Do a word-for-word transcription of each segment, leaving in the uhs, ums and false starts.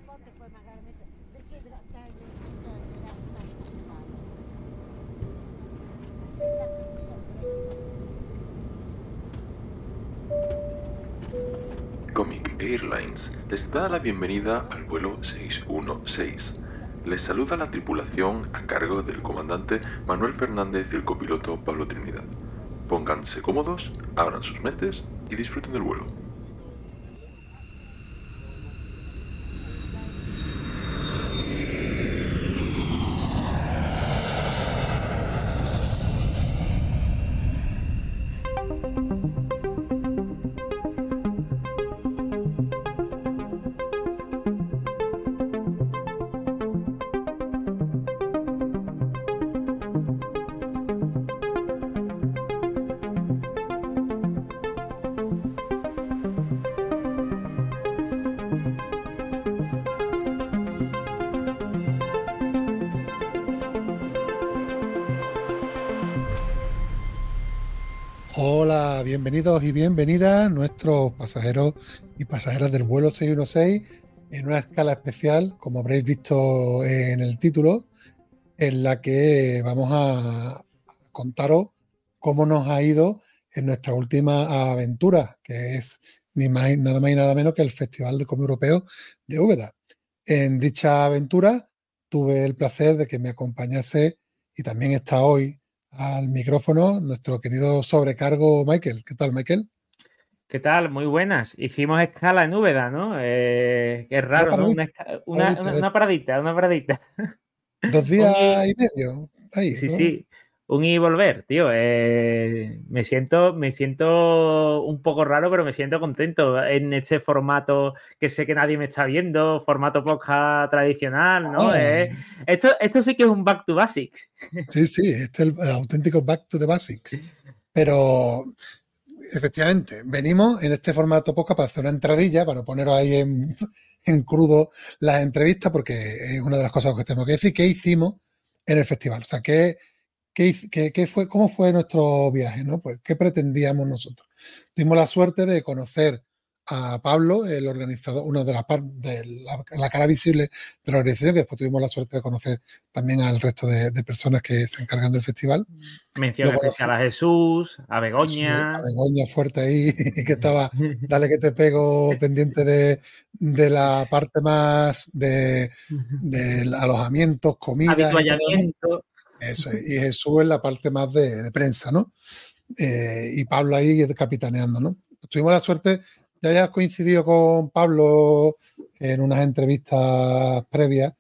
volte poi magari mette, perché da- da- questo era taglio separato. Sempre a Comic Airlines les da la bienvenida al vuelo seis uno seis. Les saluda la tripulación a cargo del comandante Manuel Fernández y el copiloto Pablo Trinidad. Pónganse cómodos, abran sus mentes y disfruten del vuelo. Hola, bienvenidos y bienvenidas nuestros pasajeros y pasajeras del vuelo seis uno seis en una escala especial, como habréis visto en el título, en la que vamos a contaros cómo nos ha ido en nuestra última aventura, que es ni más, nada más y nada menos que el Festival de Cómic Europeo de Úbeda. En dicha aventura tuve el placer de que me acompañase y también está hoy al micrófono nuestro querido sobrecargo Michael. ¿Qué tal, Michael? ¿Qué tal? Muy buenas. Hicimos escala en Úbeda, ¿no? Eh, es Una raro, ¿no? Una, paradita, esca- una, paradita una- de una paradita, una paradita. dos Un días i- y medio. Ahí, sí, ¿no? sí. Un ir y volver, tío. Eh, me siento, me siento un poco raro, pero me siento contento en este formato que sé que nadie me está viendo, formato podcast tradicional, ¿no? Ah, Eh, esto, esto sí que es un back to basics. sí, sí, este es el, el auténtico back to the basics. Pero efectivamente, venimos en este formato podcast para hacer una entradilla, para poneros ahí en, en crudo las entrevistas, porque es una de las cosas que tenemos que decir. ¿Qué hicimos en el festival? O sea, ¿qué, qué, hic- qué- qué fue, cómo fue nuestro viaje, ¿no? Pues, ¿qué pretendíamos nosotros? Tuvimos la suerte de conocer a Pablo, el organizador, una de las par- de la, la cara visible de la organización, que después tuvimos la suerte de conocer también al resto de, de personas que se encargan del festival. Mención Lo conocí especial a Jesús, a Jesús, a Begoña. Begoña fuerte ahí, que estaba, dale que te pego, pendiente de, de la parte más de, de alojamientos, comidas y todo lo demás. Habituallamiento. Eso es. Y Jesús en la parte más de, de prensa, ¿no? Eh, y Pablo ahí capitaneando, ¿no? Tuvimos la suerte, ya había coincidido con Pablo en unas entrevistas previas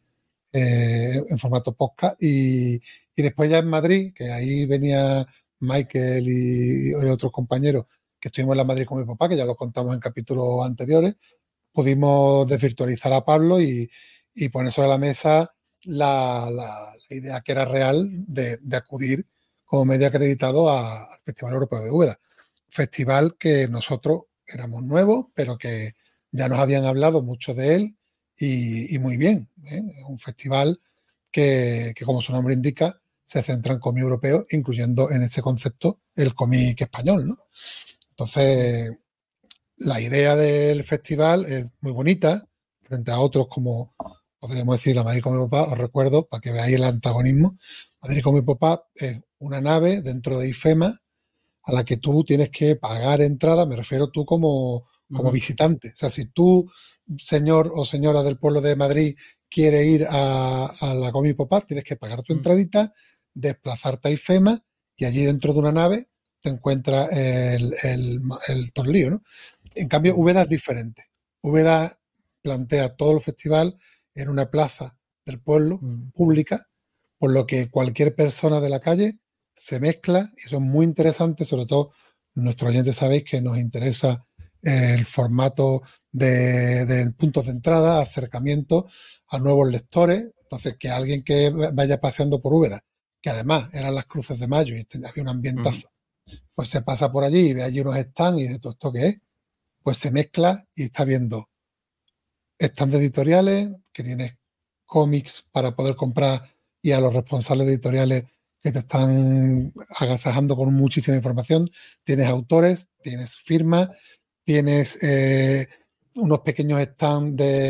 eh, en formato podcast y, y después ya en Madrid, que ahí venía Michael y, y otros compañeros que estuvimos en la Madrid con mi papá, que ya lo contamos en capítulos anteriores, pudimos desvirtualizar a Pablo y, y poner sobre la mesa la, la- la idea que era real de, de acudir como medio acreditado a- al Festival Europeo de Úbeda. Festival que nosotros éramos nuevos, pero que ya nos habían hablado mucho de él y, y muy bien. ¿eh? Es un festival que, que, como su nombre indica, se centra en cómic europeo, incluyendo en ese concepto el cómic español, ¿no? Entonces, la idea del festival es muy bonita, frente a otros como podríamos decir la Madrid con mi papá. Os recuerdo, para que veáis el antagonismo, Madrid con mi papá es una nave dentro de IFEMA a la que tú tienes que pagar entrada, me refiero tú como, como Ujú. visitante. O sea, si tú, señor o señora del pueblo de Madrid, quieres ir a, a la con mi papá, tienes que pagar tu Mm. entradita, desplazarte a IFEMA y allí dentro de una nave te encuentras el, el, el torlío, ¿no? En cambio, Ujú. Úbeda es diferente. Úbeda plantea todo el festival en una plaza del pueblo Mm. pública, por lo que cualquier persona de la calle se mezcla y eso es muy interesante, sobre todo nuestros oyentes sabéis que nos interesa el formato de, de puntos de entrada, acercamiento a nuevos lectores. Entonces, que alguien que vaya paseando por Úbeda, que además eran las cruces de mayo y había un ambientazo, pues se pasa por allí y ve allí unos stands y dice, ¿todo esto qué es? Pues se mezcla y está viendo stands editoriales, que tienes cómics para poder comprar y a los responsables editoriales que te están agasajando con muchísima información. Tienes autores, tienes firmas, tienes eh, unos pequeños stands de,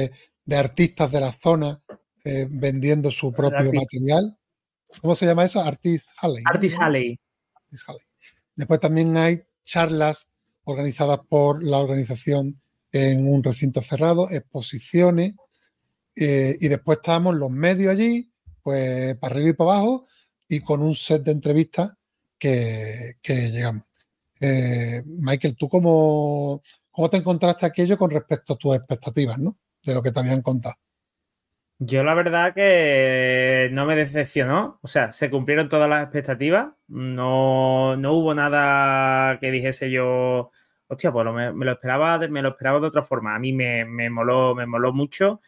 de artistas de la zona eh, vendiendo su propio Artist, material. ¿Cómo se llama eso? Artist Alley, ¿no? Artist Alley. Artist Alley. Después también hay charlas organizadas por la organización en un recinto cerrado, exposiciones, eh, y después estábamos los medios allí, pues para arriba y para abajo, y con un set de entrevistas que, que llegamos. Eh, Michael, ¿tú cómo, cómo te encontraste aquello con respecto a tus expectativas, ¿no? De lo que te habían contado? Yo la verdad que no me decepcionó, o sea, se cumplieron todas las expectativas, no, no hubo nada que dijese yo, hostia, pues lo, me, me, lo esperaba de, me lo esperaba de otra forma, a mí me, me moló, me moló mucho.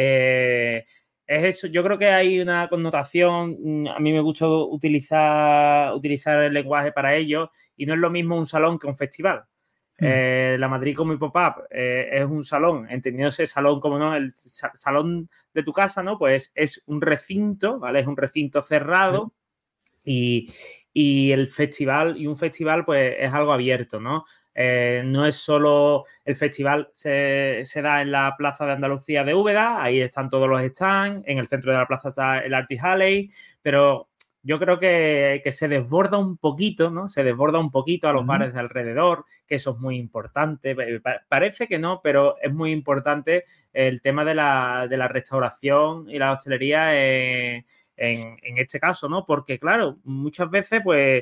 Eh, es eso, yo creo que hay una connotación, a mí me gusta utilizar, utilizar el lenguaje para ello, y no es lo mismo un salón que un festival. Eh, la Madrid Comic Pop-Up eh, es un salón, entendiéndose salón como no, el sa salón de tu casa, ¿no? Pues es un recinto, ¿vale? Es un recinto cerrado y, y el festival, y un festival pues es algo abierto, ¿no? Eh, no es solo el festival, se, se da en la Plaza de Andalucía de Úbeda, ahí están todos los stands, en el centro de la plaza está el Artist Alley, pero yo creo que, que se desborda un poquito, ¿no? Se desborda un poquito a los uh-huh. bares de alrededor, que eso es muy importante. Parece que no, pero es muy importante el tema de la, de la restauración y la hostelería en, en, en este caso, ¿no? Porque, claro, muchas veces, pues,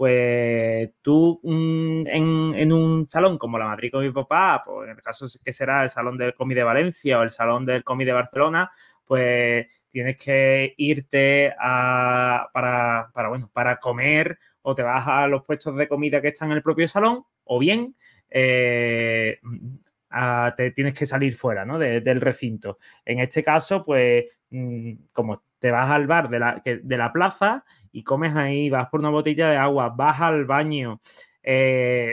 pues tú en, en un salón como la Madrid Comic Pop-Up, pues en el caso que será el Salón del Cómic de Valencia o el Salón del Cómic de Barcelona, pues tienes que irte a, para, para, bueno, para comer o te vas a los puestos de comida que están en el propio salón o bien eh, a, te tienes que salir fuera, ¿no? de, del recinto. En este caso, pues como te vas al bar de la, de la plaza y comes ahí, vas por una botella de agua, vas al baño, eh,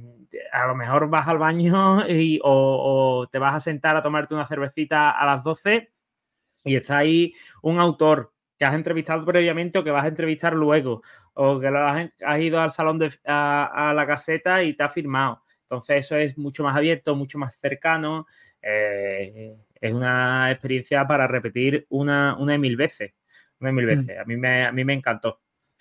a lo mejor vas al baño y, o, o te vas a sentar a tomarte una cervecita a las doce y está ahí un autor que has entrevistado previamente o que vas a entrevistar luego, o que lo has, has ido al salón de a, a la caseta y te ha firmado. Entonces eso es mucho más abierto, mucho más cercano. Eh, es una experiencia para repetir una, una y mil veces. Una y mil veces. A mí me, a mí me encantó.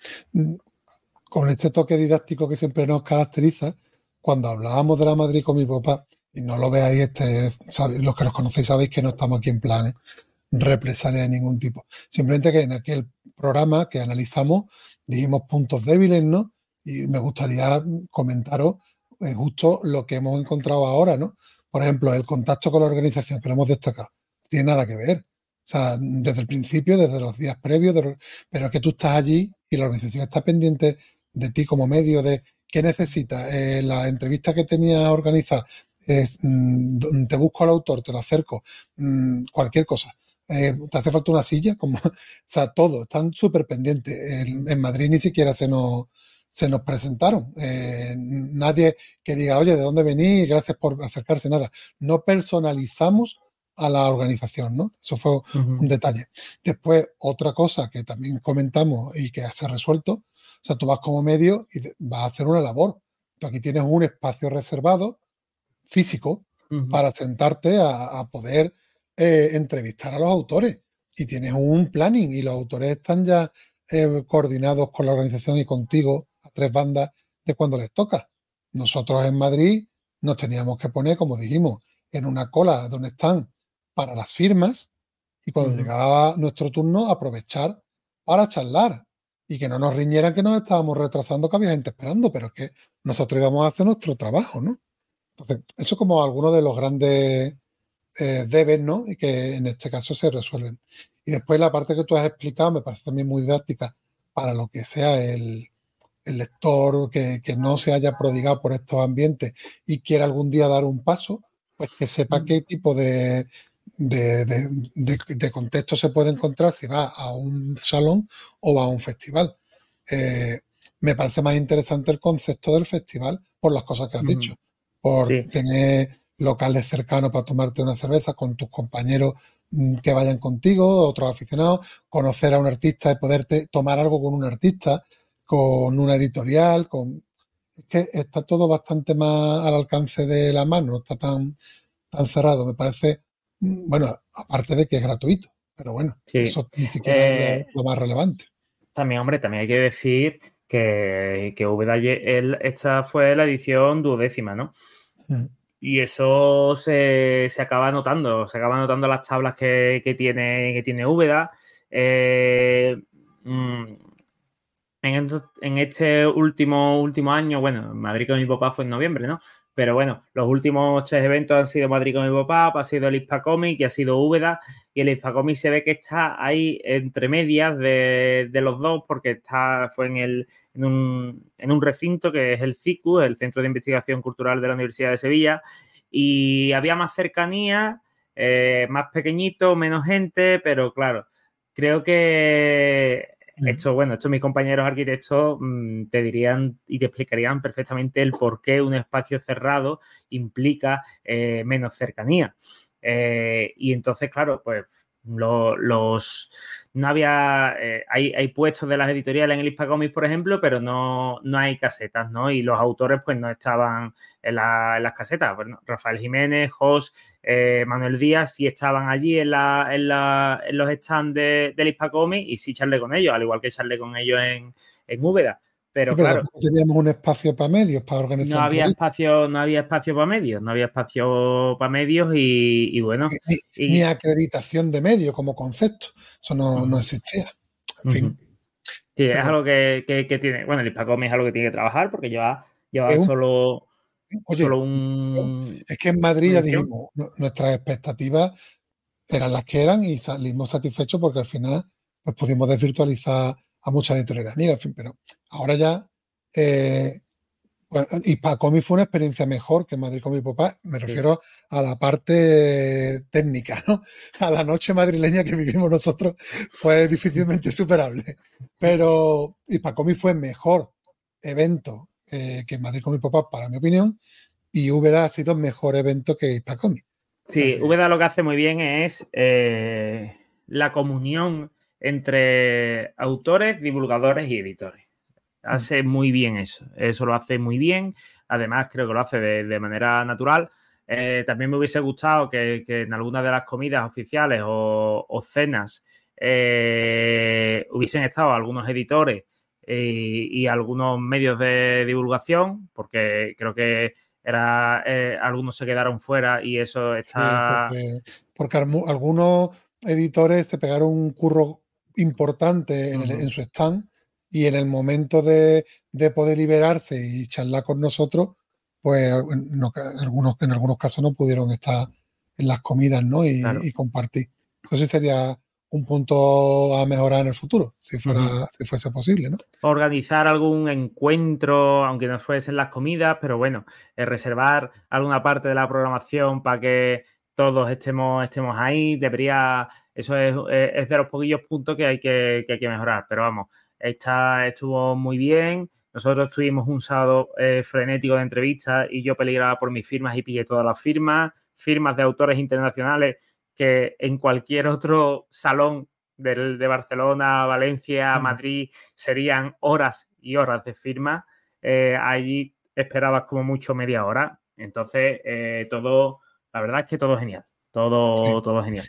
Con este toque didáctico que siempre nos caracteriza, cuando hablábamos de la Madrid Comic Pop-Up, y no lo veáis, este, sabe, los que nos conocéis sabéis que no estamos aquí en plan represalia de ningún tipo. Simplemente que en aquel programa que analizamos dijimos puntos débiles, ¿no? Y me gustaría comentaros eh, justo lo que hemos encontrado ahora, ¿no? Por ejemplo, el contacto con la organización, que lo hemos destacado, tiene nada que ver. O sea, desde el principio, desde los días previos, de, pero es que tú estás allí y la organización está pendiente de ti como medio, de qué necesitas. Eh, la entrevista que tenías organizada es, mmm, te busco al autor, te lo acerco, mmm, cualquier cosa. Eh, ¿te hace falta una silla? Como, o sea, todo, están súper pendientes. En, en Madrid ni siquiera se nos, se nos presentaron. Eh, nadie que diga, oye, ¿de dónde venís? Gracias por acercarse, nada. No personalizamos a la organización, ¿no? Eso fue uh-huh. un detalle. Después, otra cosa que también comentamos y que se ha resuelto, o sea, tú vas como medio y vas a hacer una labor. Tú aquí tienes un espacio reservado, físico, uh-huh. para sentarte a, a poder eh, entrevistar a los autores. Y tienes un planning y los autores están ya eh, coordinados con la organización y contigo a tres bandas de cuando les toca. Nosotros en Madrid nos teníamos que poner, como dijimos, en una cola donde están para las firmas y cuando uh-huh. llegaba nuestro turno aprovechar para charlar y que no nos riñeran que nos estábamos retrasando, que había gente esperando, pero es que nosotros íbamos a hacer nuestro trabajo, ¿no? Entonces, eso es como algunos de los grandes eh, debes, ¿no? Y que en este caso se resuelven. Y después la parte que tú has explicado me parece también muy didáctica para lo que sea el, el lector que, que no se haya prodigado por estos ambientes y quiera algún día dar un paso, pues que sepa qué tipo de De, de, de, de contexto se puede encontrar si va a un salón o va a un festival. Eh, me parece más interesante el concepto del festival por las cosas que has uh-huh. dicho, por sí. tener locales cercanos para tomarte una cerveza con tus compañeros mmm, que vayan contigo, otros aficionados, conocer a un artista y poderte tomar algo con un artista, con una editorial, con... es que está todo bastante más al alcance de la mano, no está tan, tan cerrado. Me parece bueno, aparte de que es gratuito, pero bueno, Sí. eso ni siquiera Eh, es lo, lo más relevante. También, hombre, también hay que decir que, que Úbeda, el- esta fue la edición duodécima, ¿no? Mm. Y eso se, se acaba notando, se acaba notando las tablas que, que tiene, que tiene Úbeda. Eh, mm, en, en este último, último año, bueno, Madrid con mi papá fue en noviembre, ¿no? Pero bueno, los últimos tres eventos han sido Madrid con mi papá, ha sido el Hispacomic y ha sido Úbeda. Y el Hispacomic se ve que está ahí entre medias de, de los dos, porque está, fue en, el, en, un, en un recinto que es el C I C U, el Centro de Investigación Cultural de la Universidad de Sevilla, y había más cercanía, eh, más pequeñito, menos gente, pero claro, creo que esto, bueno, estos mis compañeros arquitectos mmm, te dirían y te explicarían perfectamente el por qué un espacio cerrado implica eh, menos cercanía. Eh, y entonces, claro, pues lo, los no había eh, hay, hay puestos de las editoriales en el Hispacomics, por ejemplo, pero no, no hay casetas, ¿no? Y los autores pues no estaban en, la, en las casetas. Bueno, Rafael Jiménez, Jos, eh, Manuel Díaz sí estaban allí en, la, en, la, en los stands de, del Hispacomics y sí charlé con ellos, al igual que charlé con ellos en, en Úbeda. Pero, Sí, pero claro, tampoco teníamos un espacio para medios, para organizar no había entrevistas. espacio, no había espacio para medios, no había espacio para medios y, y bueno. Ni, Y, ni acreditación de medio como concepto. Eso no, uh-huh. no existía. En fin. Uh-huh. Sí, es Pero, algo que, que, que tiene. Bueno, el Hispacomics es algo que tiene que trabajar porque lleva, lleva un, solo, oye, solo un. es que en Madrid una ya edición. dijimos, nuestras expectativas eran las que eran y salimos satisfechos porque al final pues, pudimos desvirtualizar a muchas editoriales amigas, en fin, pero ahora ya eh, pues, Hispacomic fue una experiencia mejor que Madrid con mi papá, me refiero sí. a la parte técnica, ¿no? A la noche madrileña que vivimos nosotros fue difícilmente superable, pero Hispacomic fue mejor evento eh, que Madrid con mi papá, para mi opinión, y Úbeda ha sido mejor evento que Hispacomic. Sí, o sea que... Úbeda lo que hace muy bien es eh, la comunión entre autores, divulgadores y editores. Hace muy bien eso, eso lo hace muy bien, además creo que lo hace de, de manera natural. Eh, también me hubiese gustado que, que en algunas de las comidas oficiales o, o cenas eh, hubiesen estado algunos editores y, y algunos medios de divulgación, porque creo que era eh, algunos se quedaron fuera y eso está... Sí, porque, porque algunos editores se pegaron un curro importante en, el, uh-huh. en su stand y en el momento de, de poder liberarse y charlar con nosotros, pues no, algunos, en algunos casos no pudieron estar en las comidas, ¿no? Y, claro. y compartir. Eso sería un punto a mejorar en el futuro, si fuera, uh-huh. si fuese posible, ¿no? Organizar algún encuentro, aunque no fuesen las comidas, pero bueno, eh, reservar alguna parte de la programación para que todos estemos, estemos ahí, debería, eso es, es de los poquillos puntos que hay que, que, hay que mejorar, pero vamos, esta estuvo muy bien. Nosotros tuvimos un sábado eh, frenético de entrevistas y yo peligraba por mis firmas y pillé todas las firmas, firmas de autores internacionales que en cualquier otro salón de, de Barcelona, Valencia, Madrid, serían horas y horas de firma. Eh, allí esperabas como mucho media hora. Entonces, eh, todo, la verdad es que todo genial. Todo, sí. todo genial.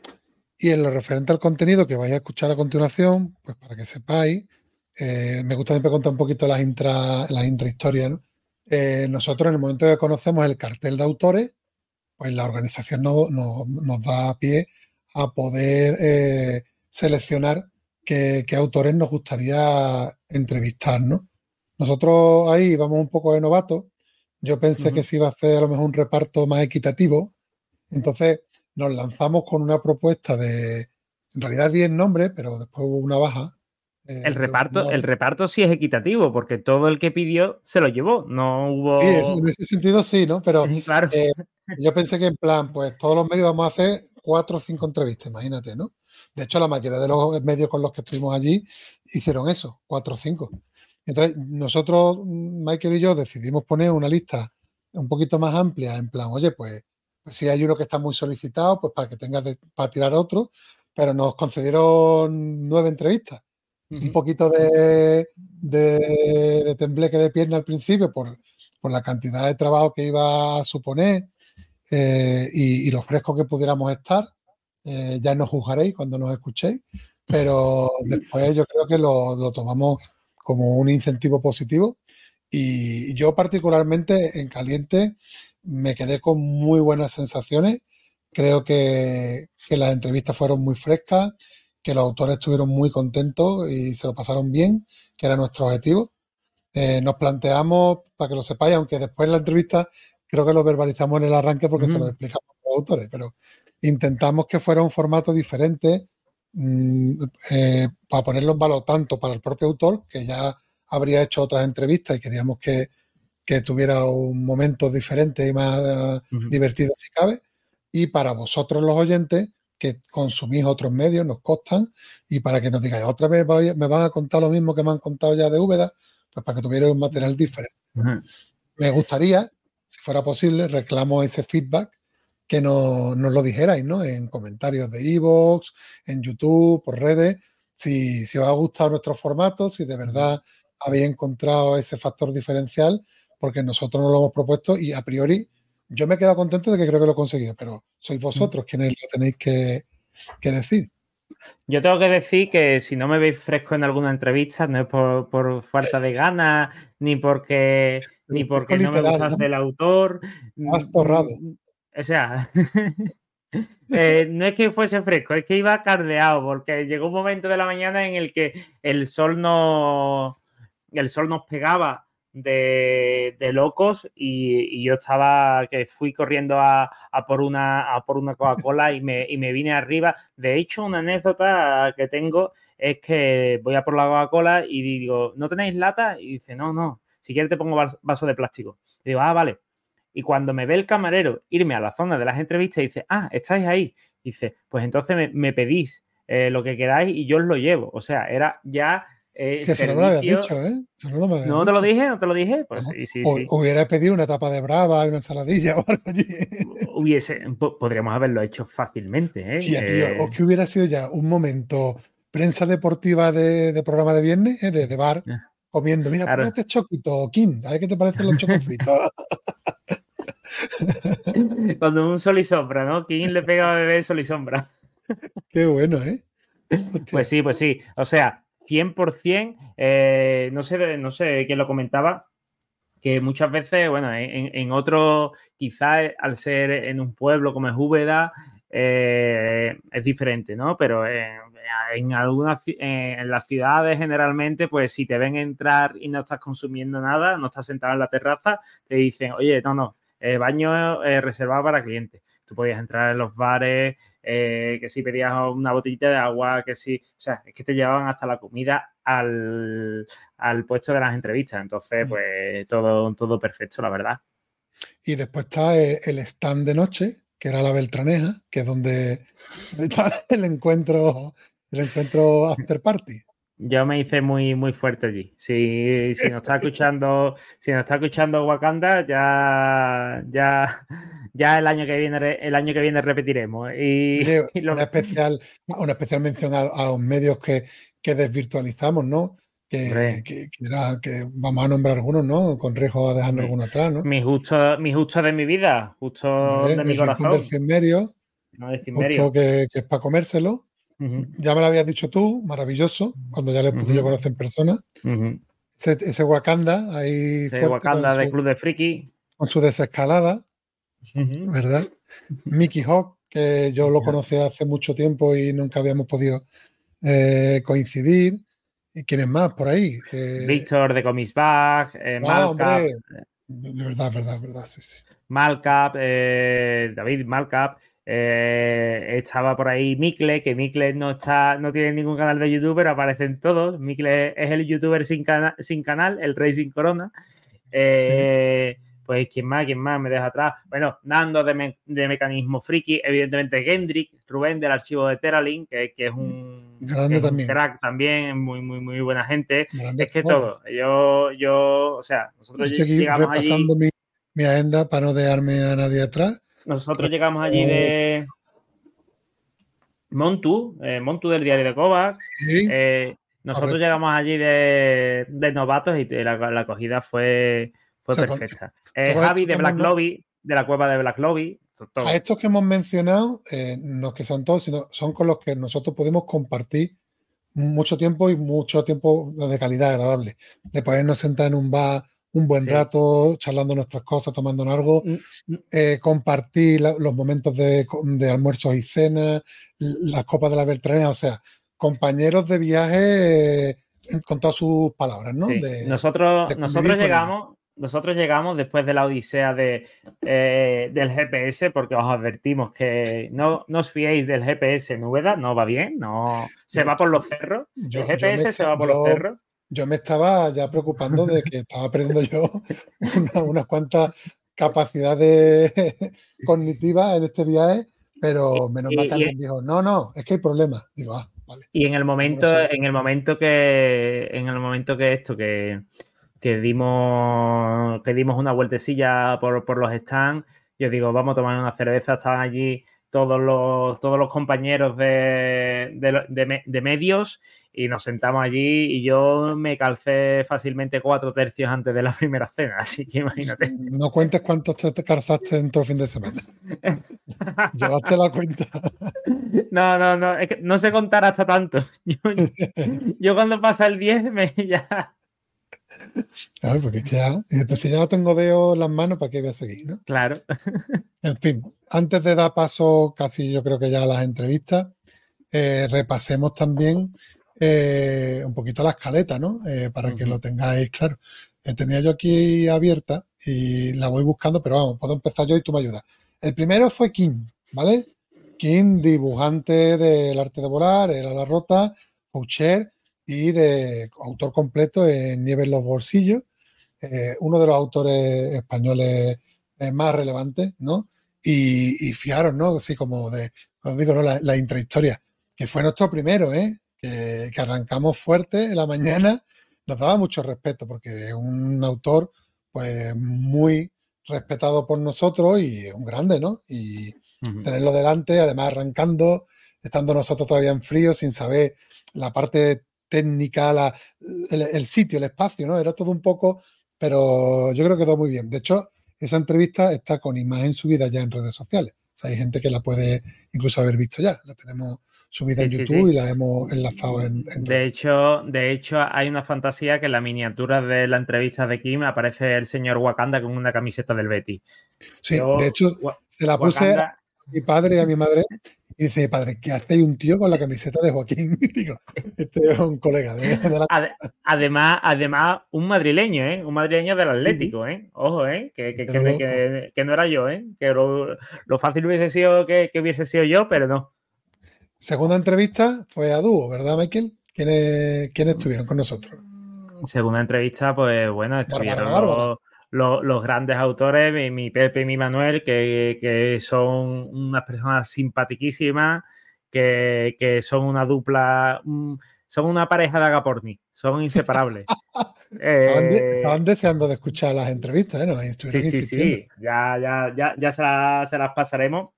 Y en lo referente al contenido que vais a escuchar a continuación, pues para que sepáis, eh, me gusta siempre contar un poquito las, intra, las intrahistorias, ¿no? Eh, nosotros, en el momento que conocemos el cartel de autores, pues la organización no, no, nos da pie a poder eh, seleccionar qué, qué autores nos gustaría entrevistar, ¿no? Nosotros ahí vamos un poco de novatos. Yo pensé uh-huh. que se iba a hacer a lo mejor un reparto más equitativo. Entonces nos lanzamos con una propuesta de, en realidad diez nombres, pero después hubo una baja. Eh, el reparto, el reparto sí es equitativo, porque todo el que pidió se lo llevó. No hubo. Sí, eso, en ese sentido sí, ¿no? Pero claro. eh, yo pensé que en plan, pues todos los medios vamos a hacer cuatro o cinco entrevistas, imagínate, ¿no? De hecho, la mayoría de los medios con los que estuvimos allí hicieron eso, cuatro o cinco. Entonces, nosotros, Michael y yo, decidimos poner una lista un poquito más amplia, en plan, oye, pues, pues si hay uno que está muy solicitado, pues para que tengas de, para tirar otro, pero nos concedieron nueve entrevistas. Uh-huh. Un poquito de, de, de tembleque de pierna al principio por, por la cantidad de trabajo que iba a suponer. eh, y, y lo fresco que pudiéramos estar. Eh, ya nos juzgaréis cuando nos escuchéis, pero después yo creo que lo, lo tomamos como un incentivo positivo. Y yo particularmente en Caliente me quedé con muy buenas sensaciones. Creo que, que las entrevistas fueron muy frescas, que los autores estuvieron muy contentos y se lo pasaron bien, que era nuestro objetivo. Eh, nos planteamos, para que lo sepáis, aunque después en la entrevista creo que lo verbalizamos en el arranque porque mm. se lo explicamos a los autores, pero intentamos que fuera un formato diferente mmm, eh, para ponerlo en valor tanto para el propio autor, que ya habría hecho otras entrevistas y queríamos que, que tuviera un momento diferente y más uh-huh. divertido si cabe, y para vosotros los oyentes que consumís otros medios, nos costan, y para que nos digáis, otra vez voy, me van a contar lo mismo que me han contado ya de Úbeda, pues para que tuvierais un material diferente. Uh-huh. Me gustaría, si fuera posible, reclamo ese feedback, que nos, nos lo dijerais, ¿no? En comentarios de iVoox, en YouTube, por redes, si, si os ha gustado nuestro formato, si de verdad habéis encontrado ese factor diferencial, porque nosotros nos lo hemos propuesto y a priori yo me he quedado contento de que creo que lo he conseguido, pero sois vosotros quienes lo tenéis que, que decir. Yo tengo que decir que si no me veis fresco en alguna entrevista, no es por, por falta de ganas, ni porque, ni porque no literal, me gustase ¿no? el autor. Has torrado. O sea, eh, no es que fuese fresco, es que iba cardeado, porque llegó un momento de la mañana en el que el sol no, el sol nos pegaba de, de locos y, y yo estaba, que fui corriendo a, a por una, a por una Coca-Cola y me, y me vine arriba. De hecho, una anécdota que tengo es que voy a por la Coca-Cola y digo, ¿no tenéis lata? Y dice, no, no, si quieres te pongo vaso de plástico. Y digo, ah, vale. Y cuando me ve el camarero irme a la zona de las entrevistas, dice, ah, estáis ahí. Dice, pues entonces me, me pedís eh, lo que queráis y yo os lo llevo. O sea, era ya... Eh, que se no me lo habías dicho, ¿eh? No, me ¿No te lo dije? ¿No te lo dije? Pues, no. sí, sí, o, sí. Hubiera pedido una tapa de brava y una ensaladilla o algo allí. Hubiese, podríamos haberlo hecho fácilmente, ¿eh? Sí, tío, eh... o que hubiera sido ya un momento prensa deportiva de, de programa de viernes, ¿eh? de, de bar, comiendo. Mira, claro. Ponete choquito, Kim, a ver qué te parecen los chocos fritos. Cuando un sol y sombra, ¿no? Kim le pega a beber sol y sombra. Qué bueno, ¿eh? Hostia. Pues sí, pues sí. O sea, cien por ciento, eh, no sé, no sé quién lo comentaba, que muchas veces, bueno, en, en otro, quizás al ser en un pueblo como es Úbeda, eh, es diferente, ¿no? Pero en, en algunas, en las ciudades generalmente, pues si te ven entrar y no estás consumiendo nada, no estás sentado en la terraza, te dicen, oye, no, no, eh, baño eh, reservado para clientes. Tú podías entrar en los bares, eh, que si pedías una botellita de agua, que si... O sea, es que te llevaban hasta la comida al, al puesto de las entrevistas. Entonces, pues, todo, todo perfecto, la verdad. Y después está el stand de noche, que era la Beltraneja, que es donde está el encuentro, el encuentro after party. Yo me hice muy, muy fuerte allí. Si, si nos está escuchando, si nos está escuchando Wakanda, ya, ya, ya el año que viene, el año que viene repetiremos. Y, sí, y lo... una especial, una especial mención a, a los medios que, que desvirtualizamos, ¿no? Que, que, que, era, que vamos a nombrar algunos, ¿no? Con riesgo a dejarnos alguno atrás, ¿no? Mi justo, mi justo de mi vida, justo Hombre, de mi el corazón. Del Cienmerio, no, de Cienmerio. justo que, que es para comérselo. Uh-huh. Ya me lo habías dicho tú, maravilloso, cuando ya le pude uh-huh. yo conocer en persona. Uh-huh. Ese, ese Wakanda ahí ese fuerte Wakanda de su, Club de Friki. Con su desescalada, uh-huh. ¿verdad? Mickey Hawk, que yo lo conocí hace mucho tiempo y nunca habíamos podido eh, coincidir. ¿Y quiénes más por ahí? Eh, Víctor de Comics Bag, eh, no, Malcap. Hombre. De verdad, verdad, verdad, sí, sí. Malcap, eh, David Malcap. Eh, estaba por ahí Mikle, que Mikle no está, no tiene ningún canal de YouTube, pero aparecen todos. Mikle es el youtuber sin, cana sin canal, el rey sin corona. Eh, sí. Pues, ¿quién más? ¿Quién más me deja atrás? Bueno, Nando de, me de Mecanismo Friki, evidentemente Gendrick, Rubén del archivo de Teralink, que, que es un, Grande que es también. un crack también, muy, muy, muy buena gente. Grande es que todo. Yo, yo, o sea, nosotros Estoy aquí llegamos repasando allí. Mi, mi agenda para no dejarme a nadie atrás. Nosotros llegamos allí de Montu, eh, Montu del diario de Kovacs. Sí, eh, nosotros correcto. Llegamos allí de, de novatos y la, la acogida fue, fue o sea, perfecta. Eh, Javi de Black ¿no? Lobby, de la cueva de Black Lobby. todo. A estos que hemos mencionado, eh, no es que sean todos, sino son con los que nosotros podemos compartir mucho tiempo y mucho tiempo de calidad agradable. De podernos sentar en un bar un buen Sí. rato, charlando nuestras cosas, tomando algo, eh, compartir la- los momentos de, de almuerzos y cenas, las copas de la Beltranena, o sea, compañeros de viaje eh, con todas sus palabras, ¿no? Sí. De, nosotros de convivir nosotros con ellos. llegamos, nosotros llegamos después de la odisea de, eh, del G P S, porque os advertimos que no, no os fiéis del G P S en Úbeda, no va bien, no se va por los cerros. Yo, El yo G P S me, se esta- va por yo- los cerros. yo me estaba ya preocupando de que estaba perdiendo yo una- unas cuantas capacidades cognitivas en este viaje, pero menos mal que Y- y- alguien dijo, no, no, es que hay problemas. Digo, ah, vale. Y en el momento, Bueno, en el momento que, en el momento que esto, que, que dimos, que dimos una vueltecilla por, por los stands, yo digo, vamos a tomar una cerveza, estaban allí todos los, todos los compañeros de, de, de me- de medios y nos sentamos allí y yo me calcé fácilmente cuatro tercios antes de la primera cena, así que imagínate. no cuentes cuántos te te calzaste en todo el fin de semana. Llevaste la cuenta. No, no, no, es que no sé contar hasta tanto. Yo, yo cuando pasa el diez me ya... Claro, porque es que ya, entonces si ya no tengo dedos en las manos, ¿para qué voy a seguir, no? Claro. En fin, antes de dar paso casi yo creo que ya a las entrevistas, eh, repasemos también eh, un poquito la escaleta, ¿no? Eh, para que Ujú. lo tengáis claro. Eh, tenía yo aquí abierta y la voy buscando, pero vamos, puedo empezar yo y tú me ayudas. El primero fue Kim, ¿vale? Kim, dibujante del arte de volar, el ala rota, Foucher y de autor completo en Nieve en los bolsillos. Eh, uno de los autores españoles eh, más relevantes, ¿no? Y, y fiaros, ¿no? Así como de, os digo, ¿no? La, la intrahistoria, que fue nuestro primero, ¿eh? Que, que arrancamos fuerte en la mañana, nos daba mucho respeto, porque es un autor, pues, muy respetado por nosotros y un grande, ¿no? Y Ujú. tenerlo delante, además arrancando, estando nosotros todavía en frío, sin saber la parte técnica, la, el, el sitio, el espacio, ¿no? Era todo un poco, pero yo creo que quedó muy bien. De hecho, esa entrevista está con imagen subida ya en redes sociales. O sea, hay gente que la puede incluso haber visto ya. La tenemos subida Sí, en sí, YouTube sí. y la hemos enlazado en, en De redes. hecho, de hecho, hay una fantasía que en la miniatura de la entrevista de Kim aparece el señor Wakanda con una camiseta del Betis. Sí, Yo, de hecho, Wa- se la puse a Wakanda, mi padre y a mi madre y dice, mi padre, ¿qué hace un tío con la camiseta de Joaquín? Y digo, este es un colega de, de la... ade- además, además, un madrileño, ¿eh? Un madrileño del Sí, sí. Atlético, ¿eh? Ojo, ¿eh? Que, que, que, Pero lo- que- que no era yo, ¿eh? Que lo, lo fácil hubiese sido que, que hubiese sido yo, pero no. Segunda entrevista fue a dúo, ¿verdad, Michael? ¿Quiénes, quiénes estuvieron con nosotros? Segunda entrevista, pues bueno, Bárbara, estuvieron Bárbara. los, los, los grandes autores, mi, mi Pepe y mi Manuel, que, que son unas personas simpaticísimas, que, que son una dupla, mm, son una pareja de Agaporni, son inseparables. Estaban, de- Eh, estaban deseando de escuchar las entrevistas, ¿eh? Nos estuvieron sí, sí, insistiendo. sí, ya, ya, ya, ya se, la- se las pasaremos.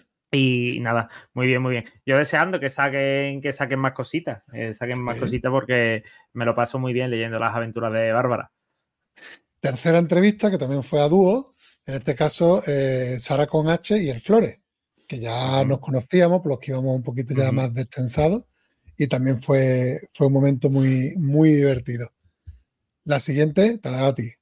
Y nada, muy bien, muy bien. Yo deseando que saquen, que saquen más cositas, eh, saquen más Sí. cositas porque me lo paso muy bien leyendo las aventuras de Bárbara. Tercera entrevista, que también fue a dúo, en este caso eh, Sara con H y el Flores, que ya Ujú. nos conocíamos, por los que íbamos un poquito ya Ujú. más destensados, y también fue, fue un momento muy, muy divertido. La siguiente, te la doy a ti,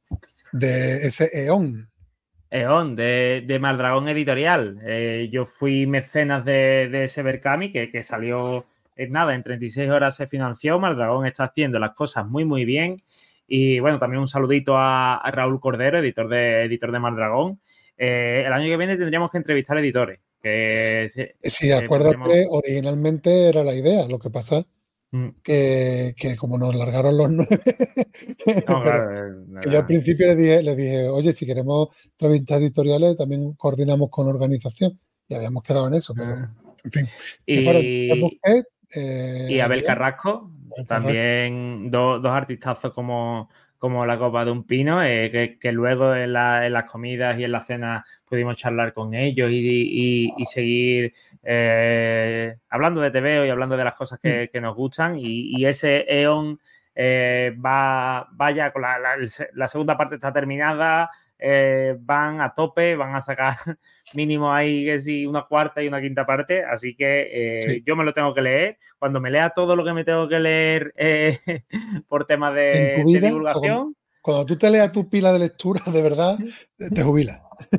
de ese E.ON. Eón, de, de Maldragón Editorial. Eh, yo fui mecenas de, de ese Berkami, que, que salió en nada, en treinta y seis horas se financió. Maldragón está haciendo las cosas muy, muy bien. Y bueno, también un saludito a, a Raúl Cordero, editor de, editor de Maldragón. Eh, el año que viene tendríamos que entrevistar editores. Que, se- Sí, que acuérdate, podremos- originalmente era la idea, lo que pasa Mm, que, que como nos largaron los nueve, no, pero claro, eh, que yo al principio le dije, le dije, oye, si queremos entrevistas editoriales, también coordinamos con organización. Y habíamos quedado en eso, pero en fin. Que fueron Josep Y, Busquets, eh, y Abel Adrián, Carrasco, Abel Carrasco. también do- dos artistazos como, como la copa de un pino, eh, que, que luego en, la- en las comidas y en las cenas pudimos charlar con ellos y, y- y seguir eh, hablando de T V y hablando de las cosas que, que nos gustan. Y, y ese E.ON eh, va, vaya con la, la- la segunda parte está terminada. eh, van a tope, van a sacar mínimo ahí que sí, una cuarta y una quinta parte, así que eh, Sí. yo me lo tengo que leer. Cuando me lea todo lo que me tengo que leer eh, por temas de, En tu de vida, o sea, divulgación... cuando, cuando tú te leas tu pila de lectura, de verdad, te jubilas.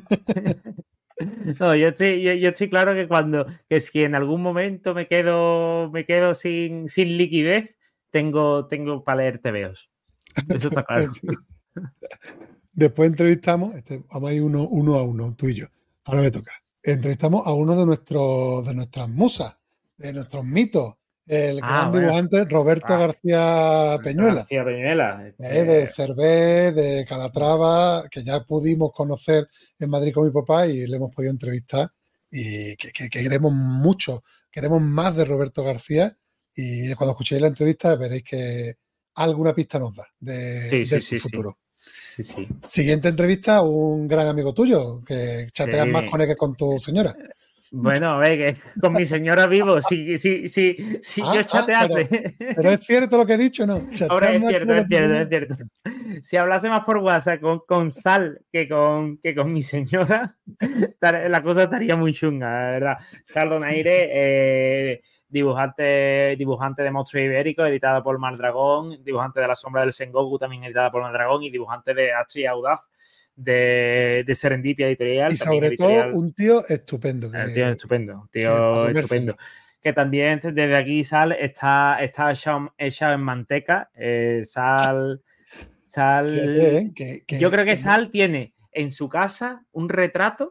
No, yo estoy, yo, yo estoy claro que cuando, que si en algún momento me quedo, me quedo sin, sin liquidez, tengo, tengo para leer tebeos. Eso está claro. Después entrevistamos, este, vamos a ir uno, uno a uno, tú y yo. Ahora me toca. Entrevistamos a uno de nuestros, de nuestras musas, de nuestros mitos, el Ah, gran bueno. dibujante Roberto Ah, García Peñuela. García Peñuela. Eh, de Eh, Cervé, de Calatrava, que ya pudimos conocer en Madrid con mi papá y le hemos podido entrevistar y que, que- que queremos mucho, queremos más de Roberto García y cuando escuchéis la entrevista veréis que alguna pista nos da de, sí, de sí, su sí, sí. futuro. Sí, sí. Siguiente entrevista, un gran amigo tuyo, que chateas Sí. más con él que con tu señora. Bueno, a ver, que con mi señora vivo, si, si, si, si Ah, yo ah, chatease. pero, pero es cierto lo que he dicho, ¿no? Chateas Ahora es más cierto, con es tu cierto, señora. es cierto. Si hablase más por WhatsApp con, con Sal que con, que con mi señora, la cosa estaría muy chunga, la verdad. Sal Donaire, eh, dibujante, dibujante de Monstruos Ibéricos, editada por Maldragón, dibujante de La Sombra del Sengoku, también editada por Maldragón, y dibujante de Astrid Audaz, de, de Serendipia Editorial. Y también sobre editorial, todo un tío estupendo. el Que, tío es estupendo, un que tío para estupendo. comérselo. Que también desde aquí Sal está, está echado, echado en manteca. Eh, Sal, Sal Fíjate, ¿eh? que, que, yo creo que que Sal tiene en su casa un retrato,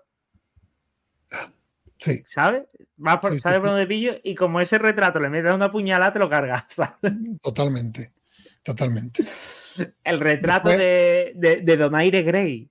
sí, ¿sabes? Va por, sí, sí, ¿sabes por sí, dónde pillo? Y como ese retrato le metes una puñalada, te lo cargas, ¿sabes? totalmente, totalmente. El retrato Después, de, de, de Donaire Gray.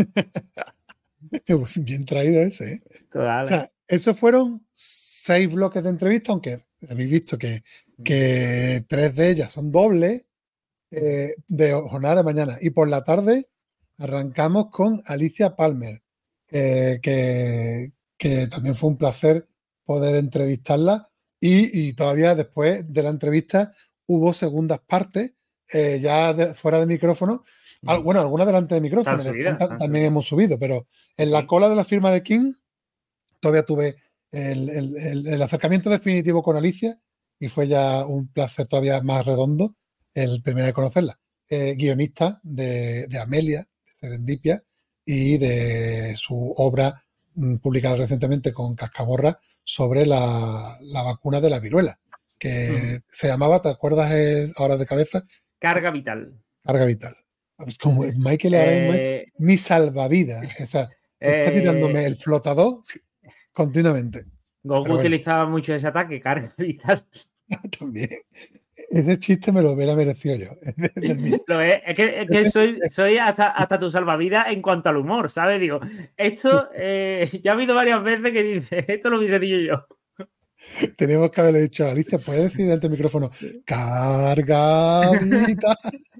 bien traído ese, ¿eh? Total. O sea, esos fueron seis bloques de entrevista, aunque habéis visto que, que tres de ellas son dobles eh, de jornada de mañana. Y por la tarde arrancamos con Alicia Palmer, eh, que, que también fue un placer poder entrevistarla. Y, y todavía después de la entrevista hubo segundas partes, eh, ya de- fuera de micrófono. Al- bueno, algunas delante de micrófono, Están el stand subidas, ta- están también subidas. hemos subido, pero Sí, en la sí. cola de la firma de King todavía tuve el, el- el- el acercamiento definitivo con Alicia y fue ya un placer todavía más redondo el terminar de conocerla. Eh, guionista de, de Amelia, de Serendipia, y de su obra mm, publicada recientemente con Cascaborra sobre la, la vacuna de la viruela, que Ujú. se llamaba, ¿te acuerdas eh, ahora de cabeza? Carga vital. Carga vital. Es como Michael ahora mismo es Eh, mi salvavidas. O sea, está tirándome eh, el flotador continuamente. Goku Pero bueno, utilizaba mucho ese ataque, carga vital. también. Ese chiste me lo hubiera merecido yo. Del mío. Lo es, es que, es que soy, soy hasta, hasta tu salvavidas en cuanto al humor, ¿sabes? Digo, esto eh, ya ha habido varias veces que dice, esto lo hubiese dicho yo. Tenemos que haberle dicho a Alicia, puedes decir ante el micrófono, carga vital.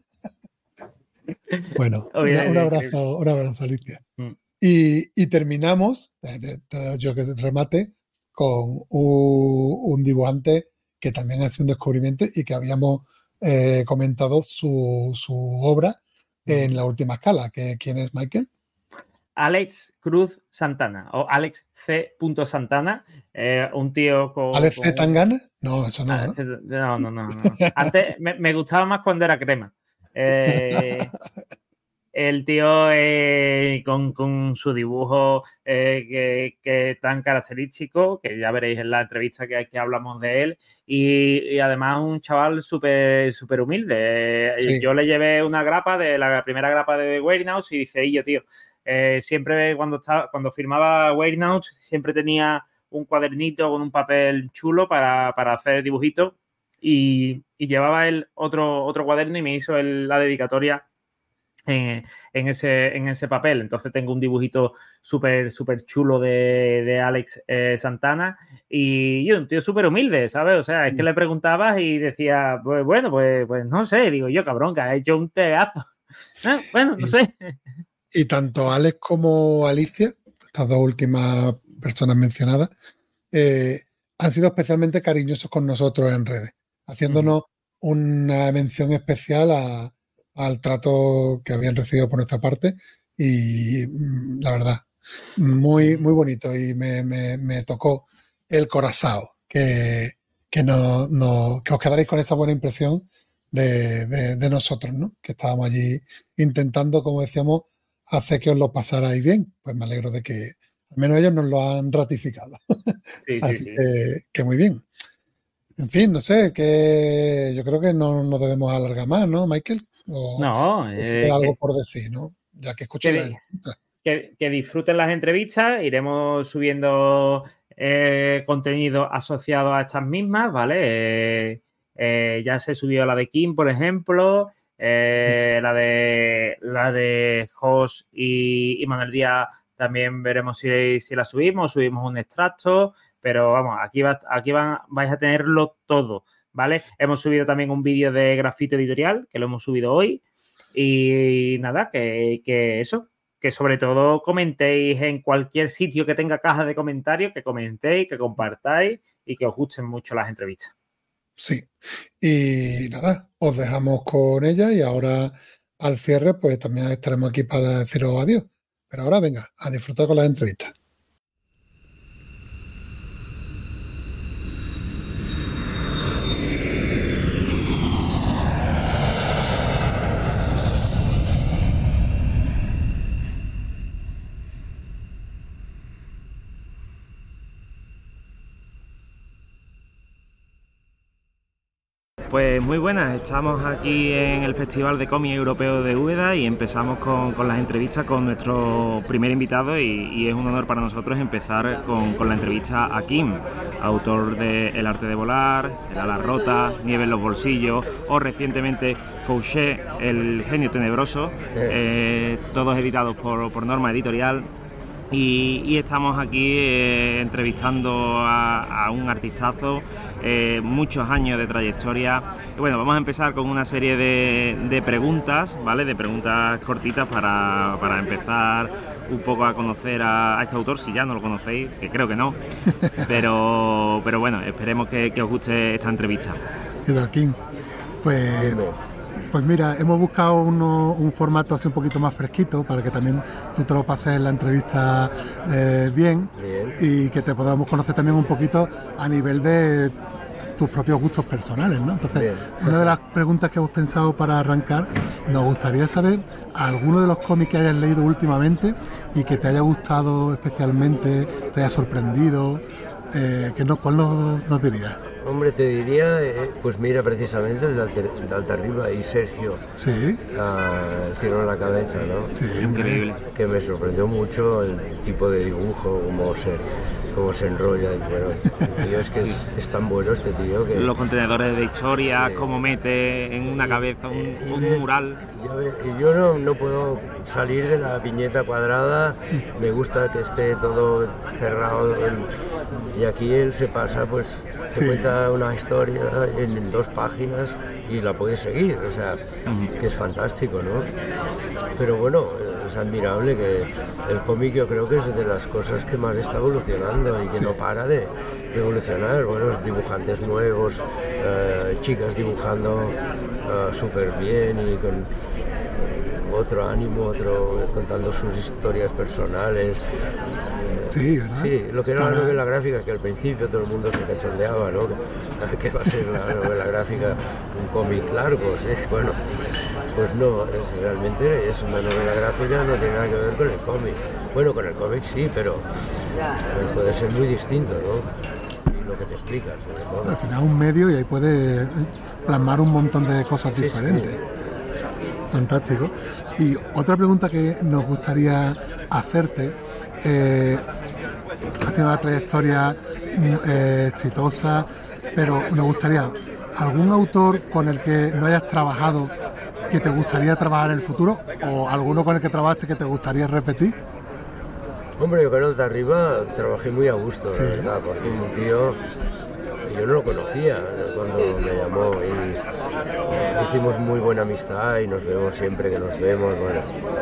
Bueno, una- un abrazo, un abrazo, Alicia. Mm. Y, y terminamos, eh, te- te doy yo que remate, con un, un dibujante que también ha sido un descubrimiento y que habíamos eh, comentado su, su obra en la última escala. Que, ¿quién es Michael? Alex Cruz Santana o Alex C. Santana, eh, un tío con. ¿Alex con C. un- Tangana? No, eso no, Ah, ¿no? No, no, no, no. Antes me, me gustaba más cuando era crema. Eh, el tío eh, con, con su dibujo eh, que, que tan característico, que ya veréis en la entrevista que, que hablamos de él, y, y además un chaval súper súper humilde. Sí. Yo le llevé una grapa de la primera grapa de Warehouse y dice, y yo, tío, eh, siempre cuando, estaba, cuando firmaba Warehouse siempre tenía un cuadernito con un papel chulo para, para hacer dibujitos y, y llevaba él otro, otro cuaderno y me hizo el, la dedicatoria en, en, ese, en ese papel. Entonces tengo un dibujito súper súper chulo de, de Alex eh, Santana y yo, un tío súper humilde, ¿sabes? O sea, es que le preguntabas y decía, pues bueno, pues, pues no sé, digo yo, cabrón, que ha hecho un teazo. Eh, bueno, no y, sé. Y tanto Alex como Alicia, estas dos últimas personas mencionadas, eh, han sido especialmente cariñosos con nosotros en redes, haciéndonos uh-huh. una mención especial a, al trato que habían recibido por nuestra parte y mm, la verdad, muy, muy bonito y me, me, me tocó el corazón que, que, no, no, que os quedaréis con esa buena impresión de, de, de nosotros, ¿no? Que estábamos allí intentando, como decíamos, hacer que os lo pasarais bien. Pues me alegro de que al menos ellos nos lo han ratificado. Sí, sí, Así sí. que, que muy bien. En fin, no sé, que yo creo que no nos debemos alargar más, ¿no, Michael? O No, queda eh, algo que, por decir, ¿no? Ya que escuché que, la di- entrevista. que- que disfruten las entrevistas, iremos subiendo eh, contenido asociado a estas mismas, ¿vale? Eh, eh, ya se subió la de Kim, por ejemplo, eh, la de la de Jos y, y Manuel Díaz también veremos si, si la subimos, subimos un extracto, pero vamos, aquí, va, aquí van, vais a tenerlo todo, ¿vale? Hemos subido también un vídeo de Grafito Editorial, que lo hemos subido hoy, y nada, que, que eso, que sobre todo comentéis en cualquier sitio que tenga caja de comentarios, que comentéis, que compartáis y que os gusten mucho las entrevistas. Sí. Y nada, os dejamos con ella y ahora al cierre, pues también estaremos aquí para deciros adiós. Pero ahora venga, a disfrutar con las entrevistas. Pues muy buenas, estamos aquí en el Festival de Cómic Europeo de Úbeda y empezamos con, con las entrevistas con nuestro primer invitado y, y es un honor para nosotros empezar con, con la entrevista a Kim, autor de El arte de volar, El ala rota, Nieve en los bolsillos o recientemente Fouché, El genio tenebroso, eh, todos editados por, por Norma Editorial. Y, y estamos aquí eh, entrevistando a, a un artistazo, eh, muchos años de trayectoria. Y bueno, vamos a empezar con una serie de, de preguntas, ¿vale? De preguntas cortitas para, para empezar un poco a conocer a, a este autor, si ya no lo conocéis, que creo que no. Pero, pero bueno, esperemos que, que os guste esta entrevista. Joaquín, pues... Pues mira, hemos buscado uno, un formato así un poquito más fresquito para que también tú te lo pases en la entrevista eh, bien, bien y que te podamos conocer también un poquito a nivel de tus propios gustos personales, ¿no? Entonces, bien. Una de las preguntas que hemos pensado para arrancar, nos gustaría saber alguno de los cómics que hayas leído últimamente y que te haya gustado especialmente, te haya sorprendido, eh, que no, ¿cuál nos, nos dirías? Hombre, te diría, eh, pues mira, precisamente el de, Alter, de Altarriba y Sergio, sí. a, El cielo en la cabeza, ¿no? Sí, increíble. Que me sorprendió mucho el tipo de dibujo, cómo se, cómo se enrolla. Y bueno, tío, es que es, es tan bueno este tío que... Los contenedores de historia, sí. Cómo mete en una cabeza un, un ves, mural. Ya ves, yo no, no puedo salir de la viñeta cuadrada, me gusta que esté todo cerrado. El, y aquí él se pasa, pues, se sí. cuenta una historia en dos páginas y la puedes seguir, o sea, uh-huh. que es fantástico, ¿no? Pero bueno, es admirable que el cómic yo creo que es de las cosas que más está evolucionando y que sí. no para de, de evolucionar. Buenos dibujantes nuevos, eh, chicas dibujando uh, súper bien y con otro ánimo, otro contando sus historias personales. Sí, ¿verdad? Sí, lo que era Para... la novela gráfica, que al principio todo el mundo se cachondeaba, ¿no? Que va a ser la novela gráfica un cómic largo, ¿sí? Bueno, pues no, es, realmente es una novela gráfica, no tiene nada que ver con el cómic. Bueno, con el cómic sí, pero eh, puede ser muy distinto, ¿no? Y lo que te explica, sobre todo. Al final un medio y ahí puede plasmar un montón de cosas sí, diferentes. Sí. Fantástico. Y otra pregunta que nos gustaría hacerte, eh, has tenido una trayectoria eh, exitosa, pero nos gustaría, ¿algún autor con el que no hayas trabajado que te gustaría trabajar en el futuro o alguno con el que trabajaste que te gustaría repetir? Hombre, yo con el de arriba trabajé muy a gusto, sí. La verdad, porque es un tío, yo no lo conocía cuando me llamó y hicimos muy buena amistad y nos vemos siempre que nos vemos, bueno.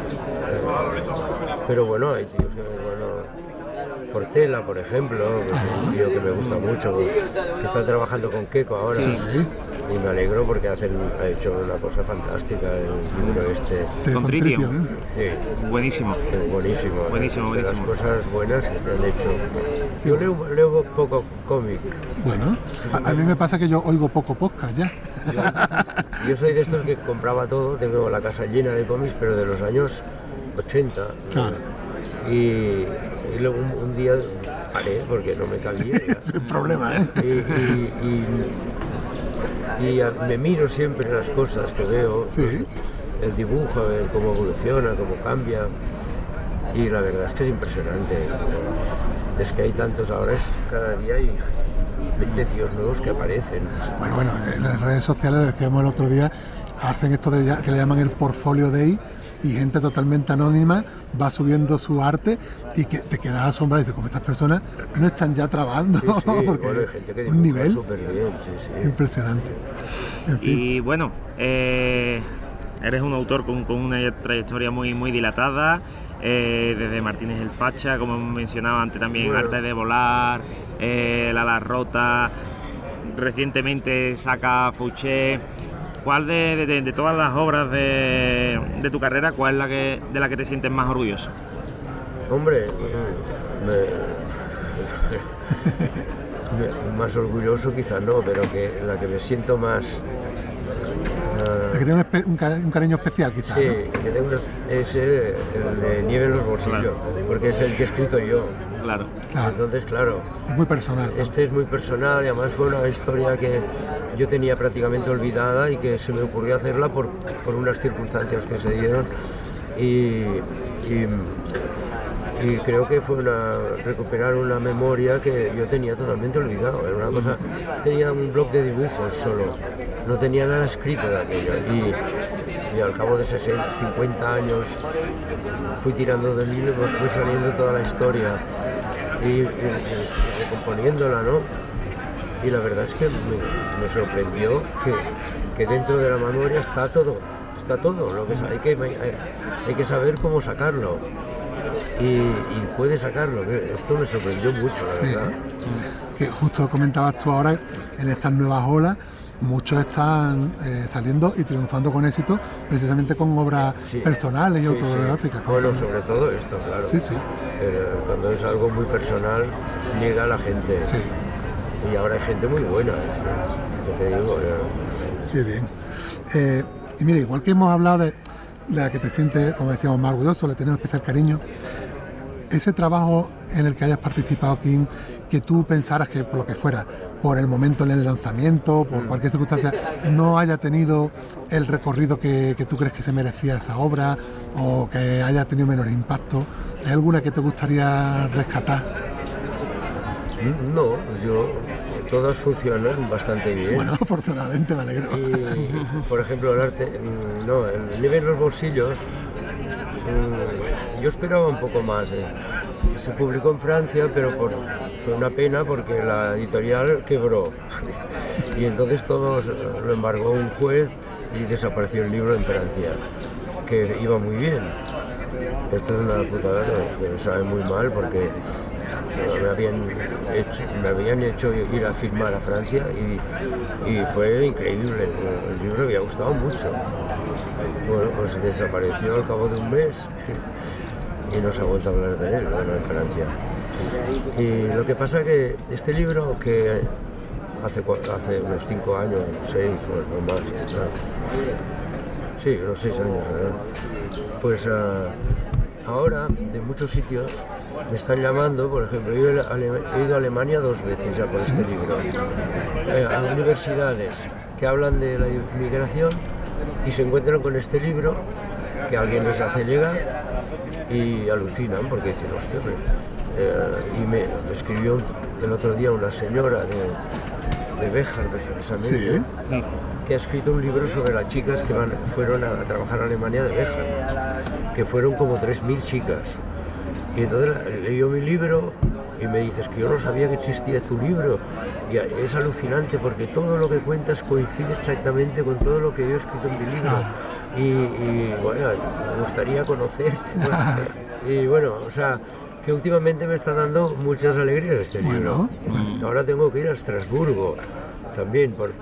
Pero bueno, hay tíos que, bueno, Portela, por ejemplo, que es un tío que me gusta mucho, que está trabajando con Keiko ahora. Sí. y me alegro porque hacen, ha hecho una cosa fantástica el libro este. De Con Contritium, Tritium. ¿eh? Sí, Buenísimo. es buenísimo. Buenísimo, De las buenísimo. cosas buenas que han hecho. Yo leo, leo poco cómic. Bueno, a, a mí me pasa que yo oigo poco podcast ya. Yo, yo soy de estos que compraba todo, tengo la casa llena de cómics, pero de los años ochenta. Claro. Y, y luego un, un día paré porque no me cabía. Sin problema, ¿eh? Y, y, y, y a- me miro siempre las cosas que veo, Sí. los- el dibujo, a ver cómo evoluciona, cómo cambia. Y la verdad es que es impresionante. Es que hay tantos ahora, es cada día hay veinte tíos nuevos que aparecen. Bueno, bueno, en las redes sociales, lo decíamos el otro día, hacen esto de ya- que le llaman el portfolio day y gente totalmente anónima va subiendo su arte y que te quedas asombrado y dices, como estas personas no están ya trabajando, Sí, sí, porque bueno, hay gente que un dibuja nivel súper bien, sí, sí. impresionante. En fin, Y bueno, eh, eres un autor con, con una trayectoria muy, muy dilatada, eh, desde Martínez el Facha, como hemos mencionado antes también, Bueno. Arte de Volar, eh, La La Rota, recientemente saca Fouché. ¿Cuál de, de- de todas las obras de, de tu carrera, cuál es la que, de la que te sientes más orgulloso? Hombre, mm, me- me- más orgulloso quizás no, pero que la que me siento más... ah, es que tiene un, espe- un cari- un cariño especial quizás, sí, ¿no? que tengo es eh, el de Nieve en los bolsillos, Claro. porque es el que he escrito yo. Claro. Claro, Entonces, claro, es muy personal. ¿no? este es muy personal y además fue una historia que yo tenía prácticamente olvidada y que se me ocurrió hacerla por, por unas circunstancias que se dieron y, y, y creo que fue una, recuperar una memoria que yo tenía totalmente olvidado. Era una cosa, tenía un blog de dibujos solo, no tenía nada escrito de aquello y, y al cabo de sesenta, cincuenta años fui tirando del hilo y me fue saliendo toda la historia y, y- y recomponiéndola, ¿no? Y la verdad es que me, me sorprendió que, que dentro de la memoria está todo, está todo, lo que sa- hay que, hay, hay que saber cómo sacarlo y, y puede sacarlo, que esto me sorprendió mucho, la Sí. verdad. Que justo comentabas tú ahora, en estas nuevas olas, muchos están eh, saliendo y triunfando con éxito precisamente con obras Sí. personales y Sí, autobiográficas. sí. como Bueno, son- sobre todo esto, claro. Sí, sí, Pero cuando es algo muy personal, llega a la gente. sí, Y ahora hay gente muy buena, ¿eh? Ya te digo. ya. qué bien. Eh, y mira, igual que hemos hablado de la que te sientes, como decíamos, más orgulloso, le tenemos especial cariño, ese trabajo en el que hayas participado, Kim, que tú pensaras que por lo que fuera, por el momento en el lanzamiento, por cualquier circunstancia, no haya tenido el recorrido que, que tú crees que se merecía esa obra o que haya tenido menor impacto, ¿hay alguna que te gustaría rescatar? No, yo, todas funcionan bastante bien. Bueno, afortunadamente me alegro. Y, por ejemplo, el arte, mm, no, el nivel en los bolsillos, mm, yo esperaba un poco más. eh. Se publicó en Francia, pero por, fue una pena porque la editorial quebró. Y entonces todos lo embargó un juez y desapareció el libro en Francia, que iba muy bien. Esto es una putada que, que me sabe muy mal porque me habían hecho, me habían hecho ir a firmar a Francia y, y fue increíble. El, el libro me había gustado mucho. Bueno, pues desapareció al cabo de un mes y no se ha vuelto a hablar de él, bueno, en Francia. Y lo que pasa que este libro que hace, cua- hace unos cinco años, seis o o más, quizás, sí, unos seis años, ¿verdad? Pues ah, ahora de muchos sitios me están llamando, por ejemplo, he ido a, Ale- he ido a Alemania dos veces ya por este libro, eh, a universidades que hablan de la inmigración y se encuentran con este libro que alguien les hace llegar y alucinan porque dicen, hostia, pero, eh, y me, me escribió el otro día una señora de, de Béjar, precisamente, Sí. que ha escrito un libro sobre las chicas que van, fueron a, a trabajar a Alemania de Béjar, que fueron como tres mil chicas. Y entonces leyó mi libro y me dices que yo no sabía que existía tu libro. Y es alucinante porque todo lo que cuentas coincide exactamente con todo lo que yo he escrito en mi libro. Y, y, bueno, me gustaría conocerte. Y bueno, o sea, que últimamente me está dando muchas alegrías este libro. Bueno, Ahora tengo que ir a Estrasburgo también por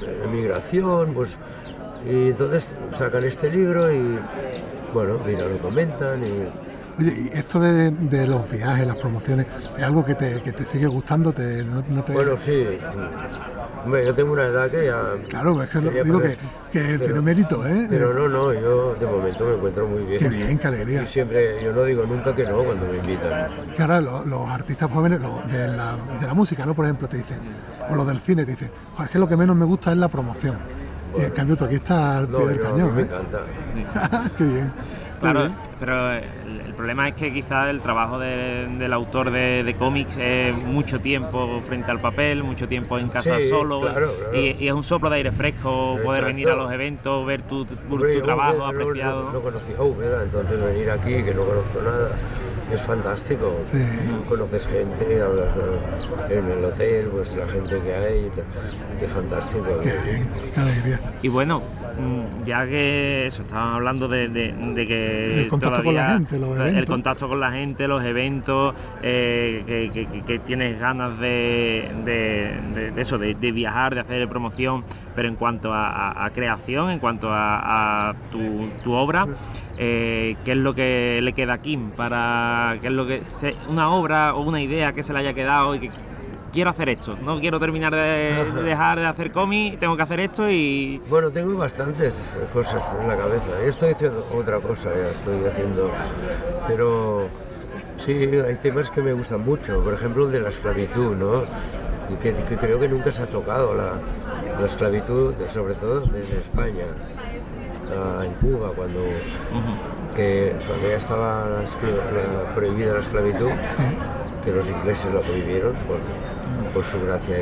emigración, pues, y entonces sacan este libro y, bueno, mira, lo comentan y... Oye, ¿y esto de, de los viajes, las promociones, es algo que te, que te sigue gustando? Te, no, no te... Bueno, sí. Hombre, yo tengo una edad que ya... Claro, es que lo, digo poner, que, que pero, tiene mérito, ¿eh? Pero no, no, yo de momento me encuentro muy bien. Qué bien, qué alegría. Y siempre, yo no digo nunca que no cuando me invitan. Que ahora los, los artistas jóvenes los de, la, de la música, ¿no? Por ejemplo, te dicen, o los del cine, te dicen, es que lo que menos me gusta es la promoción. Bueno, y en cambio tú aquí estás al no, pie del yo, cañón, a mí me ¿eh? encanta. Qué bien. Claro, pero el, el problema es que quizás el trabajo de, del autor de, de cómics es mucho tiempo frente al papel, mucho tiempo en casa sí, solo, claro, claro. Y, y es un soplo de aire fresco. Exacto. Poder venir a los eventos, ver tu, tu, Hombre, tu yo trabajo no, apreciado. No, no, no conocía a Úbeda, entonces venir aquí, que no conozco nada, es fantástico. Sí. Conoces gente, hablas en el hotel, pues la gente que hay, es fantástico. Qué bien, qué alegría. Y bueno, ya que eso, estábamos hablando de, de, de que el contacto todavía, con la gente, los eventos. El contacto con la gente, los eventos, eh, que, que, que tienes ganas de, de, de, de eso, de, de viajar, de hacer promoción, pero en cuanto a, a, a creación, en cuanto a, a tu, tu obra, eh, ¿qué es lo que le queda a Kim para qué es lo que se, una obra o una idea que se le haya quedado y que quiero hacer esto, no quiero terminar de, de dejar de hacer cómic, tengo que hacer esto y... Bueno, tengo bastantes cosas en la cabeza. Yo estoy haciendo otra cosa, ya estoy haciendo... Pero sí, hay temas que me gustan mucho. Por ejemplo, el de la esclavitud, ¿no? Y que, que creo que nunca se ha tocado la, la esclavitud, sobre todo desde España. En Cuba, cuando, uh-huh. que, cuando ya estaba la, la, prohibida la esclavitud, sí. Que los ingleses la prohibieron por, por su gracia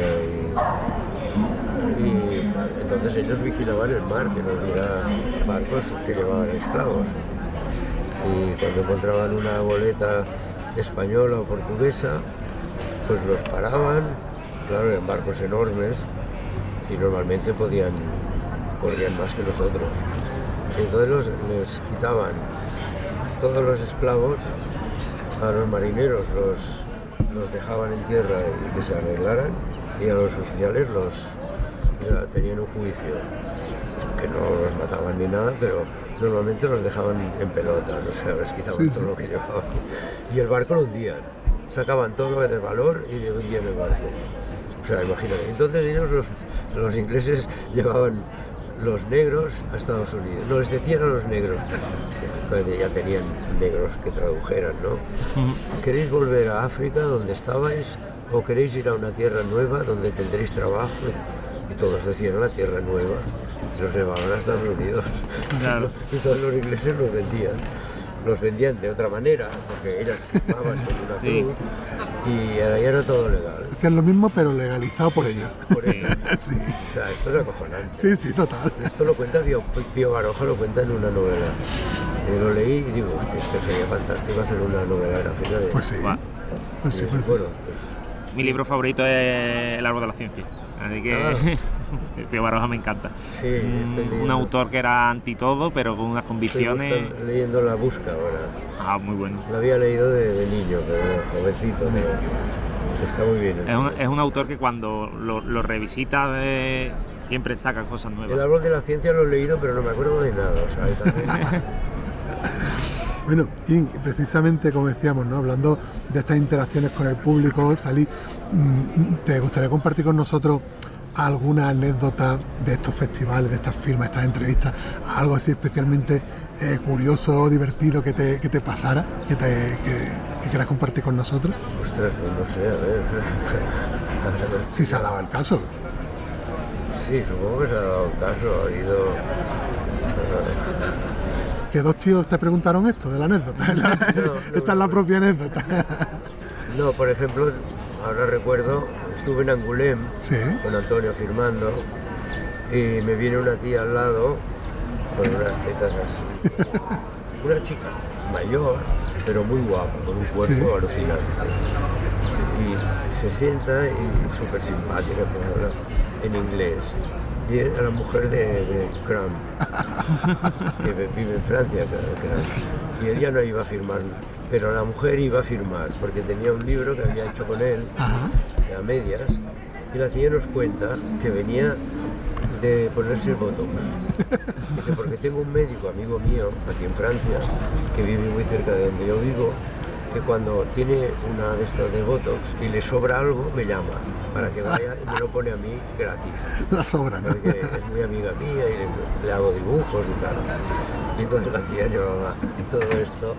y, y entonces ellos vigilaban el mar, que no hubiera barcos que llevaban esclavos, y cuando encontraban una goleta española o portuguesa, pues los paraban, claro, en barcos enormes y normalmente podían, podían más que nosotros. Entonces los, les quitaban todos los esclavos a los marineros, los, los dejaban en tierra y que se arreglaran, y a los oficiales los ya, tenían un juicio, que no los mataban ni nada, pero normalmente los dejaban en pelotas, o sea, les quitaban sí, todo sí. lo que llevaban. Y el barco lo hundían, sacaban todo lo del valor y hundían el barco. O sea, imagínate. Entonces ellos, los, los ingleses, llevaban los negros a Estados Unidos. No les decían a los negros, que ya tenían negros que tradujeran, ¿no? ¿Queréis volver a África, donde estabais, o queréis ir a una tierra nueva, donde tendréis trabajo? Y todos decían a la tierra nueva. Los llevaban a Estados Unidos. Claro. Y todos los ingleses los vendían. Los vendían de otra manera, porque ellos firmaban con una sí. cruz, y ahí era todo legal. Hacían lo mismo, pero legalizado por sí, ellos. Sí, por ellos. Sí. O sea, esto es acojonante. Sí, sí, total. Esto lo cuenta Pío, Pío Baroja, lo cuenta en una novela. Y lo leí y digo, hostia, esto sería fantástico hacer una novela gráfica de... Pues sí. Pues sí, pues bueno, pues... Mi libro favorito es El árbol de la ciencia. Así que ah. Pío Baroja me encanta. Sí, estoy un, un autor que era anti todo, pero con unas convicciones. Estoy leyendo La Busca ahora. Ah, muy bueno. Lo había leído de, de niño, pero jovencito, pero está muy bien. Es un, es un autor que cuando lo, lo revisita eh, siempre saca cosas nuevas. El árbol de la ciencia lo he leído, pero no me acuerdo de nada. O sea, también... Bueno, y precisamente como decíamos, ¿no? Hablando de estas interacciones con el público, Salí, ¿te gustaría compartir con nosotros alguna anécdota de estos festivales, de estas firmas, estas entrevistas, algo así especialmente eh, curioso o divertido que te, que te pasara, que, te, que, que quieras compartir con nosotros? Ostras, pues no sé, a ver. Si se ha dado el caso. Sí, supongo que se ha dado el caso, ha habido... Que dos tíos te preguntaron esto de la anécdota. La, no, no, esta es la propia anécdota. No, por ejemplo, ahora recuerdo, estuve en Angulem ¿sí? con Antonio firmando y me viene una tía al lado con unas tetas así. Una chica mayor, pero muy guapa, con un cuerpo ¿sí? alucinante. Y se sienta y súper simpática, me habla en inglés. Y era la mujer de, de Cram, que vive en Francia, Cram. Y él ya no iba a firmar, pero la mujer iba a firmar, porque tenía un libro que había hecho con él, a medias, y la tía nos cuenta que venía de ponerse el Botox. Dice, porque tengo un médico, amigo mío, aquí en Francia, que vive muy cerca de donde yo vivo, que cuando tiene una de estas de Botox y le sobra algo, me llama para que vaya y me lo pone a mí gratis. La sobra, ¿no? Porque es muy amiga mía y le, le hago dibujos y tal. Y entonces la tía llevaba todo esto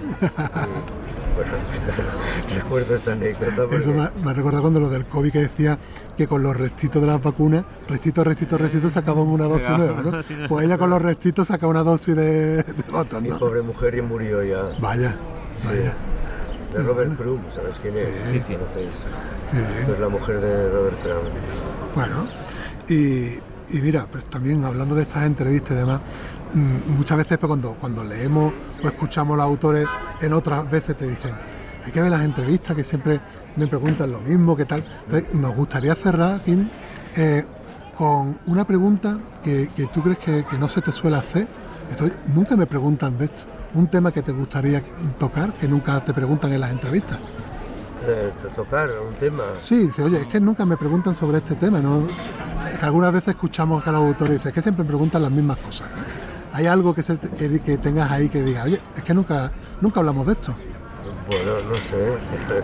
y bueno, esta, recuerdo esta anécdota. Porque... Eso me, me ha recordado cuando lo del COVID que decía que con los restitos de las vacunas, restitos, restitos, restitos, sacaban una dosis nueva, ¿no? Pues ella con los restitos saca una dosis de, de Botox, ¿no? Mi pobre mujer ya murió ya. Vaya, vaya. De Robert Crumb, ¿sabes quién es? Sí, sí. ¿Conocéis? Sí. Es la mujer de Robert Crumb. Bueno, y, y mira, pues también hablando de estas entrevistas y demás, muchas veces pues, cuando, cuando leemos o escuchamos a los autores, en otras veces te dicen, hay que ver las entrevistas que siempre me preguntan lo mismo, qué tal. Entonces, nos gustaría cerrar, Kim, eh, con una pregunta que, que tú crees que, que no se te suele hacer. Estoy, nunca me preguntan de esto. Un tema que te gustaría tocar, que nunca te preguntan en las entrevistas. Eh, tocar un tema. Sí, dice, oye, es que nunca me preguntan sobre este tema, ¿no? Que algunas veces escuchamos que los autores dicen, es que siempre preguntan las mismas cosas. ¿Hay algo que, se, que, que tengas ahí que diga, oye, es que nunca, nunca hablamos de esto? Bueno, no sé.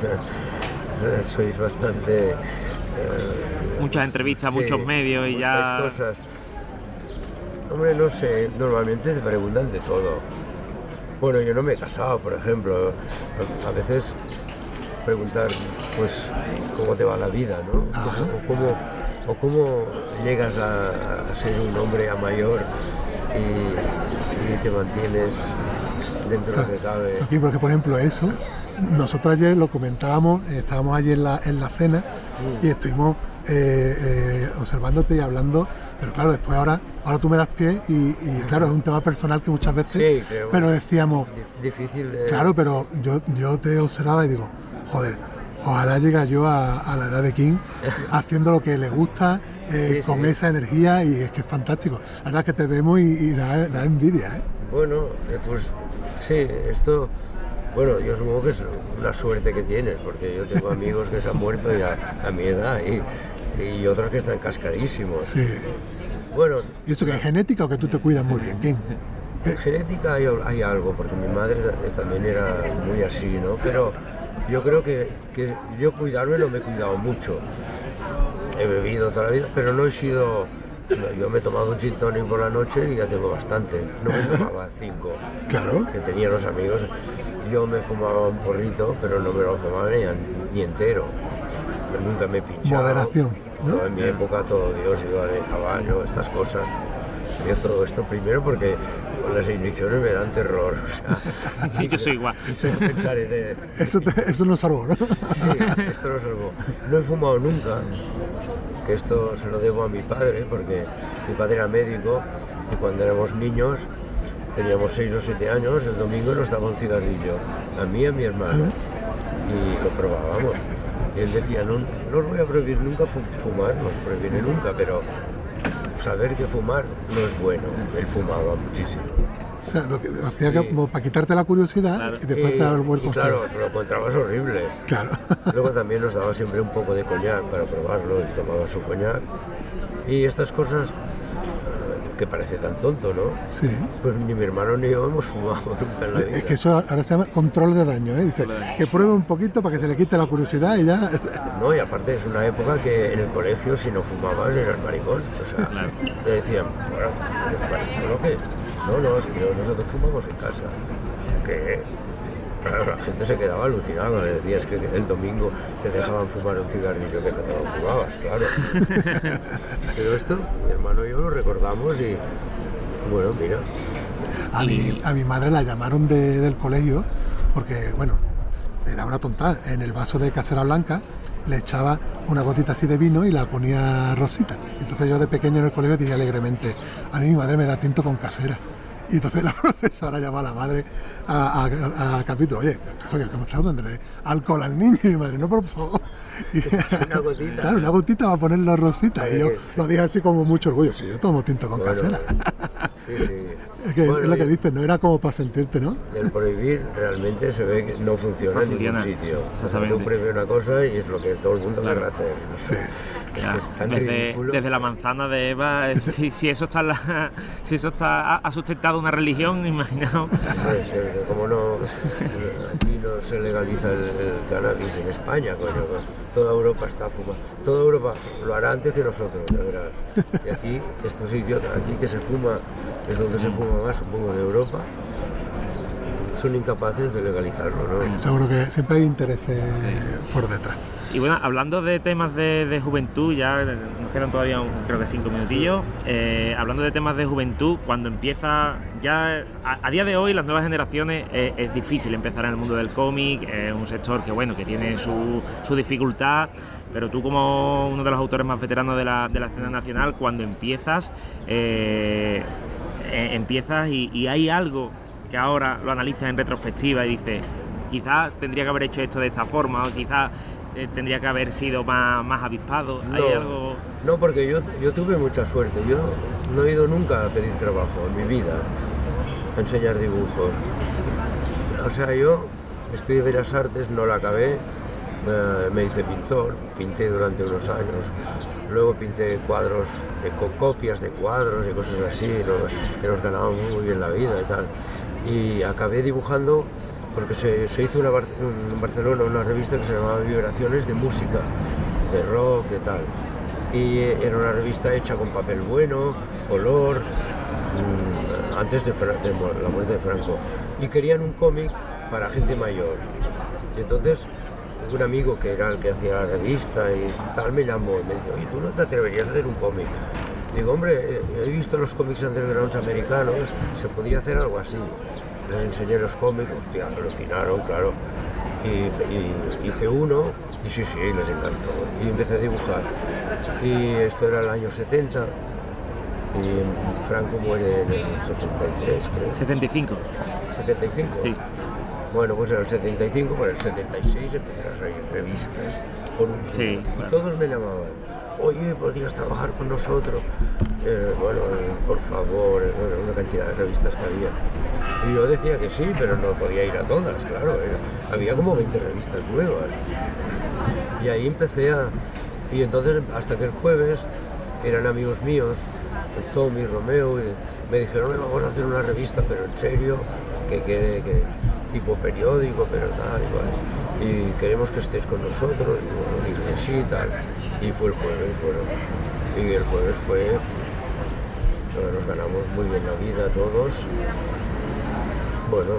Sois bastante... Eh, muchas entrevistas, sí, muchos medios y ya... cosas. Hombre, no sé, normalmente te preguntan de todo. Bueno, yo no me he casado, por ejemplo. A veces preguntar, pues, cómo te va la vida, ¿no? O cómo, o cómo llegas a, a ser un hombre a mayor y, y te mantienes dentro, o sea, de lo que cabe. Aquí, porque, por ejemplo, eso, nosotros ayer lo comentábamos, estábamos ayer en la, en la cena sí. y estuvimos eh, eh, observándote y hablando. Pero claro, después ahora, ahora tú me das pie y, y claro, es un tema personal que muchas veces, sí, creo, pero decíamos, difícil de... Claro, pero yo, yo te observaba y digo, joder, ojalá llegue yo a, a la edad de King haciendo lo que le gusta, eh, sí, con sí. esa energía y es que es fantástico. La verdad es que te vemos y, y da, da envidia, ¿eh? Bueno, eh, pues sí, esto... Bueno, yo supongo que es una suerte que tienes, porque yo tengo amigos que se han muerto ya a mi edad y... y otros que están cascadísimos. Sí. Bueno. ¿Y eso que es genética o que tú te cuidas muy bien? ¿Quién? En genética hay, hay algo, porque mi madre también era muy así, ¿no? Pero yo creo que, que yo cuidarme no me he cuidado mucho. He bebido toda la vida, pero no he sido... Yo me he tomado un gin tonic por la noche y ya tengo bastante. No me tomaba cinco. Claro. Que tenía los amigos. Yo me fumaba un porrito, pero no me lo fumaba ni, ni entero. Nunca me he pinchado. Moderación, ¿no? En mi época todo Dios iba de caballo, estas cosas. Yo todo esto primero porque las inyecciones me dan terror. O sea, y yo soy igual. Pensaré de, eso, te, eso nos salvó, ¿no? Sí, esto nos salvó. No he fumado nunca, que esto se lo debo a mi padre, porque mi padre era médico y cuando éramos niños, teníamos seis o siete años, el domingo nos daba un cigarrillo, a mí y a mi hermano, y lo probábamos. Y él decía, no, no os voy a prohibir nunca fumar, no os prohibiré nunca, pero saber que fumar no es bueno. Él fumaba muchísimo. O sea, lo que hacía sí. que, para quitarte la curiosidad claro. y después y, te daba el buen consejo. Claro, lo encontrabas horrible. Claro. Luego también nos daba siempre un poco de coñac para probarlo, él tomaba su coñac. Y estas cosas que parece tan tonto, ¿no? Sí. Pues ni mi hermano ni yo hemos fumado nunca en la vida. Es que eso ahora se llama control de daño, ¿eh? Dice, que pruebe un poquito para que se le quite la curiosidad y ya... No, y aparte es una época que en el colegio si no fumabas eras maricón. O sea, claro. Te decían, bueno, ¿eres maricón o qué? No, no, es que nosotros fumamos en casa. ¿Qué? Claro, la gente se quedaba alucinada cuando le decías que el domingo te dejaban fumar un cigarrillo que no te lo fumabas, claro. Pero esto, mi hermano y yo lo recordamos y, bueno, mira. A mi, a mi madre la llamaron de, del colegio porque, bueno, era una tontada. En el vaso de casera blanca le echaba una gotita así de vino y la ponía rosita. Entonces yo de pequeño en el colegio decía alegremente, a mí mi madre me da tinto con casera. Y entonces la profesora llama a la madre a, a, a capítulo, oye, esto que hemos estado dándole alcohol al niño, y mi madre, no, por favor. Y, una gotita. Claro, una gotita va a ponerlo rosita. Ay, y yo sí. lo dije así como mucho orgullo, sí, yo tomo tinto con bueno, casera. Sí, sí. Es, que Bueno, es lo que y- dices, no era como para sentirte, ¿no? El prohibir realmente se ve que no funciona No en ningún funciona, sitio. O sea, exactamente. tú prohíbes una cosa y es lo que todo el mundo Claro. querrá hacer. Sí. Es Ya, que es tan desde, ridículo. desde la manzana de Eva, eh, si, si eso está en la- si eso está ha, ha sustentado una religión, imaginaos. Es que como no, aquí no se legaliza el, el cannabis en España, coño. Toda Europa está fumando. Toda Europa lo hará antes que nosotros, ya verás. Y aquí, estos sitios, aquí que se fuma, es donde se fuma más, supongo, en Europa, son incapaces de legalizarlo, ¿no? Seguro que siempre hay intereses por detrás. Y bueno, hablando de temas de, de juventud, ya nos quedan todavía un- creo que cinco minutillos. Eh, hablando de temas de juventud, cuando empieza ya a, a día de hoy las nuevas generaciones eh, es difícil empezar en el mundo del cómic, es un sector que bueno que tiene su, su dificultad. Pero tú, como uno de los autores más veteranos de la, de la escena nacional, cuando empiezas, eh, eh, empiezas y, y hay algo que ahora lo analizas en retrospectiva y dices, quizás tendría que haber hecho esto de esta forma, o quizás eh, tendría que haber sido más, más avispado. Hay No, algo... no, porque yo, yo tuve mucha suerte. Yo no he ido nunca a pedir trabajo en mi vida, a enseñar dibujos. O sea, yo estudié Bellas Artes, no la acabé, eh, me hice pintor, pinté durante unos años. Luego pinté cuadros, de co- copias de cuadros y cosas así, ¿no? Que nos ganábamos muy bien la vida y tal. Y acabé dibujando porque se, se hizo una Bar- en Barcelona una revista que se llamaba Vibraciones de música, de rock y tal. Y era una revista hecha con papel bueno, color, mmm, antes de, Fra- de mu- la muerte de Franco. Y querían un cómic para gente mayor. Y entonces un amigo que era el que hacía la revista y tal me llamó y me dijo, oye, ¿tú no te atreverías a hacer un cómic? Digo, hombre, he visto los cómics undergrounds americanos, se podría hacer algo así. Les enseñé los cómics, hostia, alucinaron, claro. Y, y hice uno y sí, sí, les encantó. Y empecé a dibujar. Y esto era el año setenta y Franco muere en el setenta y tres, creo. setenta y cinco. ¿setenta y cinco? Sí. Bueno, pues en el setenta y cinco, por el setenta y seis empecé a salir revistas. Por un Sí, y claro. todos me llamaban, oye, ¿podrías trabajar con nosotros? Eh, bueno, eh, por favor, eh, bueno, una cantidad de revistas que había. Y yo decía que sí, pero no podía ir a todas, claro. Era- había como veinte revistas nuevas. Y ahí empecé a... Y entonces, hasta que el jueves, eran amigos míos, el Tommy, Romeo, y me dijeron, "Oye, vamos a hacer una revista, pero en serio, que quede que, tipo periódico, pero tal, y, vale. Y queremos que estés con nosotros". Y bueno, dije sí, tal. Y fue el jueves, bueno. Y el jueves fue... bueno, nos ganamos muy bien la vida todos. Bueno,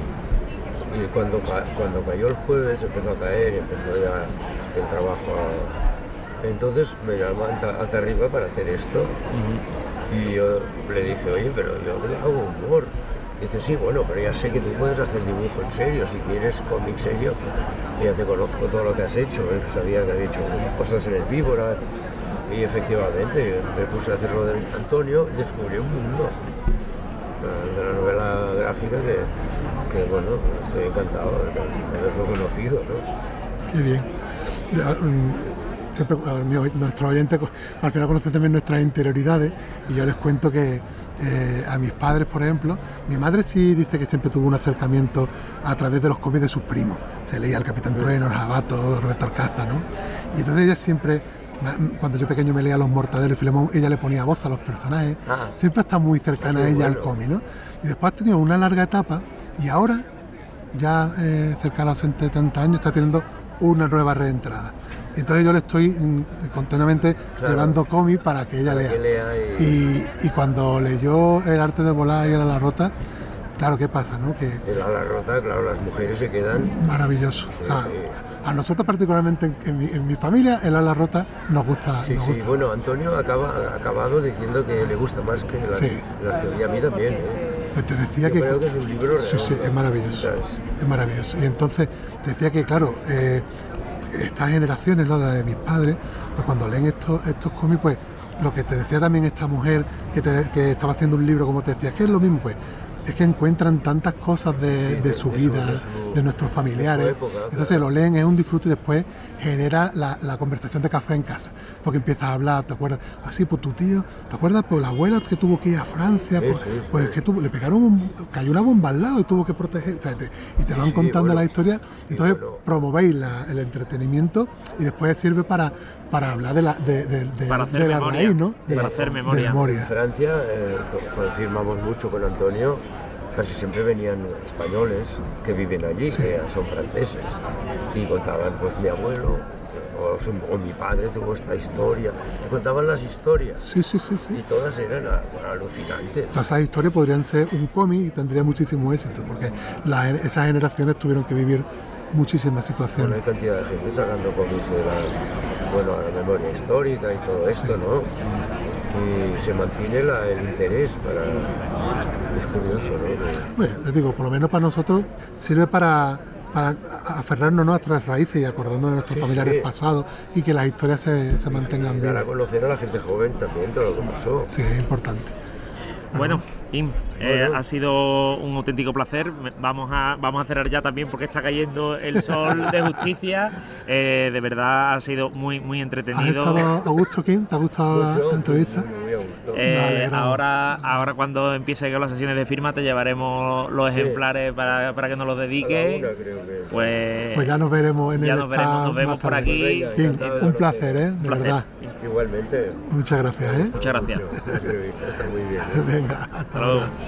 y, y cuando, ca- cuando cayó el jueves empezó a caer, empezó ya el trabajo a... Entonces me llamó alta, alta arriba para hacer esto. Y yo le dije, oye, pero yo hago humor. Dice, sí, bueno, pero ya sé que tú puedes hacer dibujo en serio, si quieres cómic serio, ya te conozco todo lo que has hecho. Él sabía que había hecho cosas en el Víbora. Y efectivamente, me puse a hacer lo de Antonio y descubrí un mundo eh, de la novela gráfica que, que, bueno, estoy encantado de, de haberlo conocido, ¿no? Qué bien. Ya, mm, Siempre, a mi- nuestros oyentes co- al final conocen también nuestras interioridades y yo les cuento que eh, a mis padres, por ejemplo, mi madre sí dice que siempre tuvo un acercamiento a través de los cómics de sus primos. Se leía El Capitán Trueno, El Jabato, Roberto Alcázar, ¿no? Y entonces ella siempre, cuando yo pequeño me leía Los Mortadelos y Filemón, ella le ponía voz a los personajes. Ah. Siempre está muy cercana Qué a ella al bueno. cómic, ¿no? Y después ha tenido una larga etapa y ahora, ya eh, cerca de los setenta años, está teniendo una nueva reentrada. Entonces yo le estoy mm, continuamente Claro. llevando cómics para que ella Para lea. que lea y- Y, y cuando leyó El arte de volar y El ala rota, claro, ¿qué pasa? ¿No? Que El ala rota, claro, las mujeres se quedan... maravilloso. O sea, Sí. a nosotros particularmente en, en mi, en mi familia, El ala rota nos gusta. Sí, nos sí, gusta. bueno, Antonio acaba, ha acabado diciendo que le gusta más que la, Sí. la que- y a mí también, ¿eh? Pues te decía Yo que, creo que es un libro sí, sí, redondo. es maravilloso. ¿Sabes? Es maravilloso. Y entonces te decía que, claro, eh, estas generaciones, ¿no? La de mis padres, pues cuando leen estos, estos cómics, pues lo que te decía también esta mujer que, te- que estaba haciendo un libro, como te decía, que es lo mismo, pues es que encuentran tantas cosas de, Sí, de su de vida, su- de su- de nuestros familiares. de su época, Entonces claro. lo leen, es un disfrute y después genera la, la conversación de café en casa. Porque empiezas a hablar, ¿te acuerdas? Así, pues tu tío, ¿te acuerdas? Pues la abuela que tuvo que ir a Francia, Sí, pues, sí, pues sí. que tuvo, le pegaron, un- cayó una bomba al lado y tuvo que proteger. O sea, te- y te Sí, van sí, contando bueno. la historia. Y Entonces bueno. promovéis la- el entretenimiento y después sirve para, para hablar de la, de, de- de- Para hacer de la memoria. raíz, ¿no? De Para la- hacer de memoria. En Francia, eh, cuando firmamos mucho con Antonio, casi siempre venían españoles que viven allí, Sí. que son franceses, y contaban, pues mi abuelo o, su- o mi padre tuvo esta historia, y contaban las historias, Sí, sí, sí, y sí. todas eran a- alucinantes. Todas esas historias podrían ser un cómic y tendría muchísimo éxito, porque la- esas generaciones tuvieron que vivir muchísimas Bueno, situaciones. hay cantidad de gente sacando cómics de la, bueno, la memoria histórica y todo esto, Sí. ¿no? Y se mantiene la- el interés para... Es curioso, ¿no? Bueno, les digo, por lo menos para nosotros sirve para, para aferrarnos a nuestras raíces y acordarnos de nuestros Sí, familiares sí. pasados y que las historias se, se mantengan Y dar a vivas. conocer a la gente joven también todo lo que pasó. Sí, es importante. Bueno, Kim, eh, Bueno. ha sido un auténtico placer. Me- Vamos a, vamos a cerrar ya también porque está cayendo el sol de justicia. Eh, de verdad ha sido muy, muy ¿Has entretenido. estado a gusto, Kim? ¿Te ha gustado la, Mucho, la entrevista? muy, muy a gusto. Eh, Me alegramos. ahora, ahora cuando empiece con las sesiones de firma te llevaremos los Sí. ejemplares para, para que nos los A la dediques. una, creo que. Pues, Pues ya nos veremos en ya el nos veremos, stand nos vemos más por tarde. aquí. Venga, Kim, encantado de un conocer. placer, ¿eh? De Un placer. verdad. Igualmente. Muchas gracias, ¿eh? Muchas gracias. Mucho. La entrevista está muy bien. ¿eh? Venga, hasta Hasta luego. ahora.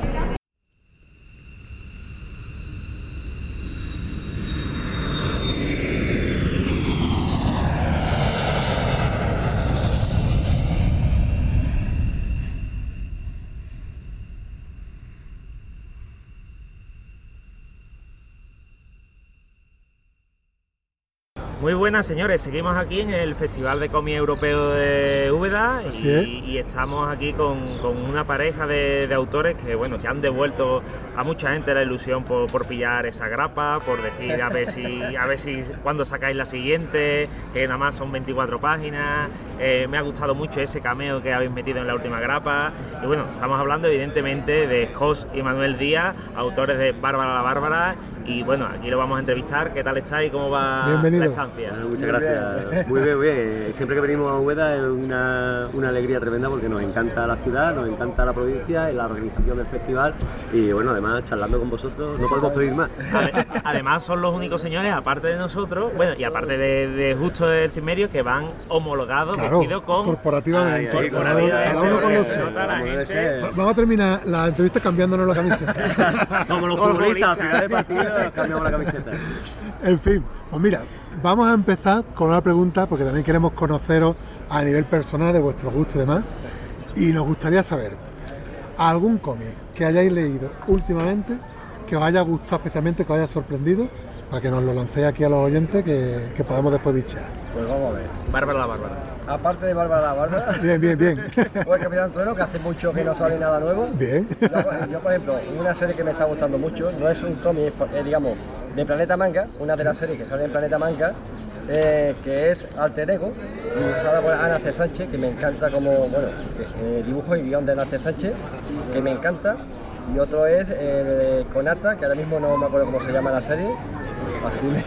Muy buenas, señores. Seguimos aquí en el Festival de Cómic Europeo de Úbeda Así y, es. y estamos aquí con, con una pareja de, de autores que, bueno, que han devuelto a mucha gente la ilusión por, por pillar esa grapa, por decir a ver si, a ver si cuando sacáis la siguiente, que nada más son veinticuatro páginas. Eh, me ha gustado mucho ese cameo que habéis metido en la última grapa. Y bueno, estamos hablando evidentemente de Jos y Manuel Díaz, autores de Bárbara la Bárbara. Y bueno, aquí lo vamos a entrevistar. ¿Qué tal estáis? ¿Cómo va Bienvenido. la estancia? Bueno, muchas gracias. Muy bien, muy bien. Siempre que venimos a Úbeda es una, una alegría tremenda porque nos encanta la ciudad, nos encanta la provincia y la organización del festival. Y bueno, además charlando con vosotros no podemos pedir más. Ade- Además son los únicos señores, aparte de nosotros, bueno, y aparte de, de Justo del Cimerio, que van homologados, Claro, vestidos con... corporativamente. Ay, ay, cada, uno, corporativamente, cada uno con lo porque suyo. se nota la Como debe gente. ser. Va- Vamos a terminar la entrevista cambiándonos la camisa. Como los Como futbolistas, al futbolistas. final del partido nos cambiamos la camiseta. En fin, pues mira, vamos a empezar con una pregunta porque también queremos conoceros a nivel personal de vuestro gusto y demás. Y nos gustaría saber, ¿algún cómic que hayáis leído últimamente que os haya gustado especialmente, que os haya sorprendido? Para que nos lo lancéis aquí a los oyentes que, que podamos después bichear. Pues vamos a ver. Bárbara la Bárbara. Aparte de Bárbara la Bárbara, Bien, bien, bien. o el Capitán Trueno, que hace mucho que no sale nada nuevo. Bien. Yo, yo, por ejemplo, una serie que me está gustando mucho, no es un cómic, es, digamos, de Planeta Manga, una de las series que sale en Planeta Manga, eh, que es Alter Ego, dibujada por Ana C. Sánchez, que me encanta como, bueno, eh, dibujo y guión de Ana C. Sánchez, que me encanta. Y otro es eh, Konata, que ahora mismo no me acuerdo cómo se llama la serie. Así me...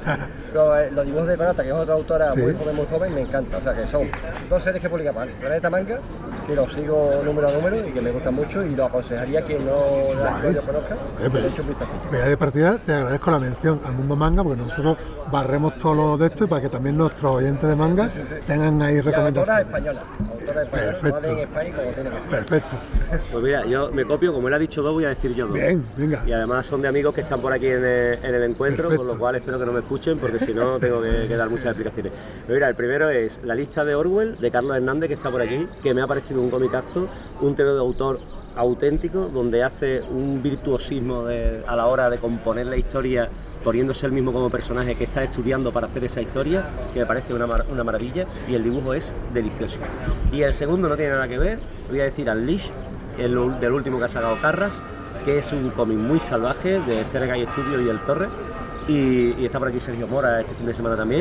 Pero, eh, los dibujos de Konata, que es otra autora Sí. muy joven, muy joven, me encanta. O sea, que son dos series que publica para Planeta Manga, que los sigo número a número y que me gustan mucho y lo aconsejaría a quien no Guay. lo conozca. Eh, que le eche un vistazo. Pues ya de partida te agradezco la mención al mundo manga porque nosotros barremos todo lo de esto y para que también nuestros oyentes de manga tengan ahí Y autora recomendaciones. española. Autora española, Perfecto. Made in Spain, como tiene que ser. Perfecto. Pues mira, yo me copio, como él ha dicho dos, voy a decir yo dos. Bien, venga. Y además son de amigos que están por aquí en el, en el encuentro, Perfecto. con lo cual espero que no me escuchen porque si no tengo que, que dar muchas explicaciones. Pero mira, el primero es La lista de Orwell, de Carlos Hernández, que está por aquí, que me ha parecido un comicazo, un tema de autor auténtico, donde hace un virtuosismo de- a la hora de componer la historia, poniéndose él mismo como personaje que está estudiando para hacer esa historia, que me parece una, mar- una maravilla, y el dibujo es delicioso. Y el segundo no tiene nada que ver, voy a decir Unleash, el ul- del último que ha sacado Carras, que es un cómic muy salvaje de Cerga y Estudio y El Torre, y, y está por aquí Sergio Mora este fin de semana también,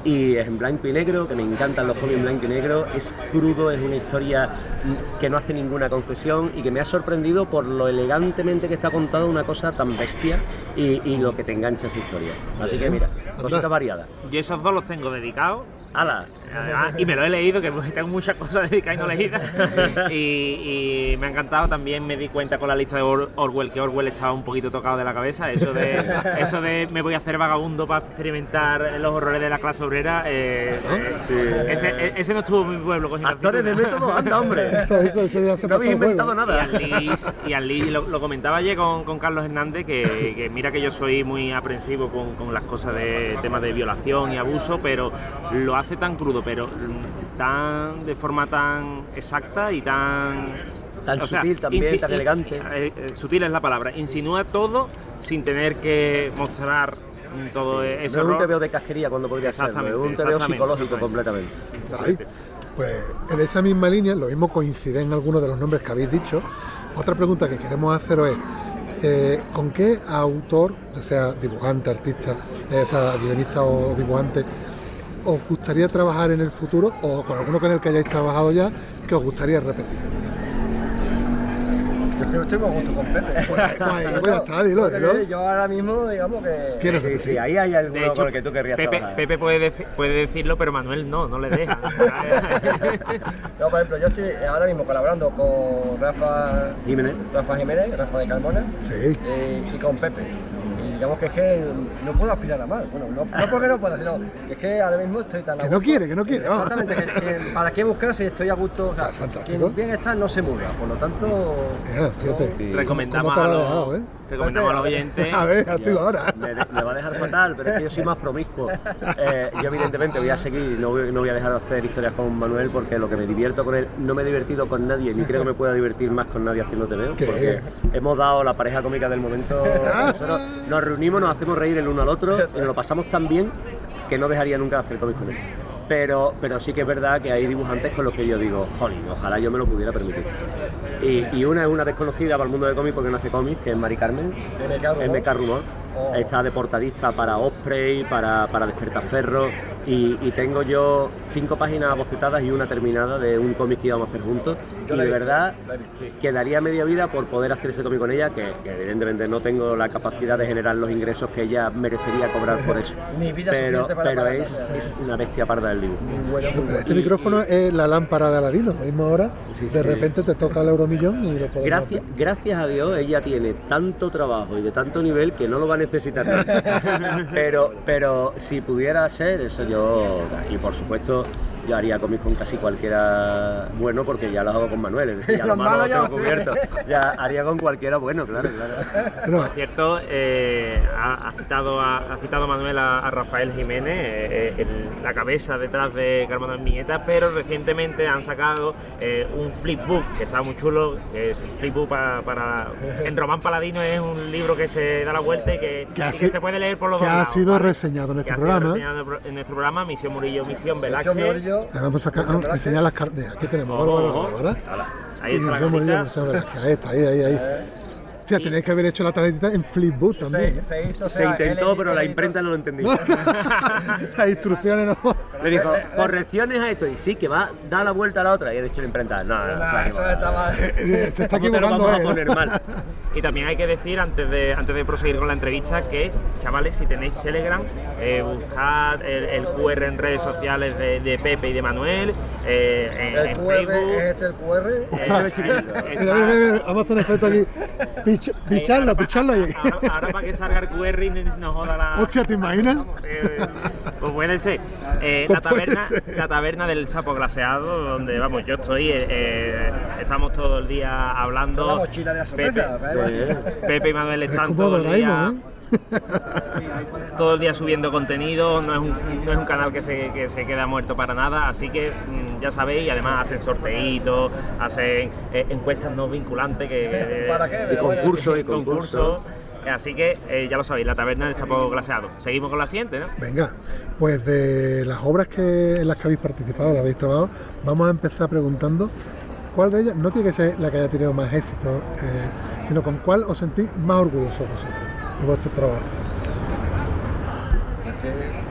y es en blanco y negro, que me encantan los cómics en blanco y negro, es crudo, es una historia que no hace ninguna concesión y que me ha sorprendido por lo elegantemente que está contado una cosa tan bestia y, y lo que te engancha esa historia. Así que mira, cositas variadas. Yo esos dos los tengo dedicados. ¡Hala! Ah, y me lo he leído, que tengo muchas cosas dedicadas y no leídas. y, y me ha encantado. También me di cuenta con la lista de Or- Orwell que Orwell estaba un poquito tocado de la cabeza. Eso de, eso de me voy a hacer vagabundo para experimentar los horrores de la clase obrera. Eh, eh, Sí. ese, ese no estuvo en mi pueblo. cogiendo Actores de aceituna. método, anda, hombre. Eso, eso, eso ya se No pasó habéis el juego. inventado Y nada. al Liz, y al Liz lo, lo comentaba ayer con, con Carlos Hernández, que, que mira que yo soy muy aprensivo con, con las cosas de temas de violación y abuso, pero lo hace tan crudo, pero mm, tan de forma tan exacta y tan Tan o sea, sutil también, insi- tan in- elegante. eh, eh, sutil es la palabra, insinúa todo sin tener que mostrar mm, todo ese No es un horror. tebeo de casquería cuando podría serlo, es Exactamente, un tebeo exactamente, psicológico exactamente. completamente. Exactamente. Ay, pues en esa misma línea, lo mismo coincide en algunos de los nombres que habéis dicho. Otra pregunta que queremos haceros es, eh, ¿con qué autor, ya sea dibujante, artista, eh, o sea, guionista o dibujante, os gustaría trabajar en el futuro, o con alguno con el que hayáis trabajado ya, que os gustaría repetir? Yo creo que estoy muy a gusto con Pepe. Pues, pues ya está, dilo, dilo. Yo ahora mismo, digamos que... ¿Quieres Sí, repetir? sí, ahí hay De alguno hecho, con el que tú querrías Pepe, trabajar. Pepe puede, deci- puede decirlo, pero Manuel no, no le deja. No, por ejemplo, yo estoy ahora mismo colaborando con Rafa Jiménez. Rafa Jiménez, Rafa de Carmona, Sí. eh, y con Pepe. Y digamos que es que no puedo aspirar a más. Bueno, no, no porque no pueda, sino que es que ahora mismo estoy tan a Que no gusto. quiere, que no quiere, vamos. Exactamente, que, que para qué buscar si estoy a gusto. O sea, Fantástico. quien bien está no se muda. Por lo tanto, Ya, fíjate. Sí. Recomendamos, ¿Cómo te a lo los, ha dejado, eh? recomendamos a los oyentes. A ver, activo ahora. Me, me va a dejar fatal, pero es que yo soy más promiscuo. Eh, yo evidentemente voy a seguir, no voy, no voy a dejar de hacer historias con Manuel porque lo que me divierto con él, no me he divertido con nadie, ni creo que me pueda divertir más con nadie haciendo T V O, ¿Qué? porque hemos dado la pareja cómica del momento. Nosotros nos reunimos, nos hacemos reír el uno al otro, y nos lo pasamos tan bien que no dejaría nunca de hacer cómics con él. Pero, pero sí que es verdad que hay dibujantes con los que yo digo, jolín, ojalá yo me lo pudiera permitir. Y, y una es una desconocida para el mundo de cómics porque no hace cómics, que es Mari Carmen, M K Rumor. M K Rumor. Oh. Está de portadista para Osprey, para, para Despertaferro, y, y tengo yo cinco páginas bocetadas y una terminada de un cómic que íbamos a hacer juntos. Yo y la he de visto, verdad la he visto. que daría media vida por poder hacer ese cómic con ella, que, que evidentemente no tengo la capacidad de generar los ingresos que ella merecería cobrar por eso. Ni vida pero suficiente para pero pagar es, la- es una bestia parda del dibujo. muy bueno, muy Pero bueno. este micrófono es la lámpara de Aladino, lo mismo ahora, Sí, de sí. repente te toca el euromillón y lo podemos Gracias, hacer. gracias a Dios ella tiene tanto trabajo y de tanto nivel que no lo va a necesitar. pero, pero si pudiera ser, eso yo, y por supuesto, yo haría cómics con casi cualquiera bueno porque ya lo hago con Manuel, es decir, ya lo Los malo lo malos ya tengo lo sé. cubierto. Ya haría con cualquiera bueno, claro, claro. No, Por cierto, eh, ha, ha citado a, ha citado Manuel a, a Rafael Jiménez, eh, el- la cabeza detrás de Carmona Viñeta, pero recientemente han sacado eh, un flipbook que está muy chulo, que es el flipbook para, para... En Román Paladino es un libro que se da la vuelta y que, Que ha y que sido- se puede leer por los que dos ha lados, sido ¿vale? reseñado en Que este ha sido programa. reseñado en pro- en nuestro programa, Misión Murillo, Misión Velázquez. Misión Murillo, Ahí vamos a, sacar, vamos a enseñar las cartas. Aquí tenemos, Ojo, Bárbara, ojo. Bárbara, ¿verdad? Ahí está la Misión Murillo, carita. Misión Velázquez, ahí está, ahí, ahí, ahí. O sea, tenéis que haber hecho la tarjetita en Flipbook también. se, se hizo, o Se sea, intentó, él- pero él la editó- imprenta no lo entendí. Las instrucciones no. Le dijo, correcciones a esto, y sí, que va, da la vuelta a la otra, y he dicho la imprenta, no, no, no, Nah, se ha eso equivocado. está mal. Se está ¿Cómo te lo equivocando. vamos a eh, ¿no? poner mal? Y también hay que decir, antes de, antes de proseguir con la entrevista, que, chavales, si tenéis Telegram, eh, buscad el, el Q R en redes sociales de, de Pepe y de Manuel, eh, en, El en Q R, Facebook. ¿es este el Q R? Eso es chiquitito. Está- Mira, mira, mira, vamos a hacer un efecto aquí. Pich- Picharlo, ahora pa- picharlo ahí. Ahora, ahora para que salga el Q R y nos joda la... Hostia, ¿te imaginas? Eh, pues puede ser. Eh, Pues la, puede taberna, ser. la taberna del sapo glaseado, donde vamos, yo estoy, eh, eh, estamos todo el día hablando. La mochila de la sorpresa. Pepe, ¿eh? Pepe y Manuel Es están como todo el día, Doraemon, ¿eh? todo el día subiendo contenido, no es un, no es un canal que se, que se queda muerto para nada, así que mm, ya sabéis, y además hacen sorteitos, hacen eh, encuestas no vinculantes que, que- ¿Para qué? Y Pero bueno, concursos, y concursos. concursos. Así que eh, ya lo sabéis, la taberna del sapo glaseado. Seguimos con la siguiente, ¿no? Venga, pues de las obras que, en las que habéis participado, que habéis trabajado, vamos a empezar preguntando cuál de ellas, no tiene que ser la que haya tenido más éxito, eh, sino con cuál os sentís más orgullosos vosotros de vuestro trabajo.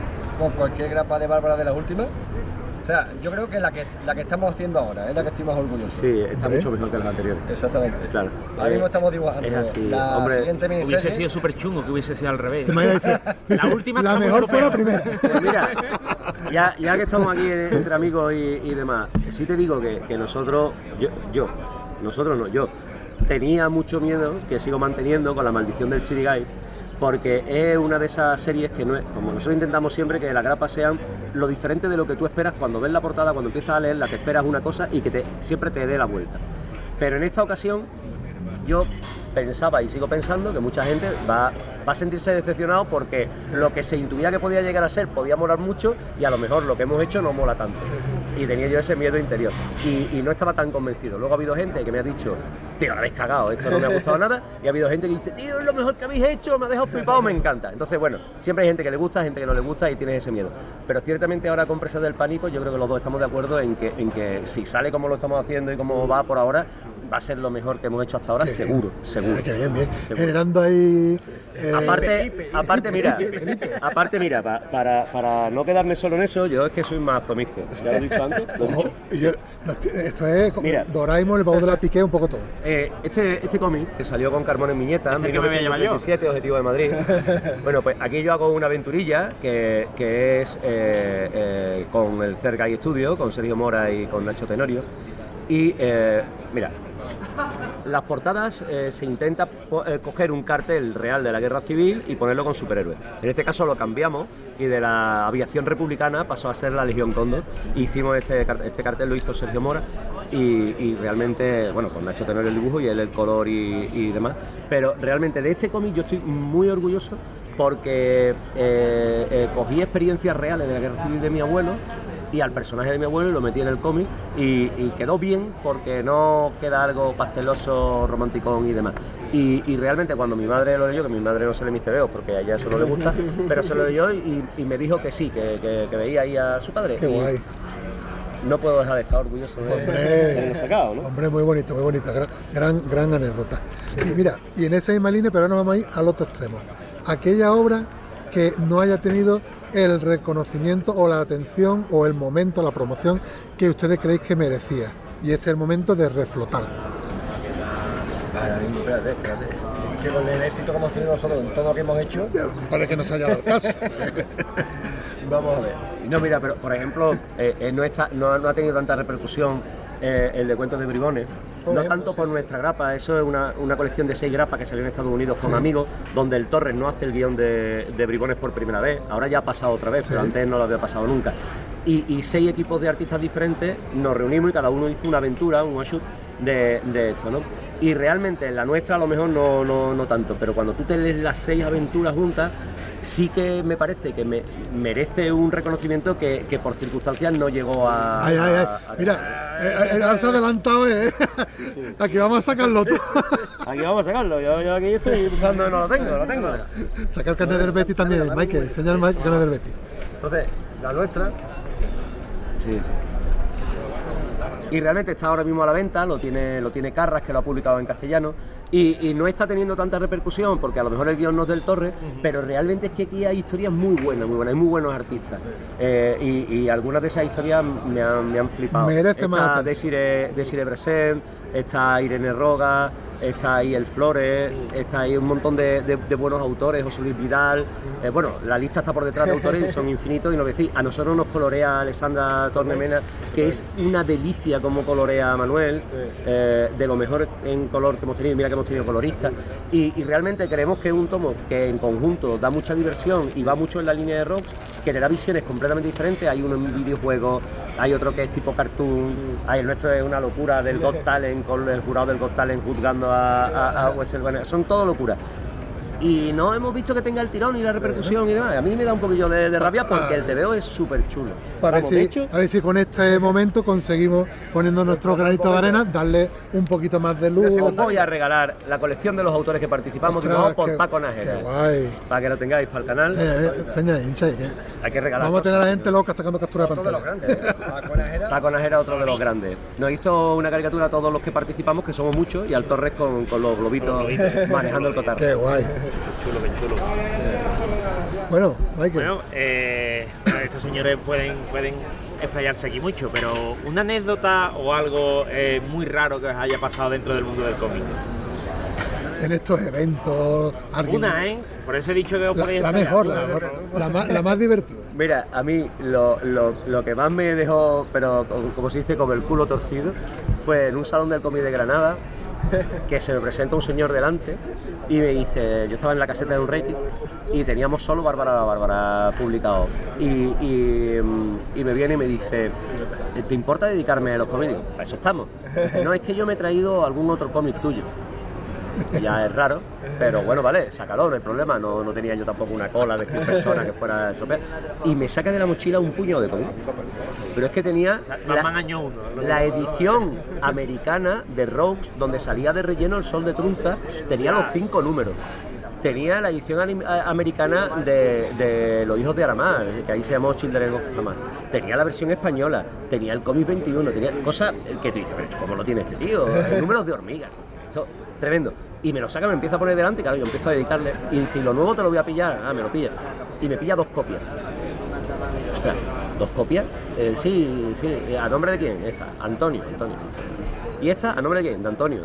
con cualquier grapa de Bárbara de la última. O sea, yo creo que la que la que estamos haciendo ahora es la que estoy más orgulloso. Sí, está mucho mejor que las anteriores. Exactamente. Claro. Ahora mismo estamos dibujando es así, la hombre, siguiente miniserie. Hubiese sido súper chungo que hubiese sido al revés. Te imaginas, dice, La última la está mejor mucho fue la peor. primera. Pues mira, ya, ya que estamos aquí entre amigos y, y demás, sí te digo que, que nosotros, yo, yo, nosotros no, yo, tenía mucho miedo, que sigo manteniendo con La maldición del Chirigai, porque es una de esas series que no es, como nosotros intentamos siempre que las grapas sean lo diferente de lo que tú esperas cuando ves la portada, cuando empiezas a leerla, te esperas una cosa y que te, siempre te dé la vuelta. Pero en esta ocasión yo pensaba y sigo pensando que mucha gente va, va a sentirse decepcionado porque lo que se intuía que podía llegar a ser podía molar mucho y a lo mejor lo que hemos hecho no mola tanto. Y tenía yo ese miedo interior y, y no estaba tan convencido. Luego ha habido gente que me ha dicho, tío, la habéis cagado, esto no me ha gustado nada, y ha habido gente que dice, tío, es lo mejor que habéis hecho, me ha dejado flipado, me encanta. Entonces, bueno, siempre hay gente que le gusta, gente que no le gusta y tienes ese miedo. Pero ciertamente ahora con Presa del Pánico yo creo que los dos estamos de acuerdo en que, en que si sale como lo estamos haciendo y como va por ahora, va a ser lo mejor que hemos hecho hasta ahora, seguro, seguro. Qué bien, bien. Seguro. Generando ahí... eh, Aparte, aparte, mira, aparte, mira, pa- para, para no quedarme solo en eso, yo es que soy más promiscuo. Ya lo he dicho antes, lo he dicho. ojo, yo- no, esto es como Mira. Doraemon, el baúl de la Piqué, un poco todo. Eh, este este cómic que salió con Carmón en Viñeta, ¿Es el que me voy a llamar yo? mil novecientos treinta y siete, Objetivo de Madrid. Bueno, pues aquí yo hago una aventurilla que, que es eh, eh, con el Cergai Studio, con Sergio Mora y con Nacho Tenorio. Y eh, mira, las portadas eh, se intenta po- eh, coger un cartel real de la guerra civil y ponerlo con superhéroes. En este caso lo cambiamos y de la aviación republicana pasó a ser la Legión Cóndor. Hicimos este, car- este cartel, lo hizo Sergio Mora y, y realmente, bueno, con Nacho Tenorio el dibujo y él el color y, y demás. Pero realmente de este cómic yo estoy muy orgulloso porque eh, eh, cogí experiencias reales de la guerra civil de mi abuelo y al personaje de mi abuelo lo metí en el cómic y, y quedó bien porque no queda algo pasteloso, romanticón y demás. Y, y realmente cuando mi madre lo leyó, que mi madre no se lee mis tebeos porque a ella eso no le gusta, pero se lo leyó y, y me dijo que sí, que, que, que veía ahí a su padre. Qué Y guay. no puedo dejar de estar orgulloso de, de Hombre, haberlo sacado, ¿no? hombre, muy bonito, muy bonita, gran, gran, gran anécdota. Y mira, y en esa misma línea, pero ahora nos vamos a ir al otro extremo. Aquella obra que no haya tenido el reconocimiento o la atención o el momento, la promoción que ustedes creéis que merecía. Y este es el momento de reflotar. Ahora mismo, espérate, espérate. Que con el éxito que hemos tenido nosotros en todo lo que hemos hecho, Para que no se haya dado caso. vamos a ver. No, mira, pero por ejemplo, eh, eh, no, está, no, no ha tenido tanta repercusión eh, el de Cuentos de Bribones. Por No ejemplo, tanto sí, por sí. nuestra grapa, eso es una, una colección de seis grapas que salió en Estados Unidos con amigos, donde el Torres no hace el guión de, de Bribones por primera vez. Ahora ya ha pasado otra vez, pero antes no lo había pasado nunca. Y, y seis equipos de artistas diferentes nos reunimos y cada uno hizo una aventura, un one shot de, de esto, ¿no? Y realmente en la nuestra a lo mejor no, no, no tanto, pero cuando tú te lees las seis aventuras juntas, sí que me parece que me merece un reconocimiento que, que por circunstancias no llegó a... Ay, ay, ay. a- a- Mira, eh, eh, ahora se ha adelantado, ¿eh? Aquí vamos a sacarlo todo. Aquí vamos a sacarlo, yo, yo aquí estoy buscando, no lo tengo, lo tengo. Sacar el carnet del Betis también, Michael. Enseña el ma- carnet del Betis. Entonces, la nuestra, Sí, sí. Y realmente está ahora mismo a la venta, lo tiene, lo tiene Carras, que lo ha publicado en castellano, y, y no está teniendo tanta repercusión, porque a lo mejor el guión no es del Torres, pero realmente es que aquí hay historias muy buenas, muy buenas, hay muy buenos artistas. Eh, y, y algunas de esas historias me han, me han flipado. Merece más Está atención. Desiree, Desiree Bresent, está Irene Roga, está ahí El Flores, está ahí un montón de, de- de buenos autores, José Luis Vidal. Eh, bueno, la lista está por detrás de autores y son infinitos, y nos decís, a nosotros nos colorea Alessandra Tornemena, que es una delicia como colorea Manuel, eh, de lo mejor en color que hemos tenido, mira que hemos tenido coloristas, y, y realmente creemos que es un tomo que en conjunto da mucha diversión y va mucho en la línea de Rocks, que le da visiones completamente diferentes. Hay uno en videojuegos, hay otro que es tipo cartoon, hay el nuestro es una locura del Got Talent, con el jurado del Got Talent juzgando a, a, a Wessel Van- son todo locuras. Y no hemos visto que tenga el tirón y la repercusión y demás. A mí me da un poquillo de, de rabia porque el tebeo es súper chulo. Para ver, Vamos, de si, hecho, a ver si con este momento conseguimos, poniendo nuestro granito de arena, darle un poquito más de luz. os voy a regalar la colección de los autores que participamos, Ostras, dibujados por qué- Paco Nájera. Qué guay. Para que lo tengáis para el canal. Enseña, hincha. ¿eh? Hay que regalar. Vamos a tener a la cosas. gente loca sacando captura de otro de los pantalla. grandes, ¿eh? Paco Nájera. Paco Nájera, otro de los grandes. Nos hizo una caricatura a todos los que participamos, que somos muchos, y al Torres con, con los globitos manejando el cotarro. Qué guay. chulo, qué chulo. Bueno, Michael. Bueno, eh, estos señores pueden, pueden explayarse aquí mucho, pero una anécdota o algo eh, muy raro que os haya pasado dentro del mundo del cómic. En estos eventos. alguien- Una, ¿eh? Por eso he dicho que os La, podéis la explayar. mejor, la Una, mejor. por favor. La más, la más divertida. Mira, a mí lo, lo, lo que más me dejó, pero como- como se dice, como el culo torcido, fue en un salón del cómic de Granada, que se me presenta un señor delante y me dice, yo estaba en la caseta de un rating y teníamos solo Bárbara la Bárbara publicado y, y, mm, y me viene y me dice, ¿te importa dedicarme a los cómics? Digo, para eso estamos. Dice, no, es que yo me he traído algún otro cómic tuyo. Ya es raro, pero bueno, vale, sácalo, no hay problema, no, no tenía yo tampoco una cola de cien personas que fuera a estropear. Y me saca de la mochila un puñado de cómic. Pero es que tenía Batman la, año uno. la edición americana de Rogues, donde salía de relleno el sol de Trunza, tenía los cinco números. Tenía la edición anim- a- americana de, de Los hijos de Aramar, que ahí se llamó Children of Aramar. Tenía la versión española, tenía el cómic veintiuno, tenía cosas que tú dices, pero ¿cómo lo tiene este tío? Números de hormigas. Esto, tremendo. Y me lo saca, me empieza a poner delante, y claro, yo empiezo a dedicarle. Y dice, "¿Y lo nuevo te lo voy a pillar?". Ah, me lo pilla. Y me pilla dos copias. Ostras, ¿dos copias? Eh, sí, sí. ¿A nombre de quién? Esta, Antonio, Antonio. ¿Y esta? ¿A nombre de quién? De Antonio.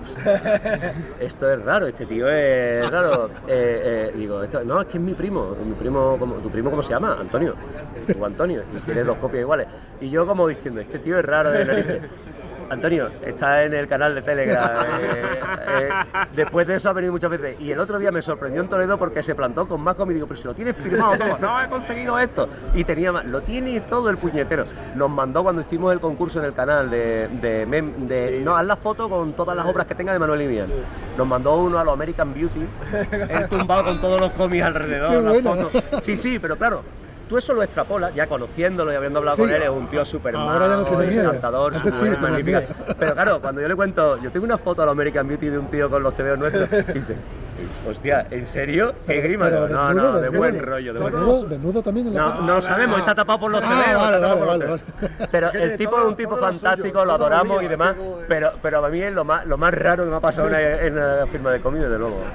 Esto es raro, este tío es raro. Eh, eh, digo, esto, no, es que es mi primo. Mi primo, ¿cómo, ¿tu primo cómo se llama? Antonio. Tu Antonio. Y tiene dos copias iguales. Y yo como diciendo, este tío es raro de narices. Antonio, está en el canal de Telegram. eh, eh, después de eso ha venido muchas veces. Y el otro día me sorprendió en Toledo porque se plantó con más cómic. Digo, pero si lo tienes firmado todo. No, he conseguido esto. Y tenía más. Lo tiene todo el puñetero. Nos mandó cuando hicimos el concurso en el canal de. de, mem- de no, haz la foto con todas las obras que tenga de Manuel Linian. Nos mandó uno a los American Beauty. Él tumbado con todos los cómics alrededor. Qué las bueno. fotos. Sí, sí, pero claro. Tú eso lo extrapolas, ya conociéndolo y habiendo hablado Sí. con él, es un tío súper Ahora ya no tiene miedo. encantador, Antes su sí, mujer es tenía magnífica. miedo. Pero claro, cuando yo le cuento, yo tengo una foto a la American Beauty de un tío con los tebeos nuestros, y dice, hostia, ¿en serio? ¿Qué grima? Pero No, desnudo, no, de desnudo. buen rollo, de buen rollo. ¿Desnudo, desnudo también en la No, foto? no lo sabemos, está tapado por los Ah, tebeos. vale, está tapado por vale, los vale, tebeos. Pero el tipo es un tipo fantástico, lo adoramos y demás, pero, pero a mí es lo más, lo más raro que me ha pasado en una, en una firma de cómic, desde luego.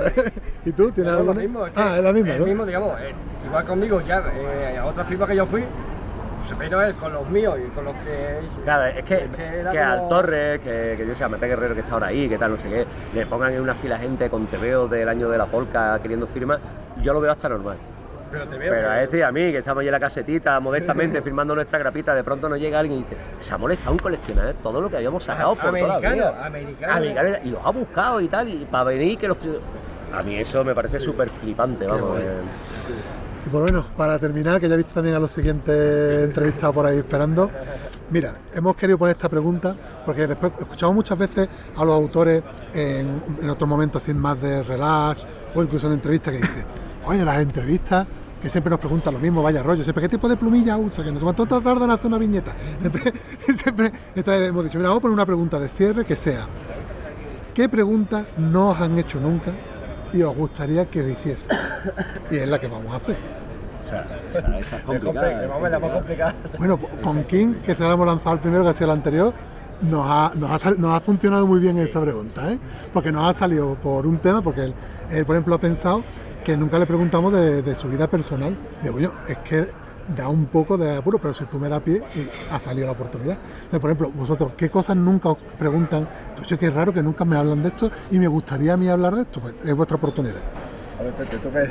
¿Y tú tienes Es lo algo? mismo, es que Ah, es la misma, el ¿no? mismo, digamos, eh, igual conmigo, ya eh, a otra firma que yo fui, se vino él con los míos y con los que... Claro, es que, Es que era que como- al Torres, que, que yo sé, a Mate Guerrero que está ahora ahí, que tal, no sé qué, le pongan en una fila gente con tebeos del año de la polca queriendo firmas, yo lo veo hasta normal. Pero te veo... Pero a que- este y a mí, que estamos ahí en la casetita, modestamente, firmando nuestra grapita, de pronto nos llega alguien y dice, se ha molestado un coleccionar todo lo que habíamos sacado por toda la Americano, vida. americano. Americano, y los ha buscado y tal, y para venir que los... A mí eso me parece súper flipante, vamos. guay. eh. Y por bueno, para terminar, que ya he visto también a los siguientes entrevistados por ahí esperando, mira, hemos querido poner esta pregunta porque después escuchamos muchas veces a los autores en, en otros momentos sin más de relax o incluso en entrevistas que dicen, oye, las entrevistas que siempre nos preguntan lo mismo, vaya rollo, siempre, ¿qué tipo de plumilla usa? Que no sé cuánto tardan en hacer una viñeta. Siempre, siempre, entonces hemos dicho, mira, vamos a poner una pregunta de cierre que sea, ¿qué preguntas no os han hecho nunca y os gustaría que os hiciese? Y es la que vamos a hacer. O sea, esa, esa es Es complicada. complicado, es vamos, es la más complicada. complicada. Bueno, con King, que se la hemos lanzado el primero que ha sido el anterior, nos ha, nos ha, sal- nos ha funcionado muy bien esta pregunta, ¿eh? Porque nos ha salido por un tema, porque él, él, por ejemplo, ha pensado que nunca le preguntamos de, de su vida personal. Digo, coño, es que da un poco de apuro, pero si tú me das pie, y ha salido la oportunidad. Entonces, por ejemplo, vosotros, ¿qué cosas nunca os preguntan? Entonces, qué raro que nunca me hablan de esto y me gustaría a mí hablar de esto. Pues es vuestra oportunidad. A ver, Pepe, ¿tú qué?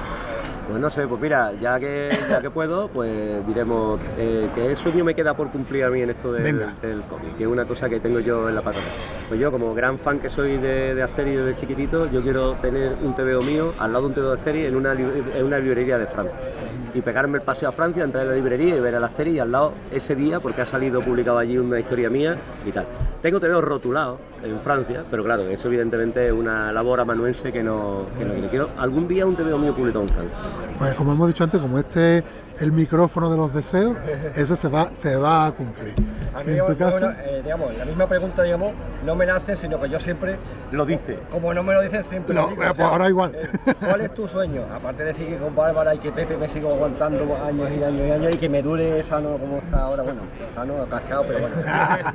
Pues no sé, pues mira, ya que, ya que puedo, pues diremos eh, que sueño me queda por cumplir a mí en esto del, Venga. del cómic, que es una cosa que tengo yo en la patata. Pues yo, como gran fan que soy de, de Asterix desde chiquitito, yo quiero tener un tebeo mío al lado de un tebeo de Asterix en una, li- en una librería de Francia. Y pegarme el paseo a Francia, entrar en la librería y ver al Asterix y al lado ese día, porque ha salido publicado allí una historia mía y tal. Tengo tebeos rotulados en Francia, pero claro, eso evidentemente es una labor amanuense que no, que no quiero. Quiero algún día un tebeo mío publicado en Francia. Pues como hemos dicho antes, como este es el micrófono de los deseos, eso se va, se va a cumplir. A mí, En digamos, tu caso, bueno, eh, digamos, la misma pregunta, digamos, no me la hacen, sino que yo siempre, Lo dice. como no me lo dicen, siempre No, lo digo. pues ahora igual. eh, ¿Cuál es tu sueño? Aparte de seguir con Bárbara y que Pepe me siga aguantando años y años y años y que me dure sano como está ahora, bueno, sano, cascado, pero bueno.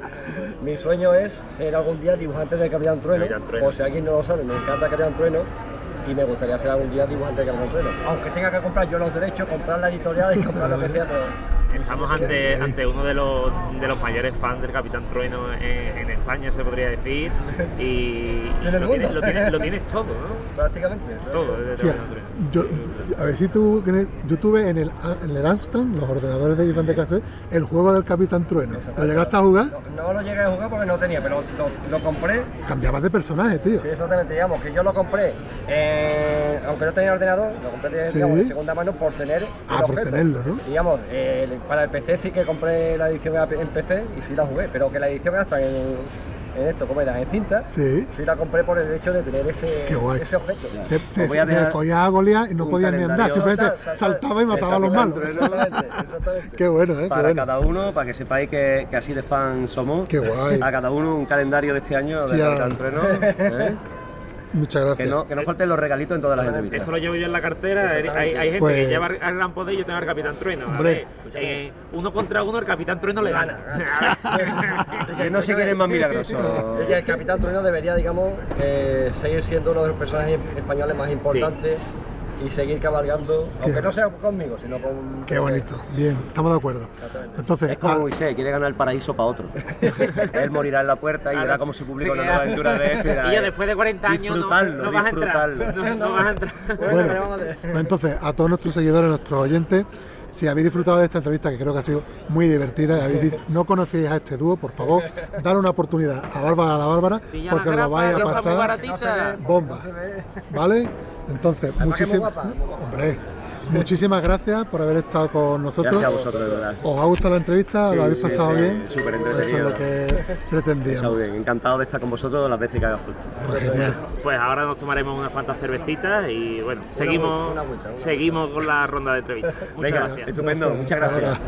Mi sueño es ser algún día dibujante de Capitán Trueno, Capitán Trueno. o si alguien no lo sabe, me encanta Capitán Trueno. y me gustaría ser algún día dibujante de Capitán Trueno. Aunque tenga que comprar yo los derechos, comprar la editorial y comprar lo que sea, pero... Estamos ante, ante uno de los, de los mayores fans del Capitán Trueno en, en España, se podría decir, y, y lo, tienes, lo, tienes, lo tienes todo, ¿no? Prácticamente. Todo de Sí, yo, a ver si tú, yo tuve en el, en el Amstrad, los ordenadores de Iván de Cassette, el juego del Capitán Trueno. ¿Lo llegaste a jugar? No, no lo llegué a jugar porque no tenía, pero lo, lo compré. Cambiabas de personaje, tío. Sí, exactamente, digamos que yo lo compré, eh, aunque no tenía ordenador, lo compré de, Sí. digamos, de segunda mano por tener el Ah, por objeto. tenerlo, ¿no? Digamos, eh, para el P C sí que compré la edición en P C y sí la jugué, pero que la edición hasta en, en esto, como era, en cinta, Sí. sí la compré por el hecho de tener ese, Qué guay. ese objeto. Te, te, Os voy a te dejar cogías a Goliat y no un podías ni andar, calendario. simplemente Saltar, saltaba y mataba a los Capitán malos. Trueno. Exactamente, exactamente. Qué bueno, ¿eh? Qué Para bueno. cada uno, para que sepáis que, que así de fan somos. Qué guay. A cada uno un calendario de este año de Tía. Capitán Trueno. ¿eh? Muchas gracias. Que no, que no falten los regalitos en todas las entrevistas. Esto lo llevo yo en la cartera. Hay, hay gente Pues- que lleva el gran poder y yo tengo el Capitán Trueno. A Hombre. ver, eh, uno contra uno, el Capitán Trueno le gana. Que no sé quién es más milagroso. Es que el Capitán Trueno debería, digamos, eh, seguir siendo uno de los personajes españoles más importantes y seguir cabalgando, aunque no sea conmigo, sino con... Qué bonito. Bien, estamos de acuerdo. Entonces, Es como ah, Moisés, quiere ganar el paraíso para otro. Él morirá en la puerta y verá cómo se publica Sí, una nueva aventura de este. Y yo después de cuarenta años no, disfrutarlo, no vas a entrar. disfrutarlo. No, no vas a entrar. bueno, pues entonces, a todos nuestros seguidores, nuestros oyentes, si habéis disfrutado de esta entrevista, que creo que ha sido muy divertida, y habéis, di- no conocéis a este dúo, por favor, dale una oportunidad a Bárbara la Bárbara, Pilla porque la lo grapa, vais a que está muy pasar baratita. bomba. ¿Vale? Entonces, muchísimas hombre, muchísimas gracias por haber estado con nosotros. Gracias a vosotros, de verdad. ¿Os ha gustado la entrevista? Sí, ¿Lo habéis sí, pasado sí, bien? súper Eso es entretenido. lo que Está pretendíamos. bien, encantado de estar con vosotros las veces que haga falta. Pues genial. Pues ahora nos tomaremos unas cuantas cervecitas y bueno, seguimos, una vuelta, una seguimos con la ronda de entrevistas. Muchas Venga, gracias. estupendo, muchas gracias. Ahora.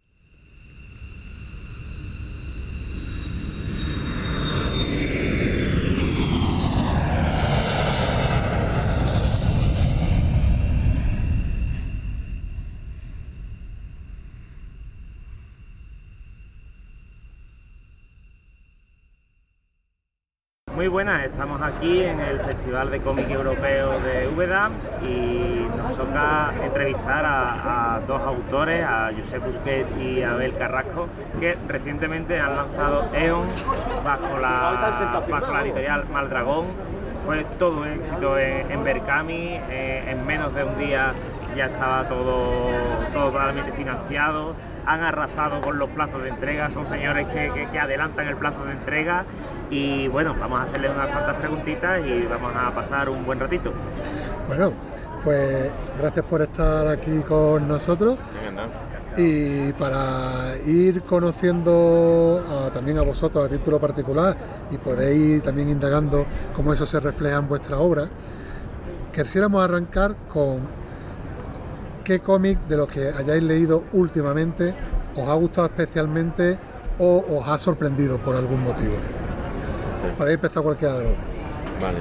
Muy buenas, estamos aquí en el Festival de Cómic Europeo de Úbeda y nos toca entrevistar a, a dos autores, a Josep Busquet y a Abel Carrasco, que recientemente han lanzado Eon bajo la, bajo la editorial Maldragón. Fue todo un éxito en, en Berkami, eh, en menos de un día ya estaba todo, todo totalmente financiado. Han arrasado con los plazos de entrega, son señores que, que, que adelantan el plazo de entrega y bueno, vamos a hacerle unas cuantas preguntitas y vamos a pasar un buen ratito. Bueno, pues gracias por estar aquí con nosotros. Y para ir conociendo a- también a vosotros a título particular y podéis ir también indagando cómo eso se refleja en vuestra obra, quisiéramos arrancar con qué cómic de los que hayáis leído últimamente os ha gustado especialmente o os ha sorprendido por algún motivo. Podéis empezar cualquiera de los dos. Vale.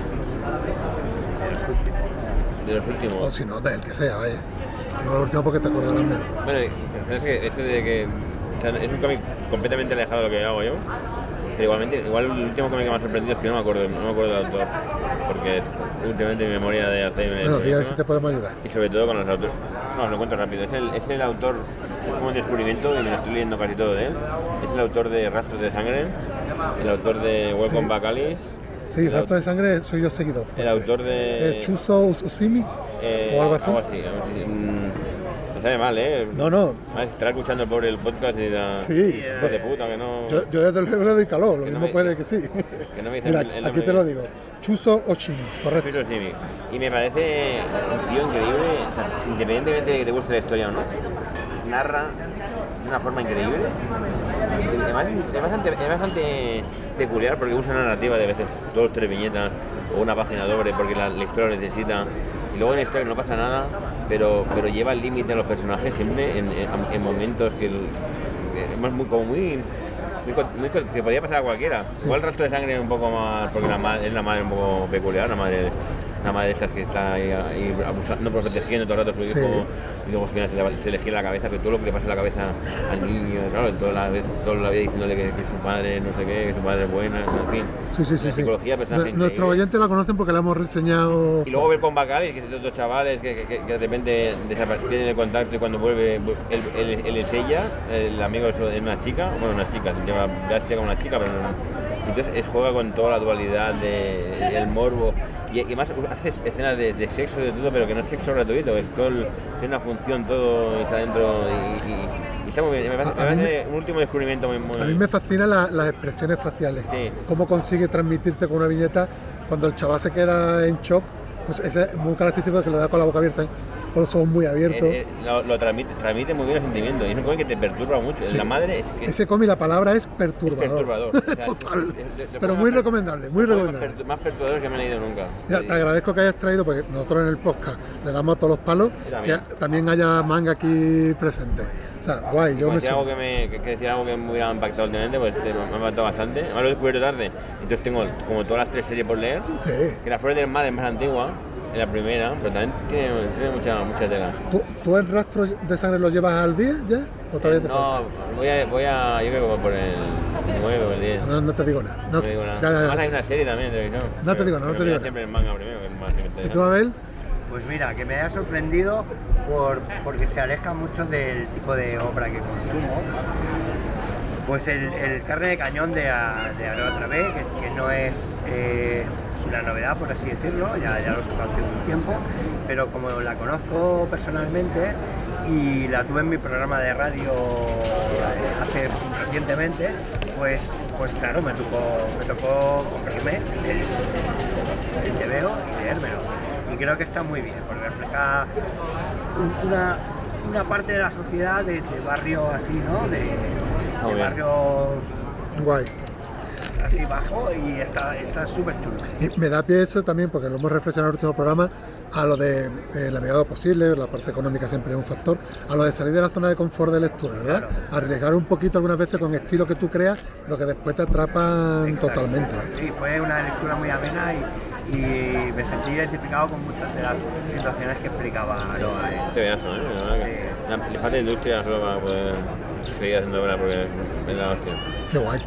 De los últimos. O si no, del que sea, vaya. Digo el último porque te acordarás menos. Bueno, es que este de que o sea, es un cómic completamente alejado de lo que hago yo. Pero igualmente, igual el último cómic que me ha sorprendido es que no me acuerdo, no me acuerdo del autor. Porque últimamente mi memoria de Alzheimer. Bueno, es dígame si buenísima. te podemos ayudar. Y sobre todo con los autores. No, os lo cuento rápido. Es el, es el autor, es como un descubrimiento y me lo estoy leyendo casi todo de él. Es el autor de Rastros de Sangre, el autor de Welcome Sí. Back Alice. Sí, el, Rastro de Sangre soy yo seguidor. el autor de. Eh, Chuzo Usosimi eh, o algo así. Algo así, algo así. Mm, me sale mal, ¿eh? No, no. Ah, estará escuchando el pobre el podcast y dirá. Sí. Hijo de puta, que no. Yo, yo desde luego le doy calor, lo Que no mismo me- puede que sí. que no me dice Mira, el- el aquí nombre te lo bien. digo. Chuzo Oshimi, correcto. Filo Simic. Y me parece un tío increíble, o sea, independientemente de que te guste la historia o no, narra de una forma increíble. Y además, es, bastante, es bastante peculiar porque usa una narrativa de veces, dos o tres viñetas o una página doble porque la, la historia lo necesita. Y luego en la historia no pasa nada, pero, pero lleva el límite a los personajes siempre en, en, en momentos que, el- que es muy, como muy, muy, co- muy co- que podría pasar a cualquiera. Igual el Rastro de Sangre es un poco más, porque la ma- es la madre un poco peculiar, la madre una madre de estas que está ahí, ahí abusando, no protegiendo todo el rato a su Sí. hijo, y luego al final se le, se le gira la cabeza, que todo lo que le pasa en la cabeza al niño, claro, toda la, vez- toda la vida diciéndole que, que su madre no sé qué, que su madre es buena, en fin. Sí, sí, sí. La sí. psicología, personaje Nu- Nuestros increíble. oyentes la conocen porque la hemos reseñado. Y luego ver con Bacali, que es de otros chavales que, que, que de repente desaparecen, pierden el contacto y cuando vuelve, él, él- él es ella, el amigo es una chica, bueno, una chica, lleva gracia con una chica, pero no. no. Entonces él juega con toda la dualidad de- del morbo y, y además hace escenas de, de sexo, de todo, pero que no es sexo gratuito, es todo el- tiene una función, todo está dentro y, y, y está muy bien. Me parece, A- a me mí parece un último descubrimiento muy, muy... A mí me fascinan la- las expresiones faciales. Sí. Cómo consigue transmitirte con una viñeta cuando el chaval se queda en shock. Pues ese es muy característico, que lo da con la boca abierta, con los ojos muy abiertos. Eh, eh, lo, lo transmite, transmite muy bien el sentimiento y es un cómic que te perturba mucho. Sí. La madre es que Ese cómic, la palabra es es perturbador. perturbador. O sea, Total. es- es- es- es- Pero es- muy es- recomendable, muy es- es- recomendable. es- Más perturbador que me he leído nunca. Ya, te agradezco que hayas traído, porque nosotros en el podcast le damos a todos los palos, Yo también. que también haya manga aquí presente. O sea, guay, yo Como me decía algo sumo. que, me, que, que decía algo que me hubiera impactado últimamente, pues este, me ha impactado bastante. Además lo he descubierto tarde, entonces tengo como todas las tres series por leer. Sí. Que La Flor del Mal es más antigua, es la primera, pero también tiene, tiene mucha, mucha tela. ¿Tú, ¿Tú el rastro de sangre lo llevas al día ya? ¿O todavía te falta? No, voy a, voy a, yo creo que voy por el nueve o el diez. No, no te digo nada. No, No te digo nada. ya, ya, ya. Además hay una serie también de televisión. No te digo nada, no te Pero digo mira siempre el manga primero, que es más ¿Y interesante. tú, Abel? Pues mira, que me haya sorprendido por, porque se aleja mucho del tipo de obra que consumo. Pues el, el carne de cañón de, A- de Aroa Travé, que, que no es eh, una novedad, por así decirlo, ya, ya lo sé hace un tiempo, pero como la conozco personalmente y la tuve en mi programa de radio eh, hace recientemente, pues, pues claro, me tocó, me tocó comprarme el, el T V O y leérmelo. Y creo que está muy bien, porque refleja un- una, una parte de la sociedad de, de barrio así, ¿no? De, Muy de bien. barrios Guay. así bajo y está está súper chulo. Y me da pie eso también, porque lo hemos reflexionado en el último programa, a lo de eh, la medida de lo posible, la parte económica siempre es un factor, a lo de salir de la zona de confort de lectura, ¿verdad? Claro. Arriesgar un poquito algunas veces con estilo que tú creas, lo que después te atrapan Exacto. totalmente. Sí, fue una lectura muy amena y, y me sentí identificado con muchas de las situaciones que explicaba Aroa. ¿eh? Te veas, ¿no? La verdad que- Sí. la- Le falta industria solo para poder seguir haciendo obra porque es la hostia. Qué guay.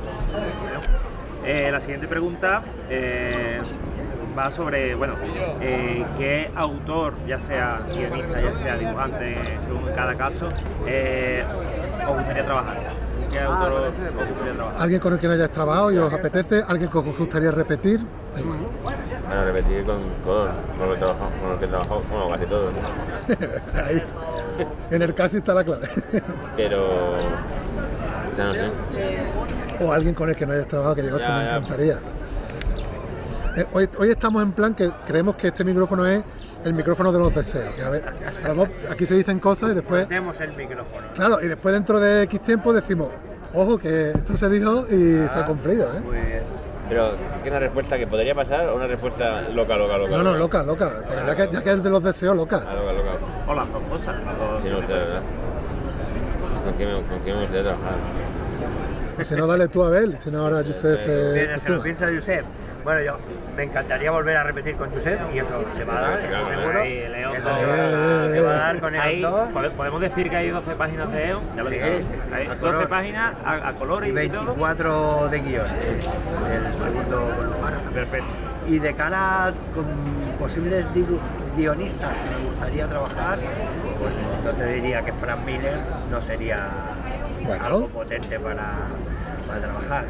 Eh, la siguiente pregunta eh, va sobre, bueno, eh, qué autor, ya sea guionista, ya sea dibujante, según cada caso, eh, os gustaría trabajar. ¿Qué autor os, os gustaría trabajar? ¿Alguien con el que no hayas trabajado y os apetece? ¿Alguien que os gustaría repetir? Da igual. Bueno, repetir con todos, con los que trabajamos, con los que trabajamos, bueno, casi todos, ¿no? Ahí. En el caso está la clave. Pero, ya no sé. O alguien con el que no hayas trabajado que diga, "Hostia, Ya, me ya. encantaría". Eh, hoy, hoy estamos en plan que creemos que este micrófono es el micrófono de los deseos. Que a ver, a lo mejor aquí se dicen cosas y después, Tenemos el micrófono. claro, y después dentro de X tiempo decimos, ojo, que esto se dijo y se ha cumplido, ¿eh? Muy bien. Pero, ¿qué es una respuesta que podría pasar o una respuesta loca, loca, loca? No, no, loca, loca. Porque ya, que, ya que es de los deseos, loca. Ah, loca, loca. O las dos cosas. o- Sí, no sé, la verdad. ¿Con quién me, con quién me gustaría trabajar? Y si no, dale tú a Abel, si no, ahora José se, Bien, se se lo suma. piensa Josep. Bueno, yo me encantaría volver a repetir con Josep y eso se va a dar, eso Claro, seguro. ahí, León. Eso se va, a dar, se va a dar con Ahí, ellos dos. pode- podemos decir que hay doce páginas de E O N, ya lo Sí, dije. sí, sí. Hay A doce color. páginas a, a color Y y, todo. veinticuatro de guión, el segundo volumen. Perfecto. Y de cara con posibles dibu- guionistas que me gustaría trabajar, pues no te diría que Frank Miller no sería Bueno. algo potente para, para trabajar.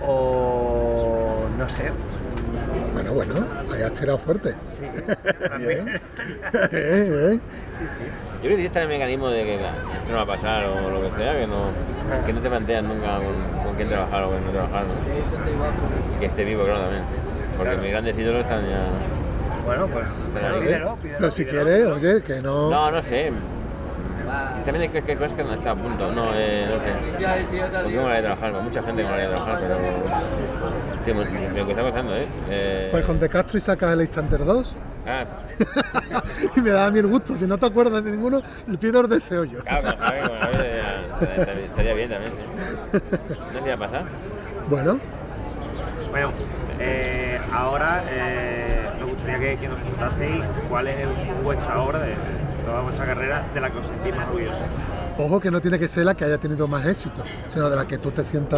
O no sé, Bueno, bueno, ahí has tirado fuerte. sí, Frank Bien. Miller. Eh, eh. Sí, sí. Yo creo que está el mecanismo de que claro, esto no va a pasar o lo que sea, que no, que no te planteas nunca con, con quién trabajar o con no trabajar, ¿no? Y que esté vivo, claro, también. Porque Claro. mis grandes ídolos están ya... Bueno, pues Pero, pídelo, pídelo. Pero si pídelo. quieres, oye, que no... No, no sé. Y también hay que, que cosas que no están a punto. No, eh, no sé. Porque me gustaría trabajar, con mucha gente que me gustaría trabajar, pero... Sí, me, me, me está costando, ¿eh? eh Pues con De Castro y sacas el Instanter dos. Ah, Y me da a mí el gusto. Si no te acuerdas de ninguno, le pido el deseo yo. claro, con Javi, con Javi estaría, estaría- estaría bien también, sí. No sé qué va a pasar. Bueno, Bueno, eh, ahora eh, me gustaría gustaría que, que nos contaseis cuál es vuestra obra de toda vuestra carrera de la que os sentís más orgullosos. Ojo que no tiene que ser la que haya tenido más éxito, sino de la que tú te sientas...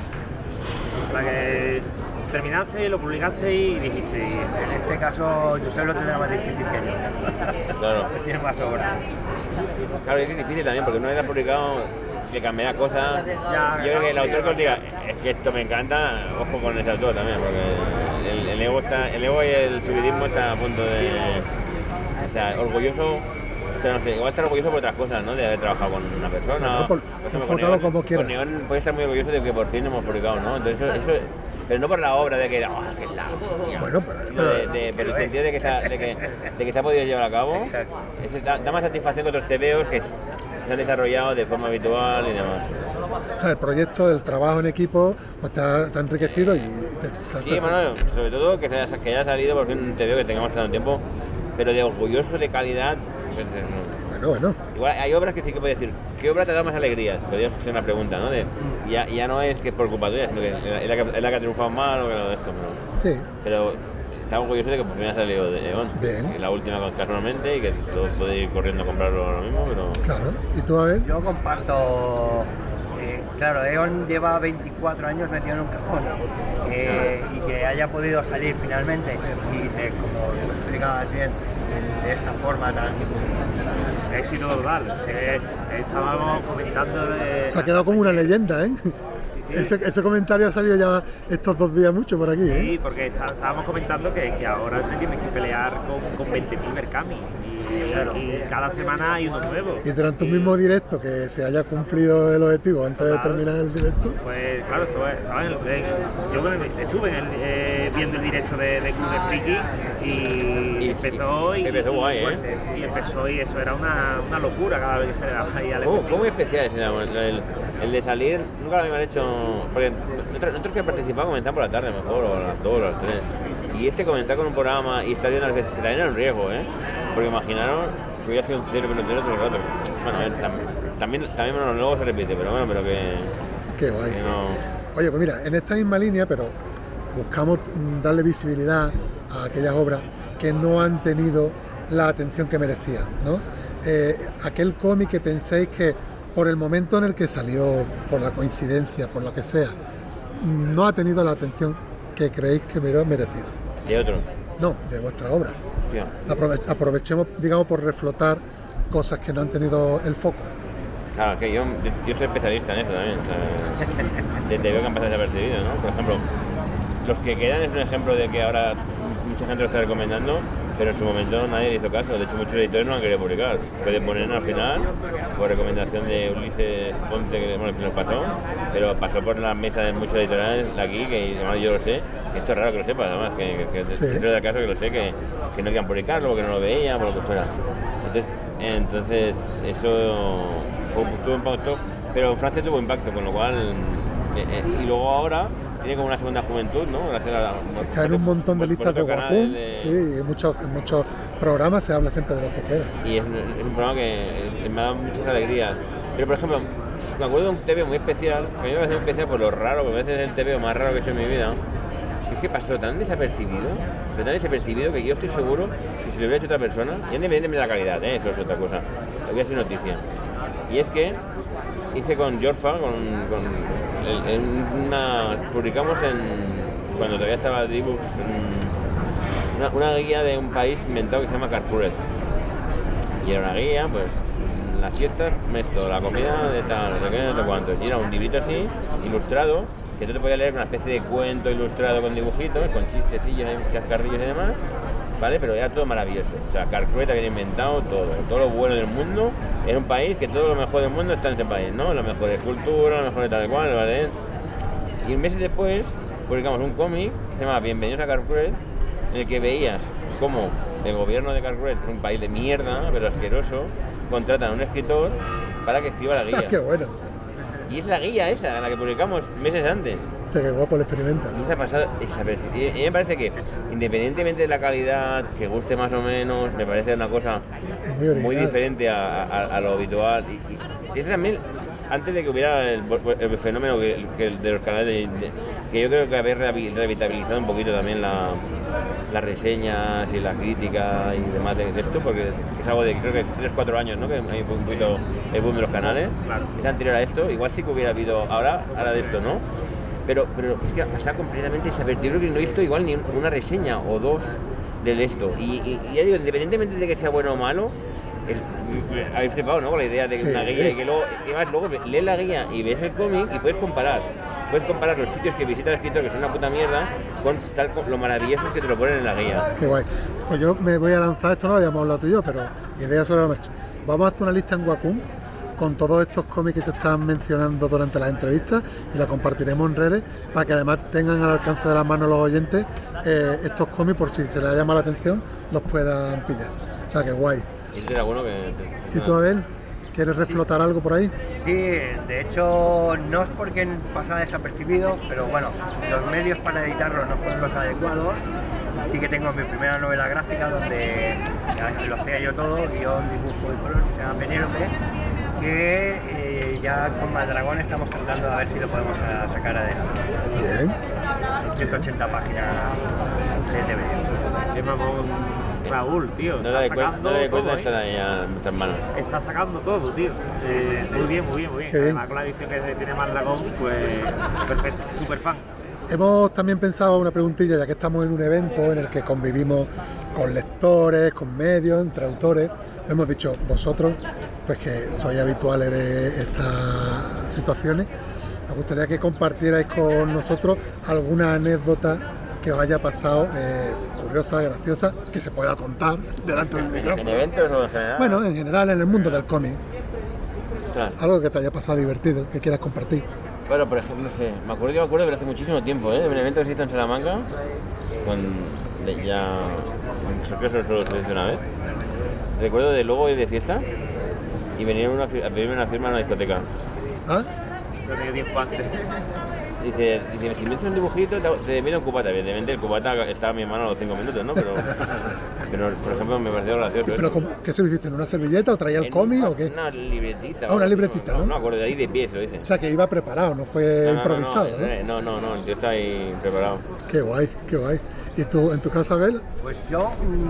La que terminaste, lo publicaste y dijiste... En este caso, Josep lo tendrá más difícil que yo. Claro. Tiene más obra. Claro, es difícil también porque una vez ha publicado que cambia cosas. Ya, Yo creo que el autor que os diga, es que esto me encanta, ojo con ese autor también, porque el, el ego está, el ego y el subidismo está a punto de... O sea, orgulloso, pero no sé, igual estar orgulloso por otras cosas, ¿no? De haber trabajado con una persona. No, por, por ejemplo, enfócalo Neón, como quieras. Con Neón puede estar muy orgulloso de que por fin hemos publicado, ¿no? Entonces eso, eso pero no por la obra de que, oh, que es la hostia, Bueno, pero, sino de, de, por el sentido de que, se ha, de, que, de que se ha podido llevar a cabo. Eso da, da más satisfacción que otros tebeos que se han desarrollado de forma habitual y demás. O sea, el proyecto, el trabajo en equipo, pues te ha, te ha enriquecido y te, te Sí, bueno, sobre todo que, se haya, que haya salido por fin un tebeo que tengamos tanto tiempo, pero de orgulloso de calidad. Pues, no. Bueno, bueno. Igual hay obras que sí que puedo decir, ¿qué obra te da más alegrías? Podría ser una pregunta, ¿no? De, ya, ya no es que es por culpa tuya, sino que es la que, es la que ha triunfado mal o que lo de esto. Pero, sí. Pero estaba orgulloso de que por fin ha salido de León. Bien. La última casualmente y que todos podéis ir corriendo a comprarlo ahora mismo, pero... Claro. ¿Y tú, a ver? Yo comparto... Eh, claro, Eon lleva veinticuatro años metido en un cajón eh, y que haya podido salir finalmente y de, como tú explicabas bien, de esta forma tan... Éxito total. Eh, estábamos comentando de... Se ha quedado como una leyenda, ¿eh? Sí, sí. Ese, ese comentario ha salido ya estos dos días mucho por aquí, ¿eh? Sí, porque está, estábamos comentando que, que ahora te tienes que pelear con, con veinte mil Mercami y, claro. y cada semana hay uno nuevo. Y durante un mismo directo que se haya cumplido el objetivo antes claro. de terminar el directo. Pues claro, estaba, estaba en el, en, yo estuve en el, eh, viendo el directo de, de Club de Friki y, y empezó y, y, empezó guay, fuerte, ¿eh? sí, empezó y eso era una, una locura cada vez que se le daba ahí al uh, Fue muy especial ese, el, el, el de salir, nunca lo habíamos hecho, porque nosotros, nosotros que participamos comenzamos por la tarde mejor, o a las dos o a las tres. Y este comenzar con un programa y estar viendo a veces, que también era un riesgo, ¿eh? Porque imaginaros que hubiera sido un cero pero cero todo el rato. Bueno, a ver, también, también, también bueno, luego se repite, pero bueno, pero que... Qué guay. Que no... Oye, pues mira, en esta misma línea, pero buscamos darle visibilidad a aquellas obras que no han tenido la atención que merecían, ¿no? Eh, aquel cómic que penséis que por el momento en el que salió, por la coincidencia, por lo que sea, no ha tenido la atención que creéis que me ha merecido. ¿De otro? No, de vuestra obra. Hostia. Aprove aprovechemos, digamos, por reflotar cosas que no han tenido el foco. Claro, que yo, yo soy especialista en eso también. O sea, desde veo que han pasado desapercibidos, ¿no? Por ejemplo, Los que quedan es un ejemplo de que ahora mucha gente lo está recomendando, pero en su momento nadie le hizo caso. De hecho, muchos editores no lo han querido publicar. Fue de poner al final, por recomendación de Ulises Ponce, que, bueno, que lo pasó, pero pasó por la mesa de muchos editoriales de aquí, que además yo lo sé, que esto es raro que lo sepas, además, que, que, que sí. Siempre da caso que lo sé, que, que no querían publicarlo, porque no lo veían, por lo que fuera. Entonces, entonces eso tuvo impacto, pero en Francia tuvo impacto, con lo cual, eh, eh, y luego ahora tiene como una segunda juventud, ¿no? Gracias a la, está en un montón de listas de Wacom, de... sí, en muchos, en muchos programas se habla siempre de lo que queda. Y es, es un programa que me da muchas alegrías. Pero, por ejemplo, me acuerdo de un T V muy especial, que a mí me parece muy especial por lo raro, porque a veces es el T V más raro que he hecho en mi vida, que es que pasó tan desapercibido, pero tan desapercibido que yo estoy seguro que si lo hubiera hecho otra persona, y independientemente de la calidad, ¿eh? Eso es otra cosa, hubiera sido noticia. Y es que hice con Jorfa, con, con el, en una, publicamos en, cuando todavía estaba D-Books, una, una guía de un país inventado que se llama Carcuret. Y era una guía, pues, las fiestas, esto, la comida de tal, de qué, de cuánto. Y era un librito así, ilustrado, que tú te podías leer una especie de cuento ilustrado con dibujitos, con chistecillos, chascarrillos y demás, ¿vale? Pero era todo maravilloso. O sea, Carcuret había inventado todo, todo lo bueno del mundo. Era un país que todo lo mejor del mundo está en ese país, ¿no? La mejor de cultura, la mejor de tal y cual, ¿vale? Y meses después publicamos un cómic que se llama Bienvenidos a Carcuret, en el que veías cómo el gobierno de Carcuret, un país de mierda, pero asqueroso, contratan a un escritor para que escriba la guía. ¡Qué bueno! Y es la guía esa, la que publicamos meses antes. O sea, qué guapo el experimento. Y esa pasada, esa vez. Y, y me parece que, independientemente de la calidad, que guste más o menos, me parece una cosa muy, muy diferente a, a, a lo habitual. Y, y eso también antes de que hubiera el, el fenómeno que, que de los canales, de, de, que yo creo que haber revitalizado un poquito también la, las reseñas y la crítica y demás de, de esto, porque es algo de creo que tres cuatro años, ¿no? Que hay un poquito el boom de los canales. Claro. Es anterior a esto, igual sí que hubiera habido ahora, ahora de esto, ¿no? Pero, pero es que ha pasado completamente desapercibido. Yo creo que no he visto igual ni una reseña o dos del esto. Y, y, y ya digo, independientemente de que sea bueno o malo, es, habéis flipado, ¿no? Con la idea de sí, una guía sí. y que luego, y además, luego lees la guía y ves el cómic y puedes comparar. Puedes comparar los sitios que visita el escritor, que son una puta mierda, con tal con lo maravillosos que te lo ponen en la guía. Qué guay. Pues yo me voy a lanzar, esto no lo habíamos hablado tú y yo, pero idea sobre la marcha. Vamos a hacer una lista en Wacom con todos estos cómics que se están mencionando durante las entrevistas y la compartiremos en redes para que además tengan al alcance de las manos los oyentes eh, estos cómics, por si se les llama la atención los puedan pillar. O sea que guay. Y era bueno que... ¿Y tú, Abel? ¿Quieres reflotar algo por ahí? Sí, de hecho no es porque pasara desapercibido, pero bueno, los medios para editarlo no fueron los adecuados. Sí que tengo mi primera novela gráfica donde lo hacía yo todo, guión, dibujo y color, que se llama Penélope, que eh, ya con Maldragón estamos tratando de ver si lo podemos a, sacar adelante. Bien. Son ciento ochenta páginas de T V. Qué mamón, Raúl, tío. No le cuenta estar ahí a nuestras manos. Está sacando todo, tío. Sí, sí, sí. Muy bien, muy bien, muy bien. bien. Además, con la edición que tiene Maldragón, pues perfecto, súper fan. Hemos también pensado una preguntilla, ya que estamos en un evento en el que convivimos con lectores, con medios, entre autores. Hemos dicho, vosotros, pues que sois habituales de estas situaciones, nos gustaría que compartierais con nosotros alguna anécdota que os haya pasado, eh, curiosa, graciosa, que se pueda contar delante del micrófono. ¿En eventos o en general? Bueno, en general, en el mundo del cómic. Claro. Algo que te haya pasado divertido, que quieras compartir. Bueno, por ejemplo, no sé, me acuerdo, yo me acuerdo, pero hace muchísimo tiempo, ¿eh? De un evento que se hizo en Salamanca, con ya, creo que eso solo se hizo una vez. Recuerdo de luego ir de fiesta y venir una, a pedirme una firma en una discoteca. ¿Ah? No tenía tiempo antes. Dice, dice, si me haces un dibujito, te, te miro un cubata. Evidentemente el cubata estaba en mi mano a los cinco minutos, ¿no? Pero, pero por ejemplo, me pareció gracioso. ¿Pero cómo, qué se lo hiciste? ¿En una servilleta o traía el cómic o qué? Una libretita. Ah, una libretita, ¿no? No, no acuerdo, de ahí de pie se lo hice. O sea, que iba preparado, no fue no, no, improvisado, ¿no? No, no, no, no, yo estaba ahí preparado. Qué guay, qué guay. ¿Y tú, en tu casa, Abel? Pues yo,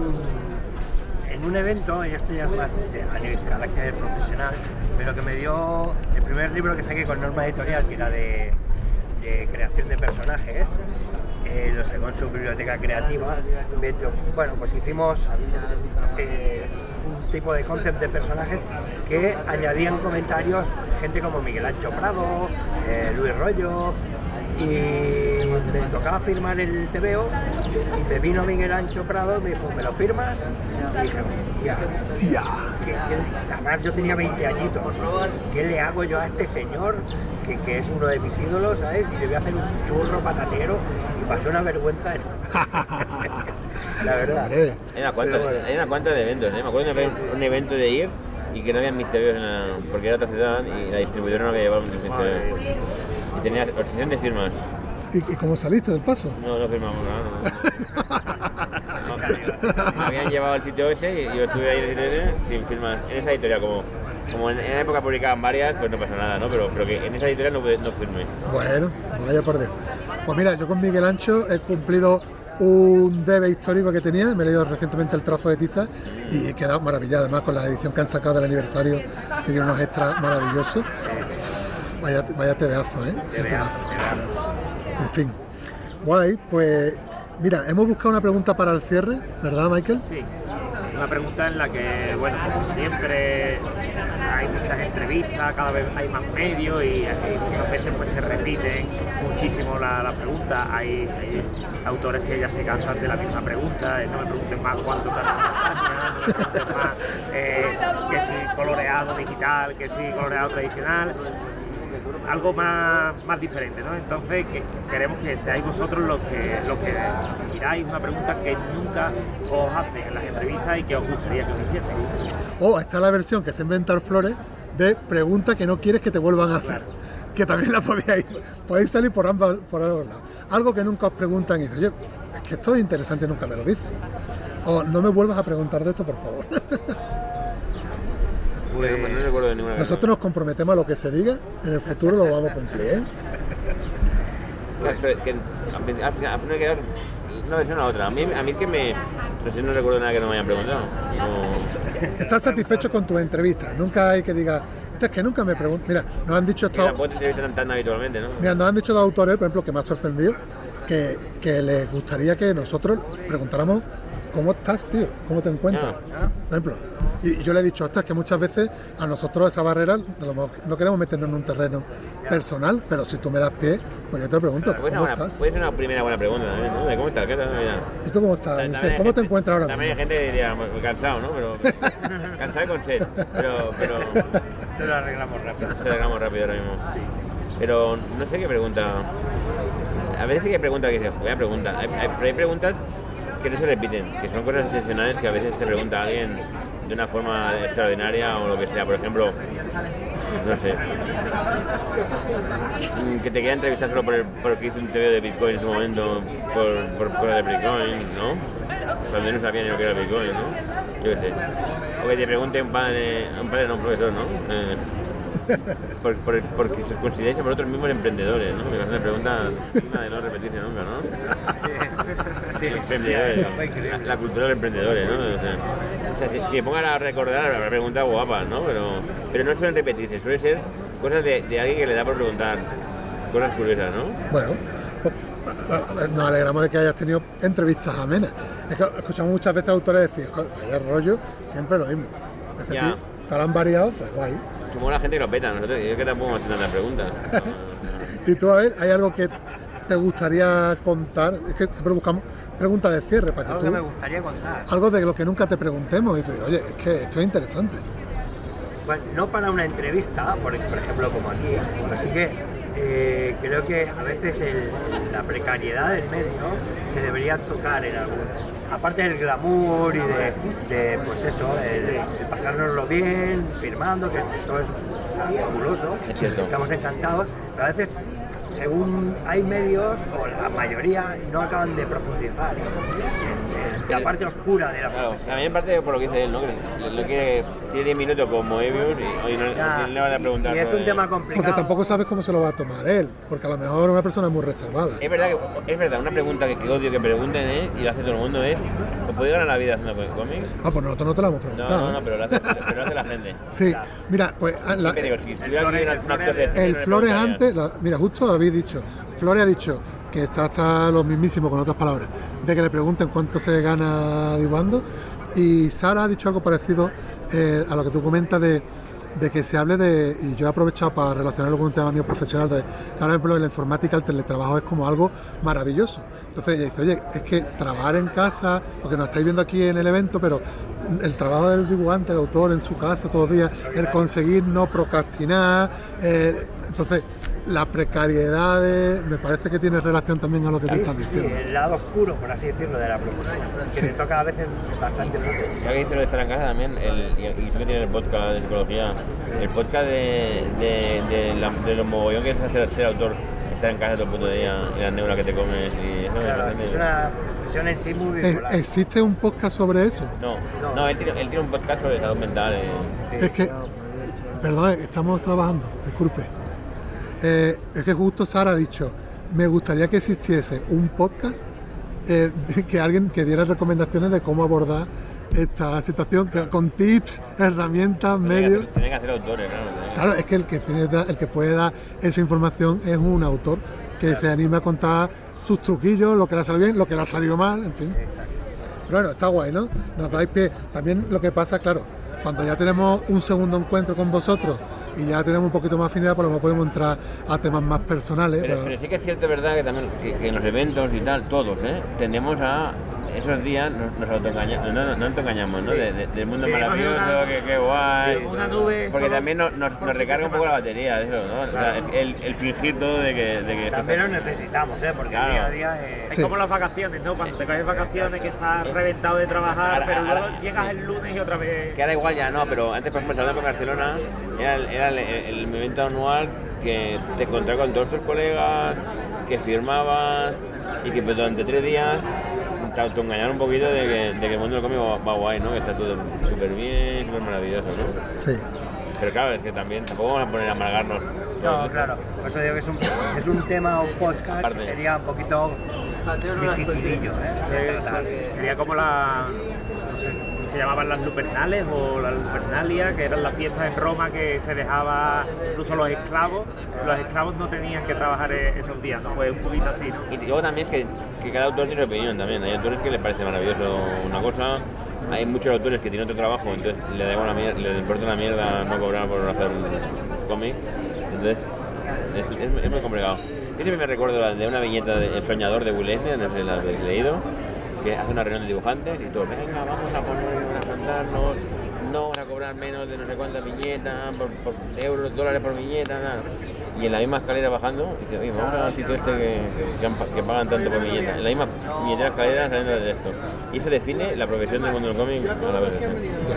mmm, en un evento, y esto ya es más de, a nivel carácter profesional, pero que me dio el primer libro que saqué con Norma Editorial, que era de... de creación de personajes, eh, lo sé, con su biblioteca creativa. Bueno, pues hicimos eh, un tipo de concept de personajes que añadían comentarios gente como Miguel Ancho Prado, eh, Luis Rollo, y me tocaba firmar el tebeo y me vino Miguel Ancho Prado, me dijo, ¿me lo firmas? Y dije, hostia, Tía. que, que, además yo tenía veinte añitos, ¿qué le hago yo a este señor que, que es uno de mis ídolos, ¿sabes? Y le voy a hacer un churro patatero y pasó una vergüenza. La verdad. Hay una cuanta, hay una cuanta de eventos, ¿eh? Me acuerdo de un, un evento de ir y que no había mis tebeos porque era otra ciudad y la distribuidora no había llevado mis tebeos. Y tenía obsesión de firmas. ¿Y, ¿Y cómo saliste del paso? No, no firmamos nada. No, no. Me habían llevado al sitio ese y yo estuve ahí en el sitio ese sin firmas. En esa editorial, como, como en, en la época publicaban varias, pues no pasa nada, ¿no? Pero, pero que en esa editorial no, no firmé. Bueno, vaya por Dios. Pues mira, yo con Miguel Ancho he cumplido un debe histórico que tenía, me he leído recientemente el trazo de tiza y he quedado maravillado, además con la edición que han sacado del aniversario, que tiene unos extras maravillosos. Vaya, vaya tebeazo, ¿eh? Vaya tebeazo, tebeazo. En fin, guay, pues mira, hemos buscado una pregunta para el cierre, ¿verdad, Michael? Sí, una pregunta en la que, bueno, como siempre hay muchas entrevistas, cada vez hay más medios y, y muchas veces pues se repiten muchísimo la, la pregunta. Hay, hay autores que ya se cansan de la misma pregunta, no me pregunten más cuánto tarda una página, no me pregunten más eh, que si coloreado digital, que si coloreado tradicional. Algo más, más diferente, ¿no? Entonces que, queremos que seáis vosotros los que, los que miráis una pregunta que nunca os hacen en las entrevistas y que os gustaría que os hiciesen. O oh, está la versión que se inventa Flores de pregunta que no quieres que te vuelvan a hacer, que también la podéis, podéis salir por ambos, por ambos lados. Algo que nunca os preguntan y dices, yo, es que esto es interesante y nunca me lo dicen. O no me vuelvas a preguntar de esto, por favor. Pues, no, no recuerdo de ninguna. Nosotros nos comprometemos a lo que se diga, en el futuro lo vamos a cumplir, ¿eh? Pues, que, que, al final hay que quedar una versión a otra. A mí, a mí que me... No sé, no recuerdo nada que no me hayan preguntado. No. ¿Estás satisfecho con tus entrevistas? Nunca hay que diga, es que nunca me preguntan. Mira, nos han dicho estos... Tampoco te entrevistan tan habitualmente, ¿no? Mira, nos han dicho dos autores, por ejemplo, que me ha sorprendido, que, que les gustaría que nosotros preguntáramos ¿cómo estás, tío? ¿Cómo te encuentras? Ah. Por ejemplo. Y yo le he dicho, ostras, que muchas veces a nosotros esa barrera no queremos meternos en un terreno personal, pero si tú me das pie, pues yo te pregunto, ¿cómo una, estás? Puede ser una primera buena pregunta también, ¿no? ¿De cómo estás? ¿Qué tal? Mira. ¿Y tú cómo estás? También, ¿Cómo gente, te encuentras ahora También mismo? hay gente que diría, muy cansado, ¿no? Pero cansado y con sed, pero... pero se lo arreglamos rápido. Se lo arreglamos rápido ahora mismo. Pero no sé qué pregunta... A veces sí que hay preguntas que dices, buena pregunta. Hay, hay, hay preguntas que no se repiten, que son cosas excepcionales que a veces te pregunta alguien de una forma extraordinaria o lo que sea. Por ejemplo, no sé, que te queda entrevistar solo por el, porque hice un T V de Bitcoin en su momento, por, por cosas de Bitcoin, ¿no? Cuando no sabía ni lo que era Bitcoin, ¿no? Yo qué sé. O que te pregunte un padre, un padre no un profesor, ¿no? Eh, por, por, porque os consideráis por otros mismos emprendedores, ¿no? Me hace una pregunta una de no repetirse nunca, ¿no? Sí, emprendedores, la, la cultura de los emprendedores, ¿no? O sea, o sea si, si me pongan a recordar, habrá preguntas guapas, ¿no? Pero, pero no suelen repetirse, suele ser cosas de, de alguien que le da por preguntar, cosas curiosas, ¿no? Bueno, pues, nos alegramos de que hayas tenido entrevistas amenas. Es que escuchamos muchas veces autores decir, vaya rollo, siempre lo mismo. Es decir, estarán variados, pues guay. Como la gente que lo peta, nosotros, yo que tampoco me hacen tantas preguntas. Y tú, a ver, ¿hay algo que te gustaría contar? Es que siempre buscamos preguntas de cierre para que algo tú... que me gustaría contar. Algo de lo que nunca te preguntemos y tú dices, oye, es que esto es interesante. Bueno, no para una entrevista, por, por ejemplo, como aquí, pero sí que eh, creo que a veces el, la precariedad del medio se debería tocar en algún... Aparte del glamour y de, de pues eso, el, el pasárnoslo bien, firmando, que todo es fabuloso, es cierto. Estamos encantados, pero a veces, según hay medios, o la mayoría, no acaban de profundizar en, en la parte oscura de la claro, profesión. también parte por lo que dice él, ¿no? Que lo quiere, tiene diez minutos con Moebius y hoy no, Ya, le van a preguntar. Y es un de... tema complicado. Porque tampoco sabes cómo se lo va a tomar él, porque a lo mejor una persona es muy reservada. Es verdad, que, es verdad, una pregunta que, que odio que pregunten, ¿eh? Y lo hace todo el mundo es, ¿os podéis ganar la vida haciendo cómics? Ah, pues nosotros no te la hemos preguntado. No, no, no, pero lo hace, pero lo hace la gente. Sí, claro. Mira, pues... La, digo, si estuviera aquí una, una actor de cine, el no Flores antes, la, mira, justo habéis dicho, Flores ha dicho que está hasta lo mismísimo, con otras palabras, de que le pregunten cuánto se gana dibujando, y Sara ha dicho algo parecido eh, a lo que tú comentas de, de que se hable de, y yo he aprovechado para relacionarlo con un tema mío profesional, de que ahora, por ejemplo, en la informática el teletrabajo es como algo maravilloso. Entonces ella dice, oye, es que trabajar en casa, porque nos estáis viendo aquí en el evento, pero el trabajo del dibujante, el autor en su casa todos los días, el conseguir no procrastinar, eh, entonces la precariedad de, me parece que tiene relación también a lo que sí, tú estás sí, diciendo. Sí, el lado oscuro, por así decirlo, de la profesión, que sí. se toca a veces bastante fuerte. Ya que dice lo de estar en casa también, el, y, y tú que tienes el podcast de psicología, el podcast de, de, de, la, de los mogollón que es hacer ser autor, estar en casa todo el puto día, y las neuras que te comes y eso. Claro, es, es una profesión en sí muy bipolar. ¿Existe un podcast sobre eso? No, no, no él, tiene, él tiene un podcast sobre salud mental. Eh. Sí, es que, no, perdón, estamos trabajando, disculpe. Eh, es que justo Sara ha dicho, me gustaría que existiese un podcast eh, que alguien que diera recomendaciones de cómo abordar esta situación, que, con tips, herramientas, tiene medios. Que, tienen que hacer autores, claro. Claro, es que el que, tiene, el que puede dar esa información es un autor que claro. se anima a contar sus truquillos, lo que le ha salido bien, lo que le ha salido mal, en fin. Exacto. Pero bueno, está guay, ¿no? Nos dais pie. También lo que pasa, claro, cuando ya tenemos un segundo encuentro con vosotros y ya tenemos un poquito más afinidad, pues a lo mejor podemos entrar a temas más personales. Pero, pero... pero sí que es cierto, verdad, que también que, que en los eventos y tal, todos, ¿eh? tendemos a esos días nos, nos autoengañamos, no, no, no autoengañamos, ¿no? De, de, del mundo sí, maravilloso, una, que, que guay. Sí, una nube. Porque también nos, nos, nos recarga un poco la batería, eso, ¿no? Claro. O sea, el, el fingir todo de que. De que también lo necesitamos, ¿eh? Porque claro. día a día es. Es sí. como las vacaciones, ¿no? Cuando te caes vacaciones que estás reventado de trabajar, ahora, pero luego ahora, llegas el lunes y otra vez. Que ahora igual ya no, pero antes, por ejemplo, hablando con Barcelona, era el, era el, el, el evento anual que te encontrabas con todos tus colegas, que firmabas y que durante tres días te autoengañar un poquito de que, de que el mundo del cómic va, va guay, ¿no? Que está todo súper bien, súper maravilloso, ¿no? Sí. Pero claro, es que también tampoco vamos a poner a amargarnos. No, claro. Por eso digo que es un, es un tema, un podcast Aparte. que sería un poquito dificilillo, ¿eh? De tratar. Sería como la, no sé si se llamaban las Lupernales o la Lupernalia, que eran las fiestas en Roma que se dejaba incluso los esclavos. Los esclavos no tenían que trabajar e- esos días, ¿no? Pues un poquito así, ¿no? Y luego también es que, que cada autor tiene opinión también. Hay autores que les parece maravilloso una cosa, hay muchos autores que tienen otro trabajo, entonces le da igual una mierda, le importa una mierda no cobrar por hacer cómic. Entonces es, es, es muy complicado. Yo siempre me recuerdo la de una viñeta de El Soñador de Will Eisner, no sé si la habéis leído, que hace una reunión de dibujantes y todos, venga, vamos a ponernos a cantarnos, no vamos a cobrar menos de no sé cuántas viñetas, por, por euros, dólares por viñeta, nada. Y en la misma escalera bajando, dice, oye, vamos al sitio este que, que, han, que pagan tanto por viñeta. En la misma viñetera escalera saliendo de esto. Y eso define la profesión del mundo del cómic a la vez.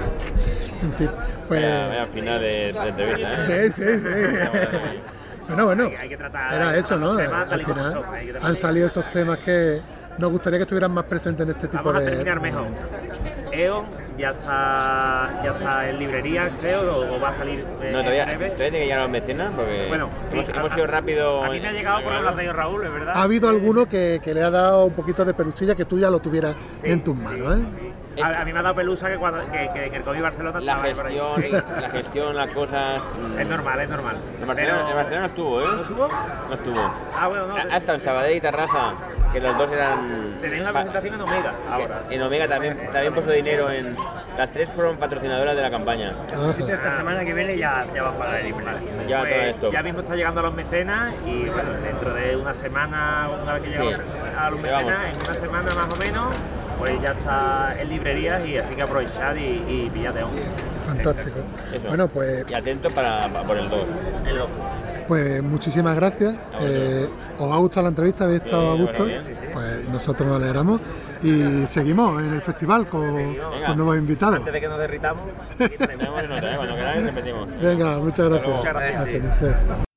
En fin, pues... Vaya, vaya final de, de entrevista, ¿eh? Sí, sí, sí. Bueno, bueno, Hay, hay que tratar, era hay eso, ¿no? los temas tal Al y como final son, hay que tratar. han salido esos temas que nos gustaría que estuvieran más presentes en este tipo Vamos de... a terminar mejor. Eon ya está, ya está en librería, creo, o, o va a salir eh, No, todavía, en breve. todavía tiene que llegar a las mecenas porque Bueno, hemos, sí, hemos a- sido rápido. A mí me ha llegado por lo de Raúl, es verdad. Ha habido alguno que, que le ha dado un poquito de pelusilla que tú ya lo tuvieras Sí, en tus sí, manos, ¿eh? sí. A, a mí me ha dado pelusa que, cuando, que, que, que el COVID Barcelona La estaba ahí por ahí. gestión, la gestión, las cosas. mm, Es normal, es normal. En Barcelona, Pero- en Barcelona no estuvo, ¿eh? ¿No estuvo? No estuvo. Ah, bueno, no. Ha ha estado en Sabadell y Tarrasa, que los dos eran. Tenéis una pa- presentación en Omega ahora. En Omega también, también puso dinero en. Las tres fueron patrocinadoras de la campaña. Ajá. Esta semana que viene ya, ya va para la librería. Ya todo Pues esto. ya mismo está llegando a los mecenas y bueno, dentro de una semana, una vez que Sí. llegamos a los Llegamos. mecenas, en una semana más o menos, pues ya está en librerías y así que aprovechad y, y pillad de onda. Fantástico. Eso. Bueno, pues, Y atento para, para por el dos. El dos. pues muchísimas gracias. Eh, ¿Os ha gustado la entrevista? ¿Habéis estado a Sí, gusto? bueno, bien, Pues nosotros nos alegramos y seguimos en el festival con, con nuevos invitados. Antes de que nos derritamos, Tenemos en nota, ¿eh? Cuando queráis repetimos. Venga, muchas gracias. Muchas gracias. Gracias, Josep.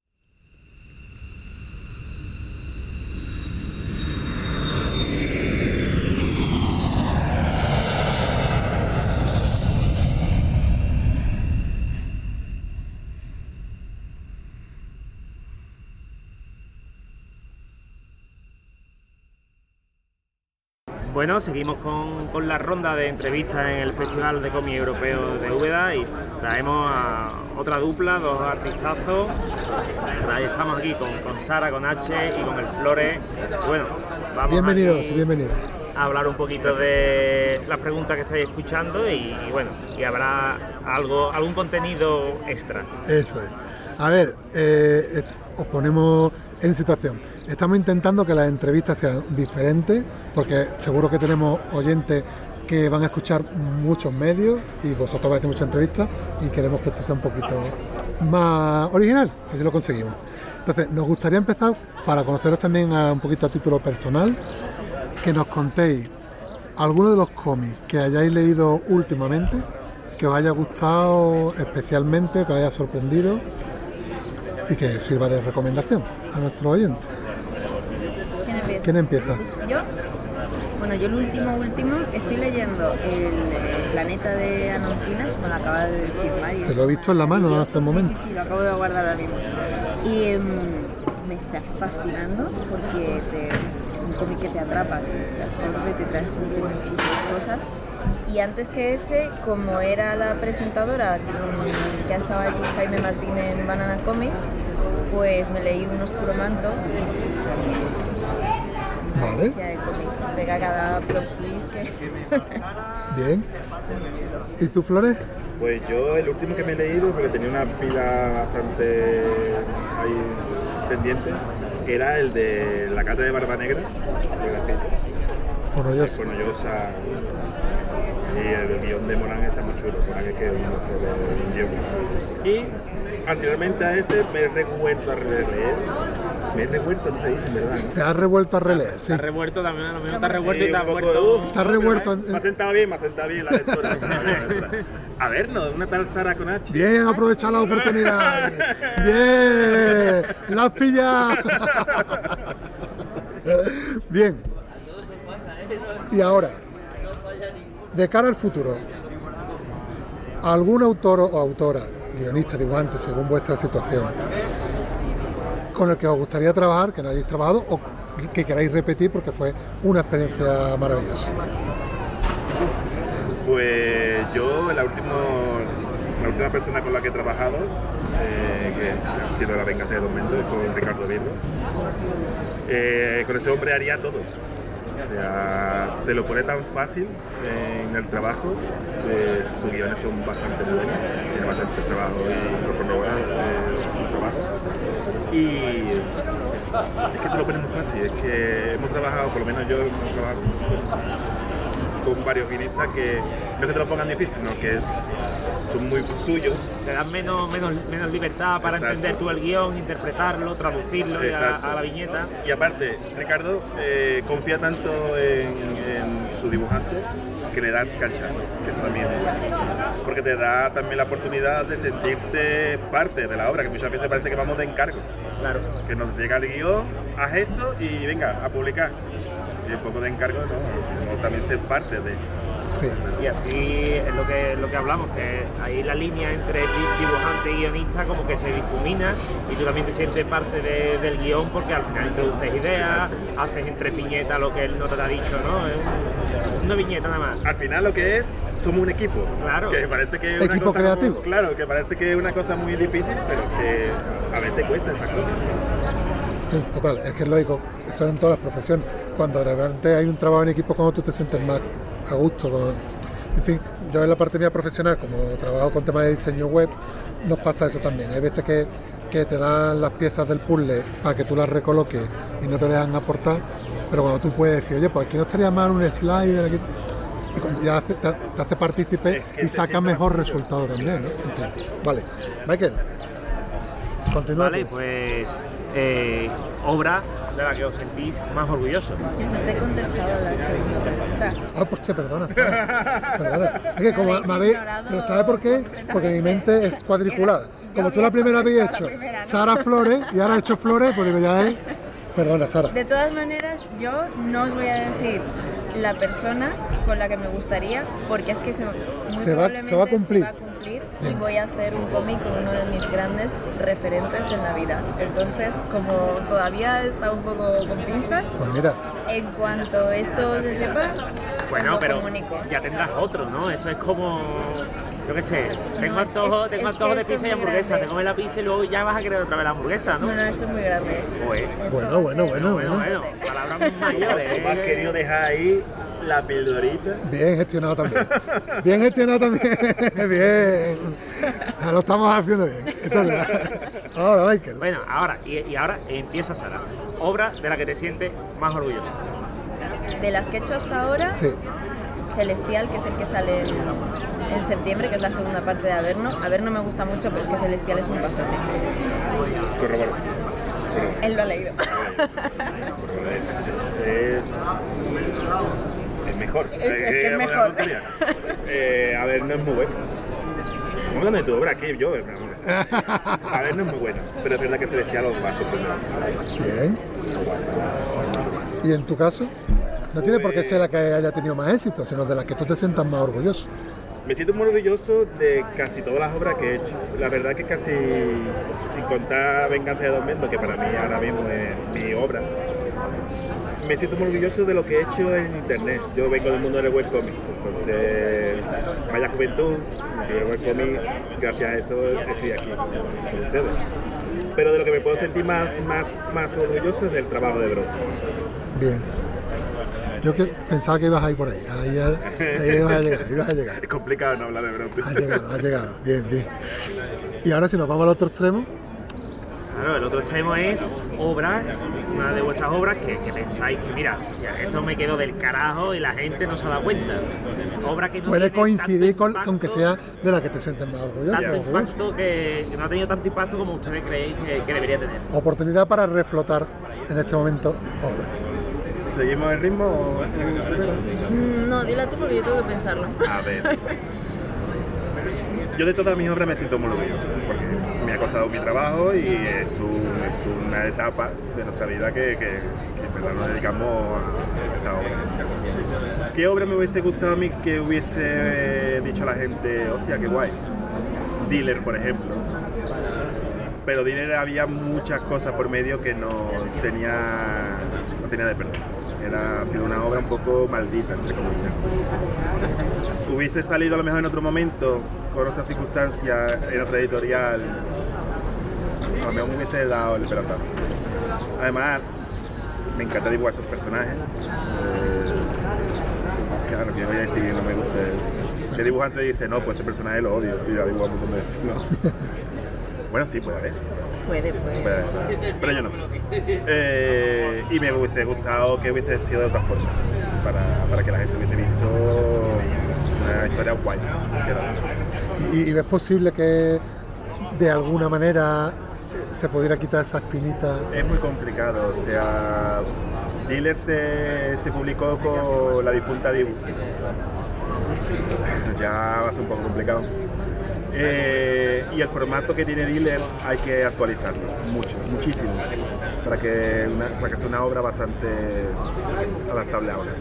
Bueno, seguimos con, con la ronda de entrevistas en el Festival de Cómic Europeo de Úbeda y traemos a otra dupla, dos artistazos. Ahí estamos aquí con, con Sara, con H y con el Flores. Bueno, vamos Bienvenidos, aquí bienvenidos. a hablar un poquito de las preguntas que estáis escuchando y, y bueno, y habrá algo, algún contenido extra. Eso es. A ver, eh, eh, os ponemos en situación. Estamos intentando que las entrevistas sean diferentes, porque seguro que tenemos oyentes que van a escuchar muchos medios y vosotros vais a hacer muchas entrevistas y queremos que esto sea un poquito más original, así lo conseguimos. Entonces, nos gustaría empezar, para conoceros también a, un poquito a título personal, que nos contéis algunos de los cómics que hayáis leído últimamente, que os haya gustado especialmente, que os haya sorprendido y que sirva de recomendación a nuestros oyentes. ¿Quién empieza? ¿Quién empieza? ¿Yo? Bueno, yo el último, último, estoy leyendo el eh, Planeta de Anoncina, me lo acaba de firmar. Y Te es lo he visto en la mano maravilloso. hace un momento. Sí, sí, sí, lo acabo de guardar ahora mismo. Y em, me está fascinando porque te, es un cómic que te atrapa, te absorbe, te transmite muchísimas cosas. Y antes que ese, como era la presentadora mm, que estaba allí, Jaime Martín en Banana Comics, pues me leí Un Oscuro Manto y también es Vale. delicia de cómic. Pega cada plot twist que... Bien. ¿Y tú, Flores? Pues yo el último que me he leído, porque tenía una pila bastante ahí pendiente, era el de La Cata de Barba Negra, de Grafito. Fonollosa. Fonollosa. Y el guión de Morán está muy chulo, Morán es que es un monstruo de guión. Y anteriormente a ese me he revuelto a releer. Me he revuelto, no se dice en verdad. Te has revuelto a releer, sí. Te has revuelto también, a lo mejor te has revuelto Sí, y te has un poco, vuelto... uh, Te has revuelto. Me ha sentado bien, me ha sentado bien la lectura. me ha sentado bien la lectura. A ver, ¿no? Una tal Sara con H. Bien, aprovecha la oportunidad. Bien, la has pillado. Bien. Y ahora, de cara al futuro, ¿algún autor o autora, guionista, dibujante, según vuestra situación, con el que os gustaría trabajar, que no hayáis trabajado, o que queráis repetir porque fue una experiencia maravillosa? Pues yo, la última, la última persona con la que he trabajado, eh, que ha sido La venganza de Don Mendoza, con Ricardo Virgo, eh, con ese hombre haría todo. O sea, te lo pone tan fácil en el trabajo, eh, sus guiones son bastante buenos, tiene bastante trabajo y lo corrobora eh, su trabajo. Y es que te lo pone muy fácil, es que hemos trabajado, por lo menos yo hemos trabajado con, con varios guionistas que no es que te lo pongan difícil, sino que son muy suyos. Te dan menos, menos, menos libertad para Exacto. entender tú el guión, interpretarlo, traducirlo a, a la viñeta. Y aparte, Ricardo eh, confía tanto en, en su dibujante que le da cancha, que eso también es bueno. Porque te da también la oportunidad de sentirte parte de la obra, que muchas veces parece que vamos de encargo. Claro. Que nos llega el guión, haz esto y venga, a publicar. Y un poco de encargo, ¿no? O también ser parte de... Sí. Y así es lo que, lo que hablamos, que ahí la línea entre dibujante y guionista como que se difumina y tú también te sientes parte de, del guión porque al final introduces ideas, exacto, haces entre viñetas lo que él no te ha dicho, ¿no? Es un, una viñeta nada más. Al final lo que es, somos un equipo. Claro. Que parece que es una equipo cosa creativo. Muy, claro, que parece que es una cosa muy difícil, pero que a veces cuesta esas cosas. Sí, total, es que es lógico, eso en todas las profesiones. Cuando realmente hay un trabajo en equipo, cuando tú te sientes más a gusto. Con... En fin, yo en la parte mía profesional, como trabajo con temas de diseño web, nos pasa eso también. Hay veces que, que te dan las piezas del puzzle para que tú las recoloques y no te dejan aportar, pero cuando tú puedes decir, oye, pues aquí no estaría mal un slider aquí, y cuando ya hace, te, te hace partícipe es que y saca mejor resultado también, ¿no? En fin, vale. Michael, continúa. Vale, tú. Pues eh, obra de la que os sentís más orgulloso. No te he contestado la segunda pregunta. Ah, pues te perdona, Sara. Perdona. Es que como me habéis... ¿Pero sabe por qué? Porque mi mente es cuadriculada. Como tú la primera habías hecho primera, ¿no? Sara Flores y ahora has hecho Flores, pues digo ya es... Perdona, Sara. De todas maneras, yo no os voy a decir la persona con la que me gustaría, porque es que se, muy se, va, probablemente se va a cumplir, se va a cumplir y voy a hacer un cómic con uno de mis grandes referentes en la vida. Entonces, como todavía está un poco con pinzas, pues mira, en cuanto esto se sepa, bueno, lo pero comunico. Ya tendrás otro, ¿no? Eso es como... Yo qué sé, tengo no, antojo, es, tengo es antojo de pizza y hamburguesa, te comes la pizza y luego ya vas a querer otra vez la hamburguesa, ¿no? No, no, esto es muy grande. Pues, bueno, bueno, bueno, bueno. bueno, palabras mayores. Tú has querido dejar ahí la pildorita. Bien gestionado también. Bien gestionado también. Bien. Lo estamos haciendo bien. Ahora, Michael. Bueno, ahora, y, y ahora empieza Sara. Obra de la que te sientes más orgullosa. De las que he hecho hasta ahora, sí. Celestial, que es el que sale en, en septiembre, que es la segunda parte de Averno. Averno me gusta mucho, pero es que Celestial es un pasote. Corroboro. Él lo ha leído. Es, es, es mejor. Es, es que es mejor. Eh, Averno es muy bueno. Estamos hablando de tu obra aquí, yo. Averno es muy bueno, pero es verdad que Celestial os va a sorprender. Bien. ¿Y en tu caso? No tiene por qué ser la que haya tenido más éxito, sino de la que tú te sientas más orgulloso. Me siento muy orgulloso de casi todas las obras que he hecho. La verdad que casi, sin contar Venganza de Don Mendoza, que para mí ahora mismo es mi obra, me siento muy orgulloso de lo que he hecho en internet. Yo vengo del mundo del webcomic, entonces vaya juventud, el webcomic, gracias a eso estoy aquí con ustedes. Pero de lo que me puedo sentir más, más, más orgulloso es del trabajo de Bro. Bien. Yo que pensaba que ibas a ir por ahí, ahí, ahí ibas a llegar, ibas a llegar. Es complicado no hablar de Bro. Has llegado, has llegado, bien, bien. Y ahora si nos vamos al otro extremo. Claro, el otro extremo es obra, una de vuestras obras que, que pensáis que, mira, tía, esto me quedó del carajo y la gente no se ha dado cuenta. Obra que no puede coincidir con, impacto, con que sea de la que te sientes más orgulloso. Tanto impacto que, que no ha tenido tanto impacto como ustedes creéis que, que debería tener. Oportunidad para reflotar en este momento obras. ¿Seguimos el ritmo o esto es la primera? No, dila tú porque yo tengo que pensarlo. A ver. Yo de todas mis obras me siento muy orgulloso porque me ha costado mi trabajo y es, un, es una etapa de nuestra vida que, que, que en verdad nos dedicamos a esa obra. ¿Qué obra me hubiese gustado a mí que hubiese dicho a la gente, hostia, qué guay? Dealer, por ejemplo. Pero Dealer había muchas cosas por medio que no tenía, no tenía de perder. Era, ha sido una obra un poco maldita, entre comillas. Hubiese salido a lo mejor en otro momento, con otras circunstancias, en otra editorial, a lo mejor me hubiese dado el pelotazo. Además, me encanta dibujar esos personajes. Eh, claro, que voy a decir que no me gusta. ¿Qué dibujante dice, no, pues este personaje lo odio? Y yo dibujo un montón de veces, ¿no? Bueno, sí, puede haber. Puede, puede. Puede haber, pero yo no. Eh, y me hubiese gustado que hubiese sido de otra forma, para, para que la gente hubiese visto una historia guay. ¿Y, y ves posible que de alguna manera se pudiera quitar esa espinita? Es muy complicado, o sea, Dealer se, se publicó con la difunta Dibux. Ya va a ser un poco complicado. Eh, y el formato que tiene Dealer hay que actualizarlo mucho, muchísimo, para que, una, para que sea una obra bastante adaptable ahora.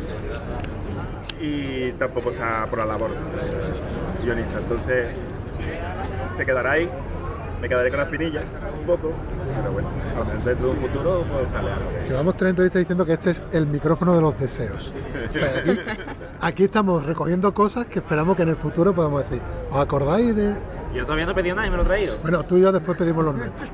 Y tampoco está por la labor de guionista, entonces se quedará ahí. Me quedaré con la espinilla un poco, pero bueno, a lo mejor dentro de un futuro pues sale algo. Llevamos tres entrevistas diciendo que este es el micrófono de los deseos. Aquí, aquí estamos recogiendo cosas que esperamos que en el futuro podamos decir. ¿Os acordáis de...? Yo todavía no he pedido nada y me lo he traído. Bueno, tú y yo después pedimos los nuestros.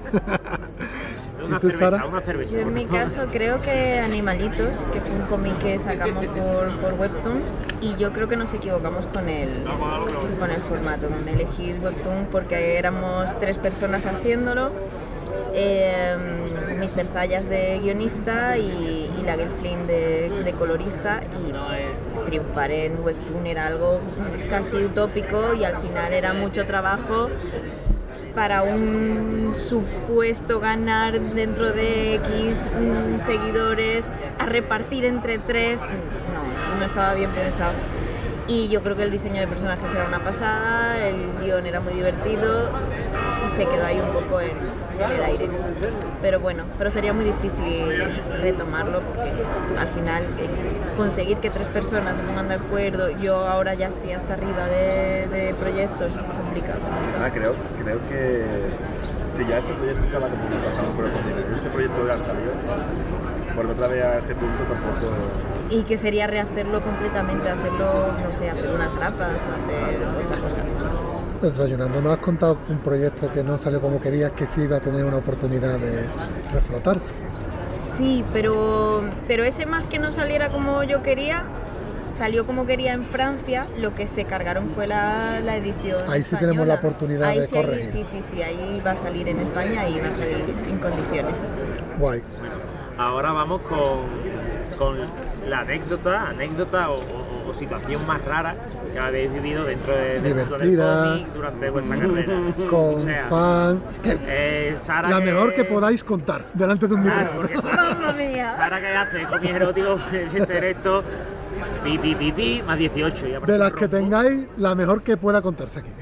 Una ¿Y tú, cerveza, Sara? una cerveza. Yo en mi caso creo que Animalitos, que fue un cómic que sacamos por, por Webtoon, y yo creo que nos equivocamos con el, con el formato, con elegir Webtoon porque éramos tres personas haciéndolo, eh, mister Zayas de guionista y, y la Girl Flynn de, de colorista, y triunfar en Webtoon era algo casi utópico y al final era mucho trabajo para un supuesto ganar dentro de X mm, seguidores, a repartir entre tres. No, no estaba bien pensado. Y yo creo que el diseño de personajes era una pasada, el guión era muy divertido y se quedó ahí un poco en, en el aire. Pero bueno, pero sería muy difícil retomarlo porque al final eh, conseguir que tres personas se pongan de acuerdo, yo ahora ya estoy hasta arriba de, de proyectos, es complicado. Ah, creo, creo que si ya ese proyecto estaba como pasando por el continente, ese proyecto ya salió, por otra vez a ese punto tampoco... Y que sería rehacerlo completamente, hacerlo, no sé, hacer unas trapas o hacer otra cosa. Desayunando, ¿no has contado un proyecto que no salió como querías, que sí iba a tener una oportunidad de reflotarse? Sí, pero, pero ese más que no saliera como yo quería, salió como quería en Francia, lo que se cargaron fue la, la edición Ahí sí española. tenemos la oportunidad ahí de sí, corregir. Sí, sí, sí, ahí va a salir en España y va a salir en condiciones. Guay. Ahora vamos con, con la anécdota, anécdota o, o, o situación más rara que habéis vivido dentro de, del mundo del Divertida. cómic durante vuestra carrera. Con O sea, fan. eh, Sara La que- mejor que podáis contar delante de un Claro, micrófono. porque Sara, Sara que hace cómics eróticos de ser esto, pi, pi, pi, pi, más dieciocho. Y aparte De las rompo. que tengáis, la mejor que pueda contarse aquí.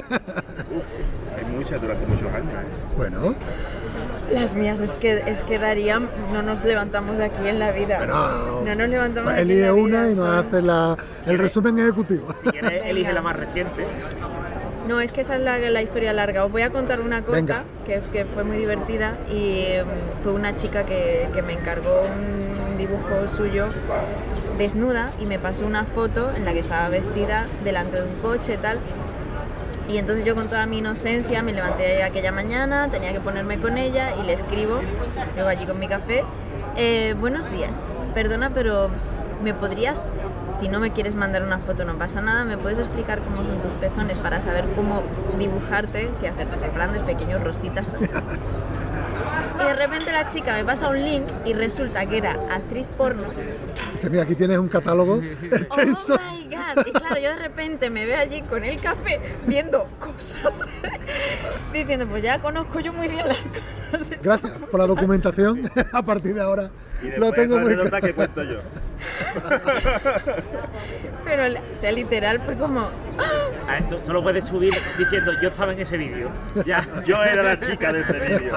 Hay muchas durante muchos años, ¿eh? Bueno, Las mías es que, es que darían, no nos levantamos de aquí en la vida. Bueno, no nos levantamos de aquí en elige la vida. una y nos son- hace la, el resumen ejecutivo. Si quieres, elige la más reciente. No, es que esa es la, la historia larga. Os voy a contar una corta Venga. que, que fue muy divertida y um, fue una chica que, que me encargó un dibujo suyo desnuda y me pasó una foto en la que estaba vestida delante de un coche y tal. Y entonces yo con toda mi inocencia me levanté aquella mañana, tenía que ponerme con ella y le escribo, luego allí con mi café, eh, buenos días, perdona, pero ¿me podrías, si no me quieres mandar una foto no pasa nada, me puedes explicar cómo son tus pezones para saber cómo dibujarte, si hacerte grandes, pequeños, rositas, tal? Y de repente la chica me pasa un link y resulta que era actriz porno. Dice, mira, aquí tienes un catálogo extenso. Oh my god, y claro, yo de repente me veo allí con el café viendo cosas, diciendo, pues ya conozco yo muy bien las cosas. de Gracias por la documentación. A partir de ahora Y lo después tengo la muy anécdota claro. que cuento yo. Pero, o sea, literal fue como, Ah, esto solo puedes subir diciendo yo estaba en ese vídeo. Ya. Yo era la chica de ese vídeo.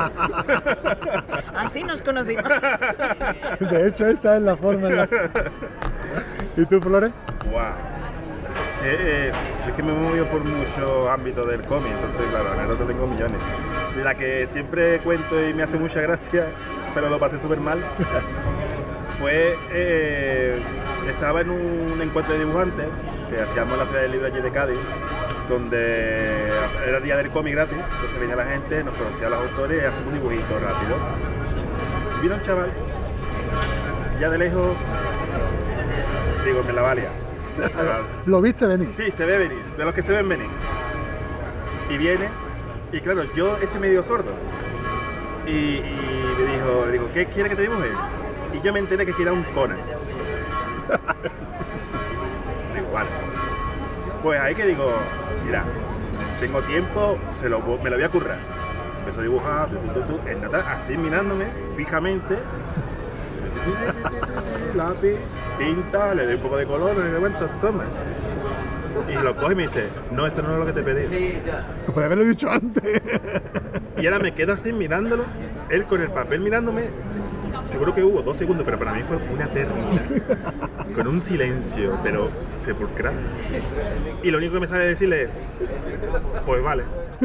así nos conocimos. De hecho, esa es la forma en la que... ¿Y tú, Flores? Wow. Es que, eh, yo es que me he movido por muchos ámbitos del cómic, entonces claro, anécdotas tengo millones. La que siempre cuento y me hace mucha gracia, pero lo pasé súper mal, fue, eh, estaba en un encuentro de dibujantes que hacíamos en la Feria del Libro allí de Cádiz, donde era día del cómic gratis, entonces venía la gente, nos conocía a los autores y hacíamos un dibujito rápido. Y vino un chaval, ya de lejos, digo, me la valía. ¿Lo viste venir? Sí, se ve venir, de los que se ven venir. Y viene, y claro, yo estoy medio sordo. Y, y me dijo, le digo, ¿qué quiere que te dibuje? Y yo me enteré que era un Conan. Digo, vale. Pues ahí que digo, mira, tengo tiempo, se lo, me lo voy a currar. Empezó a dibujar, tu, tu, tu, tu, en nota, así mirándome fijamente. Lápiz, tinta, le doy un poco de color, le doy cuenta, toma. Y lo coge y me dice, no, esto no es lo que te pedí. Lo podía haberlo dicho antes. Y ahora me quedo así mirándolo, él con el papel mirándome, seguro que hubo dos segundos, pero para mí fue una eternidad. Con un silencio, pero sepulcral. Y lo único que me sale decirle es, pues vale.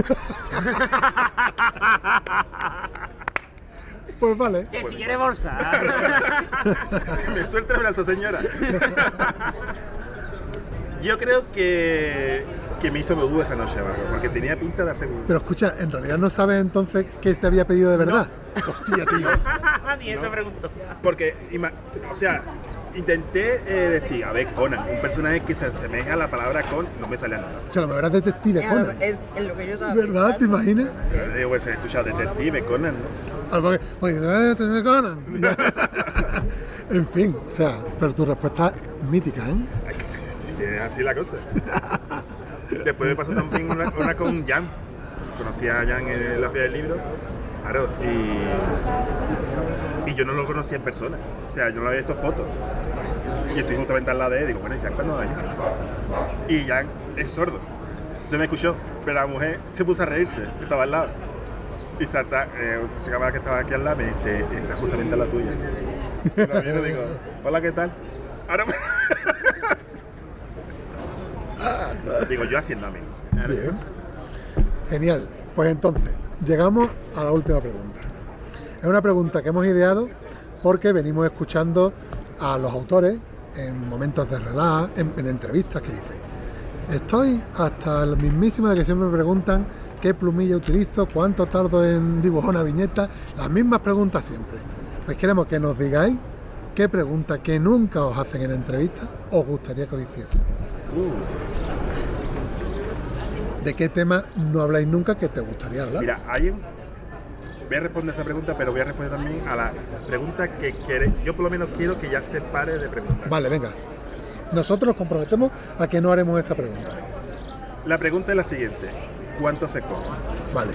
Pues vale. Que si quiere bolsa. Me suelta el brazo, señora. Yo creo que, que me hizo vudú esa noche, Barro, porque tenía pinta de hacer vudú. Pero escucha, ¿en realidad no sabes entonces qué te había pedido de verdad? No. Hostia, tío. Ni eso preguntó. Porque, o sea, intenté eh, decir, a ver, Conan, un personaje que se asemeja a la palabra con, no me salía nada. O sea, lo mejor es detective Es, Conan. es, es lo que yo estaba ¿Verdad? ¿Te pensando. imaginas? Sí. Digo, pues he escuchado detective Conan, ¿no? Algo que, oye, detective Conan. En fin, o sea, pero tu respuesta es mítica, ¿eh? Ay, que Si, si es así la cosa. Después me pasó también una, una con Jan. Conocí a Jan en la Feria del Libro. Claro, y, y yo no lo conocía en persona. O sea, yo no había visto fotos. Y estoy justamente al lado de él. Digo, bueno, Jan, ¿cuándo va a venir? Y Jan es sordo. Se me escuchó, pero la mujer se puso a reírse. Estaba al lado. Y salta, eh, un chica que estaba aquí al lado me dice, esta es justamente la tuya. Y lo miro y digo, hola, ¿qué tal? Ahora me... Digo, yo haciendo amigos. Bien. Genial. Pues entonces, llegamos a la última pregunta. Es una pregunta que hemos ideado porque venimos escuchando a los autores en momentos de relax, en, en entrevistas que dicen, estoy hasta el mismísimo de que siempre me preguntan qué plumilla utilizo, cuánto tardo en dibujar una viñeta, las mismas preguntas siempre. Pues queremos que nos digáis qué preguntas que nunca os hacen en entrevistas os gustaría que os hiciesen. ¿De qué tema no habláis nunca que te gustaría hablar? Mira, hay un... Voy a responder esa pregunta, pero voy a responder también a la pregunta que quiere... Yo por lo menos quiero que ya se pare de preguntar. Vale, venga. Nosotros nos comprometemos a que no haremos esa pregunta. La pregunta es la siguiente. ¿Cuánto se come? Vale.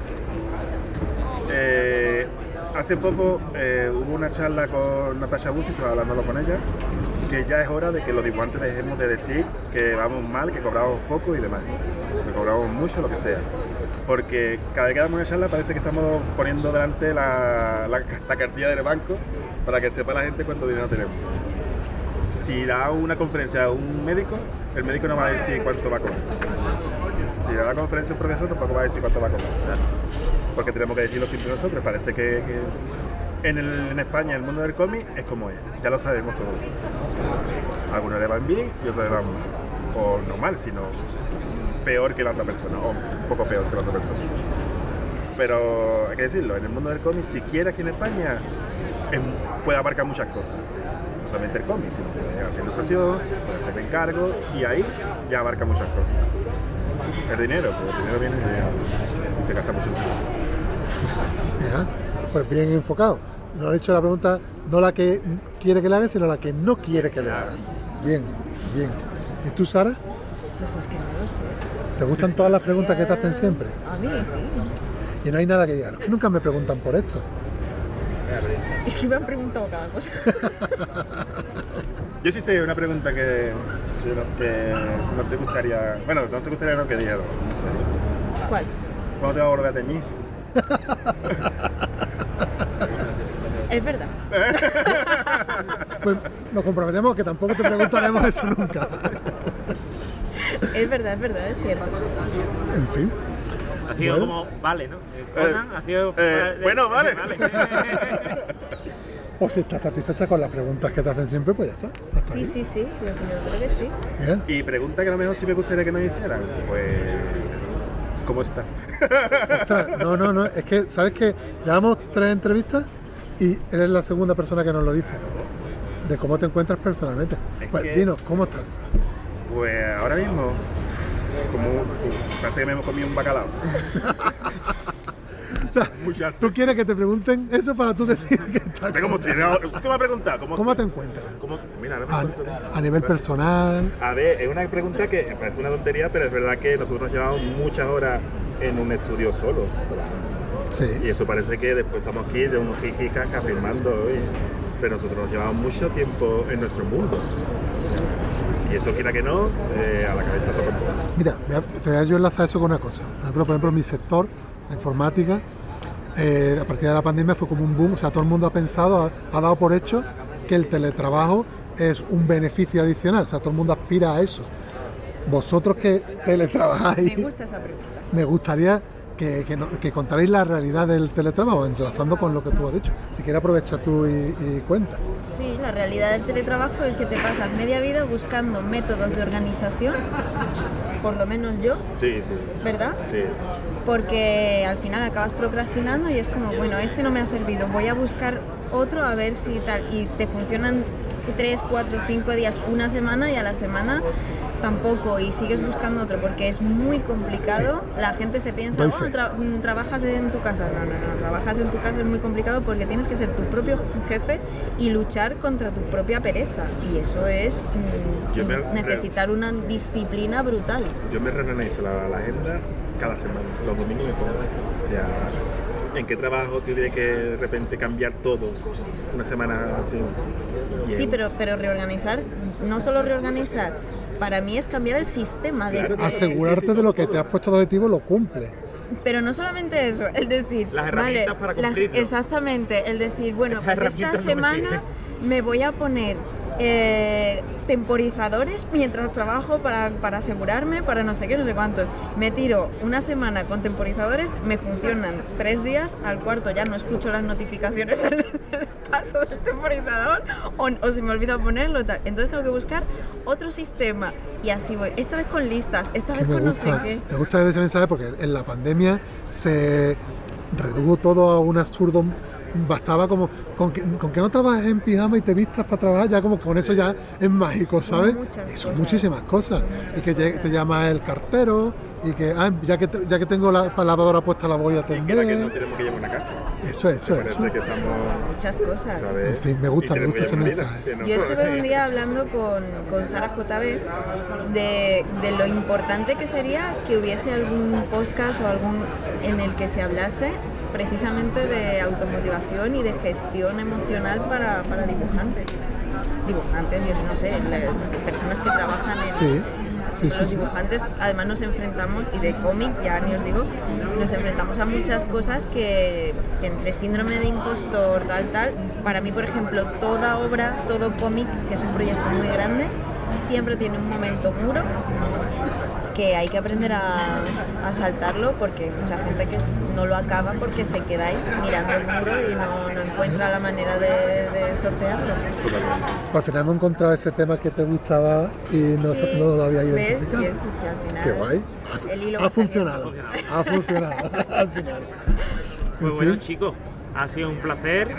Eh, hace poco eh, hubo una charla con Natasha Bussi, estaba hablándolo con ella, que ya es hora de que los dibujantes dejemos de decir que vamos mal, que cobramos poco y demás. Que cobramos mucho, lo que sea. Porque cada vez que damos una charla parece que estamos poniendo delante la, la, la cartilla del banco para que sepa la gente cuánto dinero tenemos. Si da una conferencia a un médico, el médico no va a decir cuánto va a cobrar. Si da la conferencia a un profesor, tampoco va a decir cuánto va a cobrar. Porque tenemos que decirlo siempre nosotros. Parece que, que en, el, en España el mundo del cómic es como es. Ya lo sabemos todos. Algunos le van bien y otros le van mal. O no mal, sino peor que la otra persona. O un poco peor que la otra persona. Pero hay que decirlo, en el mundo del cómic, siquiera aquí en España, es, puede abarcar muchas cosas. No solamente el cómic, sino que puede hacer ilustración, puede hacer encargo, y ahí ya abarca muchas cosas. El dinero, pues el dinero viene de, y se gasta mucho en cosas. Ya, pues bien enfocado. No he hecho la pregunta, no la que quiere que le hagan, sino la que no quiere que le hagan. Bien, bien. ¿Y tú, Sara? Pues es que no lo sé. ¿Te gustan todas las preguntas que te hacen siempre? A mí sí. Y no hay nada que digan, es que nunca me preguntan por esto. Es que me han preguntado cada cosa. Yo sí sé una pregunta que, que, no, que no te gustaría, bueno, no te gustaría no que diga, no sé. ¿Cuál? ¿Cuándo te vas a volver a teñir? Es verdad. Pues nos comprometemos que tampoco te preguntaremos eso nunca. Es verdad, es verdad, es cierto. En fin. Ha sido Bueno. como, vale, ¿no? Conan, ha sido... eh, bueno, vale. O si estás satisfecha con las preguntas que te hacen siempre, pues ya está. Hasta Sí, ahí. sí, sí, yo, yo creo que sí. Bien. Y pregunta que a lo mejor sí me gustaría que nos hicieran. Pues. ¿Cómo estás? Ostras, no, no, no. Es que, ¿sabes qué? Llevamos tres entrevistas y eres la segunda persona que nos lo dice. De cómo te encuentras personalmente. Es Pues que- dinos, ¿cómo estás? Pues ahora mismo. Como. Parece que me hemos comido un bacalao. O sea, Muchas. tú quieres que te pregunten eso para tú decir que estás. ¿Cómo estoy? ¿Tú me has preguntado? ¿Cómo, ¿Cómo te estoy? encuentras? ¿Cómo? Mira, ahora me A, encuentro- a nivel personal. A ver, es una pregunta que parece una tontería, pero es verdad que nosotros llevamos muchas horas en un estudio solo. Sí. Y eso parece que después estamos aquí de un jijijaja firmando hoy. Pero nosotros llevamos mucho tiempo en nuestro mundo. O sea, y eso quiera que no, eh, a la cabeza toca un poco. Mira, voy a- te voy a yo enlazar eso con una cosa. Por ejemplo, por ejemplo, mi sector, la informática, eh, a partir de la pandemia fue como un boom. O sea, todo el mundo ha pensado, ha, ha dado por hecho que el teletrabajo es un beneficio adicional. O sea, todo el mundo aspira a eso. Vosotros que teletrabajáis, Me gusta esa pregunta. me gustaría que, que, no- que contaréis la realidad del teletrabajo, enlazando con lo que tú has dicho. Si quieres aprovecha tú y, y cuenta. Sí, la realidad del teletrabajo es que te pasas media vida buscando métodos de organización, por lo menos yo, Sí, sí. ¿verdad? Sí. Porque al final acabas procrastinando y es como, bueno, este no me ha servido, voy a buscar otro a ver si tal. Y te funcionan tres, cuatro, cinco días, una semana y a la semana tampoco. Y sigues buscando otro porque es muy complicado. La gente se piensa, Doy oh, fe. tra- mm, trabajas en tu casa. No, no, no, trabajas en tu casa es muy complicado porque tienes que ser tu propio jefe y luchar contra tu propia pereza. Y eso es mm, Yo me- necesitar una disciplina brutal. Yo me reorganizo la, la agenda cada semana. Los domingos me pongo. O sea, ¿en qué trabajo tendría que de repente cambiar todo? Una semana así. Y Sí, en- pero, pero reorganizar, no solo reorganizar, para mí es cambiar el sistema de... de- Asegurarte de lo que te has puesto de objetivo lo cumple. Pero no solamente eso, es decir, Las herramientas vale, para las- cumplirlo. exactamente, el decir, bueno, Estas pues esta herramientas no me semana sirven. me voy a poner eh, temporizadores mientras trabajo para, para asegurarme, para no sé qué, no sé cuánto. Me tiro una semana con temporizadores, me funcionan tres días, al cuarto ya no escucho las notificaciones del paso del temporizador o, o se me olvida ponerlo tal. Entonces tengo que buscar otro sistema y así voy. Esta vez con listas, esta Que vez me con no sé gusta, qué. me gusta ese mensaje porque en la pandemia se redujo todo a un absurdo. Bastaba como con que, con que no trabajes en pijama y te vistas para trabajar, ya como con eso ya es mágico, ¿sabes? muchas Y son cosas. muchísimas cosas. Y que llegue- te llama el cartero y que ah, ya que te- ya que tengo la lavadora puesta la voy a y quiera que no atender. tenemos que llevar una casa. Eso, eso, Me eso. parece que somos. Muchas cosas. ¿sabes? En fin, me gusta, Y me gusta queremos ese llevar una vida, mensaje. que no- Yo estuve un día hablando con, con Sara J B de, de lo importante que sería que hubiese algún podcast o algún en el que se hablase precisamente de automotivación y de gestión emocional para, para dibujantes. Dibujantes, yo no sé, la- personas que trabajan en, Sí, sí, sí, los sí. dibujantes. Además nos enfrentamos, y de cómic ya ni os digo, nos enfrentamos a muchas cosas que, que entre síndrome de impostor, tal, tal, para mí por ejemplo toda obra, todo cómic, que es un proyecto muy grande, siempre tiene un momento muro que hay que aprender a, a saltarlo porque hay mucha gente que no lo acaba porque se queda ahí mirando el muro y no, no encuentra la manera de, de sortearlo. Al final hemos encontrado ese tema que te gustaba y no, Sí, no lo había ¿ves? identificado. Sí, sí, al final Qué guay. el hilo Ha, va ha funcionado. Ha funcionado al final. Pues En bueno, fin. chicos, ha sido un placer.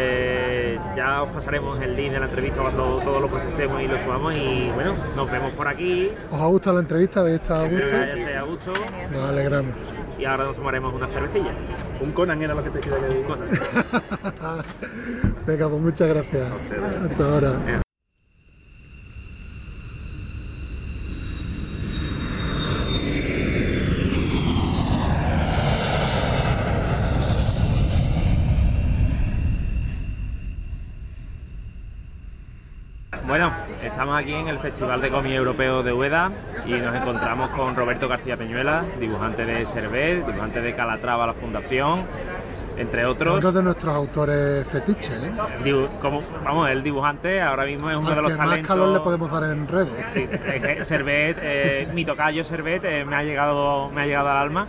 Eh, ya os pasaremos el link de la entrevista cuando todo lo procesemos y lo subamos. Y bueno, nos vemos por aquí. ¿Os ha gustado la entrevista? ¿Habéis estado a Que gusto? vaya esté a gusto. Nos alegramos. Y ahora nos tomaremos una cervecilla. Un Conan era lo que te quería decir. Conan. Venga, pues muchas gracias. Hasta ahora. Bueno, estamos aquí en el Festival de Cómic Europeo de Úbeda y nos encontramos con Roberto García Peñuela, dibujante de Servet, dibujante de Calatrava, la Fundación. entre otros. Uno de nuestros autores fetiches, ¿eh? Dibu- como, vamos, el dibujante ahora mismo es uno Al de los que talentos. más calor le podemos dar en redes. Sí, es que Servet, eh, mi tocayo Servet, eh, me ha llegado, me ha llegado al alma.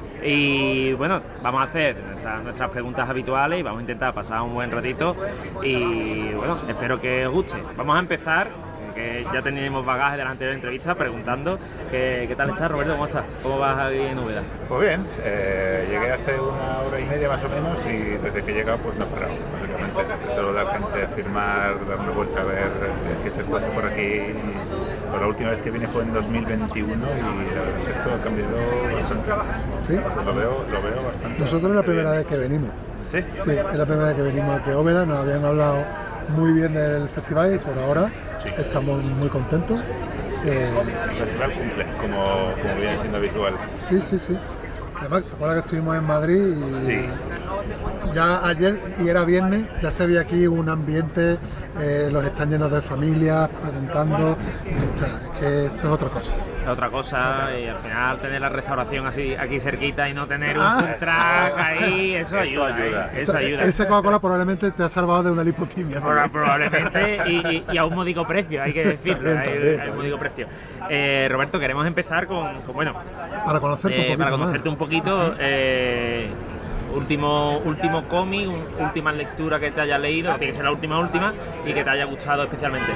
Y bueno, vamos a hacer nuestra- nuestras preguntas habituales y vamos a intentar pasar un buen ratito. Y bueno, espero que os guste. Vamos a empezar, que ya teníamos bagaje de la anterior entrevista, preguntando que, ¿qué tal estás, Roberto? ¿Cómo estás? ¿Cómo vas ahí en Úbeda? Pues bien, eh, llegué hace una hora y media más o menos y desde que he llegado pues no he parado, básicamente. Solo dar gente a firmar, dar una vuelta a ver eh, qué se puede hacer por aquí. Y, pues, la última vez que vine fue en dos mil veintiuno y la verdad es que esto ha cambiado bastante. ¿Sí? Lo veo, lo veo bastante. Nosotros es la primera bien. vez que venimos. ¿Sí? Sí, es la primera vez que venimos aquí a Úbeda, nos habían hablado muy bien del festival y por ahora Sí. estamos muy contentos. Eh, El festival cumple, como, como viene siendo habitual. sí, sí, sí. Además, ¿te acuerdas que estuvimos en Madrid? Y Sí. ya ayer, y era viernes, ya se veía aquí un ambiente, eh, los están llenos de familias, preguntando. Ostras, es que esto es otra cosa. Otra cosa, y al final tener la restauración así aquí cerquita y no tener un Ah. food truck ahí, eso Eso ayuda. ayuda. ¿eh? Eso ayuda. Ese Coca-Cola probablemente te ha salvado de una lipotimia, ¿no? Proba- Probablemente y, y- y a un módico precio, hay que decirlo, Está bien, hay, está bien, hay está un módico precio. Eh, Roberto, queremos empezar con, con, bueno, Para conocerte eh, un poquito para más. conocerte un poquito, eh, último, último cómic, un- última lectura que te haya leído, tiene que ser la última última, y que te haya gustado especialmente.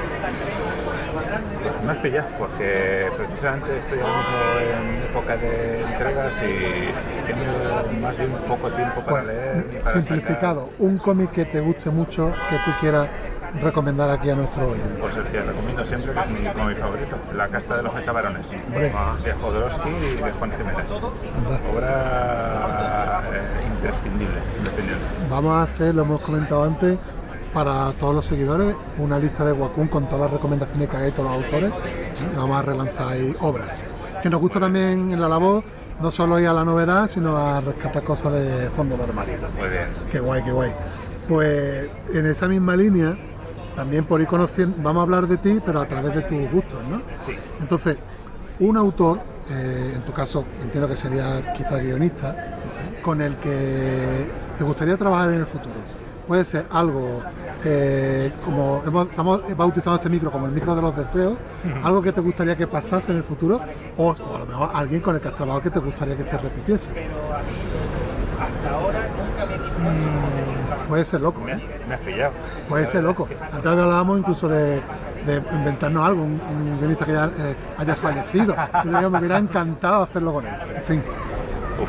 Me has pillado porque precisamente estoy ahora mismo en época de entregas y tengo más bien poco tiempo para Bueno, leer. y para simplificado, un cómic que te guste mucho, que tú quieras recomendar aquí a nuestros oyentes. sacar, pues el que recomiendo siempre, que es mi cómic favorito, La casta de los metabarones, Hombre. de Jodorowsky y de Juan Jiménez. Anda. Obra eh, imprescindible, en mi opinión. Vamos a hacer, lo hemos comentado antes, para todos los seguidores, una lista de Wacom con todas las recomendaciones que hagáis todos los autores. Y vamos a relanzar ahí obras. Que nos gusta también en la labor, no solo ir a la novedad, sino a rescatar cosas de fondo de armario. Muy bien. Qué guay, qué guay. Pues en esa misma línea, también por ir conociendo, vamos a hablar de ti, pero a través de tus gustos, ¿no? Sí. Entonces, un autor, eh, en tu caso entiendo que sería quizá guionista, con el que te gustaría trabajar en el futuro. Puede ser algo eh, como hemos, estamos bautizando este micro como el micro de los deseos, algo que te gustaría que pasase en el futuro, o, o a lo mejor alguien con el que has trabajado que te gustaría que se repitiese. Mm, puede ser loco, Me ¿eh? has, me has pillado. Puede ser loco. Antes hablábamos incluso de, de inventarnos algo, un, un guionista que ya eh, haya fallecido. Yo diría, me hubiera encantado hacerlo con él. En fin, Uf.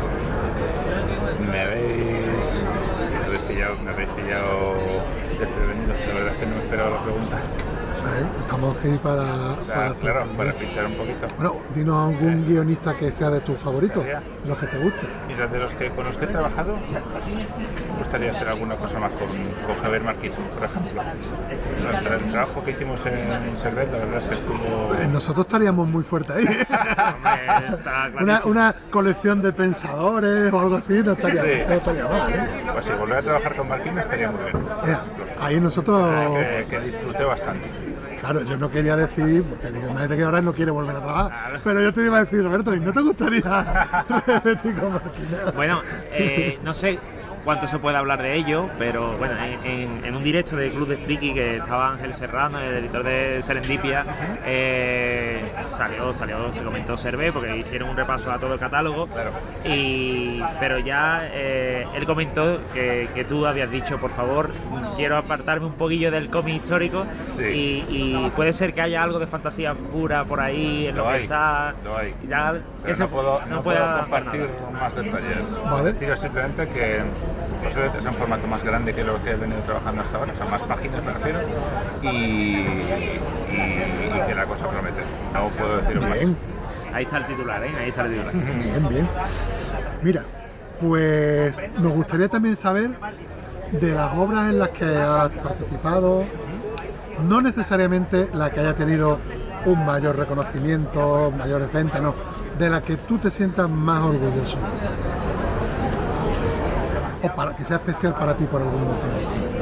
Me habéis, me habéis pillado, me habéis pillado desprevenido. La verdad es que no me esperaba la pregunta. eh, estamos aquí para, para Ah, claro, sorprender. para pinchar un poquito. Bueno, dinos algún guionista que sea de tus favoritos, de los que te gusten. Mira, de los que con los que he trabajado, me gustaría hacer alguna cosa más con, con Javier Marquito, por ejemplo. El, el trabajo que hicimos en, en Servet, la verdad es que estuvo. Eh, nosotros estaríamos muy fuertes ahí. Hombre, está una, clarísimo. una colección de pensadores o algo así no estaría, Sí. no estaría mal, ¿eh? Pues si volver a trabajar con Marquín estaría muy bien. Ea, ahí nosotros, Que, que disfruté bastante. claro, yo no quería decir, porque digo, imagínate que ahora no quiere volver a trabajar, pero yo te iba a decir, Roberto, ¿y no te gustaría repetir con Marquina? Bueno, eh, no sé cuánto se puede hablar de ello, pero bueno, en, en- en un directo del Club de Friki que estaba Ángel Serrano, el editor de Serendipia, eh, salió, salió, se comentó Servet porque hicieron un repaso a todo el catálogo, Claro. y, pero ya eh, él comentó que, que tú habías dicho, por favor, quiero apartarme un poquillo del cómic histórico, Sí. y, y puede ser que haya algo de fantasía oscura por ahí en lo, Lo que hay, está. lo hay. Ya, Pero que se- no puedo, no pueda puedo avanzar compartir nada. más detalles. Vale. Deciros simplemente que posiblemente es un formato más grande que lo que he venido trabajando hasta ahora, o sea, más páginas me refiero, y, y, y que la cosa promete. No puedo deciros más. Bien, Ahí está el titular, ¿eh? Ahí está el titular. bien, bien. Mira, pues nos gustaría también saber de las obras en las que has participado, no necesariamente la que haya tenido un mayor reconocimiento, mayores ventas, no, de la que tú te sientas más orgulloso. O para que sea especial para ti por algún motivo.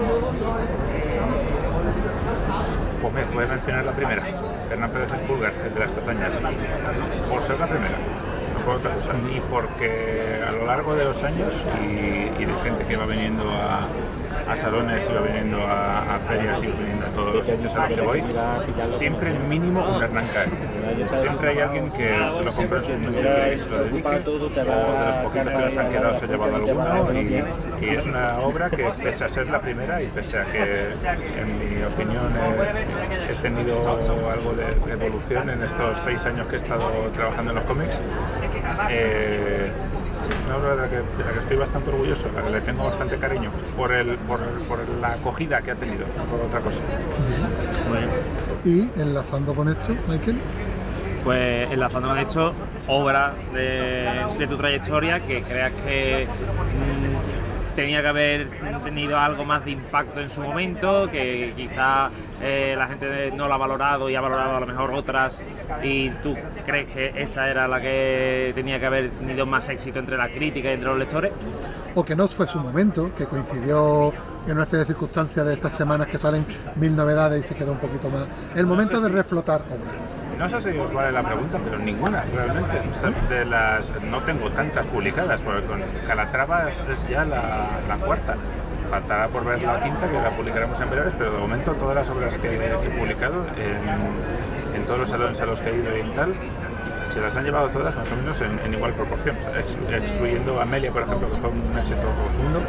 Pues me voy a mencionar la primera, Hernán Pérez el Pulgar, el de las hazañas, por ser la primera. No por otra cosa. Y porque a lo largo de los años y, y de gente que va viniendo a, a salones, iba viniendo a, a ferias, iba viniendo a todos los sitios a los que voy, siempre mínimo un Hernán Cae. Siempre hay alguien que se lo compra en su momento y que se lo dedique, o de los poquitos que nos han quedado se ha llevado alguno, y, y es una obra que, pese a ser la primera y pese a que, en mi opinión, he, he tenido algo de evolución en estos seis años que he estado trabajando en los cómics, eh, es una obra de la, que, de la que estoy bastante orgulloso, a la que le tengo bastante cariño por, el, por, por la acogida que ha tenido, no por otra cosa. Bien. Y enlazando con esto, Michael. Pues enlazando con esto, obra de, de tu trayectoria que creas que mmm, tenía que haber tenido algo más de impacto en su momento, que quizá eh, la gente no la ha valorado y ha valorado a lo mejor otras, y tú crees que esa era la que tenía que haber tenido más éxito entre la crítica y entre los lectores. O que no fue su momento, que coincidió en una serie de circunstancias de estas semanas que salen mil novedades y se quedó un poquito más. El momento no sé de si... reflotar obra. No sé si os vale la pregunta, pero ninguna, realmente. O sea, de las, no tengo tantas publicadas, porque con Calatrava es ya la, la cuarta. Faltará por ver la quinta, que la publicaremos en breves, pero de momento todas las obras que, que he publicado en, en todos los salones a los que he ido y tal, se las han llevado todas más o menos en, en igual proporción, o sea, ex, excluyendo Amelia, por ejemplo, que fue un éxito rotundo.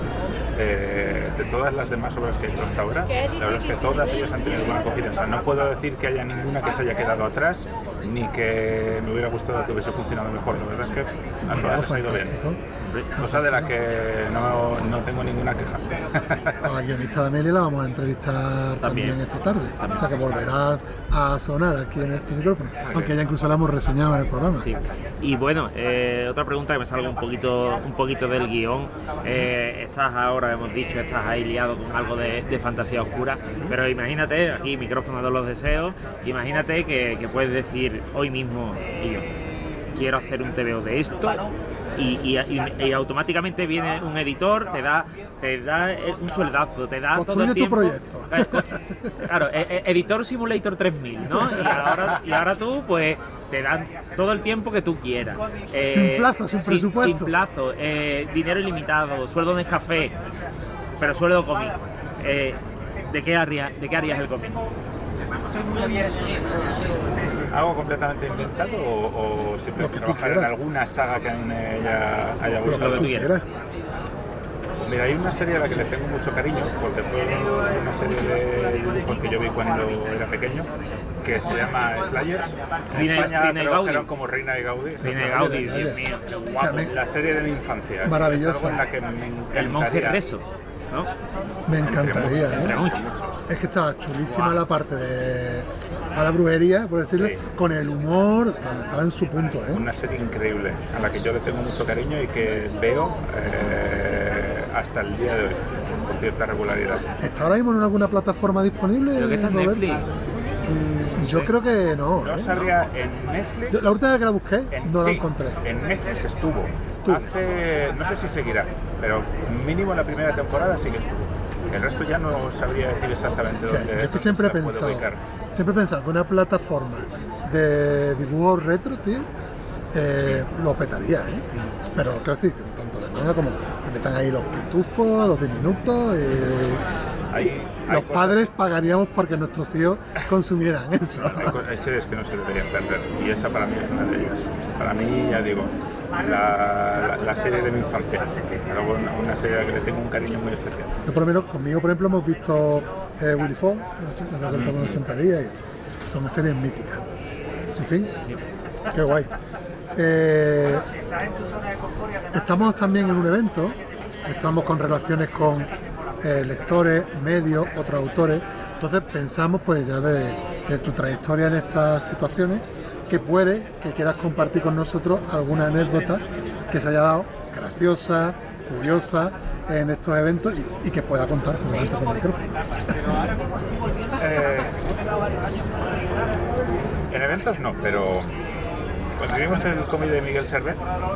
Eh, de todas las demás obras que he hecho hasta ahora, la verdad es que todas ellas han tenido buena acogida. O sea, no puedo decir que haya ninguna que se haya quedado atrás, ni que me hubiera gustado que hubiese funcionado mejor. La verdad es que a todas les ha ido bien. Cosa de la que no, no tengo ninguna queja. A la guionista de Amelia la vamos a entrevistar también, también esta tarde. También. O sea que volverás a sonar aquí en este micrófono, aunque ya incluso la hemos reseñado en el programa. Sí. Y bueno, eh, otra pregunta que me salga un poquito, un poquito del guión. Eh, estás ahora, hemos dicho, estás ahí liado con algo de, de fantasía oscura, pero imagínate, aquí micrófono de los deseos, imagínate que, que puedes decir hoy mismo, y yo quiero hacer un T V O de esto, y, y, y, y automáticamente viene un editor, te da te da un sueldazo, te da Construye todo el tiempo. Tu proyecto. Claro, Editor Simulator tres mil, ¿no? Y ahora, y ahora tú, pues, te dan todo el tiempo que tú quieras. Eh, sin plazo, sin presupuesto. Sin, sin plazo, eh, dinero ilimitado, sueldo de café, pero sueldo cómic. Eh, ¿de, qué haría, ¿De qué harías el cómic? ¿Algo completamente inventado o, o simplemente trabajar en alguna saga que a mí me haya, haya gustado? Lo que tú quieras. Mira, hay una serie a la que le tengo mucho cariño, porque fue una serie de dibujos que yo vi cuando era pequeño, que se llama Slayers. En Reina, España Reina te lo dijeron como Reina y Gaudí. Reina y Gaudí, Dios mío. Guapo, o sea, la serie de mi infancia. Maravillosa. Es algo en la que me encantaría. El monje rezo, ¿no? Me encantaría, entre muchos, ¿eh? entre muchos. Es que estaba chulísima wow. La parte de a la brujería, por decirlo, sí. Con el humor, estaba, estaba en su punto, ¿eh? Una serie increíble, a la que yo le tengo mucho cariño y que veo eh, hasta el día de hoy, con cierta regularidad. ¿Está ahora mismo en alguna plataforma disponible? Creo que está en Netflix. Mm, yo sí. Creo que no. No ¿eh? sabría, en Netflix... Yo, la última vez que la busqué, en, no sí, la encontré. En Netflix estuvo. estuvo. Hace, no sé si seguirá, pero mínimo la primera temporada sí que estuvo. El resto ya no sabría decir exactamente o sea, dónde. Yo es que siempre he pensado, siempre he pensado que una plataforma de dibujo retro, tío, eh, sí. Lo petaría, ¿eh? Sí. Pero quiero decir, tanto de manga como que metan ahí los pitufos, los diminutos. Eh, hay, hay los cosas. Padres pagaríamos porque nuestros hijos consumieran eso. Hay, hay series que no se deberían perder y esa para mí es una de ellas. Para mí, ya digo, la, la, la serie de mi infancia, pero una, una serie a la que le tengo un cariño muy especial. Yo por lo menos, conmigo por ejemplo hemos visto eh, Willy Fogg, la recuerdo con ochenta días y esto. Son series míticas. En fin, qué guay. Eh, estamos también en un evento, estamos con relaciones con eh, lectores, medios, otros autores, entonces pensamos pues ya de, de tu trayectoria en estas situaciones, que puede que quieras compartir con nosotros alguna anécdota que se haya dado graciosa, curiosa en estos eventos y, y que pueda contarse delante del micrófono. Eh, en eventos no, pero cuando vimos el cómic de Miguel Servet,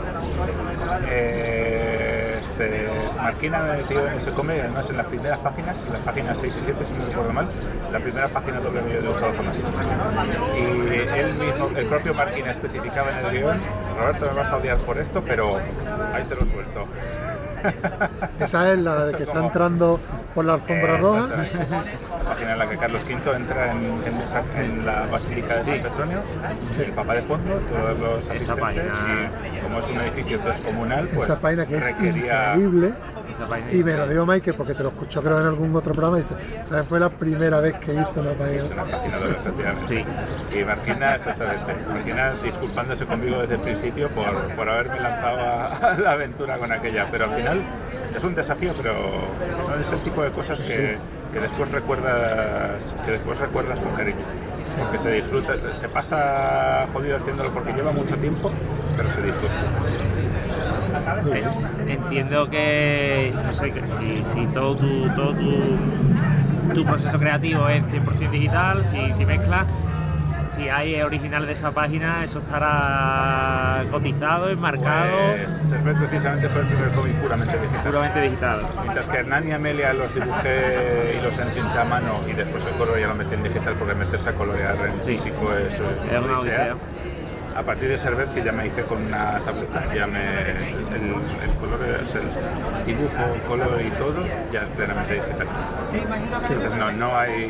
eh, este, Marquina me metió en ese cómic, además en las primeras páginas, en las páginas seis y siete, si no recuerdo mal, la primera página doble medio de dibujado jamás. Y él mismo, el propio Marquina especificaba en el guión Roberto, me vas a odiar por esto, pero ahí te lo suelto. Esa es la de que está entrando por la alfombra roja. La página en la que Carlos quinto entra en, en, esa, en la Basílica de San Petronio, sí. El Papa de fondo, todos los asistentes, página... y como es un edificio descomunal, pues esa página que requería... es increíble. Y me lo digo Michael porque te lo escuchó creo en algún otro programa y dice, o sea, fue la primera vez que hizo una página. Una página web, efectivamente. Sí. Y Marquina, exactamente. Marquina disculpándose conmigo desde el principio por, por haberme lanzado a, a la aventura con aquella, pero al final es un desafío, pero son ese tipo de cosas que, que después recuerdas, que después recuerdas con cariño. Porque se disfruta, se pasa jodido haciéndolo porque lleva mucho tiempo, pero se disfruta. Sí. Entiendo que, no sé, que si, si todo, tu, todo tu, tu proceso creativo es cien por ciento digital, si, si mezclas, si hay original de esa página, eso estará cotizado, enmarcado. Pues Servet precisamente fue el primer cómic puramente digital. Puramente digital. Mientras que Hernán y Amelia los dibujé y los entinté a mano y después el color ya lo metí en digital porque meterse a colorear en sí. físico es, es una, una odisea. A partir de Servet, que ya me hice con una tableta, ya me, el, el color es el dibujo, color y todo, ya es plenamente digital. Entonces no, no hay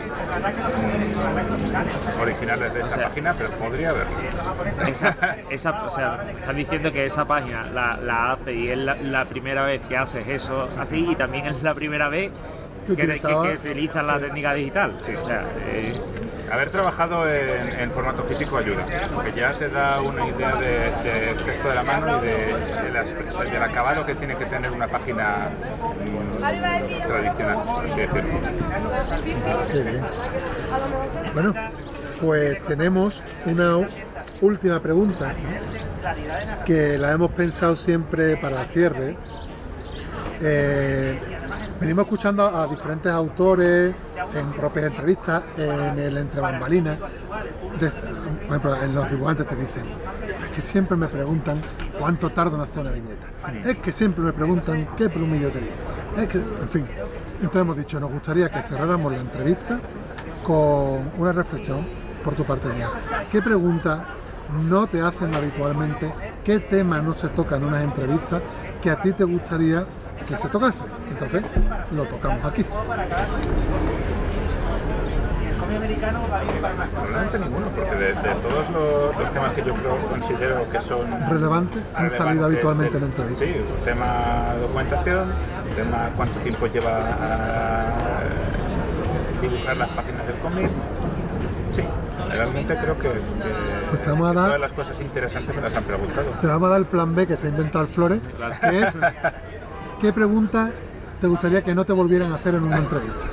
mm, originales de esa o sea, página, pero podría haberlo. Esa, esa, o sea, estás diciendo que esa página la, la hace y es la, la primera vez que haces eso así y también es la primera vez que, que, que, que utilizas la técnica digital. Sí. O sea, eh, haber trabajado en, en formato físico ayuda, porque ya te da una idea de, de gesto de la mano y de, de las, del acabado que tiene que tener una página mm, tradicional, por así decirlo. Qué bien. Bueno, pues tenemos una última pregunta que la hemos pensado siempre para el cierre. Eh, venimos escuchando a diferentes autores en propias entrevistas, en el Entre Bambalinas, de, por ejemplo, en los dibujantes te dicen, es que siempre me preguntan cuánto tardo en hacer una viñeta, es que siempre me preguntan qué plumillo utilizo, es que, en fin, entonces hemos dicho, nos gustaría que cerráramos la entrevista con una reflexión por tu parte, Diana. ¿Qué preguntas no te hacen habitualmente? ¿Qué tema no se toca en unas entrevistas que a ti te gustaría que se tocase? Entonces lo tocamos aquí. Realmente ninguno, porque de, de todos los, los temas que yo creo, considero que son relevantes, han salido habitualmente del, en entrevistas. Sí, un tema documentación, un tema cuánto tiempo lleva a dibujar las páginas del cómic. Sí, realmente creo que, que, pues te vamos a dar, todas las cosas interesantes me las han preguntado. Te vamos a dar el plan B que se ha inventado el Flores, que es ¿qué preguntas te gustaría que no te volvieran a hacer en una entrevista?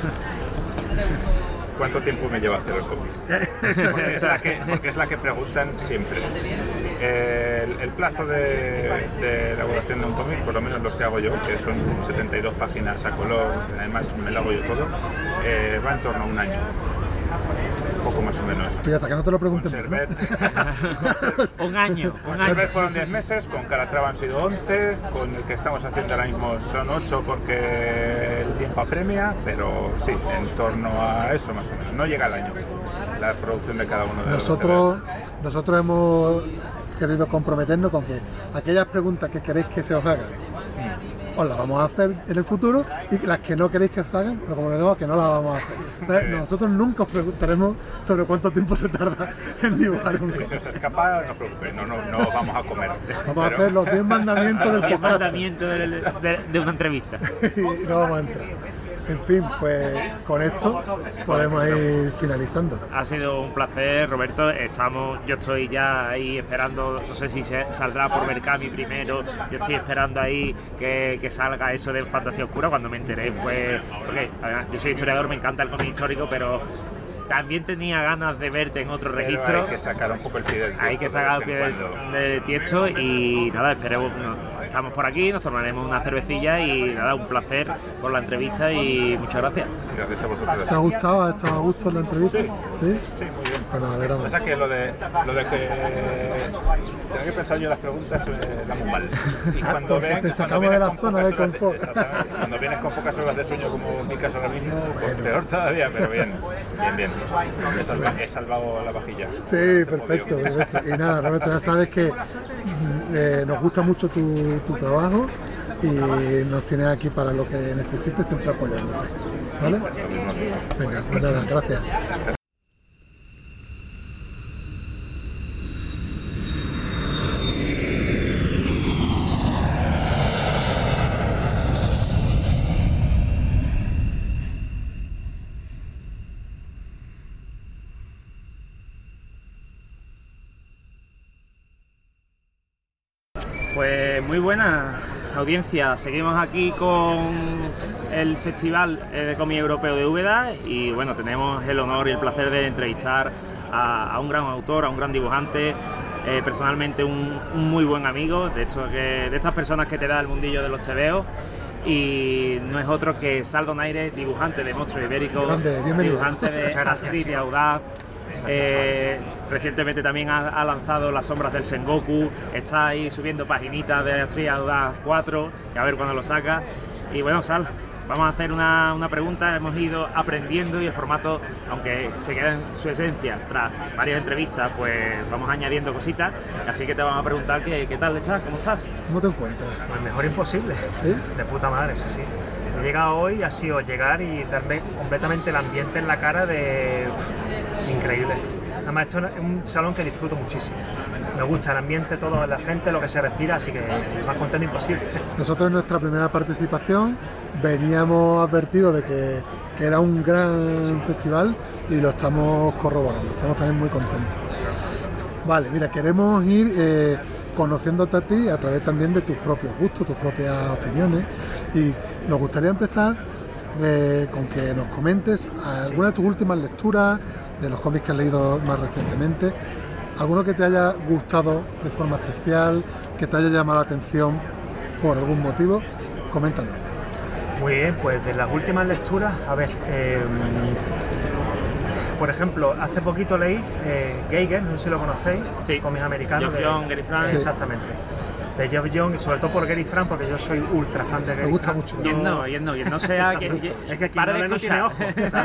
¿Cuánto tiempo me lleva hacer el cómic? Porque es la que, porque es la que preguntan siempre. El, el plazo de, de elaboración de un cómic, por lo menos los que hago yo, que son setenta y dos páginas a color, además me lo hago yo todo, eh, va en torno a un año. Poco más o menos. Fíjate que no te lo pregunten. ¿no? un año. Con Servet fueron diez meses, con Calatrava han sido once, con el que estamos haciendo ahora mismo son ocho porque el tiempo apremia, pero sí, en torno a eso más o menos. No llega al año la producción de cada uno de nosotros, los nosotros hemos querido comprometernos con que aquellas preguntas que queréis que se os hagan, os las vamos a hacer en el futuro y las que no queréis que os hagan, lo comprometemos que no las vamos a hacer. Entonces, nosotros nunca os preguntaremos sobre cuánto tiempo se tarda en dibujar un cómic. Si se os escapa, no os preocupéis, no, no, no vamos a comer. Vamos pero... a hacer los diez mandamientos del podcast. diez mandamientos de, de, de una entrevista. Y no vamos a entrar. En fin, pues con esto podemos ir finalizando. Ha sido un placer, Roberto. Estamos, yo estoy ya ahí esperando, no sé si se saldrá por Mercami primero. Yo estoy esperando ahí que, que salga eso de Fantasía Oscura. Cuando me enteré fue, porque además yo soy historiador, me encanta el cómic histórico, pero también tenía ganas de verte en otro pero registro. Hay que sacar un poco el pie del tiesto. Hay que sacar el pie del, del tiesto y nada, esperemos. No, estamos por aquí, nos tomaremos una cervecilla y nada, un placer por la entrevista y muchas gracias. Gracias a vosotros. ¿Te ha gustado? ¿Has estado a gusto en la entrevista? Sí, sí, sí, muy bien. Pues nada, Lo que pasa es que lo de, lo de que tengo que pensar yo las preguntas me da muy mal. Y cuando ven, te sacamos de la zona de confort. Exactamente. Cuando vienes con pocas horas de sueño como en mi caso ahora mismo, pues bueno, peor todavía, pero bien, bien, bien. He salvado, he salvado la vajilla. Sí, perfecto, perfecto. Y nada, Roberto, ya sabes que eh, nos gusta mucho tu, tu trabajo y nos tienes aquí para lo que necesites, siempre apoyándote. ¿Vale? Venga, pues nada, gracias. Pues muy buena audiencia, seguimos aquí con el Festival de Cómic Europeo de Úbeda y bueno, tenemos el honor y el placer de entrevistar a, a un gran autor, a un gran dibujante, eh, personalmente un, un muy buen amigo, de, hecho, que, de estas personas que te da el mundillo de los tebeos, y no es otro que Sal Donaire, dibujante de Monstruo Ibérico, Grande, dibujante de Astrid y Audaz. Eh, recientemente también ha, ha lanzado Las sombras del Sengoku, está ahí subiendo paginitas de Astrid Audaz cuatro, a ver cuándo lo saca. Y bueno, Sal, vamos a hacer una, una pregunta. Hemos ido aprendiendo y el formato, aunque se queda en su esencia tras varias entrevistas, pues vamos añadiendo cositas, así que te vamos a preguntar qué, qué tal estás, cómo estás. ¿Cómo te encuentras? Pues mejor imposible. ¿Sí? De puta madre, sí, sí. He llegado hoy, ha sido llegar y darme completamente el ambiente en la cara de... Uf, increíble. Además, esto es un salón que disfruto muchísimo. Me gusta el ambiente, todo, la gente, lo que se respira, así que más contento imposible. Nosotros en nuestra primera participación veníamos advertidos de que, que era un gran festival y lo estamos corroborando, estamos también muy contentos. Vale, mira, queremos ir eh, conociéndote a ti a través también de tus propios gustos, tus propias opiniones, y nos gustaría empezar eh, con que nos comentes alguna de tus últimas lecturas, de los cómics que has leído más recientemente, alguno que te haya gustado de forma especial, que te haya llamado la atención por algún motivo. Coméntanos. Muy bien, pues de las últimas lecturas, a ver, eh, por ejemplo, hace poquito leí eh, Geiger, no sé si lo conocéis, sí. Cómics americanos. Geoff John, Gary Frank. Sí. Exactamente. De Geoff John, y sobre todo por Gary Frank, porque yo soy ultra fan de Gary Frank. Me gusta mucho. Y no, y no, y no sea que... Es que aquí no, no tiene ojos.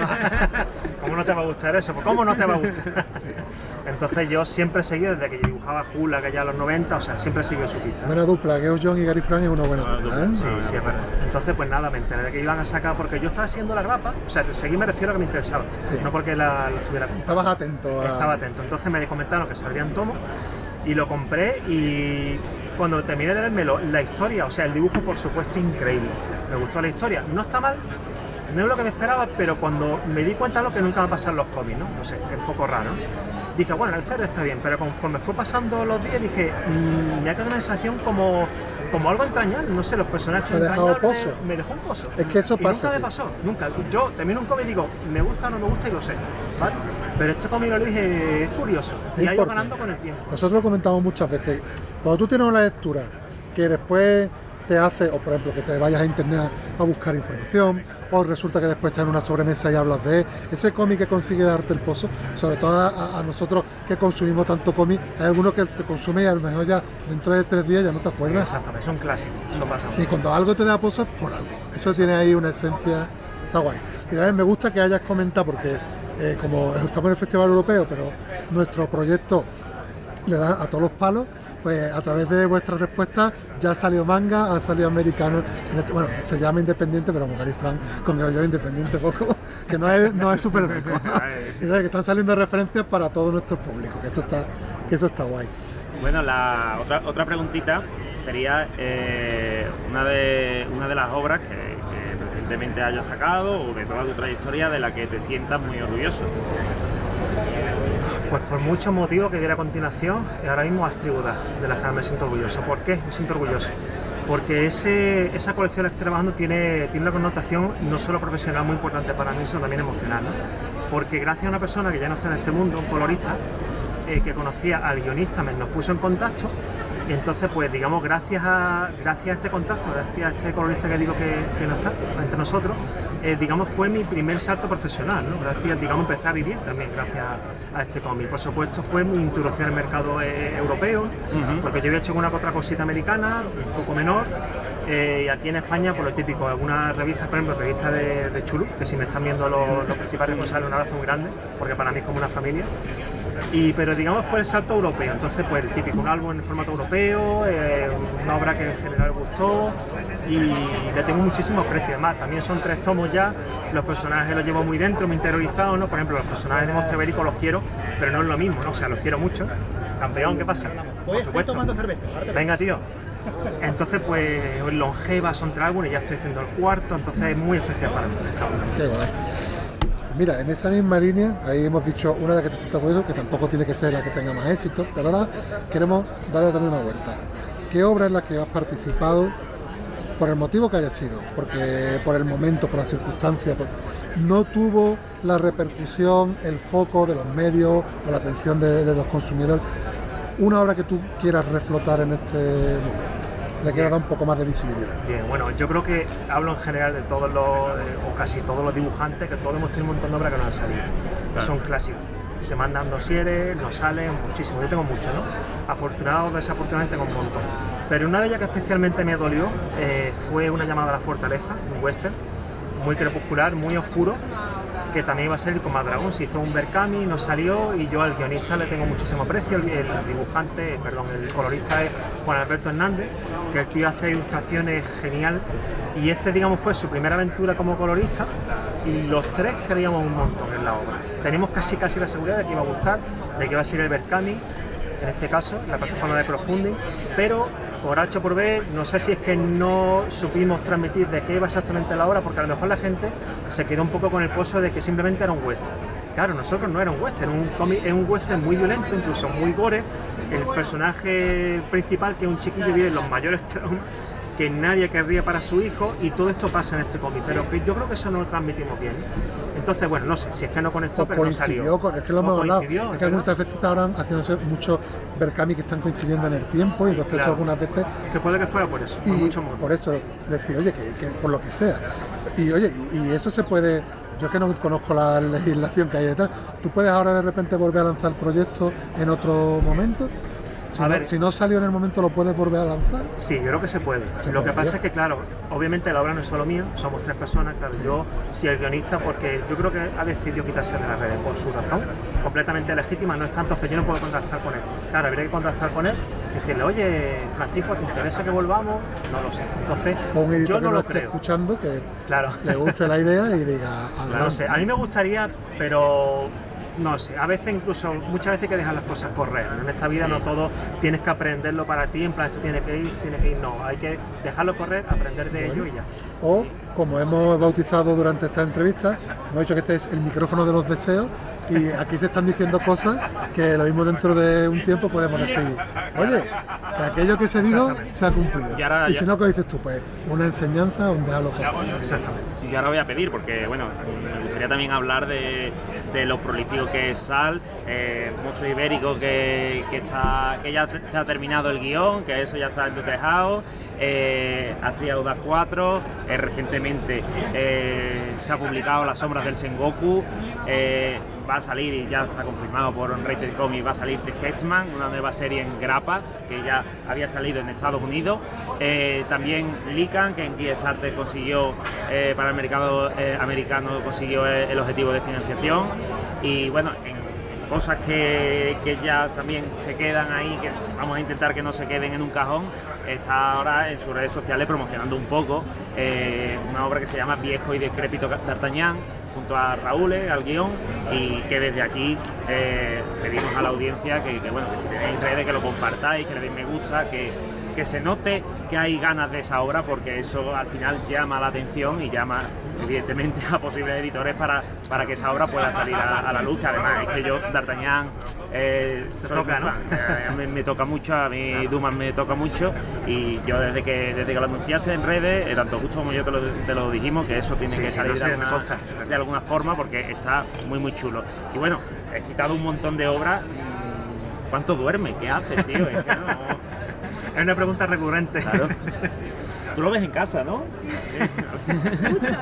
¿Cómo no te va a gustar eso? ¿Cómo no te va a gustar? Sí. Entonces yo siempre he seguido, desde que yo dibujaba Hula, que ya a los noventa, o sea, siempre he seguido su pista. Buena dupla, Geoff John y Gary Frank es una buena dupla, ¿eh? Sí, sí, es verdad. Entonces, pues nada, me enteré de que iban a sacar, porque yo estaba siguiendo la grapa, o sea, seguí me refiero a que me interesaba, sí. No porque la, lo estuviera... Estabas atento a... Estaba atento, entonces me comentaron que saldrían tomos, y lo compré, y cuando terminé de leérmelo, la historia, o sea, el dibujo, por supuesto, increíble. Me gustó la historia, no está mal, no es lo que me esperaba, pero cuando me di cuenta de lo que nunca me pasa en los cómics, ¿no? No sé, es un poco raro. Dije, bueno, la historia está bien, pero conforme fue pasando los días, dije, mmm, me ha quedado una sensación como, como algo entrañable, no sé, los personajes ¿Te ha dejado pozo? Me dejó un pozo. Es que eso y pasa. Nunca me pasó, nunca. Yo termino un cómic y digo, me gusta o no me gusta y lo sé, ¿vale? Pero este cómic lo dije, es curioso, es y ha ido ganando con el tiempo. Nosotros lo comentamos muchas veces, cuando tú tienes una lectura que después te hace, o por ejemplo que te vayas a internet a buscar información, o resulta que después estás en una sobremesa y hablas de ese cómic que consigue darte el pozo, sobre todo a, a nosotros que consumimos tanto cómic, hay algunos que te consumen y a lo mejor ya dentro de tres días ya no te acuerdas. Exactamente, son clásicos, eso pasa mucho. Y cuando algo te da pozo es por algo, eso tiene ahí una esencia, está guay. Y también me gusta que hayas comentado, porque eh, como estamos en el Festival Europeo, pero nuestro proyecto le da a todos los palos, pues a través de vuestras respuestas ya ha salido manga, ha salido americano, en este, bueno, se llama independiente, pero con Gary Frank, con que yo independiente poco, que no es, no es súper rico. Que están saliendo referencias para todo nuestro público, que eso está, que eso está guay. Bueno, la otra, otra preguntita sería eh, una, de, una de las obras que, que recientemente hayas sacado o de toda tu trayectoria de la que te sientas muy orgulloso. Pues por muchos motivos que diré a continuación, ahora mismo Astrid y Audaz, de las que me siento orgulloso. ¿Por qué me siento orgulloso? Porque ese, esa colección que estoy trabajando tiene, tiene una connotación no solo profesional muy importante para mí, sino también emocional, ¿no? Porque gracias a una persona que ya no está en este mundo, un colorista, eh, que conocía al guionista, me nos puso en contacto. Y entonces, pues digamos, gracias a, gracias a este contacto, gracias a este colorista que digo que, que no está entre nosotros, eh, digamos, fue mi primer salto profesional, ¿no? Gracias, digamos, empecé a vivir también gracias a, a este cómic. Por supuesto, fue mi introducción al mercado eh, europeo, uh-huh. Porque yo había hecho una otra cosita americana, un poco menor, eh, y aquí en España, por lo típico, algunas revistas, por ejemplo, revistas de, de Chulu, que si me están viendo los, los principales responsables, un abrazo muy grande, porque para mí es como una familia. Y, pero digamos fue el salto europeo, entonces pues el típico, un álbum en formato europeo, eh, una obra que en general gustó y le tengo muchísimo aprecio. Además, también son tres tomos ya, los personajes los llevo muy dentro, muy interiorizados, ¿no? Por ejemplo, los personajes de Monstruo Ibérico los quiero, pero no es lo mismo, ¿no? O sea, los quiero mucho. Campeón, ¿qué pasa? Hoy estoy tomando cerveza. Venga, tío. Entonces, pues, longeva son tres álbumes, ya estoy haciendo el cuarto, entonces es muy especial para mí esta obra. Qué guay. Mira, en esa misma línea, ahí hemos dicho una de las que te sienta curioso, que tampoco tiene que ser la que tenga más éxito, pero ahora queremos darle también una vuelta. ¿Qué obra es la que has participado por el motivo que haya sido? Porque por el momento, por las circunstancias, por... no tuvo la repercusión, el foco de los medios o la atención de, de los consumidores. Una obra que tú quieras reflotar en este momento, le quieras dar un poco más de visibilidad. Bien, bueno, yo creo que hablo en general de todos los, eh, o casi todos los dibujantes, que todos hemos tenido un montón de obras que no han salido, que son clásicos. Se mandan dosieres, no salen muchísimo, yo tengo muchos, ¿no? Afortunado o desafortunadamente con un montón. Pero una de ellas que especialmente me dolió eh, fue Una llamada a la fortaleza, un western, muy crepuscular, muy oscuro, que también iba a salir con Más Dragón. Se hizo un Berkami, no salió, y yo al guionista le tengo muchísimo aprecio. El, el dibujante, perdón, el colorista es Juan Alberto Hernández, que el tío hace ilustraciones genial, y este, digamos, fue su primera aventura como colorista, y los tres creíamos un montón en la obra. Teníamos casi casi la seguridad de que iba a gustar, de que iba a ser el Berkami, en este caso, la plataforma de crowdfunding, pero por H o por B, no sé si es que no supimos transmitir de qué iba exactamente la obra, porque a lo mejor la gente se quedó un poco con el pozo de que simplemente era un western. Claro, nosotros no era un western, un cómic, es un western muy violento, incluso muy gore. El personaje principal, que es un chiquillo, vive en los mayores traumas que nadie querría para su hijo, y todo esto pasa en este cómic, pero que yo creo que eso no lo transmitimos bien. Entonces, bueno, no sé, si es que no conectó, pero no salió. Con, es que lo hemos hablado, es que algunas veces estaban haciéndose muchos Berkami que están coincidiendo en el tiempo, y entonces claro, algunas veces... Que puede que fuera por eso, y por mucho modo. Por eso decir, oye, que, que por lo que sea. Y oye, y eso se puede... Yo es que no conozco la legislación que hay detrás. ¿Tú puedes ahora de repente volver a lanzar proyectos en otro momento? Si, a no, ver, si no salió en el momento, ¿lo puedes volver a lanzar? Sí, yo creo que se puede. Se Lo puede, que pasa ¿sí? es que, claro, obviamente la obra no es solo mía, somos tres personas, claro, sí. Yo, si el guionista, porque yo creo que ha decidido quitarse de las redes por su razón, completamente legítima, no es tanto, entonces yo no puedo contactar con él. Claro, habría que contactar con él y decirle, oye, Francisco, ¿te interesa que volvamos? No lo sé. Entonces, o un editor yo no que lo esté creo. escuchando, que claro. le guste la idea y diga, adelante. No sé, a mí me gustaría, pero... No sé, a veces incluso, muchas veces hay que dejar las cosas correr. En esta vida no todo tienes que aprenderlo para ti, en plan esto tiene que ir, tiene que ir, no. Hay que dejarlo correr, aprender de bueno. ello y ya está. O, como hemos bautizado durante esta entrevista, hemos dicho que este es el micrófono de los deseos, y aquí se están diciendo cosas que lo mismo dentro de un tiempo podemos decir, oye, que aquello que se dijo se ha cumplido. Y, ahora, y si no, ¿qué dices tú? Pues una enseñanza, un déjalo pasar. Exactamente. Y ahora voy a pedir, porque bueno, me gustaría también hablar de, de lo prolífico que es Sal, eh, Monstruo Ibérico, que, que, está, que ya se ha terminado el guión, que eso ya está en tu tejado, eh, Astrid Audaz cuatro, eh, recientemente eh, se ha publicado Las sombras del Sengoku, eh, va a salir, y ya está confirmado por Unrated Comics, va a salir The Sketchman, una nueva serie en grapa que ya había salido en Estados Unidos. Eh, también Lican, que en Kickstarter consiguió, eh, para el mercado eh, americano, consiguió el, el objetivo de financiación. Y bueno, en, en cosas que, que ya también se quedan ahí, que vamos a intentar que no se queden en un cajón, está ahora en sus redes sociales promocionando un poco eh, una obra que se llama Viejo y decrépito D'Artagnan, junto a Raúl, eh, al guión, y que desde aquí eh, pedimos a la audiencia que, que, bueno, que si tenéis redes, que lo compartáis, que le deis me gusta, que, que se note que hay ganas de esa obra, porque eso al final llama la atención y llama evidentemente a posibles editores para, para que esa obra pueda salir a, a la luz, que además es que yo, D'Artagnan, eh, soy toca, ¿no? eh, me, me toca mucho, a mí claro. Dumas me toca mucho, y yo desde que desde que lo anunciaste en redes, eh, tanto Justo como yo te lo, te lo dijimos, que eso tiene sí, que salir sí, de, alguna, de alguna forma, porque está muy muy chulo. Y bueno, he citado un montón de obras. ¿Cuánto duermes? ¿Qué haces, tío? Es que no... Es una pregunta recurrente. Claro. Tú lo ves en casa, ¿no? Sí. Mucho.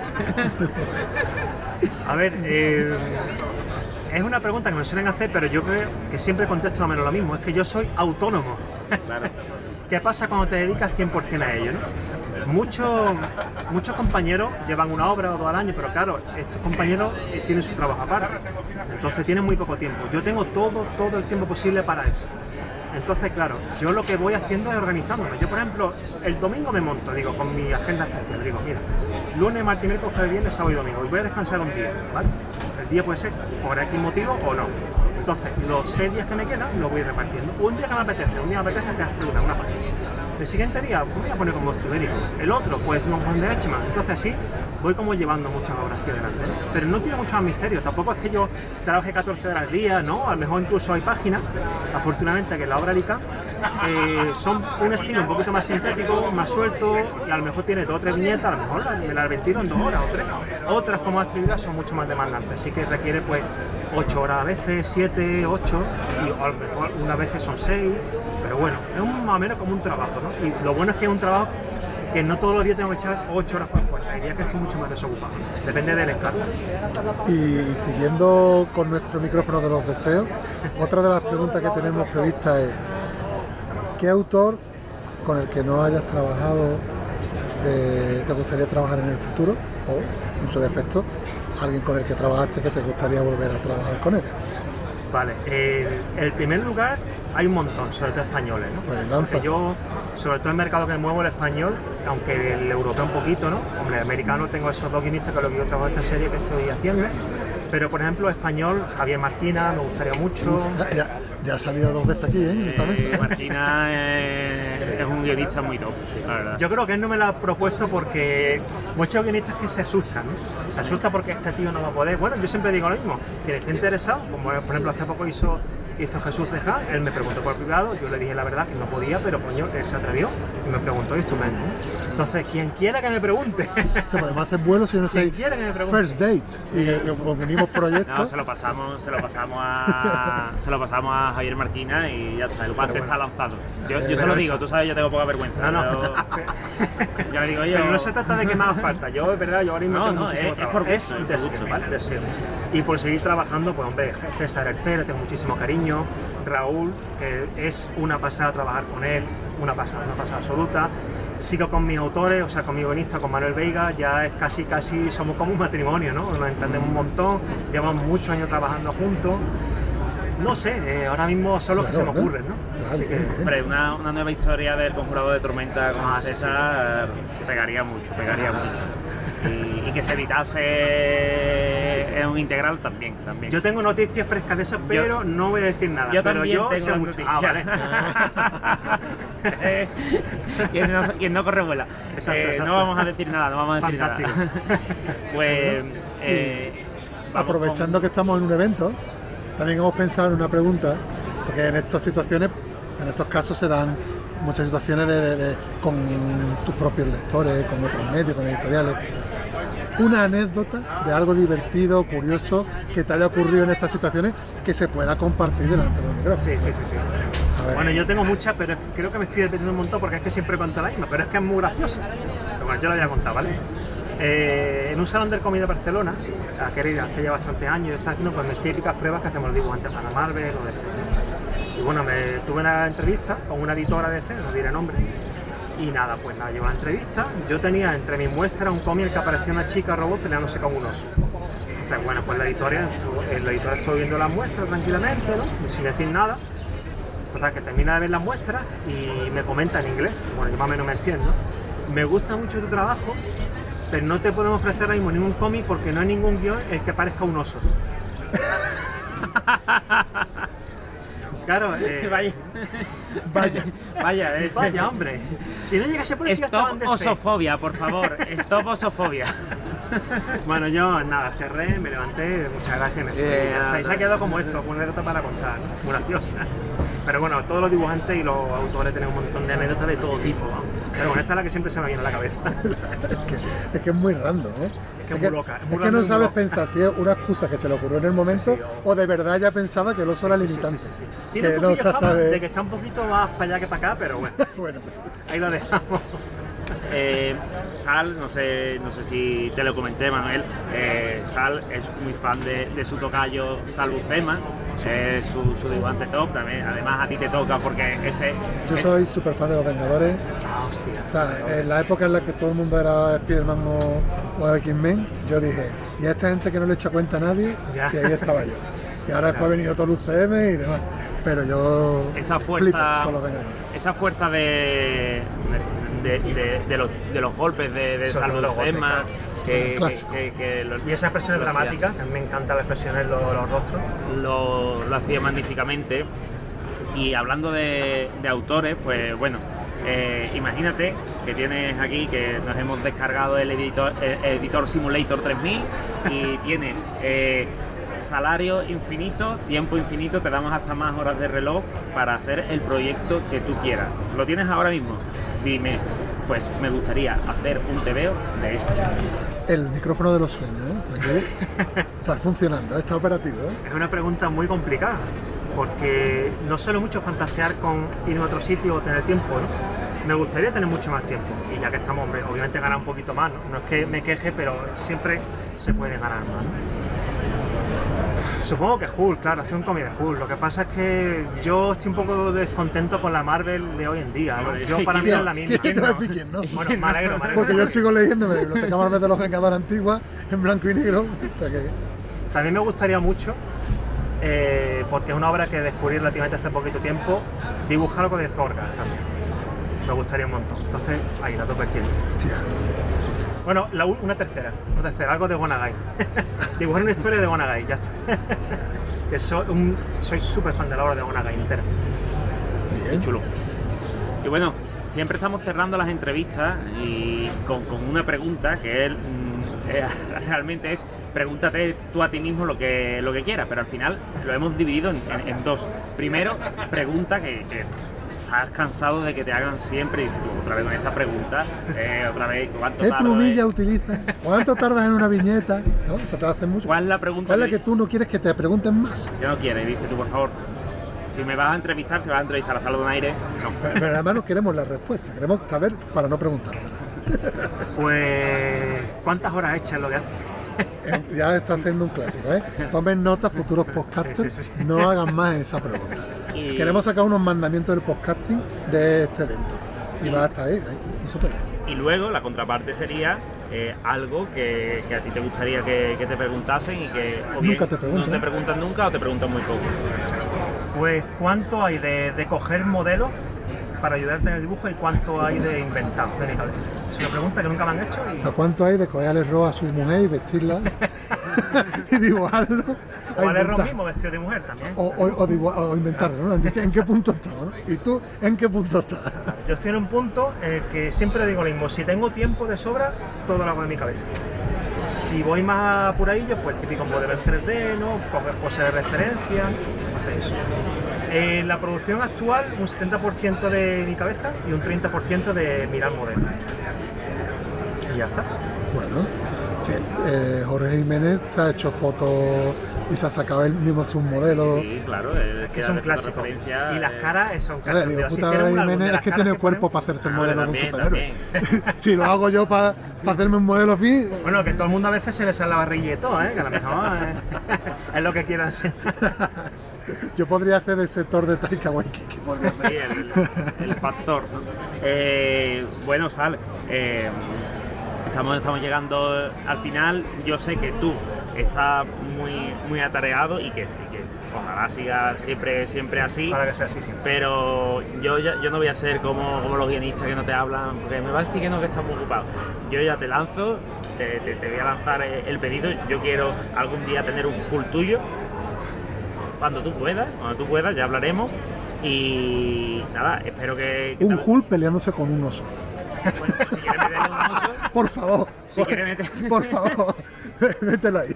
A ver, eh, es una pregunta que me suelen hacer, pero yo creo que siempre contesto más o menos lo mismo. Es que yo soy autónomo. Claro. ¿Qué pasa cuando te dedicas cien por ciento a ello, no? Muchos, muchos compañeros llevan una obra o dos al año, pero claro, estos compañeros eh, tienen su trabajo aparte, entonces tienen muy poco tiempo. Yo tengo todo, todo el tiempo posible para esto. Entonces, claro, yo lo que voy haciendo es organizándome. Yo, por ejemplo, el domingo me monto, digo, con mi agenda especial, digo, mira, lunes, martes, miércoles, jueves, viernes, sábado y domingo, y voy a descansar un día, ¿vale? El día puede ser por X motivo o no. Entonces, los seis días que me quedan los voy repartiendo. Un día que me apetece, un día me apetece hacer Astro Luna, una página. El siguiente día, pues me voy a poner con monstruo ibérico. El otro, pues con Juan de Echman. Entonces, así voy como llevando mucha obra hacia adelante, ¿no? Pero no tiene mucho más misterio. Tampoco es que yo trabaje catorce horas al día, ¿no? A lo mejor incluso hay páginas, afortunadamente, que la obra Erika eh, son un estilo un poquito más sintético, más suelto, y a lo mejor tiene dos o tres viñetas, a lo mejor me las ventilo en dos horas o tres. Otras, como actividad, son mucho más demandantes, así que requiere pues ocho horas a veces, siete, ocho, y a lo mejor unas veces son seis, pero bueno, es un, más o menos como un trabajo, ¿no? Y lo bueno es que es un trabajo que no todos los días tengo que echar ocho horas por fuerza, diría que estoy mucho más desocupado, ¿no? Depende del encargo. Y siguiendo con nuestro micrófono de los deseos, otra de las preguntas que tenemos previstas es ¿qué autor con el que no hayas trabajado eh, te gustaría trabajar en el futuro? O, en su defecto, alguien con el que trabajaste que te gustaría volver a trabajar con él. Vale, eh, el primer lugar hay un montón, sobre todo españoles, ¿no? Pues Porque yo, sobre todo el mercado que muevo, el español, aunque el europeo un poquito, ¿no? Hombre, el americano tengo esos dos guionistas con los que yo trabajo esta serie que estoy haciendo, pero por ejemplo español, Javier Martina, me gustaría mucho. Ya, ya, ya ha salido dos veces aquí, ¿eh? En esta mesa. Eh, Martina es, es un guionista muy top, sí, la verdad. Yo creo que él no me lo ha propuesto porque muchos guionistas que se asustan, ¿no? Se asusta porque este tío no va a poder. Bueno, yo siempre digo lo mismo, quien esté interesado, como por ejemplo hace poco hizo hizo Jesús de Ja, él me preguntó por privado, yo le dije la verdad que no podía, pero coño, él se atrevió y me preguntó instrumento. Entonces, quien quiera que me pregunte. O sea, podemos hacer vuelos y no sé, first date, y como venimos proyectos. No, se lo pasamos, se lo pasamos a se lo pasamos a Javier Martina y ya está, el guante bueno. está lanzado. Yo, yo se lo digo, tú sabes, yo tengo poca vergüenza. No, no. Pero, ya le digo yo. Pero no se trata de que me haga falta, yo es verdad, yo ahora mismo no, tengo no, muchísimo es, trabajo. Es, por es deseo, gusto, ¿vale? Deseo. Y por seguir trabajando, pues hombre, César Ercé, le tengo muchísimo cariño, Raúl, que es una pasada trabajar con él, una pasada, una pasada absoluta. Sigo con mis autores, o sea, con mi guionista, con Manuel Veiga, ya es casi, casi, somos como un matrimonio, ¿no? Nos entendemos un montón, llevamos muchos años trabajando juntos. No sé, eh, ahora mismo son los claro, que se me ocurren, ¿no? Claro, Así que, hombre, una, una nueva historia del Conjurado de Tormenta con ah, César sí, sí. pegaría mucho, pegaría mucho. Y, y que se editase sí, sí. en un integral también, también. Yo tengo noticias frescas de eso, pero yo, no voy a decir nada. Yo pero también yo tengo sé mucho. Ah, vale. quien, no, quien no corre vuela. Exacto, eh, exacto. No vamos a decir nada, no vamos a decir Fantástico. nada. Pues eh, aprovechando con... que estamos en un evento, también hemos pensado en una pregunta, porque en estas situaciones, en estos casos se dan muchas situaciones de, de, de, con tus propios lectores, con otros medios, con editoriales. Una anécdota de algo divertido, curioso, que te haya ocurrido en estas situaciones que se pueda compartir delante de un micrófono. Sí, sí, sí, sí. Bueno, yo tengo muchas, pero creo que me estoy repitiendo un montón porque es que siempre cuento la misma, pero es que es muy graciosa. Pero bueno, yo la voy a contar, ¿vale? Eh, en un salón del cómic de Barcelona, que hace ya bastantes años, yo estaba haciendo pues, mis típicas pruebas que hacemos los dibujantes para Marvel o D C. Y bueno, me tuve una entrevista con una editora de D C, no diré nombre. Y nada, pues nada, llevo la entrevista. Yo tenía entre mis muestras un cómic en el que aparecía una chica robot peleándose con un oso. Entonces, bueno, pues la editora, la editora estuvo viendo las muestras tranquilamente, ¿no? Sin decir nada. Total, que termina de ver las muestras y me comenta en inglés. Bueno, yo más o menos me entiendo. Me gusta mucho tu trabajo, pero no te podemos ofrecer ahora mismo ningún cómic porque no hay ningún guión el que parezca un oso. Claro, eh, vaya, vaya, vaya, eh. vaya, hombre. Si no llegase por aquí, Stop osofobia, por favor. Stop osofobia. Bueno, yo nada, cerré, me levanté, muchas gracias, me fui. Eh, hasta ahí se ha quedado como esto, una anécdota para contar, ¿no? Muy graciosa. Pero bueno, todos los dibujantes y los autores tienen un montón de anécdotas de todo tipo, ¿no? Pero bueno, esta es la que siempre se me viene a la cabeza. es, que, es que es muy random, ¿eh? Es que es, es muy loca. Es, muy es que no sabes pensar si es una excusa que se le ocurrió en el momento sí, sí, o... o de verdad ya pensaba que el oso sí, era sí, limitante. Sí, sí, sí, sí. Tiene un poquillo no fama sabe... de que está un poquito más para allá que para acá, pero bueno, bueno. Ahí lo dejamos. Eh, Sal, no sé, no sé si te lo comenté, Manuel, eh, Sal es muy fan de, de su tocayo Sal Buscema, es su, su dibujante top, también, además a ti te toca porque ese... Yo soy súper fan de los Vengadores. Ah, hostia. O sea, en la época en la que todo el mundo era Spider-Man o, o X-Men, yo dije, y a esta gente que no le echa cuenta a nadie, Ya. y ahí estaba yo. Y ahora después ha venido todo el U C M y demás. Pero yo esa flipo fuerza, con los Vengadores. esa fuerza de, de, de, de, los, de los golpes de, de Sobre todo Salvo los golpes, Zema, claro. que, Clásico. que, que, que lo- Y esas expresiones lo hacía- dramáticas, que a mí me encantan las expresiones, los, los rostros. lo, lo hacía magníficamente. Y hablando de, de autores, pues bueno, eh, imagínate que tienes aquí que nos hemos descargado el editor, el editor Simulator tres mil y tienes eh, salario infinito, tiempo infinito, te damos hasta más horas de reloj para hacer el proyecto que tú quieras. Lo tienes ahora mismo. Dime, pues me gustaría hacer un tebeo de esto. El micrófono de los sueños, ¿eh? Tranquilo. Está funcionando, está operativo, ¿eh? Es una pregunta muy complicada, porque no suelo mucho fantasear con ir a otro sitio o tener tiempo, ¿no? Me gustaría tener mucho más tiempo, y ya que estamos, hombre, obviamente ganar un poquito más, ¿no? No es que me queje, pero siempre se puede ganar más, ¿no? Supongo que Hulk, claro, hacer un cómic de Hulk. Lo que pasa es que yo estoy un poco descontento con la Marvel de hoy en día, ¿no? Yo para mí no es la misma. ¿Quién no? ¿Quién no? Bueno, me alegro, me alegro. Porque yo sigo leyendo la biblioteca Marvel de los Vengadores antigua en blanco y negro. O sea que... También me gustaría mucho, eh, porque es una obra que descubrí relativamente hace poquito tiempo, dibujar algo de Zorga también. Me gustaría un montón. Entonces, ahí, la dos vertientes. Bueno, la, u- una tercera, una tercera, algo de Gonagai. Dibujar una historia de Gonagai, ya está. Que soy un- soy súper fan de la obra de Gonagai entera. Qué chulo. Y bueno, siempre estamos cerrando las entrevistas y con, con una pregunta que él mm, eh, realmente es pregúntate tú a ti mismo lo que, lo que quieras, pero al final lo hemos dividido en, en- en dos. Primero, pregunta que, que estás cansado de que te hagan siempre y dices tú, otra vez con esta pregunta, eh, otra vez, ¿cuánto ¿Qué tardo, plumilla eh? utilizas? ¿Cuánto tardas en una viñeta? ¿No? Eso te hace mucho. ¿Cuál es la pregunta? ¿Cuál es la que- que tú no quieres que te pregunten más? que no quieres? Y dices tú, por favor, si me vas a entrevistar, si vas a entrevistar a Salvo Donaire, no. Pero, pero además no queremos la respuesta, queremos saber para no preguntártela. Pues, ¿cuántas horas echas lo que haces? Eh, Ya está haciendo un clásico, ¿eh? Tomen nota, futuros podcasters, Sí, sí, sí. no hagan más esa pregunta. Y- Queremos sacar unos mandamientos del podcasting de este evento. Y va hasta ahí, ahí, no se puede. Y luego la contraparte sería eh, algo que, que a ti te gustaría que, que te preguntasen y que o bien Nunca te preguntan. no te preguntan nunca o te preguntan muy poco. Pues, ¿cuánto hay de, de coger modelos para ayudarte en el dibujo y cuánto hay de inventado de mi cabeza? Es una pregunta que nunca me han hecho y... O sea, ¿cuánto hay de cogerle ropa a su mujer y vestirla y dibujarlo? O a al error inventar? mismo vestido de mujer también. O, o- o dibu- o inventarlo, ¿no? ¿En qué, en qué punto estamos, no? ¿Y tú en qué punto estás? Yo estoy en un punto en el que siempre digo lo mismo, si tengo tiempo de sobra, todo lo hago de mi cabeza. Si voy más apuradillo, pues típico modelo en tres D, ¿no? Coger poses de referencia, hacer eso. En la producción actual, un setenta por ciento de mi cabeza y un treinta por ciento de mirar modelos. Y ya está. Bueno, que, eh, Jorge Jiménez se ha hecho fotos y se ha sacado él mismo sus modelos. Sí, claro, es Que son clásicos. Y las caras son A ver, digo, clásicos. Si puta, hicieran un Jorge álbum de Jiménez las es que caras tiene cuerpo para hacerse el Ah, modelo de un también, superhéroe. Si lo hago yo para hacerme un modelo así, Bueno, que todo el mundo a veces se le sale la barrilla y todo, ¿eh? Que a lo mejor eh, es lo que quieran ser. yo podría hacer el sector de Taika Waititi. podría hacer. Sí, el, el factor, ¿no? Eh, bueno, Sal, eh, estamos, estamos llegando al final. Yo sé que tú estás muy, muy atareado y que, y que ojalá siga siempre, siempre así. Para que sea así, sí. Pero yo, ya- yo no voy a ser como, como los guionistas que no te hablan, porque me va a decir que no, que estás muy ocupado. Yo ya te lanzo, te, te, te voy a lanzar el el pedido. Yo quiero algún día tener un pool tuyo. Cuando tú puedas, cuando tú puedas, ya hablaremos. Y nada, espero que... que Un te- Hulk peleándose con un oso. Bueno, si quieres meterle un oso, Por favor. si quieres meter... Por favor. Mételo ahí.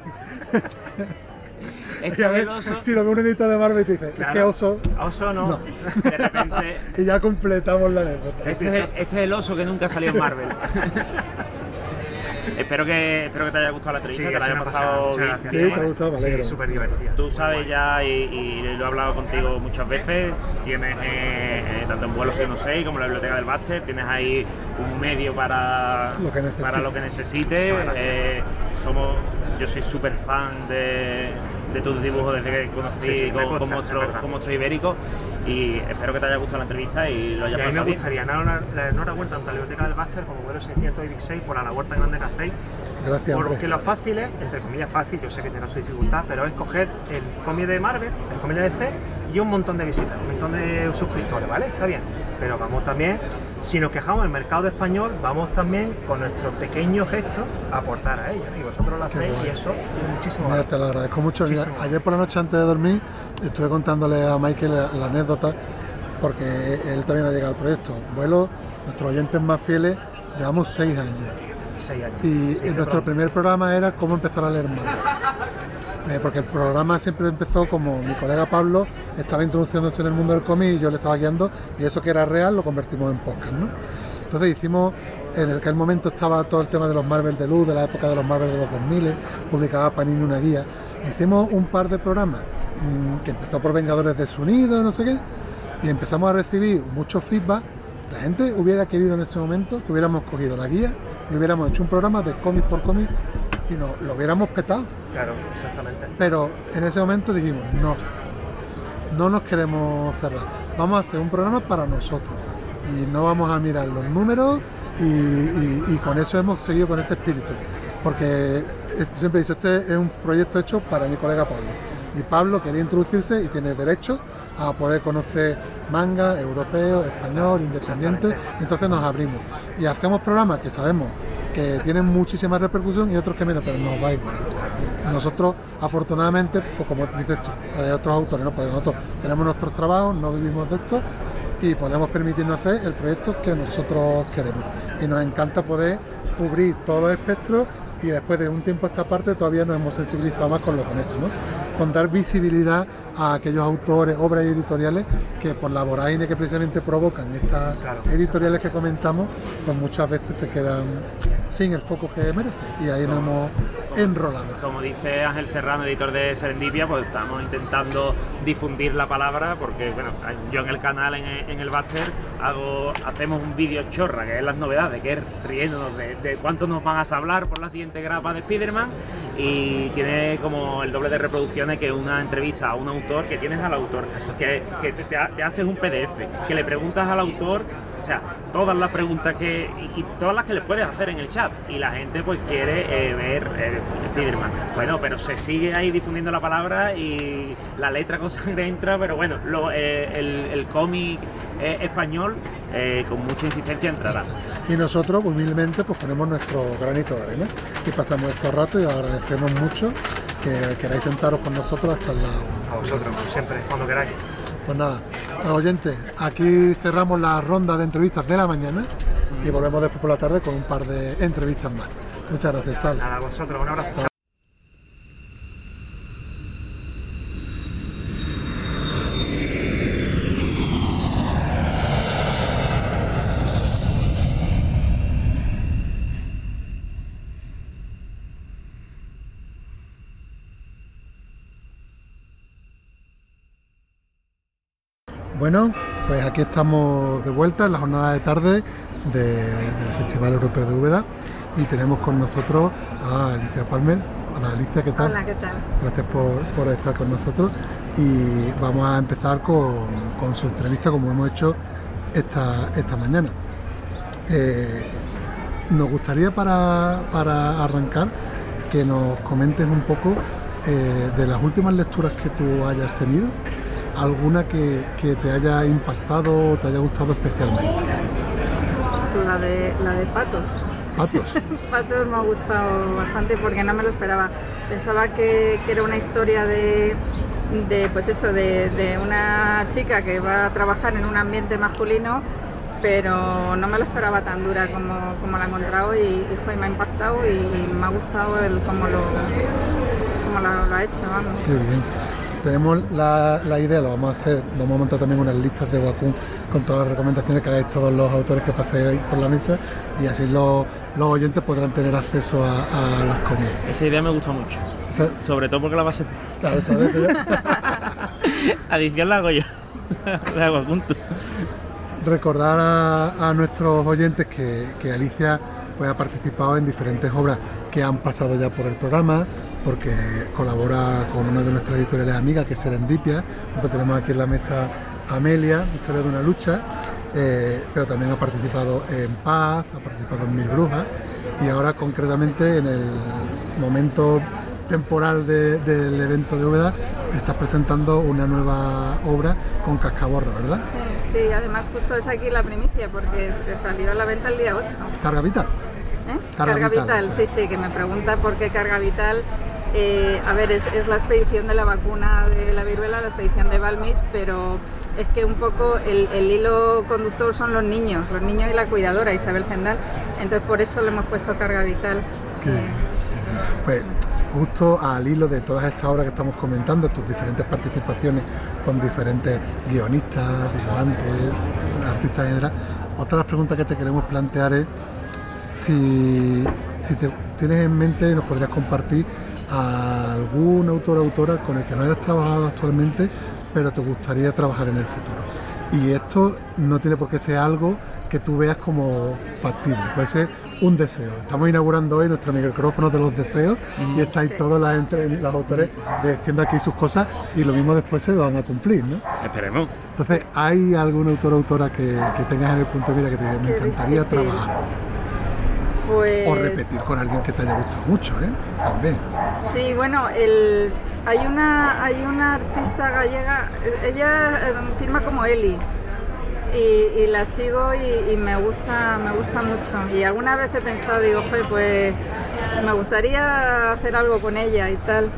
Este Y a es ver, el oso. si lo ve un editor de Marvel y te dice, es Claro. que oso. Oso no. No. De repente... Y ya completamos la anécdota. Este es, el, este es el oso que nunca salió en Marvel. espero, que, espero que te haya gustado la entrevista, Sí, que te ha haya sido una pasado pasada, bien. muchas Sí, gracias. te ha gustado, me alegro. Sí, súper divertida. Tú sabes ya, y, y lo he hablado contigo muchas veces, tienes eh, eh, tanto en Vuelo seis uno seis como en la Biblioteca del Baxter, tienes ahí un medio para Lo que necesites. para lo que necesites. Eh, somos, yo soy súper fan de, de tus dibujos desde que conocí Sí, sí, me con, gusta, con, es monstruos, verdad. con Monstruos Ibéricos, y espero que te haya gustado la entrevista y lo Y hayas a mí me pasado bien. gustaría dar una- la enhorabuena tanto a la Biblioteca del Baxter como vuelo seiscientos dieciséis por la labor tan grande que hacéis. Gracias, Porque hombre. lo fácil es, entre comillas fácil, yo sé que tiene su dificultad, pero es coger el cómic de Marvel, el cómic de D C y un montón de visitas, un montón de suscriptores, ¿vale? Está bien. Pero vamos también, si nos quejamos del mercado español, vamos también con nuestros pequeños gestos a aportar a ellos. Y vosotros lo Qué hacéis guay. y eso tiene muchísimo Mira, valor. te lo agradezco mucho. Mira, Muchísimo. ayer por la noche antes de dormir estuve contándole a Michael la, la anécdota, porque él también ha llegado al proyecto. Vuelo, nuestros oyentes más fieles, llevamos seis años. Seis años. Y Sí, en nuestro primer programa era cómo empezar a leer Marvel. Eh, porque el programa siempre empezó como mi colega Pablo estaba introduciéndose en el mundo del cómic y yo le estaba guiando, y eso que era real lo convertimos en podcast, ¿no? Entonces hicimos, en aquel momento estaba todo el tema de los Marvel de luz, de la época de los Marvel de los dos mil, publicaba Panini una guía. Hicimos un par de programas mmm, que empezó por Vengadores de su Nido, no sé qué, y empezamos a recibir mucho feedback. La gente hubiera querido en ese momento que hubiéramos cogido la guía y hubiéramos hecho un programa de cómic por cómic y no, lo hubiéramos petado. Claro, exactamente. Pero en ese momento dijimos, no, no nos queremos cerrar. Vamos a hacer un programa para nosotros y no vamos a mirar los números y, y- y con eso hemos seguido con este espíritu. Porque este- siempre he dicho, este es un proyecto hecho para mi colega Pablo. Y Pablo quería introducirse y tiene derecho a poder conocer manga, europeo, español, independiente. Entonces nos abrimos. Y hacemos programas que sabemos que tienen muchísima repercusión y otros que menos, pero nos da igual. Nosotros, afortunadamente, pues como dices tú, hay otros autores, ¿no? Porque nosotros tenemos nuestros trabajos, no vivimos de esto y podemos permitirnos hacer el proyecto que nosotros queremos. Y nos encanta poder cubrir todos los espectros y después de un tiempo a esta parte todavía nos hemos sensibilizado más con lo con esto, ¿no? Con dar visibilidad a aquellos autores, obras y editoriales que por la vorágine que precisamente provocan estas Claro. editoriales que comentamos, pues muchas veces se quedan sin el foco que merecen y ahí nos hemos enrolado. Como dice Ángel Serrano, editor de Serendipia, pues estamos intentando difundir la palabra porque, bueno, yo en el canal, en el, en el Baxter, hago, hacemos un vídeo chorra, que es las novedades, que es riéndonos de, de cuánto nos van a hablar por la siguiente grapa de Spider-Man, y tiene como el doble de reproducciones que una entrevista a un autor, que tienes al autor, que, que te, te ha- te haces un P D F, que le preguntas al autor, o sea, todas las preguntas que, y, y todas las que le puedes hacer en el chat, y la gente pues quiere eh, ver eh, Spider-Man. Bueno, pero se sigue ahí difundiendo la palabra y la letra con sangre entra, pero bueno, lo, eh, el, el cómic eh, español eh, con mucha insistencia entrará. Y nosotros humildemente pues ponemos nuestro granito de arena y pasamos estos ratos y os agradecemos mucho que queráis sentaros con nosotros a charlar. A vosotros, como siempre, cuando queráis. Pues nada, oyentes, aquí cerramos la ronda de entrevistas de la mañana y volvemos después por la tarde con un par de entrevistas más. Muchas gracias, Sal. Nada, a vosotros, un abrazo. Chao. Bueno, pues aquí estamos de vuelta en la jornada de tarde de- del Festival Europeo de Úbeda y tenemos con nosotros a Alicia Palmer. Hola Alicia, ¿qué tal? Hola, ¿qué tal? Gracias por, por estar con nosotros y vamos a empezar con, con su entrevista como hemos hecho esta, esta mañana. Eh, nos gustaría para, para arrancar que nos comentes un poco eh, de las últimas lecturas que tú hayas tenido, alguna que, que te haya impactado o te haya gustado especialmente. La de, la de Patos. Patos. Patos me ha gustado bastante porque no me lo esperaba. Pensaba que, que era una historia de, de pues eso, de, de una chica que va a trabajar en un ambiente masculino, pero no me lo esperaba tan dura como, como la he encontrado y, y joder, me ha impactado y, y me ha gustado el cómo lo, cómo lo, lo ha hecho, vamos. Qué bien. Tenemos la, la idea, lo vamos a hacer, vamos a montar también unas listas de Wacom con todas las recomendaciones que hagáis todos los autores que paséis ahí por la mesa y así los, los oyentes podrán tener acceso a, a los cómics. Esa idea me gusta mucho. ¿Sabes? Sobre todo porque la base. Claro, ¿sabes? Adición la hago yo. La hago junto. Recordar a, a nuestros oyentes que, que Alicia pues, ha participado en diferentes obras que han pasado ya por el programa porque colabora con una de nuestras editoriales amigas, que es Serendipia. Entonces tenemos aquí en la mesa a Amelia, Historia de una lucha, eh, pero también ha participado en Paz, ha participado en Mil Brujas, y ahora concretamente en el momento temporal de, del evento de Úbeda estás presentando una nueva obra con Cascaborra, ¿verdad? Sí, sí, además justo es aquí la primicia porque salió a la venta el día ocho. ¿Carga Vital? ¿Eh? Carga, Carga Vital, Vital, sí, sí, que me pregunta por qué Carga Vital. Eh, a ver, es, es la expedición de la vacuna de la viruela, la expedición de Balmis, pero es que un poco el, el hilo conductor son los niños, los niños y la cuidadora, Isabel Zendal, entonces por eso le hemos puesto Carga Vital. Sí. Pues justo al hilo de todas estas obras que estamos comentando, tus diferentes participaciones con diferentes guionistas, dibujantes, artistas en general, otra de las preguntas que te queremos plantear es si, si te tienes en mente y nos podrías compartir a algún autor o autora con el que no hayas trabajado actualmente, pero te gustaría trabajar en el futuro. Y esto no tiene por qué ser algo que tú veas como factible, puede ser un deseo. Estamos inaugurando hoy nuestro micrófono de los deseos mm. y estáis sí. todos las, entre, los autores diciendo aquí sus cosas y lo mismo después se van a cumplir, ¿no? Esperemos. Entonces, ¿hay algún autor o autora que, que tengas en el punto de mira que te diga, me encantaría difícil. trabajar? Pues... O repetir con alguien que te haya gustado mucho, ¿eh? También. Sí, bueno, el... hay una hay una artista gallega, ella firma como Eli y, y la sigo y, y me gusta me gusta mucho. Y alguna vez he pensado, digo, pues me gustaría hacer algo con ella y tal.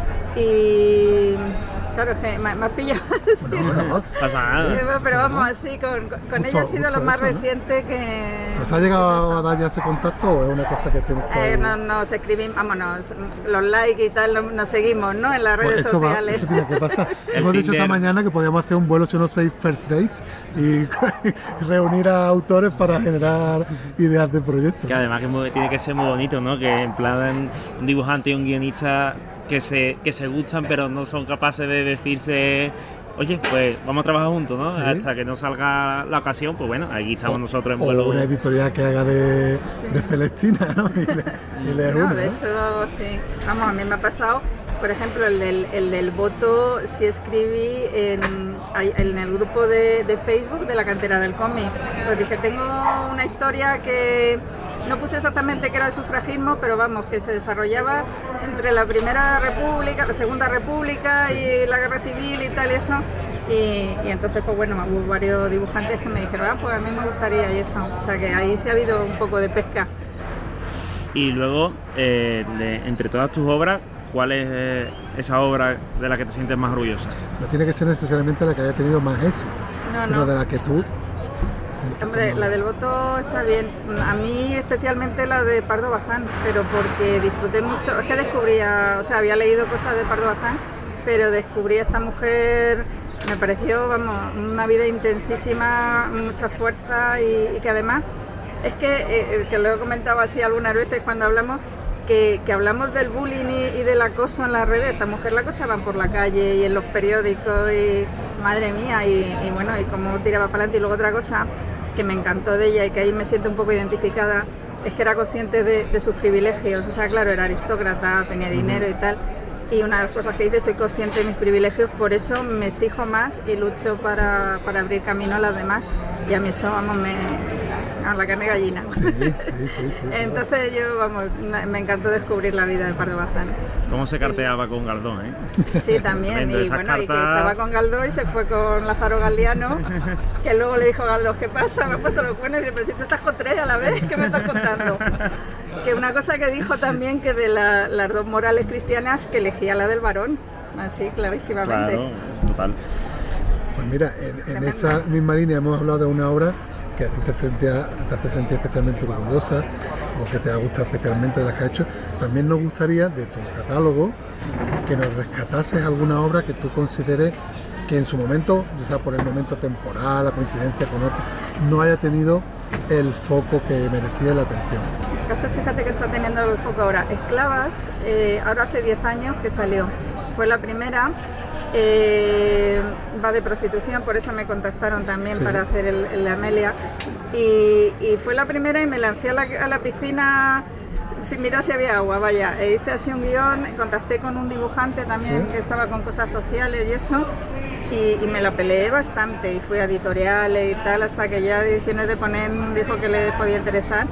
Y claro, que me, me has pillado así. No, no, no. Pasa nada. Pero vamos, así, con, con ella ha sido lo más eso, reciente, ¿no? que... ¿Pues ha llegado a dar ya ese contacto o es una cosa que tienes que...? Eh, no, nos escribimos, vámonos, los likes y tal, nos seguimos, ¿no? En las redes pues eso sociales. Va, eso tiene que pasar. Hemos dicho esta mañana que podíamos hacer un vuelo si uno seis first date y reunir a autores para generar ideas de proyectos. Que además que muy, tiene que ser muy bonito, ¿no? Que en plan un dibujante y un guionista que se, que se gustan pero no son capaces de decirse, oye, pues vamos a trabajar juntos, ¿no? Sí. Hasta que no salga la ocasión, pues bueno, aquí estamos o, nosotros en vuelo. O una editorial que haga de, sí. de Celestina, ¿no? Y le, y le no, une, de ¿no? hecho, sí. Vamos, a mí me ha pasado, por ejemplo, el del, el del voto, sí escribí en, en el grupo de, de Facebook de la cantera del cómic. Pues dije, tengo una historia que... no puse exactamente que era el sufragismo, pero vamos, que se desarrollaba entre la Primera República, la Segunda República sí. y la Guerra Civil y tal y eso. Y, y entonces, pues bueno, hubo varios dibujantes que me dijeron, ah, pues a mí me gustaría y eso. O sea que ahí sí ha habido un poco de pesca. Y luego, eh, de, entre todas tus obras, ¿cuál es eh, esa obra de la que te sientes más orgullosa? No tiene que ser necesariamente la que haya tenido más éxito, no, sino no. de la que tú... Hombre, la del voto está bien. A mí especialmente la de Pardo Bazán, pero porque disfruté mucho. Es que descubría, o sea, había leído cosas de Pardo Bazán, pero descubrí a esta mujer, me pareció, vamos, una vida intensísima, mucha fuerza y, y que además, es que, eh, que lo he comentado así algunas veces cuando hablamos, que, que hablamos del bullying y, y del acoso en las redes. Esta mujer la acosaban por la calle y en los periódicos y madre mía, y, y bueno, y cómo tiraba para adelante. Y luego otra cosa que me encantó de ella y que ahí me siento un poco identificada es que era consciente de, de sus privilegios. O sea, claro, era aristócrata, tenía dinero y tal, y una de las cosas que dice, soy consciente de mis privilegios, por eso me exijo más y lucho para, para abrir camino a las demás, y a mí eso, vamos, me... a la carne gallina. Sí, sí, sí, sí, Entonces yo, vamos, me encantó descubrir la vida de Pardo Bazán. ¿Cómo se carteaba con Galdós, eh? Sí, también, y bueno, cartas... y que estaba con Galdós y se fue con Lázaro Galdiano, que luego le dijo a Galdós, ¿qué pasa? Me he puesto los cuernos, y dice, pero si tú estás con tres a la vez, ¿qué me estás contando? Que una cosa que dijo también, que de la, las dos morales cristianas, que elegía la del varón, así, clarísimamente. Claro, total. Pues mira, en, en esa misma línea hemos hablado de una obra que a ti te, sentía, te hace sentir especialmente orgullosa o que te ha gustado especialmente de las que has hecho. También nos gustaría, de tu catálogo, que nos rescatases alguna obra que tú consideres que en su momento, ya sea por el momento temporal, la coincidencia con otra, no haya tenido el foco que merecía la atención. El caso, fíjate que está teniendo el foco ahora. Esclavas, eh, ahora hace diez años que salió. Fue la primera. Eh, va de prostitución, por eso me contactaron también sí. para hacer el, el de Amelia, y, y fue la primera y me lancé a la, a la piscina sin mirar si había agua, vaya. E hice así un guión, contacté con un dibujante también ¿Sí? que estaba con cosas sociales y eso, y, y me lo peleé bastante, y fui a editoriales y tal, hasta que ya Ediciones de Ponent dijo que le podía interesar.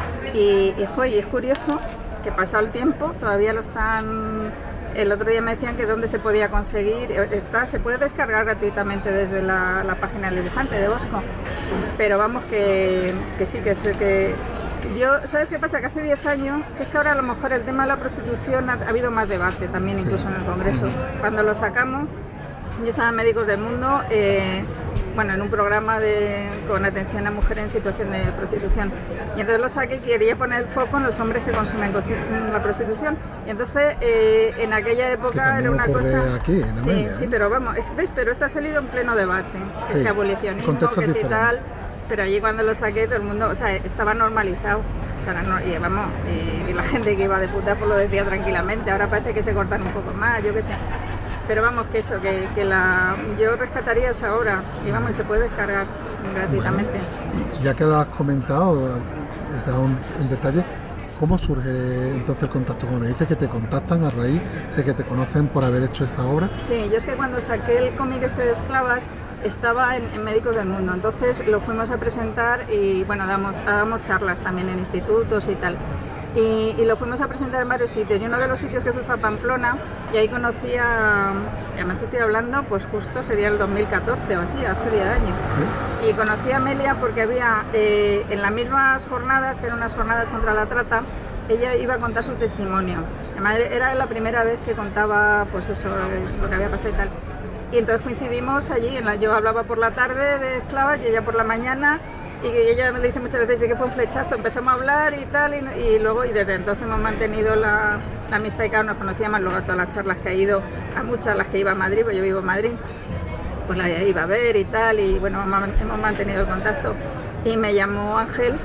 Y, y, jo, y es curioso que pasado el tiempo, todavía lo están... El otro día me decían que dónde se podía conseguir, está, se puede descargar gratuitamente desde la, la página del dibujante de Bosco, pero vamos que, que sí, que es que yo, ¿sabes qué pasa? Que hace diez años, que es que ahora a lo mejor el tema de la prostitución ha, ha habido más debate también, incluso en el Congreso. Cuando lo sacamos, yo estaba en Médicos del Mundo, eh, bueno, en un programa de, con atención a mujeres en situación de prostitución. Y entonces lo saqué y quería poner el foco en los hombres que consumen la prostitución. Y entonces, eh, en aquella época era una cosa... Aquí, en sí, Amelia, sí, ¿eh? pero vamos, ¿ves? Pero esto ha salido en pleno debate, que Sí, si abolicionismo, que si tal... Pero allí cuando lo saqué todo el mundo, o sea, estaba normalizado. O sea, no, y vamos, y, y la gente que iba de puta pues lo decía tranquilamente. Ahora parece que se cortan un poco más, yo qué sé. Pero vamos, que eso, que, que la, yo rescataría esa obra y vamos, se puede descargar gratuitamente. Bueno, y ya que lo has comentado, he dado un, un detalle, ¿cómo surge entonces el contacto con él? Dices que te contactan a raíz de que te conocen por haber hecho esa obra. Sí, yo es que cuando saqué el cómic este de esclavas estaba en, en Médicos del Mundo, entonces lo fuimos a presentar y bueno, damos, damos charlas también en institutos y tal. Y, y lo fuimos a presentar en varios sitios. Y uno de los sitios que fui fue a Pamplona y ahí conocí a, además te estoy hablando, pues justo sería el dos mil catorce o así, hace diez años. ¿Sí? Y conocí a Amelia porque había eh, en las mismas jornadas, que eran unas jornadas contra la trata, ella iba a contar su testimonio. Además, era la primera vez que contaba pues eso, lo que había pasado y tal. Y entonces coincidimos allí, en la, yo hablaba por la tarde de esclavas y ella por la mañana. Y ella me lo dice muchas veces, sí que fue un flechazo, empezamos a hablar y tal, y, y luego, y desde entonces hemos mantenido la, la amistad y claro, nos conocíamos, luego a todas las charlas que he ido, a muchas las que iba a Madrid, pues yo vivo en Madrid, pues la iba a ver y tal, y bueno, hemos mantenido el contacto. Y me llamó Ángel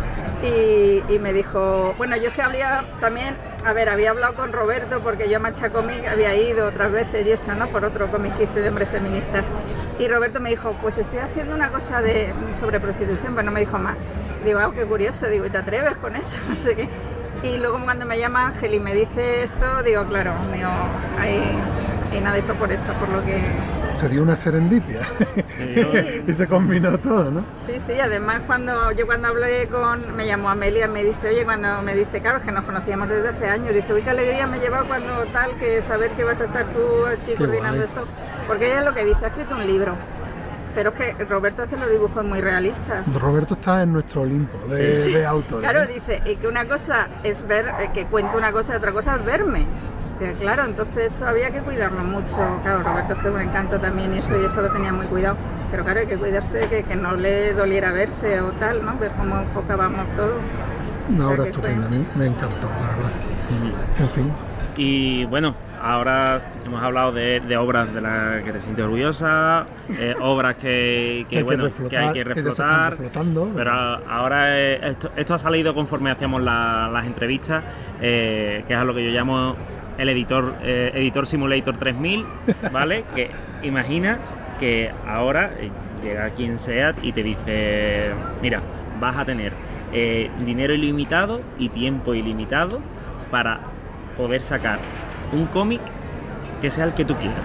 y, y me dijo, bueno, yo que había también, a ver, había hablado con Roberto, porque yo a Macha Cómic había ido otras veces y eso, ¿no? Por otro cómic que hice de hombre feminista. Y Roberto me dijo, pues estoy haciendo una cosa de, sobre prostitución, pero no me dijo más. Digo, ah, qué curioso, digo, ¿y te atreves con eso? No sé qué. Y luego cuando me llama Ángel y me dice esto, digo, claro, digo, ahí, y nada, y fue por eso, por lo que... Se dio una serendipia. Sí. Y se combinó todo, ¿no? Sí, sí, además cuando yo cuando hablé con, me llamó Amelia, me dice, oye, cuando me dice, claro, que nos conocíamos desde hace años, dice, uy, qué alegría me lleva cuando tal, que saber que vas a estar tú aquí qué coordinando guay. Esto, porque ella es lo que dice, ha escrito un libro, pero es que Roberto hace los dibujos muy realistas. Roberto está en nuestro Olimpo de, sí, de autores. Claro, ¿eh? Dice que una cosa es ver, que cuento una cosa y otra cosa es verme. Que, claro, entonces eso había que cuidarlo mucho. Claro, Roberto es que es un encanto también y eso, y eso lo tenía muy cuidado. Pero claro, hay que cuidarse, que, que no le doliera verse o tal, ¿no? Ver cómo enfocábamos todo. Una obra estupenda, fue... me, me encantó, la verdad. Sí. En fin. Y bueno, ahora hemos hablado de, de obras de las que te sientes orgullosa, eh, obras que, que, que, hay bueno, que, reflotar, que hay que reflotar, pero, pero ahora eh, esto, esto ha salido conforme hacíamos la, las entrevistas, eh, que es a lo que yo llamo el editor eh, Editor Simulator tres mil, ¿vale? Que imagina que ahora eh, llega quien sea y te dice, mira, vas a tener eh, dinero ilimitado y tiempo ilimitado para poder sacar un cómic que sea el que tú quieras.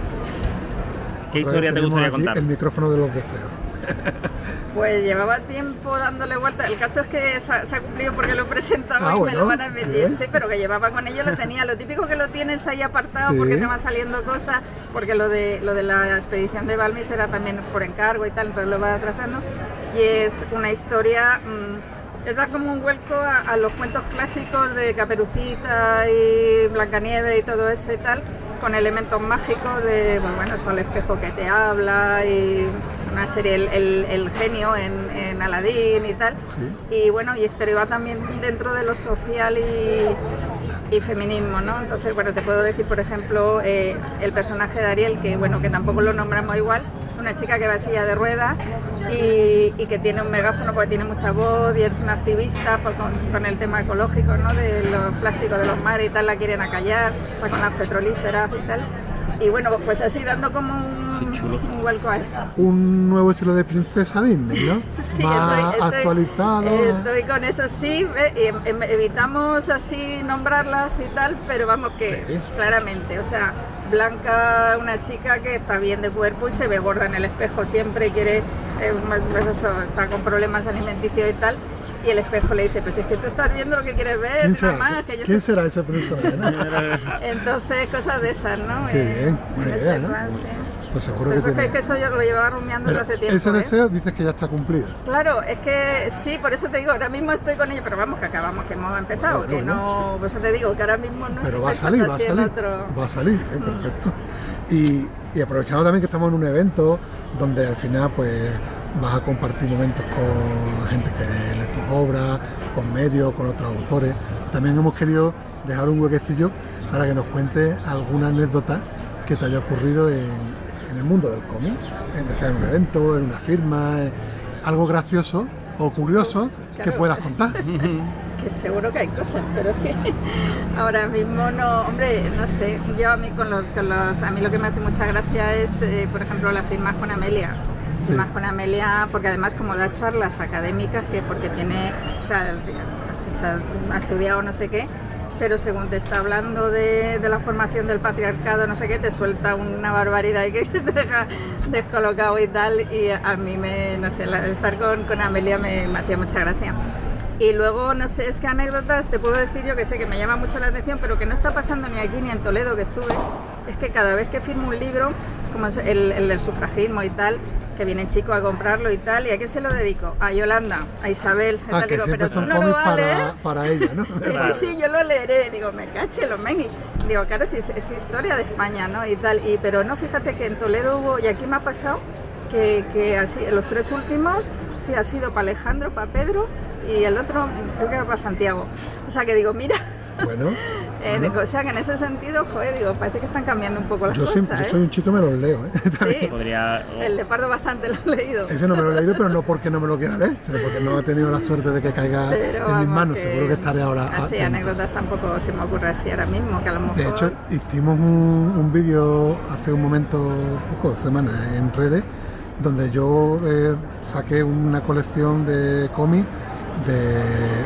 ¿Qué historia te gustaría contar? El micrófono de los deseos. Pues llevaba tiempo dándole vuelta. El caso es que se ha, se ha cumplido porque lo presentaba ah, y bueno, me lo van a emitir. Sí, pero que llevaba con ello, lo tenía. Lo típico que lo tienes ahí apartado, sí, porque te van saliendo cosas, porque lo de lo de la expedición de Balmis era también por encargo y tal, entonces lo va atrasando. Y es una historia... Mmm, es dar como un vuelco a, a los cuentos clásicos de Caperucita y Blancanieves y todo eso y tal, con elementos mágicos de, bueno, bueno, está el espejo que te habla y una serie, el, el, el genio en, en Aladín y tal, sí. Y bueno, y pero va también dentro de lo social y, y feminismo, ¿no? Entonces, bueno, te puedo decir, por ejemplo, eh, el personaje de Ariel, que bueno, que tampoco lo nombramos igual, una chica que va en silla de ruedas y, y que tiene un megáfono porque tiene mucha voz y es una activista pues, con, con el tema ecológico, ¿no? De los plásticos de los mares y tal, la quieren acallar, pues, con las petrolíferas y tal. Y bueno, pues así dando como un, un, un vuelco a eso. Un nuevo estilo de princesa Disney, ¿no? Sí, más estoy, estoy, actualizado. Estoy con eso, sí. eh, evitamos así nombrarlas y tal, pero vamos que sí. Claramente, o sea, Blanca, una chica que está bien de cuerpo y se ve gorda en el espejo siempre, quiere, eh, pues eso, está con problemas alimenticios y tal. Y el espejo le dice, pues es que tú estás viendo lo que quieres ver, ¿Quién será, mamá, que yo ¿quién sé... será esa persona? ¿no? Entonces, cosas de esas, ¿no? Qué eh, bien, buena idea, ¿no? Clase. Pues seguro Eso que es tiene... que eso yo lo llevaba rumiando desde hace tiempo. Ese ¿eh? deseo dices que ya está cumplido. Claro, es que sí, por eso te digo, ahora mismo estoy con ello, pero vamos, que acabamos, que hemos empezado, bueno, bueno, que no, bueno. Por eso te digo, que ahora mismo no pero va a salir, va a salir, otro... va a salir, ¿eh? Perfecto. Y, y aprovechando también que estamos en un evento donde al final pues vas a compartir momentos con gente que lee tus obras, con medios, con otros autores. También hemos querido dejar un huequecillo para que nos cuentes alguna anécdota que te haya ocurrido en, en el mundo del cómic, en, sea en un evento, en una firma, en algo gracioso o curioso claro. que puedas contar. Que seguro que hay cosas, pero que ahora mismo no, hombre, no sé, yo a mí con los, con los a mí lo que me hace mucha gracia es, eh, por ejemplo, las firmas con Amelia. Sí. Firmas con Amelia, porque además como da charlas académicas, que porque tiene, o sea, ha estudiado no sé qué, pero según te está hablando de, de la formación del patriarcado, no sé qué, te suelta una barbaridad y que te deja descolocado y tal, y a mí me, no sé, estar con, con Amelia me, me hacía mucha gracia. Y luego, no sé, es que anécdotas, te puedo decir yo que sé que me llama mucho la atención, pero que no está pasando ni aquí ni en Toledo, que estuve, es que cada vez que firmo un libro, como es el, el del sufragismo y tal, que vienen chicos a comprarlo y tal, ¿y a qué se lo dedico? A Yolanda, a Isabel, ah, tal, digo, pero tú no lo vas a leer. Para ella, ¿no? Y sí, sí, yo lo leeré, digo, me caché los menguis. Digo, claro, sí, es, es historia de España, ¿no? Y tal, y, pero no, fíjate que en Toledo hubo, y aquí me ha pasado, que, que así, los tres últimos, sí, ha sido para Alejandro, para Pedro, y el otro creo que era para Santiago. O sea que digo, mira... Bueno, eh, bueno. O sea que en ese sentido, joder, digo, parece que están cambiando un poco las yo cosas. Siempre, ¿eh? Yo soy un chico y me los leo, ¿eh? Sí, Podría, oh. El de Pardo bastante lo he leído. Ese no me lo he leído, pero no porque no me lo quiera leer, sino porque no he tenido la suerte de que caiga pero en mis manos. Que seguro que estaré ahora así, atento. Anécdotas tampoco se me ocurre así ahora mismo, que a lo mejor... De hecho, hicimos un, un vídeo hace un momento, pocas semanas, en redes, donde yo eh, saqué una colección de cómics de...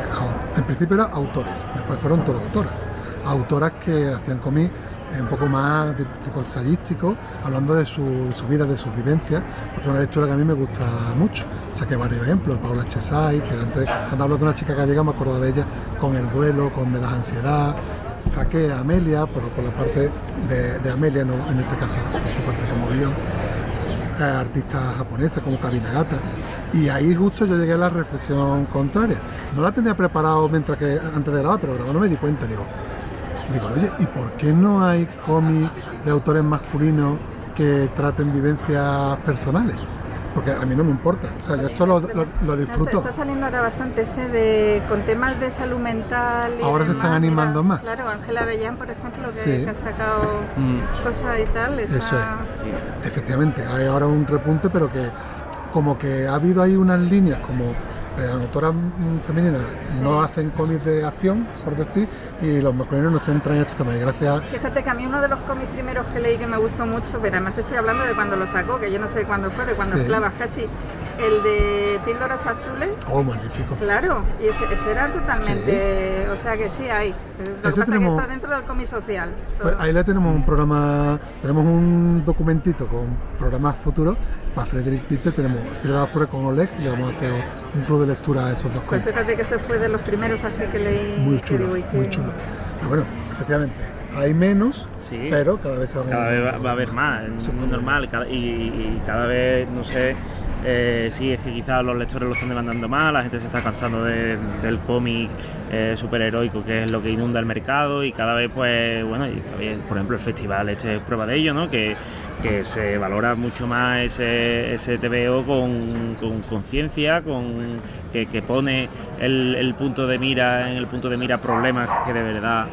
En principio eran autores, después fueron todas autoras. Autoras que hacían cómics un poco más de tipo ensayístico, hablando de su, de su vida, de sus vivencias, porque es una lectura que a mí me gusta mucho. Saqué varios ejemplos, Paula Chesay, que antes, cuando hablo de una chica gallega, me acuerdo de ella con el duelo, con Me das ansiedad. Saqué a Amelia, pero por la parte de, de Amelia, no, en este caso, por esta parte como guión, eh, artistas japonesas como Kabinagata. Y ahí justo yo llegué a la reflexión contraria. No la tenía preparado mientras que antes de grabar, pero grabando me di cuenta, digo, digo, oye, ¿y por qué no hay cómics de autores masculinos que traten vivencias personales? Porque a mí no me importa, o sea, yo esto lo, lo, lo disfruto. Está saliendo ahora bastante ese de, con temas de salud mental. Y ahora se están animando mira, más. Claro, Ángela Bellán, por ejemplo, que, sí. que ha sacado mm. cosas y tal. Está... Eso es. Efectivamente, hay ahora un repunte, pero que como que ha habido ahí unas líneas como eh, autoras femeninas sí. no hacen cómics de acción, por decir, y los masculinos no se entran en estos temas. Y gracias. Fíjate que a mí uno de los cómics primeros que leí que me gustó mucho, pero además te estoy hablando de cuando lo sacó, que yo no sé cuándo fue, de cuando sí. esclavas casi, el de Píldoras Azules. Oh, magnífico. Claro, y ese, ese era totalmente, sí. o sea que sí hay. Lo que pasa tenemos, es que está dentro del cómic social. Pues ahí le tenemos un programa, tenemos un documentito con programas futuros. Para Frederick Pipe tenemos Píldoras Azules con Oleg y vamos a hacer un club de lectura a esos dos cómics. Pues fíjate que ese fue de los primeros así que leí. Muy chulo, que... muy chulo. Pero bueno, efectivamente, hay menos, sí, pero cada vez se va a cada vez va, va a haber más, es normal, cada, y, y cada vez, no sé, eh, sí, es que quizás los lectores lo están demandando más, la gente se está cansando de, del cómic eh, superheroico, que es lo que inunda el mercado, y cada vez, pues, bueno, y cada vez, por ejemplo, el festival este es prueba de ello, ¿no? Que, que se valora mucho más ese, ese T V O con conciencia, con, con que, que pone el, el punto de mira, en el punto de mira problemas que de verdad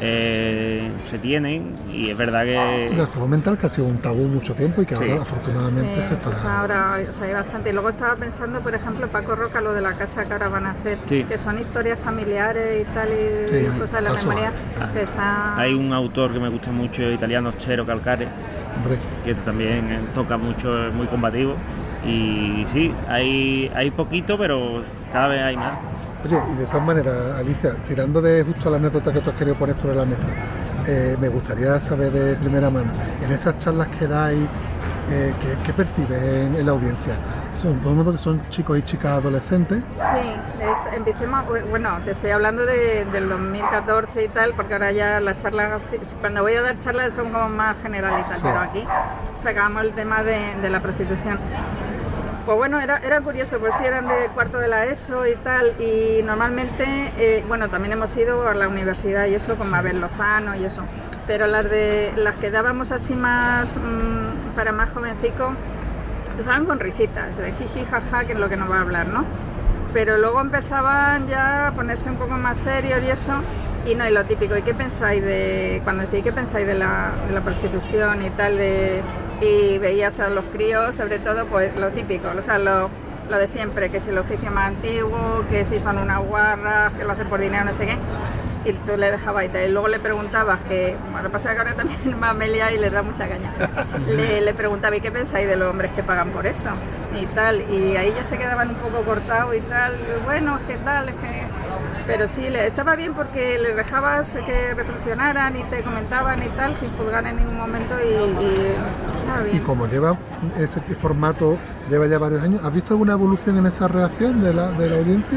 Eh, se tienen, y es verdad que... La salud mental que ha sido un tabú mucho tiempo y que ahora sí. afortunadamente sí, se está dando. Ahora o sea, hay bastante. Y luego estaba pensando, por ejemplo, Paco Roca, lo de la casa que ahora van a hacer, sí. que son historias familiares y tal, y sí, cosas de la memoria. Que está... Hay un autor que me gusta mucho, italiano, Cero Calcare, Hombre. Que también toca mucho, es muy combativo. Y sí, hay, hay poquito, pero cada vez hay más. Oye, y de todas maneras, Alicia, tirando de justo la anécdota que tú has querido poner sobre la mesa, eh, me gustaría saber de primera mano, en esas charlas que dais, eh, ¿qué, qué percibes en, en la audiencia? ¿Son, todo que son chicos y chicas adolescentes? Sí, est- empecemos, bueno, te estoy hablando de, del dos mil catorce y tal, porque ahora ya las charlas, cuando voy a dar charlas son como más generalistas, Sí. pero aquí sacamos el tema de, de la prostitución. Pues bueno, era, era curioso, pues sí eran de cuarto de la ESO y tal, y normalmente, eh, bueno, también hemos ido a la universidad y eso, con Mabel Lozano y eso, pero las de las que dábamos así más, mmm, para más jovencico, empezaban con risitas, de jiji, jaja, que es lo que nos va a hablar, ¿no? Pero luego empezaban ya a ponerse un poco más serios y eso, y no, y lo típico, ¿y qué pensáis de, cuando decís, qué pensáis de la, de la prostitución y tal, de, y veías a los críos, sobre todo, pues lo típico, o sea, lo, lo de siempre, que si el oficio más antiguo, que si son unas guarras, que lo hacen por dinero, no sé qué, y tú le dejabas y tal, y luego le preguntabas que, bueno, lo que pasa es que ahora también va Amelia y les da mucha caña, le, le preguntaba, ¿y qué pensáis de los hombres que pagan por eso? Y tal, y ahí ya se quedaban un poco cortados y tal, bueno, es que tal, es que... Pero sí, le, estaba bien porque les dejabas que reflexionaran y te comentaban y tal, sin juzgar en ningún momento y... y estaba bien. Y como lleva ese formato, lleva ya varios años, ¿has visto alguna evolución en esa reacción de la, de la audiencia?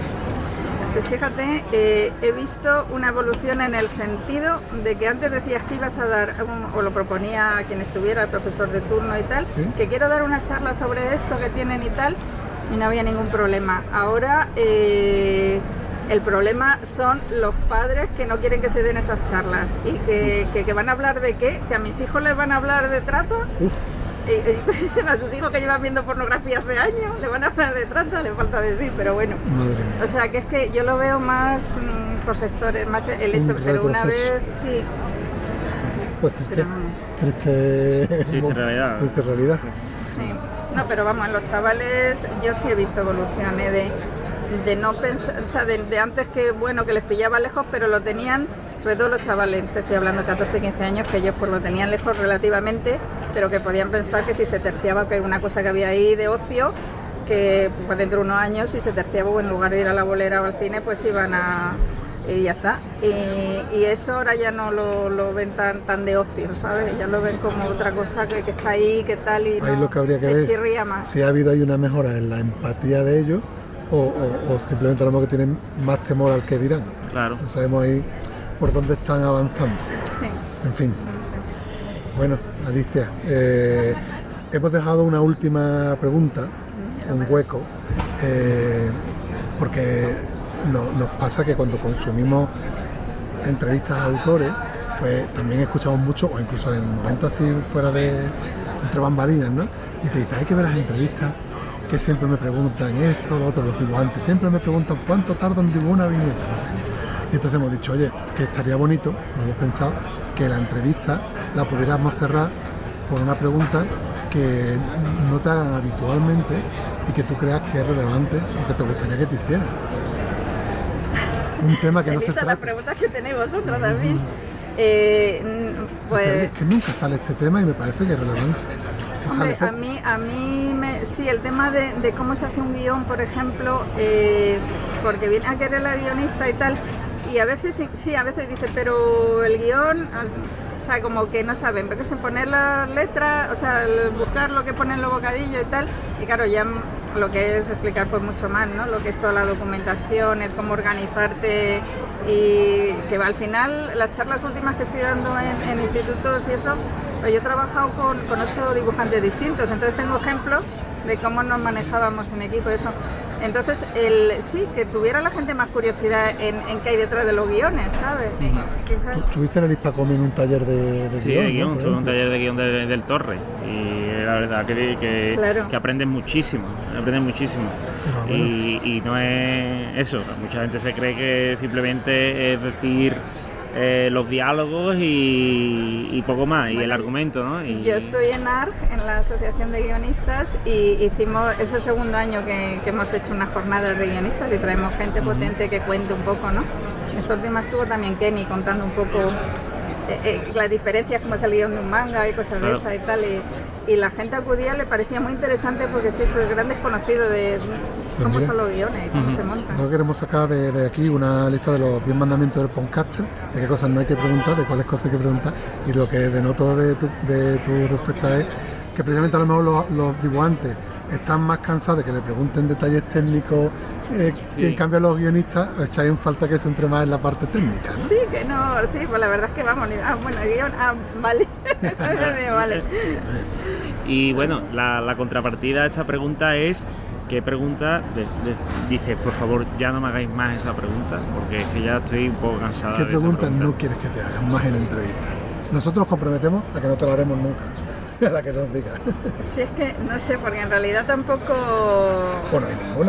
Fíjate, eh, he visto una evolución en el sentido de que antes decías que ibas a dar, un, o lo proponía a quien estuviera, el profesor de turno y tal, ¿sí? Que quiero dar una charla sobre esto que tienen y tal, y no había ningún problema. Ahora eh, el problema son los padres que no quieren que se den esas charlas y que, que, que van a hablar de qué, que a mis hijos les van a hablar de trata. Uf. Y, y a sus hijos que llevan viendo pornografía hace años le van a hablar de trata, le falta decir, pero bueno. Madre mía. O sea, que es que yo lo veo más mmm, por sectores, más el hecho, pero una vez sí. Pues triste, triste, triste realidad. Triste realidad. Sí, no, pero vamos, en los chavales yo sí he visto evoluciones de, de no pensar, o sea, de, de antes que, bueno, que les pillaba lejos, pero lo tenían, sobre todo los chavales, te estoy hablando de catorce, quince años, que ellos pues lo tenían lejos relativamente, pero que podían pensar que si se terciaba, que era una cosa que había ahí de ocio, que pues, dentro de unos años si se terciaba, pues, en lugar de ir a la bolera o al cine, pues iban a... y ya está. Y, y eso ahora ya no lo, lo ven tan, tan de ocio, ¿sabes? Ya lo ven como otra cosa que, que está ahí, que tal, y ahí no, lo que habría que ver chirría más. Si ha habido ahí una mejora en la empatía de ellos o, o, o simplemente a lo mejor que tienen más temor al que dirán. Claro. No sabemos ahí por dónde están avanzando. Sí. En fin. Bueno, Alicia, eh, hemos dejado una última pregunta, un hueco, eh, porque no, nos pasa que cuando consumimos entrevistas a autores, pues también escuchamos mucho, o incluso en momentos así fuera de entre bambalinas, ¿no? Y te dicen, hay que ver las entrevistas, que siempre me preguntan esto, lo otro, los dibujantes, siempre me preguntan cuánto tarda en dibujar una viñeta, no sé. Y entonces hemos dicho, oye, que estaría bonito, lo hemos pensado, que la entrevista la pudiéramos cerrar con una pregunta que no te hagan habitualmente y que tú creas que es relevante o que te gustaría que te hicieran. Un tema que no se trata. Las preguntas que tenéis vosotros también. Eh, pues... Es que nunca sale este tema y me parece que es relevante. Hombre, a mí, a mí me, sí, el tema de, de cómo se hace un guión, por ejemplo, eh, porque viene a querer la guionista y tal, y a veces sí, sí, a veces dice, pero el guión, o sea, como que no saben, porque se poner las letras, o sea, el buscar lo que ponen los bocadillos y tal, y claro, ya lo que es explicar pues mucho más, ¿no? Lo que es toda la documentación, el cómo organizarte, y que va al final, las charlas últimas que estoy dando en, en institutos y eso, pues yo he trabajado con, con ocho dibujantes distintos, entonces tengo ejemplos de cómo nos manejábamos en equipo y eso. Entonces, el, sí, que tuviera la gente más curiosidad en, en qué hay detrás de los guiones, ¿sabes? ¿Tú estuviste en el ISPACOM en un taller de, de sí, guión? Sí, de guión, ¿no? tuve un taller de guión de, del Torre y la verdad que, que, claro. que aprenden muchísimo, aprenden muchísimo. Ah, bueno. y, y no es eso, mucha gente se cree que simplemente es decir eh, los diálogos y, y poco más, bueno, y el argumento, ¿no? Y... Yo estoy en A R G, en la Asociación de Guionistas, y hicimos, es el segundo año que, que hemos hecho unas jornadas de guionistas y traemos gente uh-huh. potente que cuente un poco, ¿no? Esta última estuvo también Kenny contando un poco eh, eh, las diferencias como es el guión de un manga y cosas Claro. de esas y tal, y, y la gente acudía, le parecía muy interesante porque sí, es el gran desconocido de Pues cómo mira. son los guiones y cómo Ujú. se montan. Nosotros queremos sacar de, de aquí una lista de los diez mandamientos del podcaster, de qué cosas no hay que preguntar, de cuáles cosas hay que preguntar, y lo que denoto de tu, de tu respuesta es que precisamente a lo mejor los, los dibujantes están más cansados de que le pregunten detalles técnicos, eh, y Sí. en cambio los guionistas echáis en falta que se entre más en la parte técnica, ¿no? Sí, que no, sí, pues la verdad es que vamos, ni- ah, bueno, el guión, ah, vale, vale. Y bueno, la, la contrapartida a esta pregunta es, ¿qué pregunta? De, de- dice, por favor, ya no me hagáis más esa pregunta, porque es que ya estoy un poco cansada ¿Qué de esa preguntas pregunta. no quieres que te hagan más en entrevista? Nosotros nos comprometemos a que no te la haremos nunca, a la que nos digas. Si es que, no sé, porque en realidad tampoco... O no hay ninguna.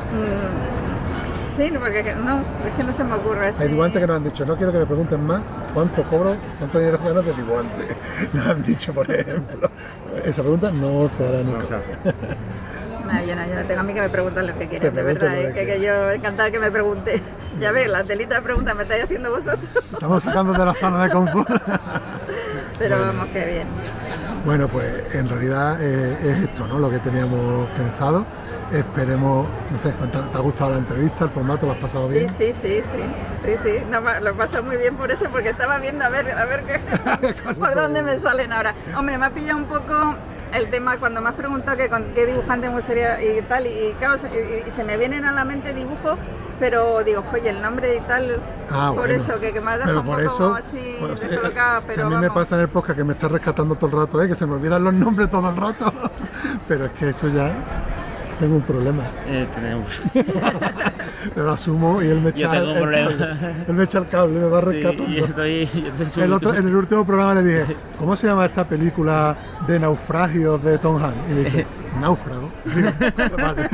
Mm, sí, porque que- no, es que no se me ocurre así. Hay dibujantes que nos han dicho, no quiero que me pregunten más cuánto cobro, cuánto dinero gano de dibujante. Nos han dicho, por ejemplo. Esa pregunta no se hará nunca. No, yo no, yo no tengo a mí que me preguntan lo que quieren, Te de pregunten verdad, lo es que que, que yo encantada que me pregunte. Ya ves, la telita de preguntas me estáis haciendo vosotros, Estamos sacando de la zona de confort. pero Bueno. vamos, que bien. Bueno, pues en realidad eh, es esto, ¿no? Lo que teníamos pensado. Esperemos, no sé, ¿te ha gustado la entrevista, el formato, lo has pasado Sí, bien? sí, sí, sí, sí, sí, no, pa- lo paso muy bien por eso, porque estaba viendo a ver, a ver qué, por dónde me salen ahora. Hombre, me ha pillado un poco el tema cuando me has preguntado que con qué dibujante me gustaría y tal, y, y claro, se, y, y se me vienen a la mente dibujos, pero digo, oye, el nombre y tal, Ah, por bueno. eso, que, que me ha Pero dejado un por poco eso, así bueno, si, descolocada, si pero a mí me vamos. pasa en el podcast que me está rescatando todo el rato, ¿eh? Que se me olvidan los nombres todo el rato, pero es que eso ya tengo un problema. Eh, tenemos... Pero lo asumo y él me Yo echa tengo un el problema. cable. Él me echa el cable, me va Sí, rescatando. yo soy- yo soy su el otro- último. en el último programa le dije, ¿cómo se llama esta película de naufragios de Tom Hanks? Y me dice, náufrago. Digo, vale.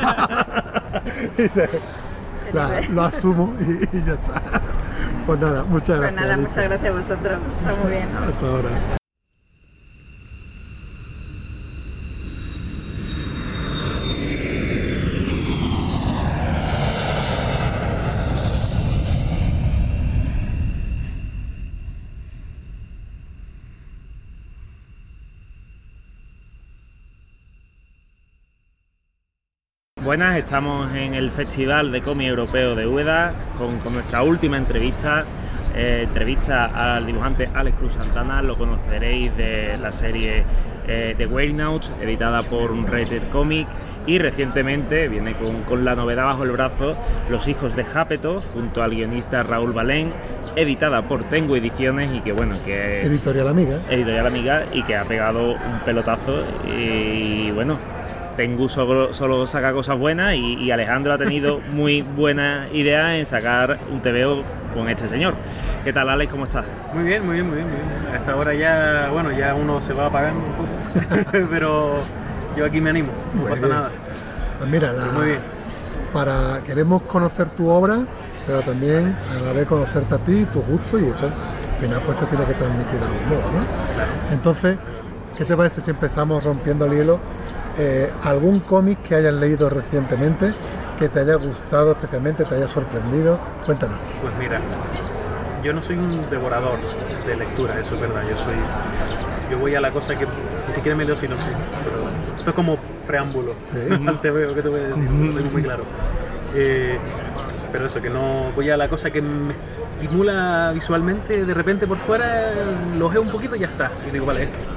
Y dice, la- lo asumo y, y ya está. Pues nada, muchas Pues gracias. nada, Alicia. muchas gracias a vosotros, está muy bien. Hasta ahora. Buenas, estamos en el Festival de Cómic Europeo de Úbeda con, con nuestra última entrevista. Eh, entrevista al dibujante Alex Cruz Santana, lo conoceréis de la serie eh, The Whale-Nauts, editada por Rated Comic, y recientemente viene con, con la novedad bajo el brazo, Los hijos de Jápeto, junto al guionista Raúl Balén, editada por Tengu Ediciones y que bueno, que Editorial Amiga. editorial amiga y que ha pegado un pelotazo y bueno, Tengu solo, solo saca cosas buenas y, y Alejandro ha tenido muy buena idea en sacar un TVO con este señor. ¿Qué tal, Alex? ¿Cómo estás? Muy bien, muy bien, muy bien, muy bien. A esta hora ya, bueno, ya uno se va apagando un poco, pero yo aquí me animo, no Muy pasa bien. nada. Pues mira, la- Muy bien. para queremos conocer tu obra, pero también a la vez conocerte a ti, tus gustos, y eso al final pues se tiene que transmitir de algún modo, ¿no? Entonces, ¿qué te parece si empezamos rompiendo el hielo? Eh, ¿Algún cómic que hayas leído recientemente que te haya gustado especialmente, te haya sorprendido? Cuéntanos. Pues mira, yo no soy un devorador de lectura, eso es verdad, yo soy... Yo voy a la cosa que ni siquiera me leo sinopsis, pero esto es como preámbulo al T V O, ¿qué te voy a decir? No lo tengo muy claro. Eh, pero eso, que no voy a la cosa que me estimula visualmente, de repente por fuera lo ojeo un poquito y ya está. Y digo, vale, esto.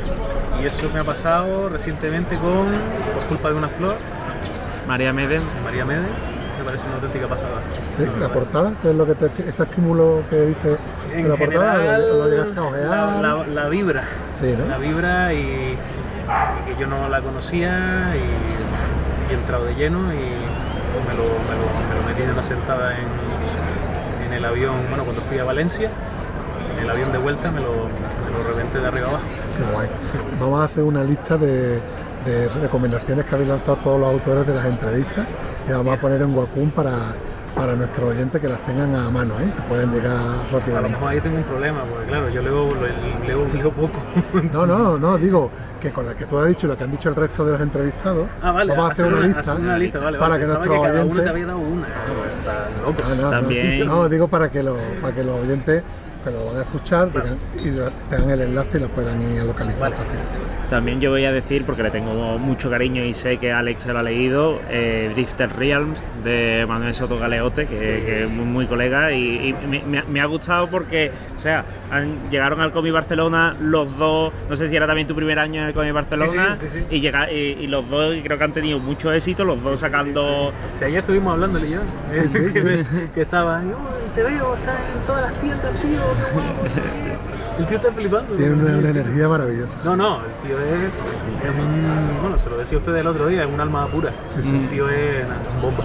Y eso me ha pasado recientemente con Por culpa de una flor. María Meden. María Meden, me parece una auténtica pasada. ¿Eh? ¿La portada? ¿Qué es lo que te, ese estímulo que dices de En la portada? general, ¿Lo, lo llegaste a ojear? La, la- la vibra. Sí, ¿no? La vibra y, y que yo no la conocía y, y he entrado de lleno y me lo, me lo, me lo metí en una sentada en, en el avión, bueno, cuando fui a Valencia, en el avión de vuelta me lo, me lo reventé de arriba abajo. Qué guay. Vamos a hacer una lista de, de recomendaciones que habéis lanzado todos los autores de las entrevistas y las vamos a poner en Wacom para, para nuestros oyentes que las tengan a mano, ¿eh? Que puedan llegar A lo rápidamente. mejor ahí tengo un problema, porque claro, yo leo, lo- leo, leo poco. No, no, no, digo que con la que tú has dicho y lo que han dicho el resto de los entrevistados, Ah, vale, vamos a hacer una, lista, hacer una lista, vale, para vale. que Pensaba nuestros que cada uno oyentes... te había dado una. Están locos. No, no, no. No, digo para que, los, para que los oyentes que lo van a escuchar digan, y tengan el enlace y lo puedan ir a localizar fácil. También yo voy a decir, porque le tengo mucho cariño y sé que Alex se lo ha leído, eh, Drifter Realms de Manuel Soto Galeote, que, sí. que es muy, muy colega, y, y me, me, me ha gustado porque, o sea, han, llegaron al Comic Barcelona los dos, no sé si era también tu primer año en el Comic Barcelona, sí, sí, sí, sí. Y, llega, y, y los dos y creo que han tenido mucho éxito, los dos sí, sacando... Sí, sí. Sí, ayer estuvimos hablando, yo, sí, eh, sí, que, sí. que estaba, oh, te veo, está en todas las tiendas, tío, no, no, no. El tío está flipando. Tiene una, una energía maravillosa. No, no, el tío es, es un... Bueno, se lo decía usted el otro día, es un alma pura. Sí, sí, el sí. tío es una bomba.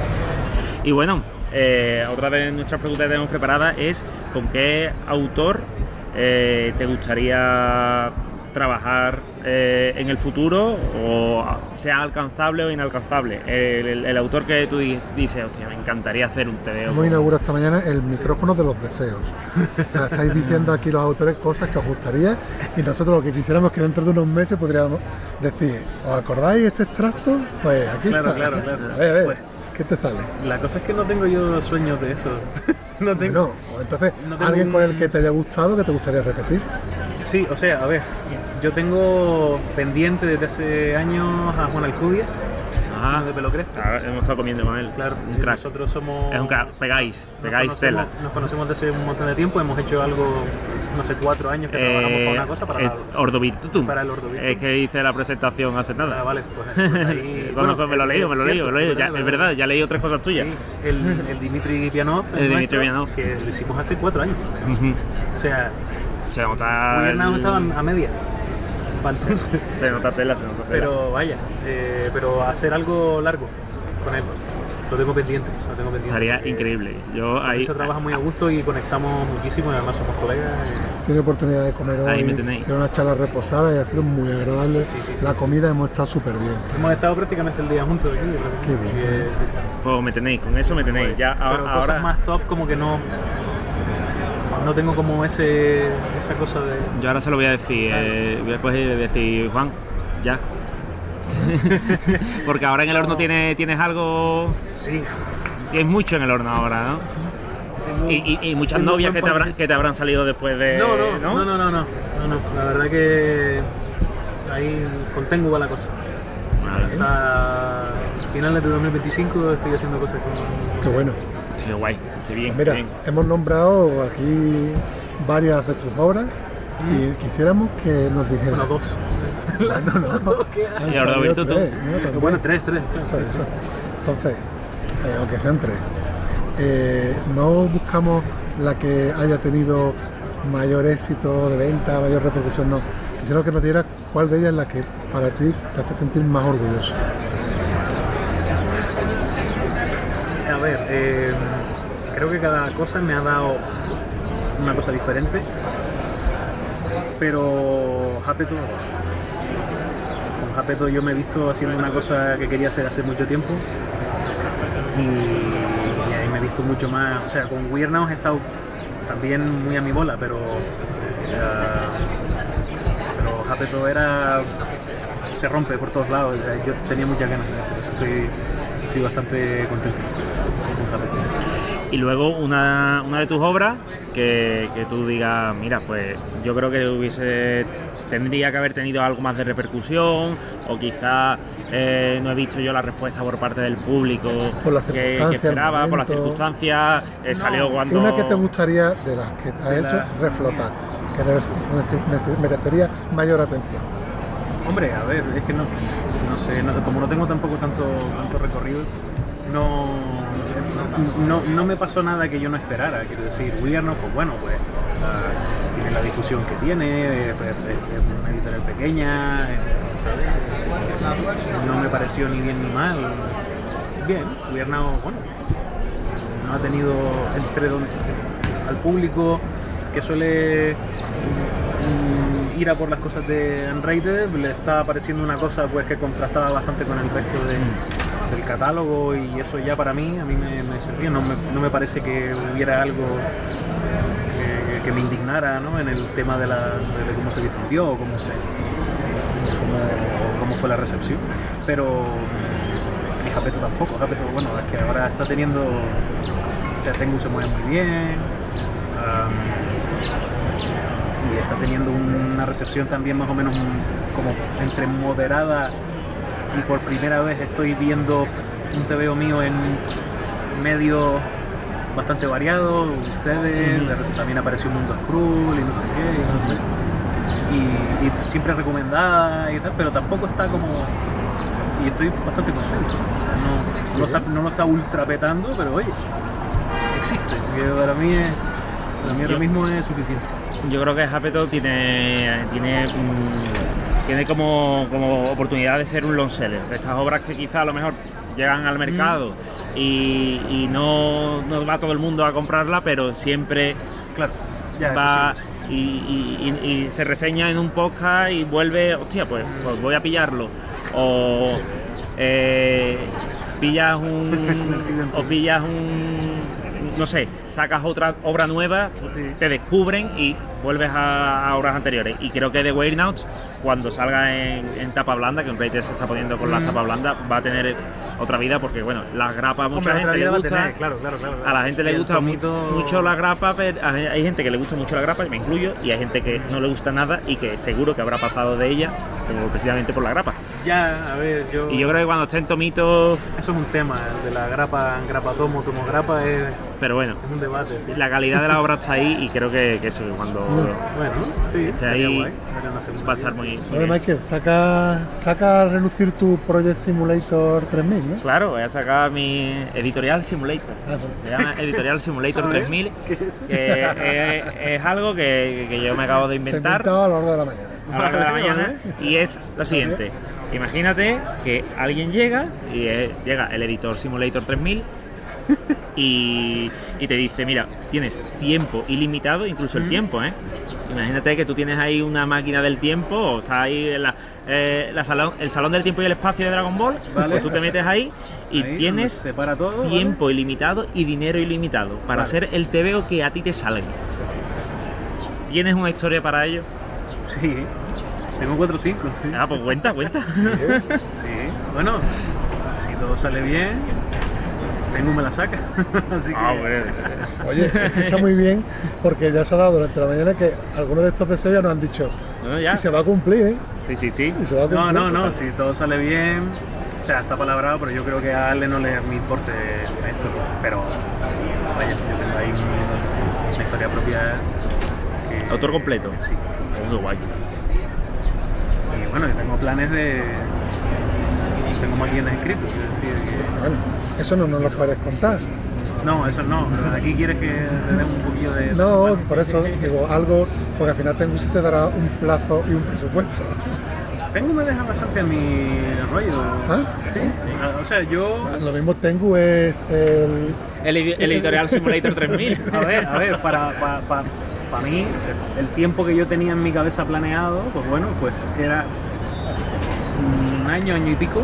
Y bueno, eh, otra de nuestras preguntas que tenemos preparadas es ¿con qué autor eh, te gustaría trabajar eh, en el futuro, o sea alcanzable o inalcanzable? El, el, el autor que tú dices, hostia, me encantaría hacer un T V O. Hemos inaugurado esta mañana el micrófono de los deseos. O sea, estáis diciendo aquí los autores cosas que os gustaría, y nosotros lo que quisiéramos es que dentro de unos meses podríamos decir, ¿os acordáis este extracto? Pues aquí claro, está. Claro, claro. A ver, a ver. Pues, ¿qué te sale? La cosa es que no tengo yo sueños de eso. no tengo. No, entonces, no tengo ¿alguien un... con el que te haya gustado que te gustaría repetir? Sí, o sea, a ver, yo tengo pendiente desde hace años a Juan Alcudias, ah, de pelo crespo. Claro, hemos estado comiendo con él. Claro, un crack. Nosotros somos... Es un crack, pegáis, pegáis nos tela. Nos conocemos desde un montón de tiempo, hemos hecho algo, no sé, cuatro años que eh, trabajamos para una cosa, para el la, Ordo Virtutum. Para el Ordo Virtutum. Es que hice la presentación hace nada. Ah, vale, pues, pues ahí... bueno, bueno, me lo he leído, me lo he leído, me lo he leído. Ya, es verdad, ya he leído tres cosas tuyas. Sí, el, el Dimitri Pianov, el, el Dimitri Pianov, que lo hicimos hace cuatro años. Uh-huh. O sea... Se nota... Gobiernados el... estaban a media. Vale. Se, se nota tela, se nota tela. Pero vaya, eh, pero hacer algo largo con él, lo tengo pendiente, lo tengo pendiente. Estaría eh, increíble. Yo ahí se trabaja muy a gusto y conectamos muchísimo, y además somos colegas. Y... Tiene oportunidad de comer hoy, tiene una charla reposada y ha sido muy agradable. Sí, sí, sí, la sí, comida sí, hemos estado súper bien. Hemos estado prácticamente el día juntos aquí. Qué bien. Sí, sí, sí. Pues me tenéis, con eso me tenéis. Pues, ya pero ahora, cosas más top como que no... No tengo como ese esa cosa de... Yo ahora se lo voy a decir, eh, voy a coger y decir, Juan, ya. Porque ahora en el horno no. tienes, tienes algo... Sí. Tienes mucho en el horno ahora, ¿no? Y, y, y muchas Tengo novias que te, habrán, que te habrán salido después de... No, no, no, no, no, no, no, no. La verdad que ahí contengo va la cosa. Vale. Hasta finales de dos mil veinticinco estoy haciendo cosas con... Qué bueno. Qué guay, qué bien. Mira, qué bien. Hemos nombrado aquí varias de tus obras mm. y quisiéramos que nos dijeran. Bueno, dos. No, no, no. Y ahora tres, ¿no? Bueno, tres, tres. Eso, eso. Entonces, eh, aunque sean tres, eh, no buscamos la que haya tenido mayor éxito de venta, mayor repercusión, no. Quisiera que nos dieras cuál de ellas es la que para ti te hace sentir más orgulloso. A ver, eh, creo que cada cosa me ha dado una cosa diferente, pero Hapeto, con Hapeto yo me he visto haciendo una cosa que quería hacer hace mucho tiempo y, y ahí me he visto mucho más, o sea, con Weird he estado también muy a mi bola, pero, uh, pero Hapeto era, se rompe por todos lados, o sea, yo tenía muchas ganas de hacer eso, estoy, estoy bastante contento. Y luego una, una de tus obras que, que tú digas, mira, pues yo creo que hubiese tendría que haber tenido algo más de repercusión, o quizás eh, no he visto yo la respuesta por parte del público por las que, que esperaba, por las circunstancias, eh, no, salió cuando... Una que te gustaría, de las que has hecho, la... reflotar, que merecería mayor atención. Hombre, a ver, es que no, no sé, no, como no tengo tampoco tanto, tanto recorrido, no... No, no me pasó nada que yo no esperara, quiero decir, Weird, pues bueno, pues uh, tiene la difusión que tiene, es, es, es una editorial pequeña, ¿sabes? No me pareció ni bien ni mal, bien, Weird, bueno, no ha tenido entre don, al público que suele mm, ir a por las cosas de Unrated, le está pareciendo una cosa pues que contrastaba bastante con el resto de del catálogo, y eso ya para mí, a mí me, me servía, no me, no me parece que hubiera algo que, que me indignara, ¿no? En el tema de, la, de cómo se difundió o cómo, se, cómo, cómo fue la recepción, pero y Hapeto tampoco, Hapeto, bueno, es que ahora está teniendo, o sea, Tengu se mueve muy bien, Um, y está teniendo una recepción también más o menos como entre moderada, y por primera vez estoy viendo un T V O mío en medio bastante variado, ustedes, mm. también apareció Mundo Skrull y no sé qué, y, no sé, y, y siempre recomendada y tal, pero tampoco está como... Y estoy bastante contento, o sea, no, no, está, no lo está ultra petando, pero oye, existe, que para mí, es, para mí ahora mismo es suficiente. Yo creo que Hapeto tiene, tiene, mmm, tiene como, como oportunidad de ser un long seller, de estas obras que quizá a lo mejor llegan al mercado mm. y, y no, no va todo el mundo a comprarla, pero siempre claro, ya va y, y, y, y se reseña en un podcast y vuelve, hostia, pues, pues voy a pillarlo. O eh, pillas un o pillas un no sé, sacas otra obra nueva, te descubren y vuelves a, a obras anteriores. Y creo que The Weirnauts, cuando salga en, en tapa blanda, que un Reiter se está poniendo con mm. las tapas blandas, va a tener otra vida, porque bueno, las grapas mucha Hombre, gente le gusta, tener, claro, claro, claro, claro. A la gente le gusta tomito... mucho la grapa, pero hay gente que le gusta mucho la grapa, y me incluyo, y hay gente que no le gusta nada y que seguro que habrá pasado de ella, como precisamente por la grapa. Ya, a ver, yo... Y yo creo que cuando estén tomitos... Eso es un tema, el de la grapa, grapa tomo, tomo grapa, es... Pero bueno, es un debate, sí. La calidad de la obra está ahí, y creo que, que eso, cuando bueno, sí, esté ahí, guay. Va a estar muy... muy Oye, Michael, saca, saca a relucir tu Project Simulator tres mil, ¿no? Claro, voy a sacar mi Editorial Simulator. Ah, se llama Editorial Simulator tres mil, ¿qué es? Que es, es algo que, que yo me acabo de inventar. Se ha inventado a lo largo de la mañana. A lo largo de la mañana, y es lo siguiente. Imagínate que alguien llega, y es, llega el Editor Simulator tres mil, y, y te dice, mira, tienes tiempo ilimitado, incluso el mm. tiempo, ¿eh? Imagínate que tú tienes ahí una máquina del tiempo, o está ahí en la, eh, la salón, el salón del tiempo y el espacio de Dragon Ball, vale. Pues tú te metes ahí y ahí, tienes separa todo, tiempo ¿vale? ilimitado y dinero ilimitado para vale. hacer el T V O que a ti te salga. ¿Tienes una historia para ello? Sí, tengo cuatro o cinco, sí. Ah, pues cuenta, cuenta. Sí, bueno, si todo sale bien, Tengu me la saca. Así que... Ah, bueno. Oye, está muy bien, porque ya se ha dado durante la mañana que algunos de estos deseos ya nos han dicho no, ya. Y se va a cumplir, ¿eh? Sí, sí, sí. Y se va a cumplir, no, no, no, si todo sale bien, o sea, está palabrado, pero yo creo que a Ale no le me importe esto, pero vaya, yo tengo ahí una, una historia propia. Que, ¿Autor completo? Sí. Muy guay. Sí, sí, sí, sí. Y bueno, yo tengo planes de... Tengo más guiones escritos, quiero decir que... Bueno, eso no nos lo puedes contar. No, eso no, aquí quieres que te dé un poquillo de... No, bueno, por eso digo algo, porque al final Tengu sí te dará un plazo y un presupuesto. Tengu me deja bastante a mi rollo. ¿Ah? Sí, o sea, yo... Lo mismo Tengu es el... El, el Editorial Simulator tres mil. A ver, a ver, para... para, para Para mí, o sea, el tiempo que yo tenía en mi cabeza planeado, pues bueno, pues era un año, año y pico.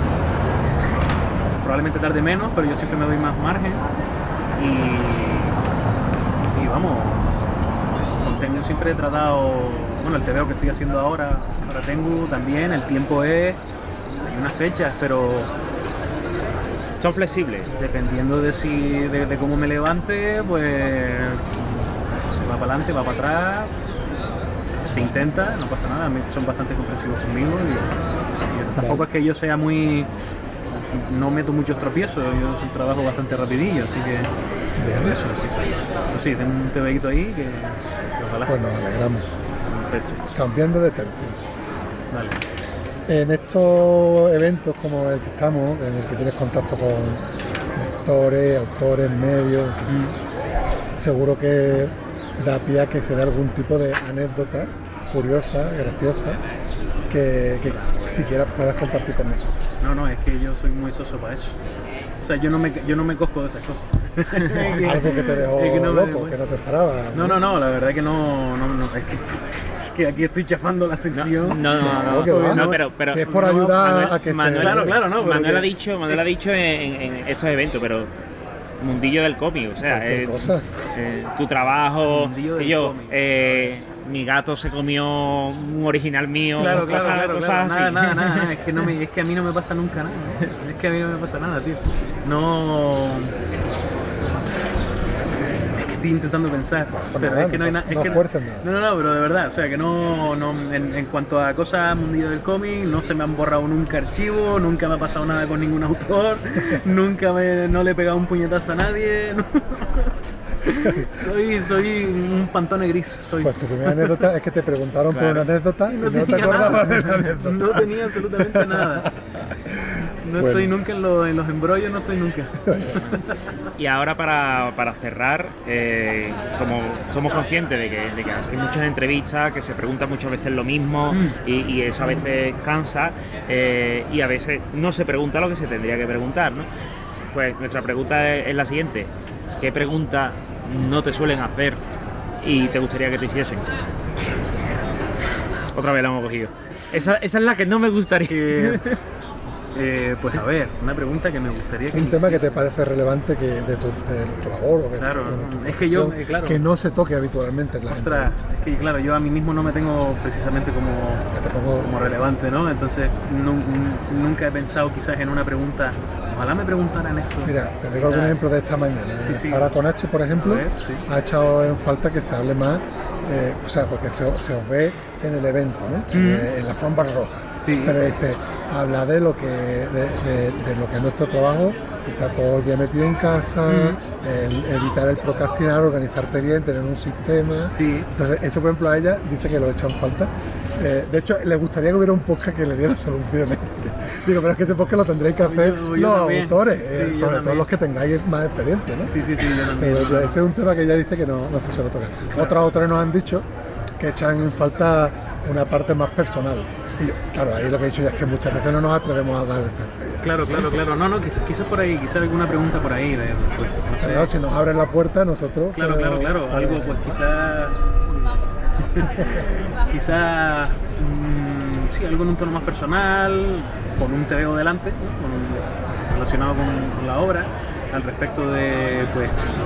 Probablemente tarde menos, pero yo siempre me doy más margen. Y, y vamos, con Tengu siempre he tratado, bueno, el T V O que estoy haciendo ahora, ahora Tengu también, el tiempo es, hay unas fechas, pero... Son flexibles. Dependiendo de, si, de, de cómo me levante, pues... se va para adelante, va para atrás, se intenta, no pasa nada, son bastante comprensivos conmigo y, y tampoco es que yo sea muy... no meto muchos tropiezos, yo es un trabajo bastante rapidillo, así que... Bien. Eso, sí, sí. Pues sí, tengo un TVito ahí que, que ojalá... Pues nos alegramos. Perfecto. Cambiando de tercio. Vale. En estos eventos como el que estamos, en el que tienes contacto con lectores, autores, medios, en fin, mm. seguro que da pie a que se dé algún tipo de anécdota curiosa, graciosa, que, que siquiera puedas compartir con nosotros. No, no, es que yo soy muy soso para eso. O sea, yo no me, yo no me cosco de esas cosas. Algo que te dejó es que no loco, me... que no te esperaba. No, no, no, la verdad es que no, no, no es que... que aquí estoy chafando la sección. No, no, no, no, no, no pero, pero si es por ayudar Manuel, a que Manuel, se... Claro, claro, no. Manuel que... ha dicho, Manuel ha dicho en, en estos eventos, pero mundillo del cómic, o sea, eh, eh, tu trabajo, y yo, eh, mi gato se comió un original mío, claro, claro, cosas, claro, cosas claro. así. Nada, nada, nada, es que, no me, es que a mí no me pasa nunca nada, es que a mí no me pasa nada, tío. No... estoy intentando pensar. Pues pero nada, es que no hay no, nada. no fuerces nada. No, no, no, pero de verdad, o sea que no, no en, en cuanto a cosas mundillo del cómic, no se me han borrado nunca archivos, nunca me ha pasado nada con ningún autor, nunca me, no le he pegado un puñetazo a nadie. No. soy, soy un pantone gris. Soy. Pues tu primera anécdota es que te preguntaron Claro. por una anécdota y No no, te tenía acordabas nada. de la anécdota. No tenía absolutamente nada. No Bueno. estoy nunca en, lo- en los embrollos, no estoy nunca. Y ahora para, para cerrar, eh, como somos conscientes de que, de que hay muchas entrevistas, que se pregunta muchas veces lo mismo Mm. y, y eso a veces cansa eh, y a veces no se pregunta lo que se tendría que preguntar, ¿no? Pues nuestra pregunta es, es la siguiente: ¿qué preguntas no te suelen hacer y te gustaría que te hiciesen? Otra vez la hemos cogido. Esa, esa es la que no me gustaría. Eh, eh, pues a ver, una pregunta que me gustaría que Un me tema que hiciese. te parece relevante que de, tu, de tu labor o de, Claro, tu, de tu es que yo, profesión, eh, claro. que no se toque habitualmente en la gente. Ostras, es que claro, yo a mí mismo no me tengo precisamente como, como relevante, ¿no? Entonces nun- nunca he pensado quizás en una pregunta. Ojalá me preguntaran esto. Mira, te digo algún ejemplo de esta mañana. Sí, sí. Sara Conache, por ejemplo, A ver, sí. ha echado en falta que se hable más, eh, o sea, porque se, se os ve en el evento, ¿no? Mm. Eh, en la alfombra roja. Sí. Pero dice, habla de lo que de, de- de lo que es nuestro trabajo, está todo el día metido en casa, Mm. el- evitar el procrastinar, organizar bien, tener un sistema. Entonces, eso por ejemplo a ella dice que lo echa en falta. Eh, de hecho, le gustaría que hubiera un podcast que le diera soluciones. Digo, pero es que ese podcast lo tendréis que hacer Yo- yo los también. autores, Sí, eh, yo sobre todo también. los que tengáis más experiencia, ¿no? Sí, sí, sí, yo también. Pero ese es un tema que ella dice que no, no se suele tocar. Otros autores nos han dicho que echan en falta una parte más personal. Y yo, claro, ahí lo que he dicho ya es que muchas veces no nos atrevemos a dar ese, Claro, ese claro, salto. claro. No, no, quizás, quizás por ahí, quizás alguna pregunta por ahí. De, pues, no sé. Pero si nos abren la puerta, nosotros. Claro, claro, claro. podemos- Algo, pues quizá. quizá. mm, sí, algo en un tono más personal, con un T V O delante, ¿no? Con un- relacionado con, con la obra, al respecto de. Pues.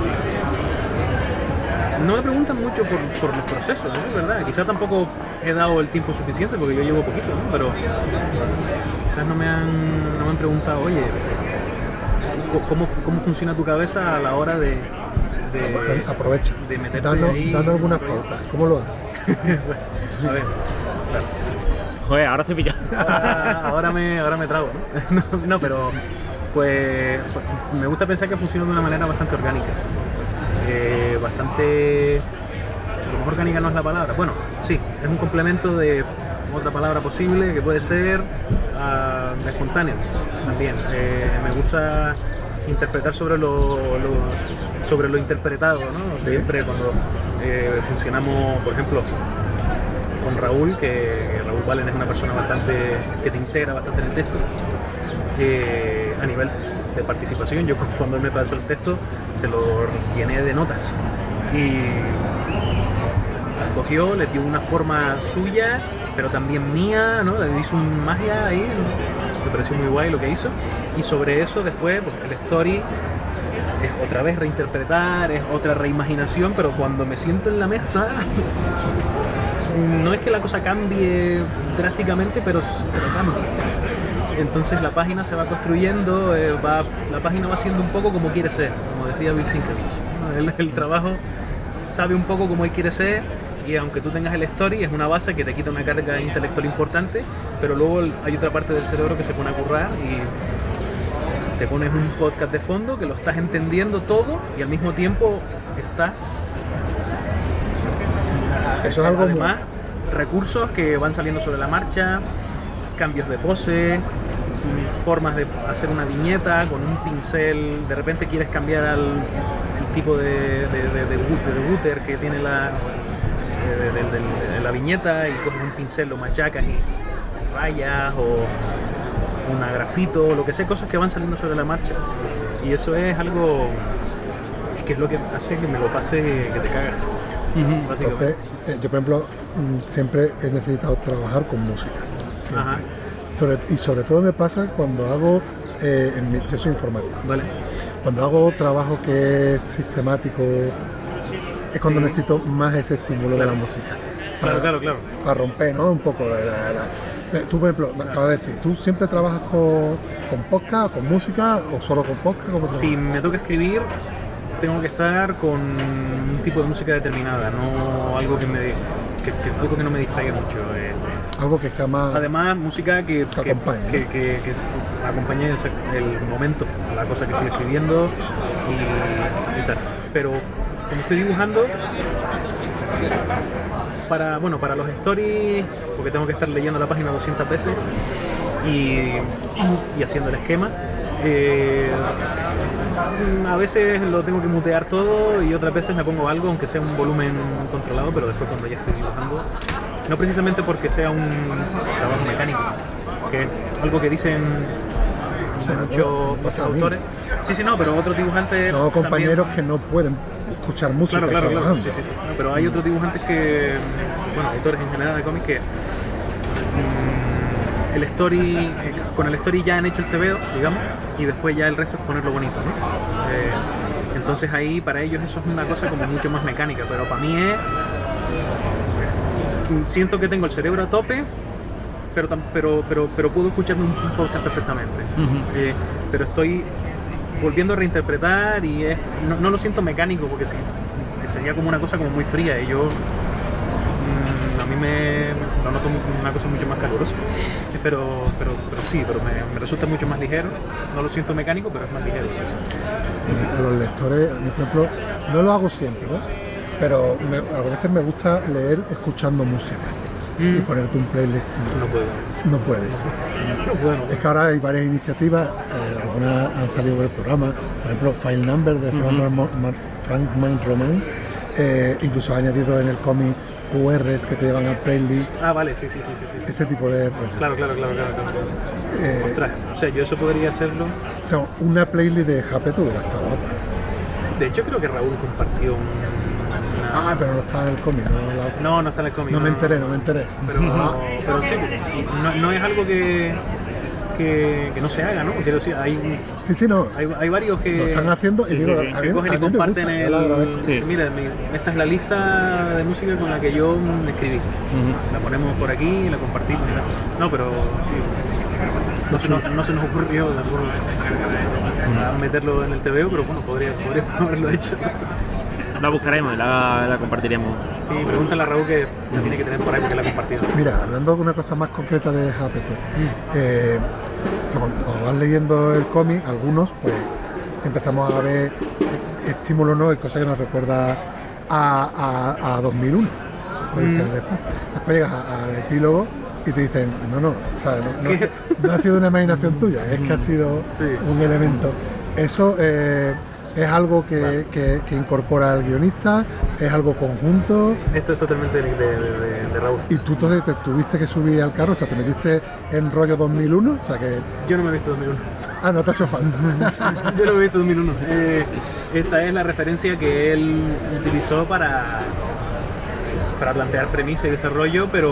No me preguntan mucho por, por los procesos, ¿no? Es verdad. Quizá tampoco he dado el tiempo suficiente porque yo llevo poquito, ¿no? Pero quizás no me han, no me han preguntado, oye, ¿cómo, cómo funciona tu cabeza a la hora de, de, Aprovecha. de meterse Danos, ahí? danos algunas pautas. ¿Cómo lo haces? A ver, claro. Joder, ahora estoy pillado. Ahora, ahora me, ahora me trago, ¿no? no, no, pero pues, pues me gusta pensar que funciona de una manera bastante orgánica. Eh, bastante... A lo mejor orgánica no es la palabra. Bueno, sí, es un complemento de otra palabra posible que puede ser uh, espontáneo también. Eh, me gusta interpretar sobre lo, lo- sobre lo interpretado, ¿no? Siempre cuando eh, funcionamos, por ejemplo, con Raúl, que Raúl Valen es una persona bastante que te integra bastante en el texto, eh, a nivel de participación. Yo cuando él me pasó el texto se lo llené de notas y cogió, le dio una forma suya, pero también mía, ¿no? Le hizo un magia ahí, ¿no? Me pareció muy guay lo que hizo, y sobre eso después pues, el story es otra vez reinterpretar, es otra reimaginación, pero cuando me siento en la mesa no es que la cosa cambie drásticamente, pero, pero cambia. Entonces la página se va construyendo, eh, va, la página va siendo un poco como quiere ser, como decía Bill Sienkiewicz, ¿no? el, el trabajo sabe un poco como él quiere ser, y aunque tú tengas el story, es una base que te quita una carga intelectual importante, pero luego hay otra parte del cerebro que se pone a currar y te pones un podcast de fondo que lo estás entendiendo todo y al mismo tiempo estás... Eso es algo muy- Además, recursos que van saliendo sobre la marcha, cambios de pose, mm, formas de hacer una viñeta con un pincel. De repente quieres cambiar al el tipo de, de, de, de, gut- de gutter que tiene la, de, de- de- de- de la viñeta, y coges un pincel, lo machacas y rayas o un grafito o lo que sea, cosas que van saliendo sobre la marcha. Y eso es algo que es lo que hace que me lo pase que te cagas. Básicamente. Entonces, eh, yo por ejemplo mm, siempre he necesitado trabajar con música. Siempre. Ajá. Sobre- y sobre todo me pasa cuando hago, eh, en mi- yo soy informático. Vale. Cuando hago trabajo que es sistemático, es cuando Sí. necesito más ese estímulo de la música. Claro, claro, claro. Para romper, ¿no? Un poco. la- la- la- eh, Tú, por ejemplo, me acabas de decir, ¿tú siempre trabajas con, con podcast, con música o solo con podcast? ¿Cómo Si trabajas? me toca escribir, tengo que estar con un tipo de música determinada, no algo que me que, que, algo que no me distraiga mucho. Eh, algo que sea más... Además, música que, que que, acompañe, que, ¿no? que, que acompañe el, el momento, la cosa que estoy escribiendo y, y tal. Pero como estoy dibujando, para, bueno, para los stories, porque tengo que estar leyendo la página doscientas veces y, y haciendo el esquema, eh, a veces lo tengo que mutear todo y otras veces me pongo algo, aunque sea un volumen controlado, pero después cuando ya estoy dibujando, no precisamente porque sea un trabajo mecánico, que es algo que dicen muchos, muchos autores. Sí, sí, no, pero otros dibujantes... No, compañeros también... que no pueden escuchar música. Claro, claro, claro. Sí, sí, sí. No, pero hay otros dibujantes que, bueno, autores en general de cómics que mmm, el story, eh, con el story ya han hecho el tebeo, digamos, y después ya el resto es ponerlo bonito, ¿no? Eh, entonces ahí para ellos eso es una cosa como mucho más mecánica, pero para mí es... Siento que tengo el cerebro a tope, pero, pero, pero, pero puedo escucharme un, un podcast perfectamente. Uh-huh. eh, pero estoy volviendo a reinterpretar y es, no, no lo siento mecánico porque sí, sería como una cosa como muy fría y yo mmm, a mí me lo noto una cosa mucho más calurosa, pero, pero, pero sí, pero me, me resulta mucho más ligero, no lo siento mecánico, pero es más ligero. Sí, sí. A los lectores, a mí por ejemplo, no lo hago siempre, ¿no? Pero me, a veces me gusta leer escuchando música. Mm. Y ponerte un playlist. No puedo. No puedes. No puedo. Es que ahora hay varias iniciativas, eh, algunas han salido del programa, por ejemplo, File Number de Frank, mm-hmm. Frank McDormand, eh, incluso ha añadido en el cómic Q Rs que te llevan al playlist. Ah, vale, sí, sí, sí, sí, sí. Ese tipo de... Claro, claro, claro, claro. claro. Eh, Ostras, o sea, yo eso podría hacerlo. O sea, una playlist de Japet hubiera estado guapa. Sí, de hecho creo que Raúl compartió un... Ah, pero no está en el cómic, ¿no? La... No, no está en el cómic. No, no me enteré, no me enteré. Pero, ah. pero sí, no, no es algo que, que, que no se haga, ¿no? Quiero decir, hay, sí, sí, no. hay, hay varios que lo están haciendo y sí, digo, sí, a que mí, cogen a y mí comparten me el... Sí. Sí, mira, mi, esta es la lista de música con la que yo escribí. Uh-huh. La ponemos por aquí y la compartimos y tal. No, pero sí, no se nos, no se nos ocurrió tampoco meterlo en el tebeo, pero bueno, podría, podría haberlo hecho. La buscaremos, la, la compartiremos. Sí, pregúntale a Raúl que la tiene que tener por ahí porque la ha compartido. Mira, hablando de una cosa más concreta de Japet, mm. eh, o sea, cuando, cuando vas leyendo el cómic, algunos, pues empezamos a ver estímulos, ¿no? Y cosas que nos recuerda a, a, a dos mil uno. Mm. Después llegas al epílogo y te dicen, no, no, o sea, no, no, no ha sido una imaginación tuya, es que ha sido sí. un elemento. Eso... Eh, ¿Es algo que, vale. que, que incorpora el guionista? ¿Es algo conjunto? Esto es totalmente de, de, de, de Raúl. ¿Y tú entonces te tuviste que subir al carro? O sea, ¿te metiste en rollo dos mil uno? O sea, que... Yo no me he visto dos mil uno. Ah, no te ha hecho falta. Yo no me he visto dos mil uno. Eh, esta es la referencia que él utilizó para, para plantear premisa y desarrollo, pero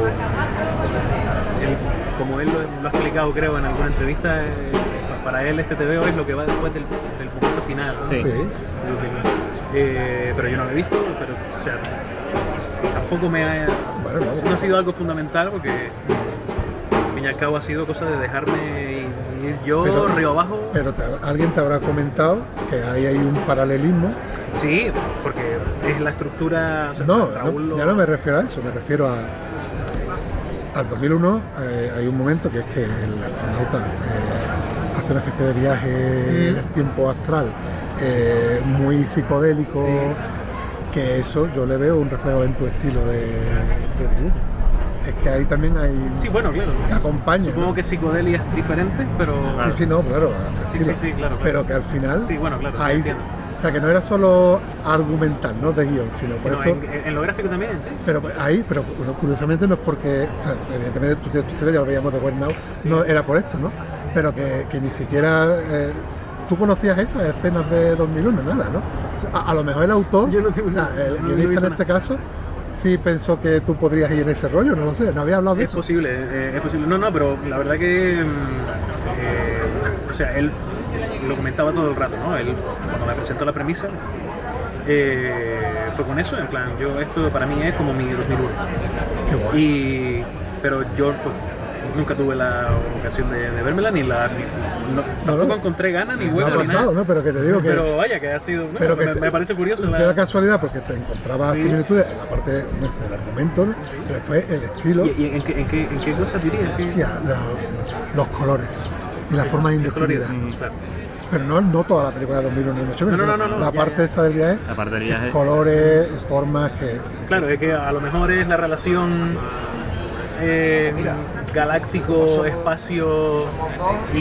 él, como él lo, lo ha explicado, creo, en alguna entrevista, eh, para él este tebeo es lo que va después del, del momento final, ¿no? Sí. Eh, pero yo no lo he visto, pero o sea, tampoco me ha, bueno, no, no ha sido algo fundamental porque al fin y al cabo ha sido cosa de dejarme ir yo pero, río abajo. Pero te, alguien te habrá comentado que ahí hay un paralelismo. Sí, porque es la estructura. O sea, no, Raúl no lo... ya no me refiero a eso, me refiero a al dos mil uno. Eh, hay un momento que es que el astronauta eh, hace una especie de viaje mm. en el tiempo astral eh, muy psicodélico, sí. que eso yo le veo un reflejo en tu estilo de, de dibujo. Es que ahí también hay... Sí, bueno, claro. Que acompaña. Supongo ¿no? que psicodelia es diferente, pero... Sí, sí, no, claro. Sí, sí, sí, claro, claro. Pero que al final... Sí, bueno, claro. Ahí, o sea, que no era solo argumental, ¿no? De guión, sino sí, por no, eso... En, en lo gráfico también, sí. Pero ahí, pero curiosamente no es porque... O sea, evidentemente tu, tu historia ya lo veíamos de Where Now, sí. no era por esto, ¿no? Pero que, que ni siquiera... Eh, ¿tú conocías esas escenas de dos mil uno? Nada, ¿no? O sea, a, a lo mejor el autor, Yo no tengo, o sea, el no, guionista no en este nada. caso... Sí pensó que tú podrías ir en ese rollo, no lo sé, no había hablado de es eso. Es posible, eh, es posible. No, no, pero la verdad que... Eh, o sea, él lo comentaba todo el rato, ¿no? Él, cuando me presentó la premisa, eh, fue con eso, en plan, yo esto para mí es como mi dos mil uno. Qué guay. Y, pero yo, pues, nunca tuve la ocasión de, de vérmela, ni la... Ni, no, tampoco no, encontré ganas ni buena no ha pasado, ni nada. ¿no? Pero que te digo que... Pero vaya, que ha sido... No, pero que me, se, me parece curioso. De la, la casualidad, porque te encontrabas sí. similitudes en la parte del argumento, ¿no? Pero después el estilo... ¿Y, y en, qué, en, qué, en qué cosas dirías? Sí, los, los colores y las formas indefinidas. Mm, claro. Pero no, no toda la película de dos mil uno, ni mucho menos. No, no, no, no, la ya, parte ya. esa del viaje, la parte del viaje. Colores, formas que... Claro, es que a lo mejor es la relación eh, galáctico, espacio y,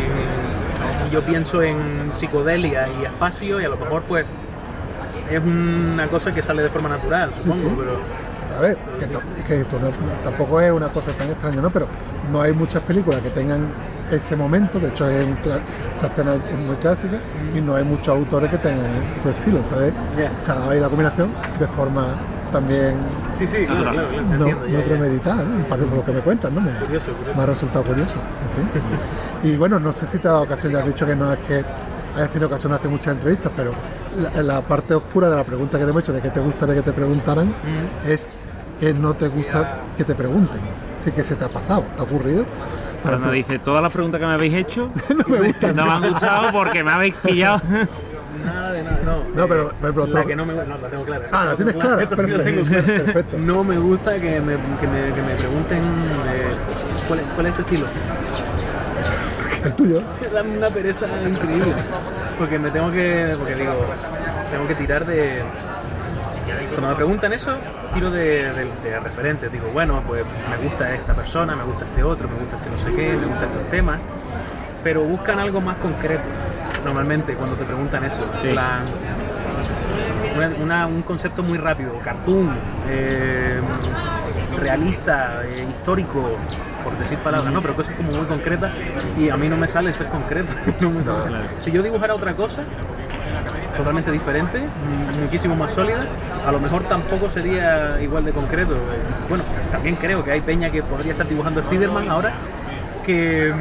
y yo pienso en psicodelia y espacio y a lo mejor pues es una cosa que sale de forma natural, supongo, sí, sí. pero... A ver, que, no, que esto no, tampoco es una cosa tan extraña, ¿no? Pero no hay muchas películas que tengan ese momento, de hecho es un, esa escena es muy clásica y no hay muchos autores que tengan tu estilo, entonces yeah. se ha dado ahí la combinación de forma también sí, sí, claro, claro, claro, no, entiendo, no premeditada, ¿no? Para lo que me cuentas, ¿no? Me, curioso, curioso. me ha resultado curioso, en fin. Y bueno, no sé si te ha dado ocasión, ya has dicho que no es que hayas tenido ocasión de hacer muchas entrevistas, pero la, la parte oscura de la pregunta que te hemos hecho, de qué te gustaría que te preguntaran, mm. es que no te gusta que te pregunten. Sí que se te ha pasado, ¿te ha ocurrido? Pero no dice, todas las preguntas que me habéis hecho no me, gustan, no me han gustado porque me habéis pillado. Nada de nada, no. No, pero, pero la que no me gusta, no, la tengo clara. Ah, la tienes clara. Esta sí la tengo clara. Perfecto. No me gusta que me, que me, que me pregunten eh, ¿cuál, es, cuál es tu estilo. El tuyo. Dame una pereza increíble. Porque me tengo que, porque digo, tengo que tirar de... Cuando me preguntan eso, tiro de, de, de referentes. Digo, bueno, pues me gusta esta persona, me gusta este otro, me gusta este no sé qué, me gustan estos temas. Pero buscan algo más concreto, normalmente, cuando te preguntan eso. Sí. Plan, una, una, un concepto muy rápido, cartoon, eh, realista, eh, histórico, por decir palabras, no, pero cosas como muy concretas. Y a mí no me sale ser concreto. no me sale. No. Si yo dibujara otra cosa, totalmente diferente, muchísimo más sólida, a lo mejor tampoco sería igual de concreto. Bueno, también creo que hay peña que podría estar dibujando Spider-Man ahora, que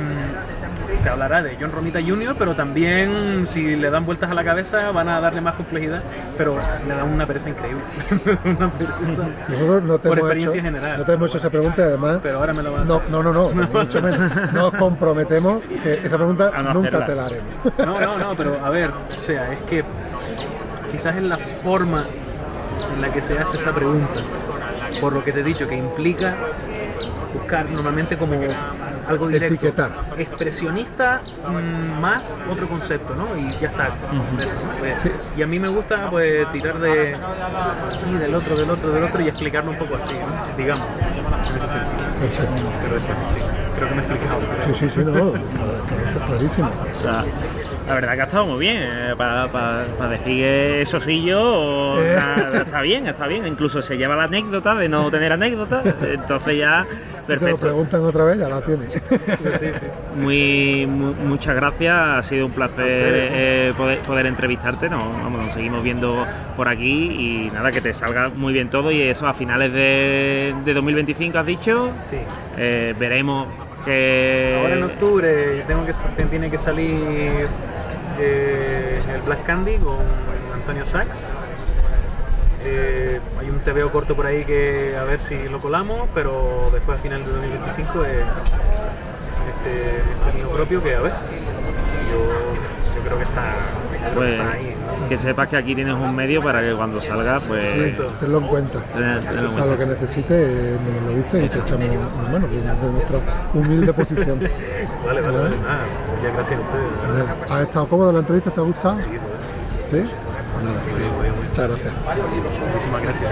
te hablará de John Romita junior, pero también si le dan vueltas a la cabeza van a darle más complejidad, pero le dan una pereza increíble. una pereza Nosotros no te por hemos experiencia hecho, general. No te hemos hecho esa pregunta y además... Pero ahora me lo vas a no, hacer. No, no, no, no mucho menos. Nos comprometemos que esa pregunta no nunca hacerla. te la haremos. No, no, no, pero a ver, o sea, es que quizás es la forma en la que se hace esa pregunta, por lo que te he dicho, que implica buscar normalmente como algo directo. Etiquetar. Expresionista mmm, más otro concepto, ¿no? Y ya está. Uh-huh. Pues, sí. Y a mí me gusta pues tirar de aquí, del otro, del otro, del otro y explicarlo un poco así, ¿no? Digamos, en ese sentido. Perfecto. Pero eso, sí. Creo que me he explicado. Sí, sí, sí, no, está clarísimo. O sea, la verdad que ha estado muy bien, eh, para pa, pa decir eso sí yo, eh. está, está bien, está bien, incluso se lleva la anécdota de no tener anécdota, entonces ya, perfecto. Si te lo preguntan otra vez, ya la tiene. Sí, sí. Muy, muy, muchas gracias, ha sido un placer eh, poder, poder entrevistarte, no, vamos, nos seguimos viendo por aquí y nada, que te salga muy bien todo y eso a finales de, de dos mil veinticinco has dicho, sí. eh, veremos que... Ahora en octubre tengo que, tiene que salir eh, el Black Candy con Antonio Sachs. Eh, hay un T V O corto por ahí que a ver si lo colamos, pero después a final de dos mil veinticinco eh, este, este mío propio que a ver, yo, yo creo que está, creo pues, que está ahí, ¿no? Que sepas que aquí tienes un medio para que cuando salga pues... Sí, tenlo en cuenta. Tenlo, tenlo o sea, lo que necesites nos lo dices y te echamos una mano desde nuestra humilde posición. Vale, vale, vale. Nada, muchas gracias a ustedes. ¿Has estado cómodo en la entrevista? ¿Te ha gustado? Sí, pues. ¿Sí? Pues nada, muy bien, muy bien. Muchas gracias. Muchísimas gracias.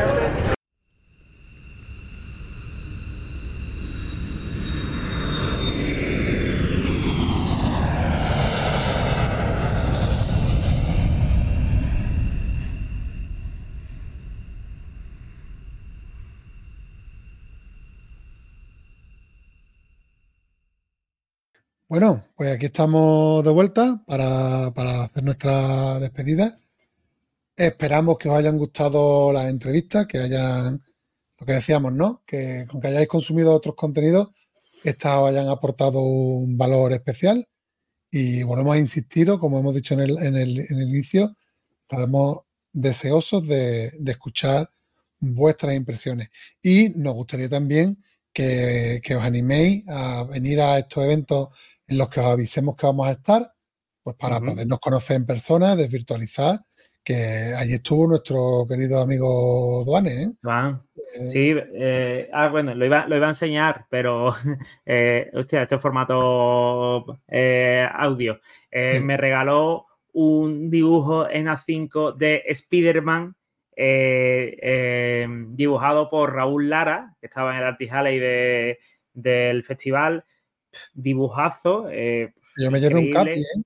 Bueno, pues aquí estamos de vuelta para, para hacer nuestra despedida. Esperamos que os hayan gustado las entrevistas, que hayan, lo que decíamos, ¿no? Que con que hayáis consumido otros contenidos, estas os hayan aportado un valor especial. Y volvemos a insistiros, como hemos dicho en el, en el, en el inicio, estaremos deseosos de, de escuchar vuestras impresiones. Y nos gustaría también que, que os animéis a venir a estos eventos en los que os avisemos que vamos a estar, pues para uh-huh. podernos conocer en persona, desvirtualizar, que allí estuvo nuestro querido amigo Duane, ¿eh? Juan. Sí, eh, ah, bueno, lo iba, lo iba a enseñar, pero, eh, hostia, este formato eh, audio. Eh, sí. Me regaló un dibujo en A cinco de Spider-Man eh, eh, dibujado por Raúl Lara, que estaba en el Artist Alley de, del festival. Dibujazo. Eh, yo me llevé un capi, ¿eh?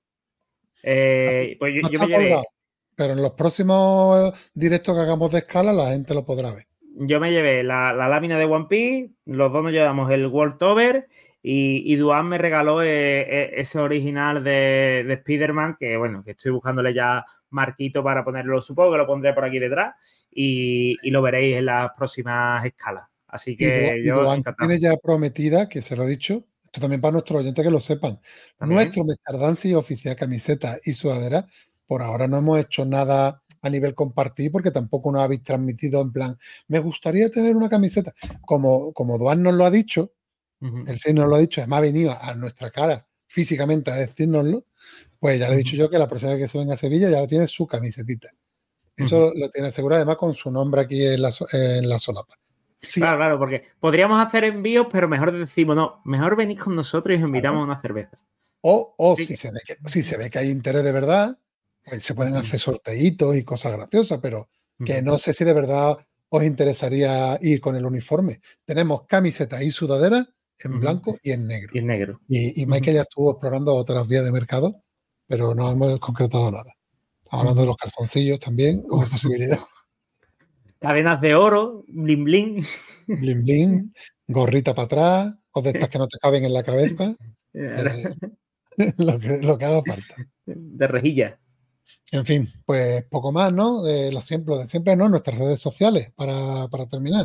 eh pues yo, no yo me llevé... colgado, pero en los próximos directos que hagamos de escala la gente lo podrá ver. Yo me llevé la, la lámina de One Piece, los dos nos llevamos el World Over y, y Duan me regaló eh, eh, ese original de, de Spider-Man, que bueno, que estoy buscándole ya marquito para ponerlo, supongo que lo pondré por aquí detrás y, y lo veréis en las próximas escalas. Así que y, yo y Duan tiene ya prometida, que se lo he dicho, esto también para nuestros oyentes que lo sepan, ¿también? Nuestro Mister Dancy oficial, camiseta y sudadera, por ahora no hemos hecho nada a nivel compartir porque tampoco nos habéis transmitido en plan, me gustaría tener una camiseta. Como, como Duan nos lo ha dicho, uh-huh. él sí nos lo ha dicho, además ha venido a nuestra cara físicamente a decírnoslo, pues ya le he dicho uh-huh. yo que la próxima vez que se venga a Sevilla ya tiene su camisetita. Eso uh-huh. lo tiene asegurado además con su nombre aquí en la, en la solapa. Sí. Claro, claro, porque podríamos hacer envíos, pero mejor decimos, no, mejor venís con nosotros y os invitamos claro. a una cerveza. O, o sí. si, se ve que, si se ve que hay interés de verdad, pues se pueden hacer sorteitos y cosas graciosas, pero que no sé si de verdad os interesaría ir con el uniforme. Tenemos camisetas y sudaderas en uh-huh. blanco y en negro. Y en negro. Y, y Michael uh-huh. ya estuvo explorando otras vías de mercado, pero no hemos concretado nada. Estamos hablando uh-huh. de los calzoncillos también, como posibilidad. Cadenas de oro, bling bling. Bling bling, gorrita para atrás, o de estas que no te caben en la cabeza. eh, lo, que, lo que haga falta. De rejilla. En fin, pues poco más, ¿no? Eh, lo siempre, de siempre, ¿no? Nuestras redes sociales, para, para terminar.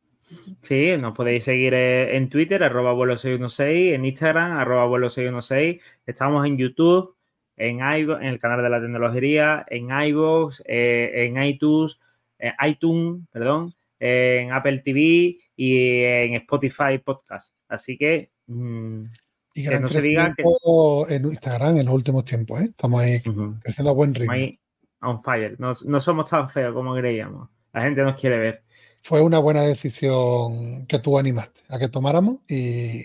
Sí, nos podéis seguir en Twitter, arroba vuelo seis uno seis, en Instagram, arroba vuelo seis uno seis. Estamos en YouTube, en, iVo, en el canal de la tecnología, en iVoox, eh, en iTunes, eh, iTunes, perdón, eh, en Apple T V y en Spotify Podcast. Así que... Mmm, Y gran que no se diga que en Instagram en los últimos tiempos, ¿eh? Estamos ahí uh-huh. creciendo a buen ritmo. Ahí on fire. No, no somos tan feos como creíamos. La gente nos quiere ver. Fue una buena decisión que tú animaste a que tomáramos y,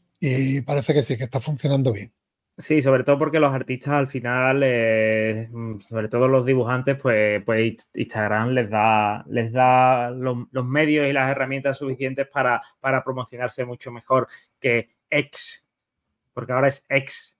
y parece que sí, que está funcionando bien. Sí, sobre todo porque los artistas al final, eh, sobre todo los dibujantes, pues, pues Instagram les da, les da los, los medios y las herramientas suficientes para, para promocionarse mucho mejor que X. Porque ahora es ex.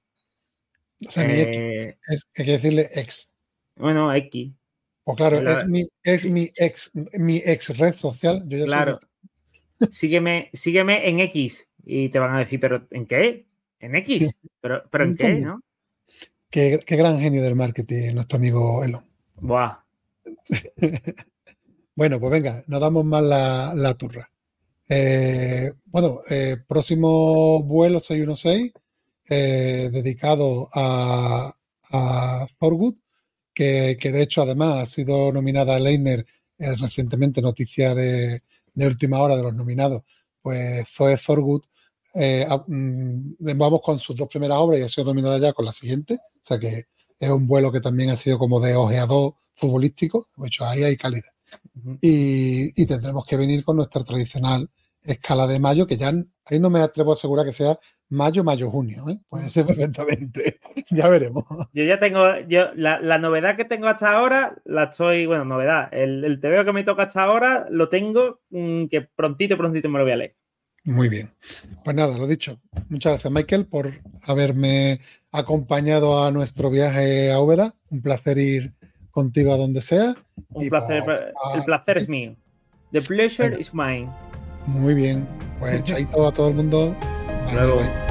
O sea, eh, mi X. Es, hay que decirle ex. Bueno, X. Pues claro, la, es, mi, es sí. mi ex mi ex red social. Yo ya claro. Soy... sígueme, sígueme en X. Y te van a decir, ¿pero en qué? ¿En X? ¿Pero, pero en qué? ¿No? Qué, qué gran genio del marketing, nuestro amigo Elon. Buah. Bueno, pues venga, nos damos más la, la turra. Eh, bueno, eh, próximo vuelo seis uno seis eh, dedicado a, a Thorgood, que, que de hecho además ha sido nominada a Leitner eh, recientemente, noticia de, de última hora de los nominados, pues Zoe Thorgood eh, mm, vamos con sus dos primeras obras y ha sido nominada ya con la siguiente, o sea que es un vuelo que también ha sido como de ojeador futbolístico, de hecho ahí hay calidad. Uh-huh. y, y tendremos que venir con nuestra tradicional escala de mayo, que ya ahí no me atrevo a asegurar que sea mayo, mayo, junio, ¿eh? Puede ser perfectamente, ya veremos. Yo ya tengo, yo la, la novedad que tengo hasta ahora, la estoy, bueno, novedad, el, el tebeo que me toca hasta ahora lo tengo, mmm, que prontito, prontito me lo voy a leer. Muy bien, pues nada, lo dicho, muchas gracias Michael por haberme acompañado a nuestro viaje a Úbeda, un placer ir contigo a donde sea. Un placer, pues, a... el placer es mío. The pleasure Venga. is mine. Muy bien, pues chaito a todo el mundo. Bye, bye.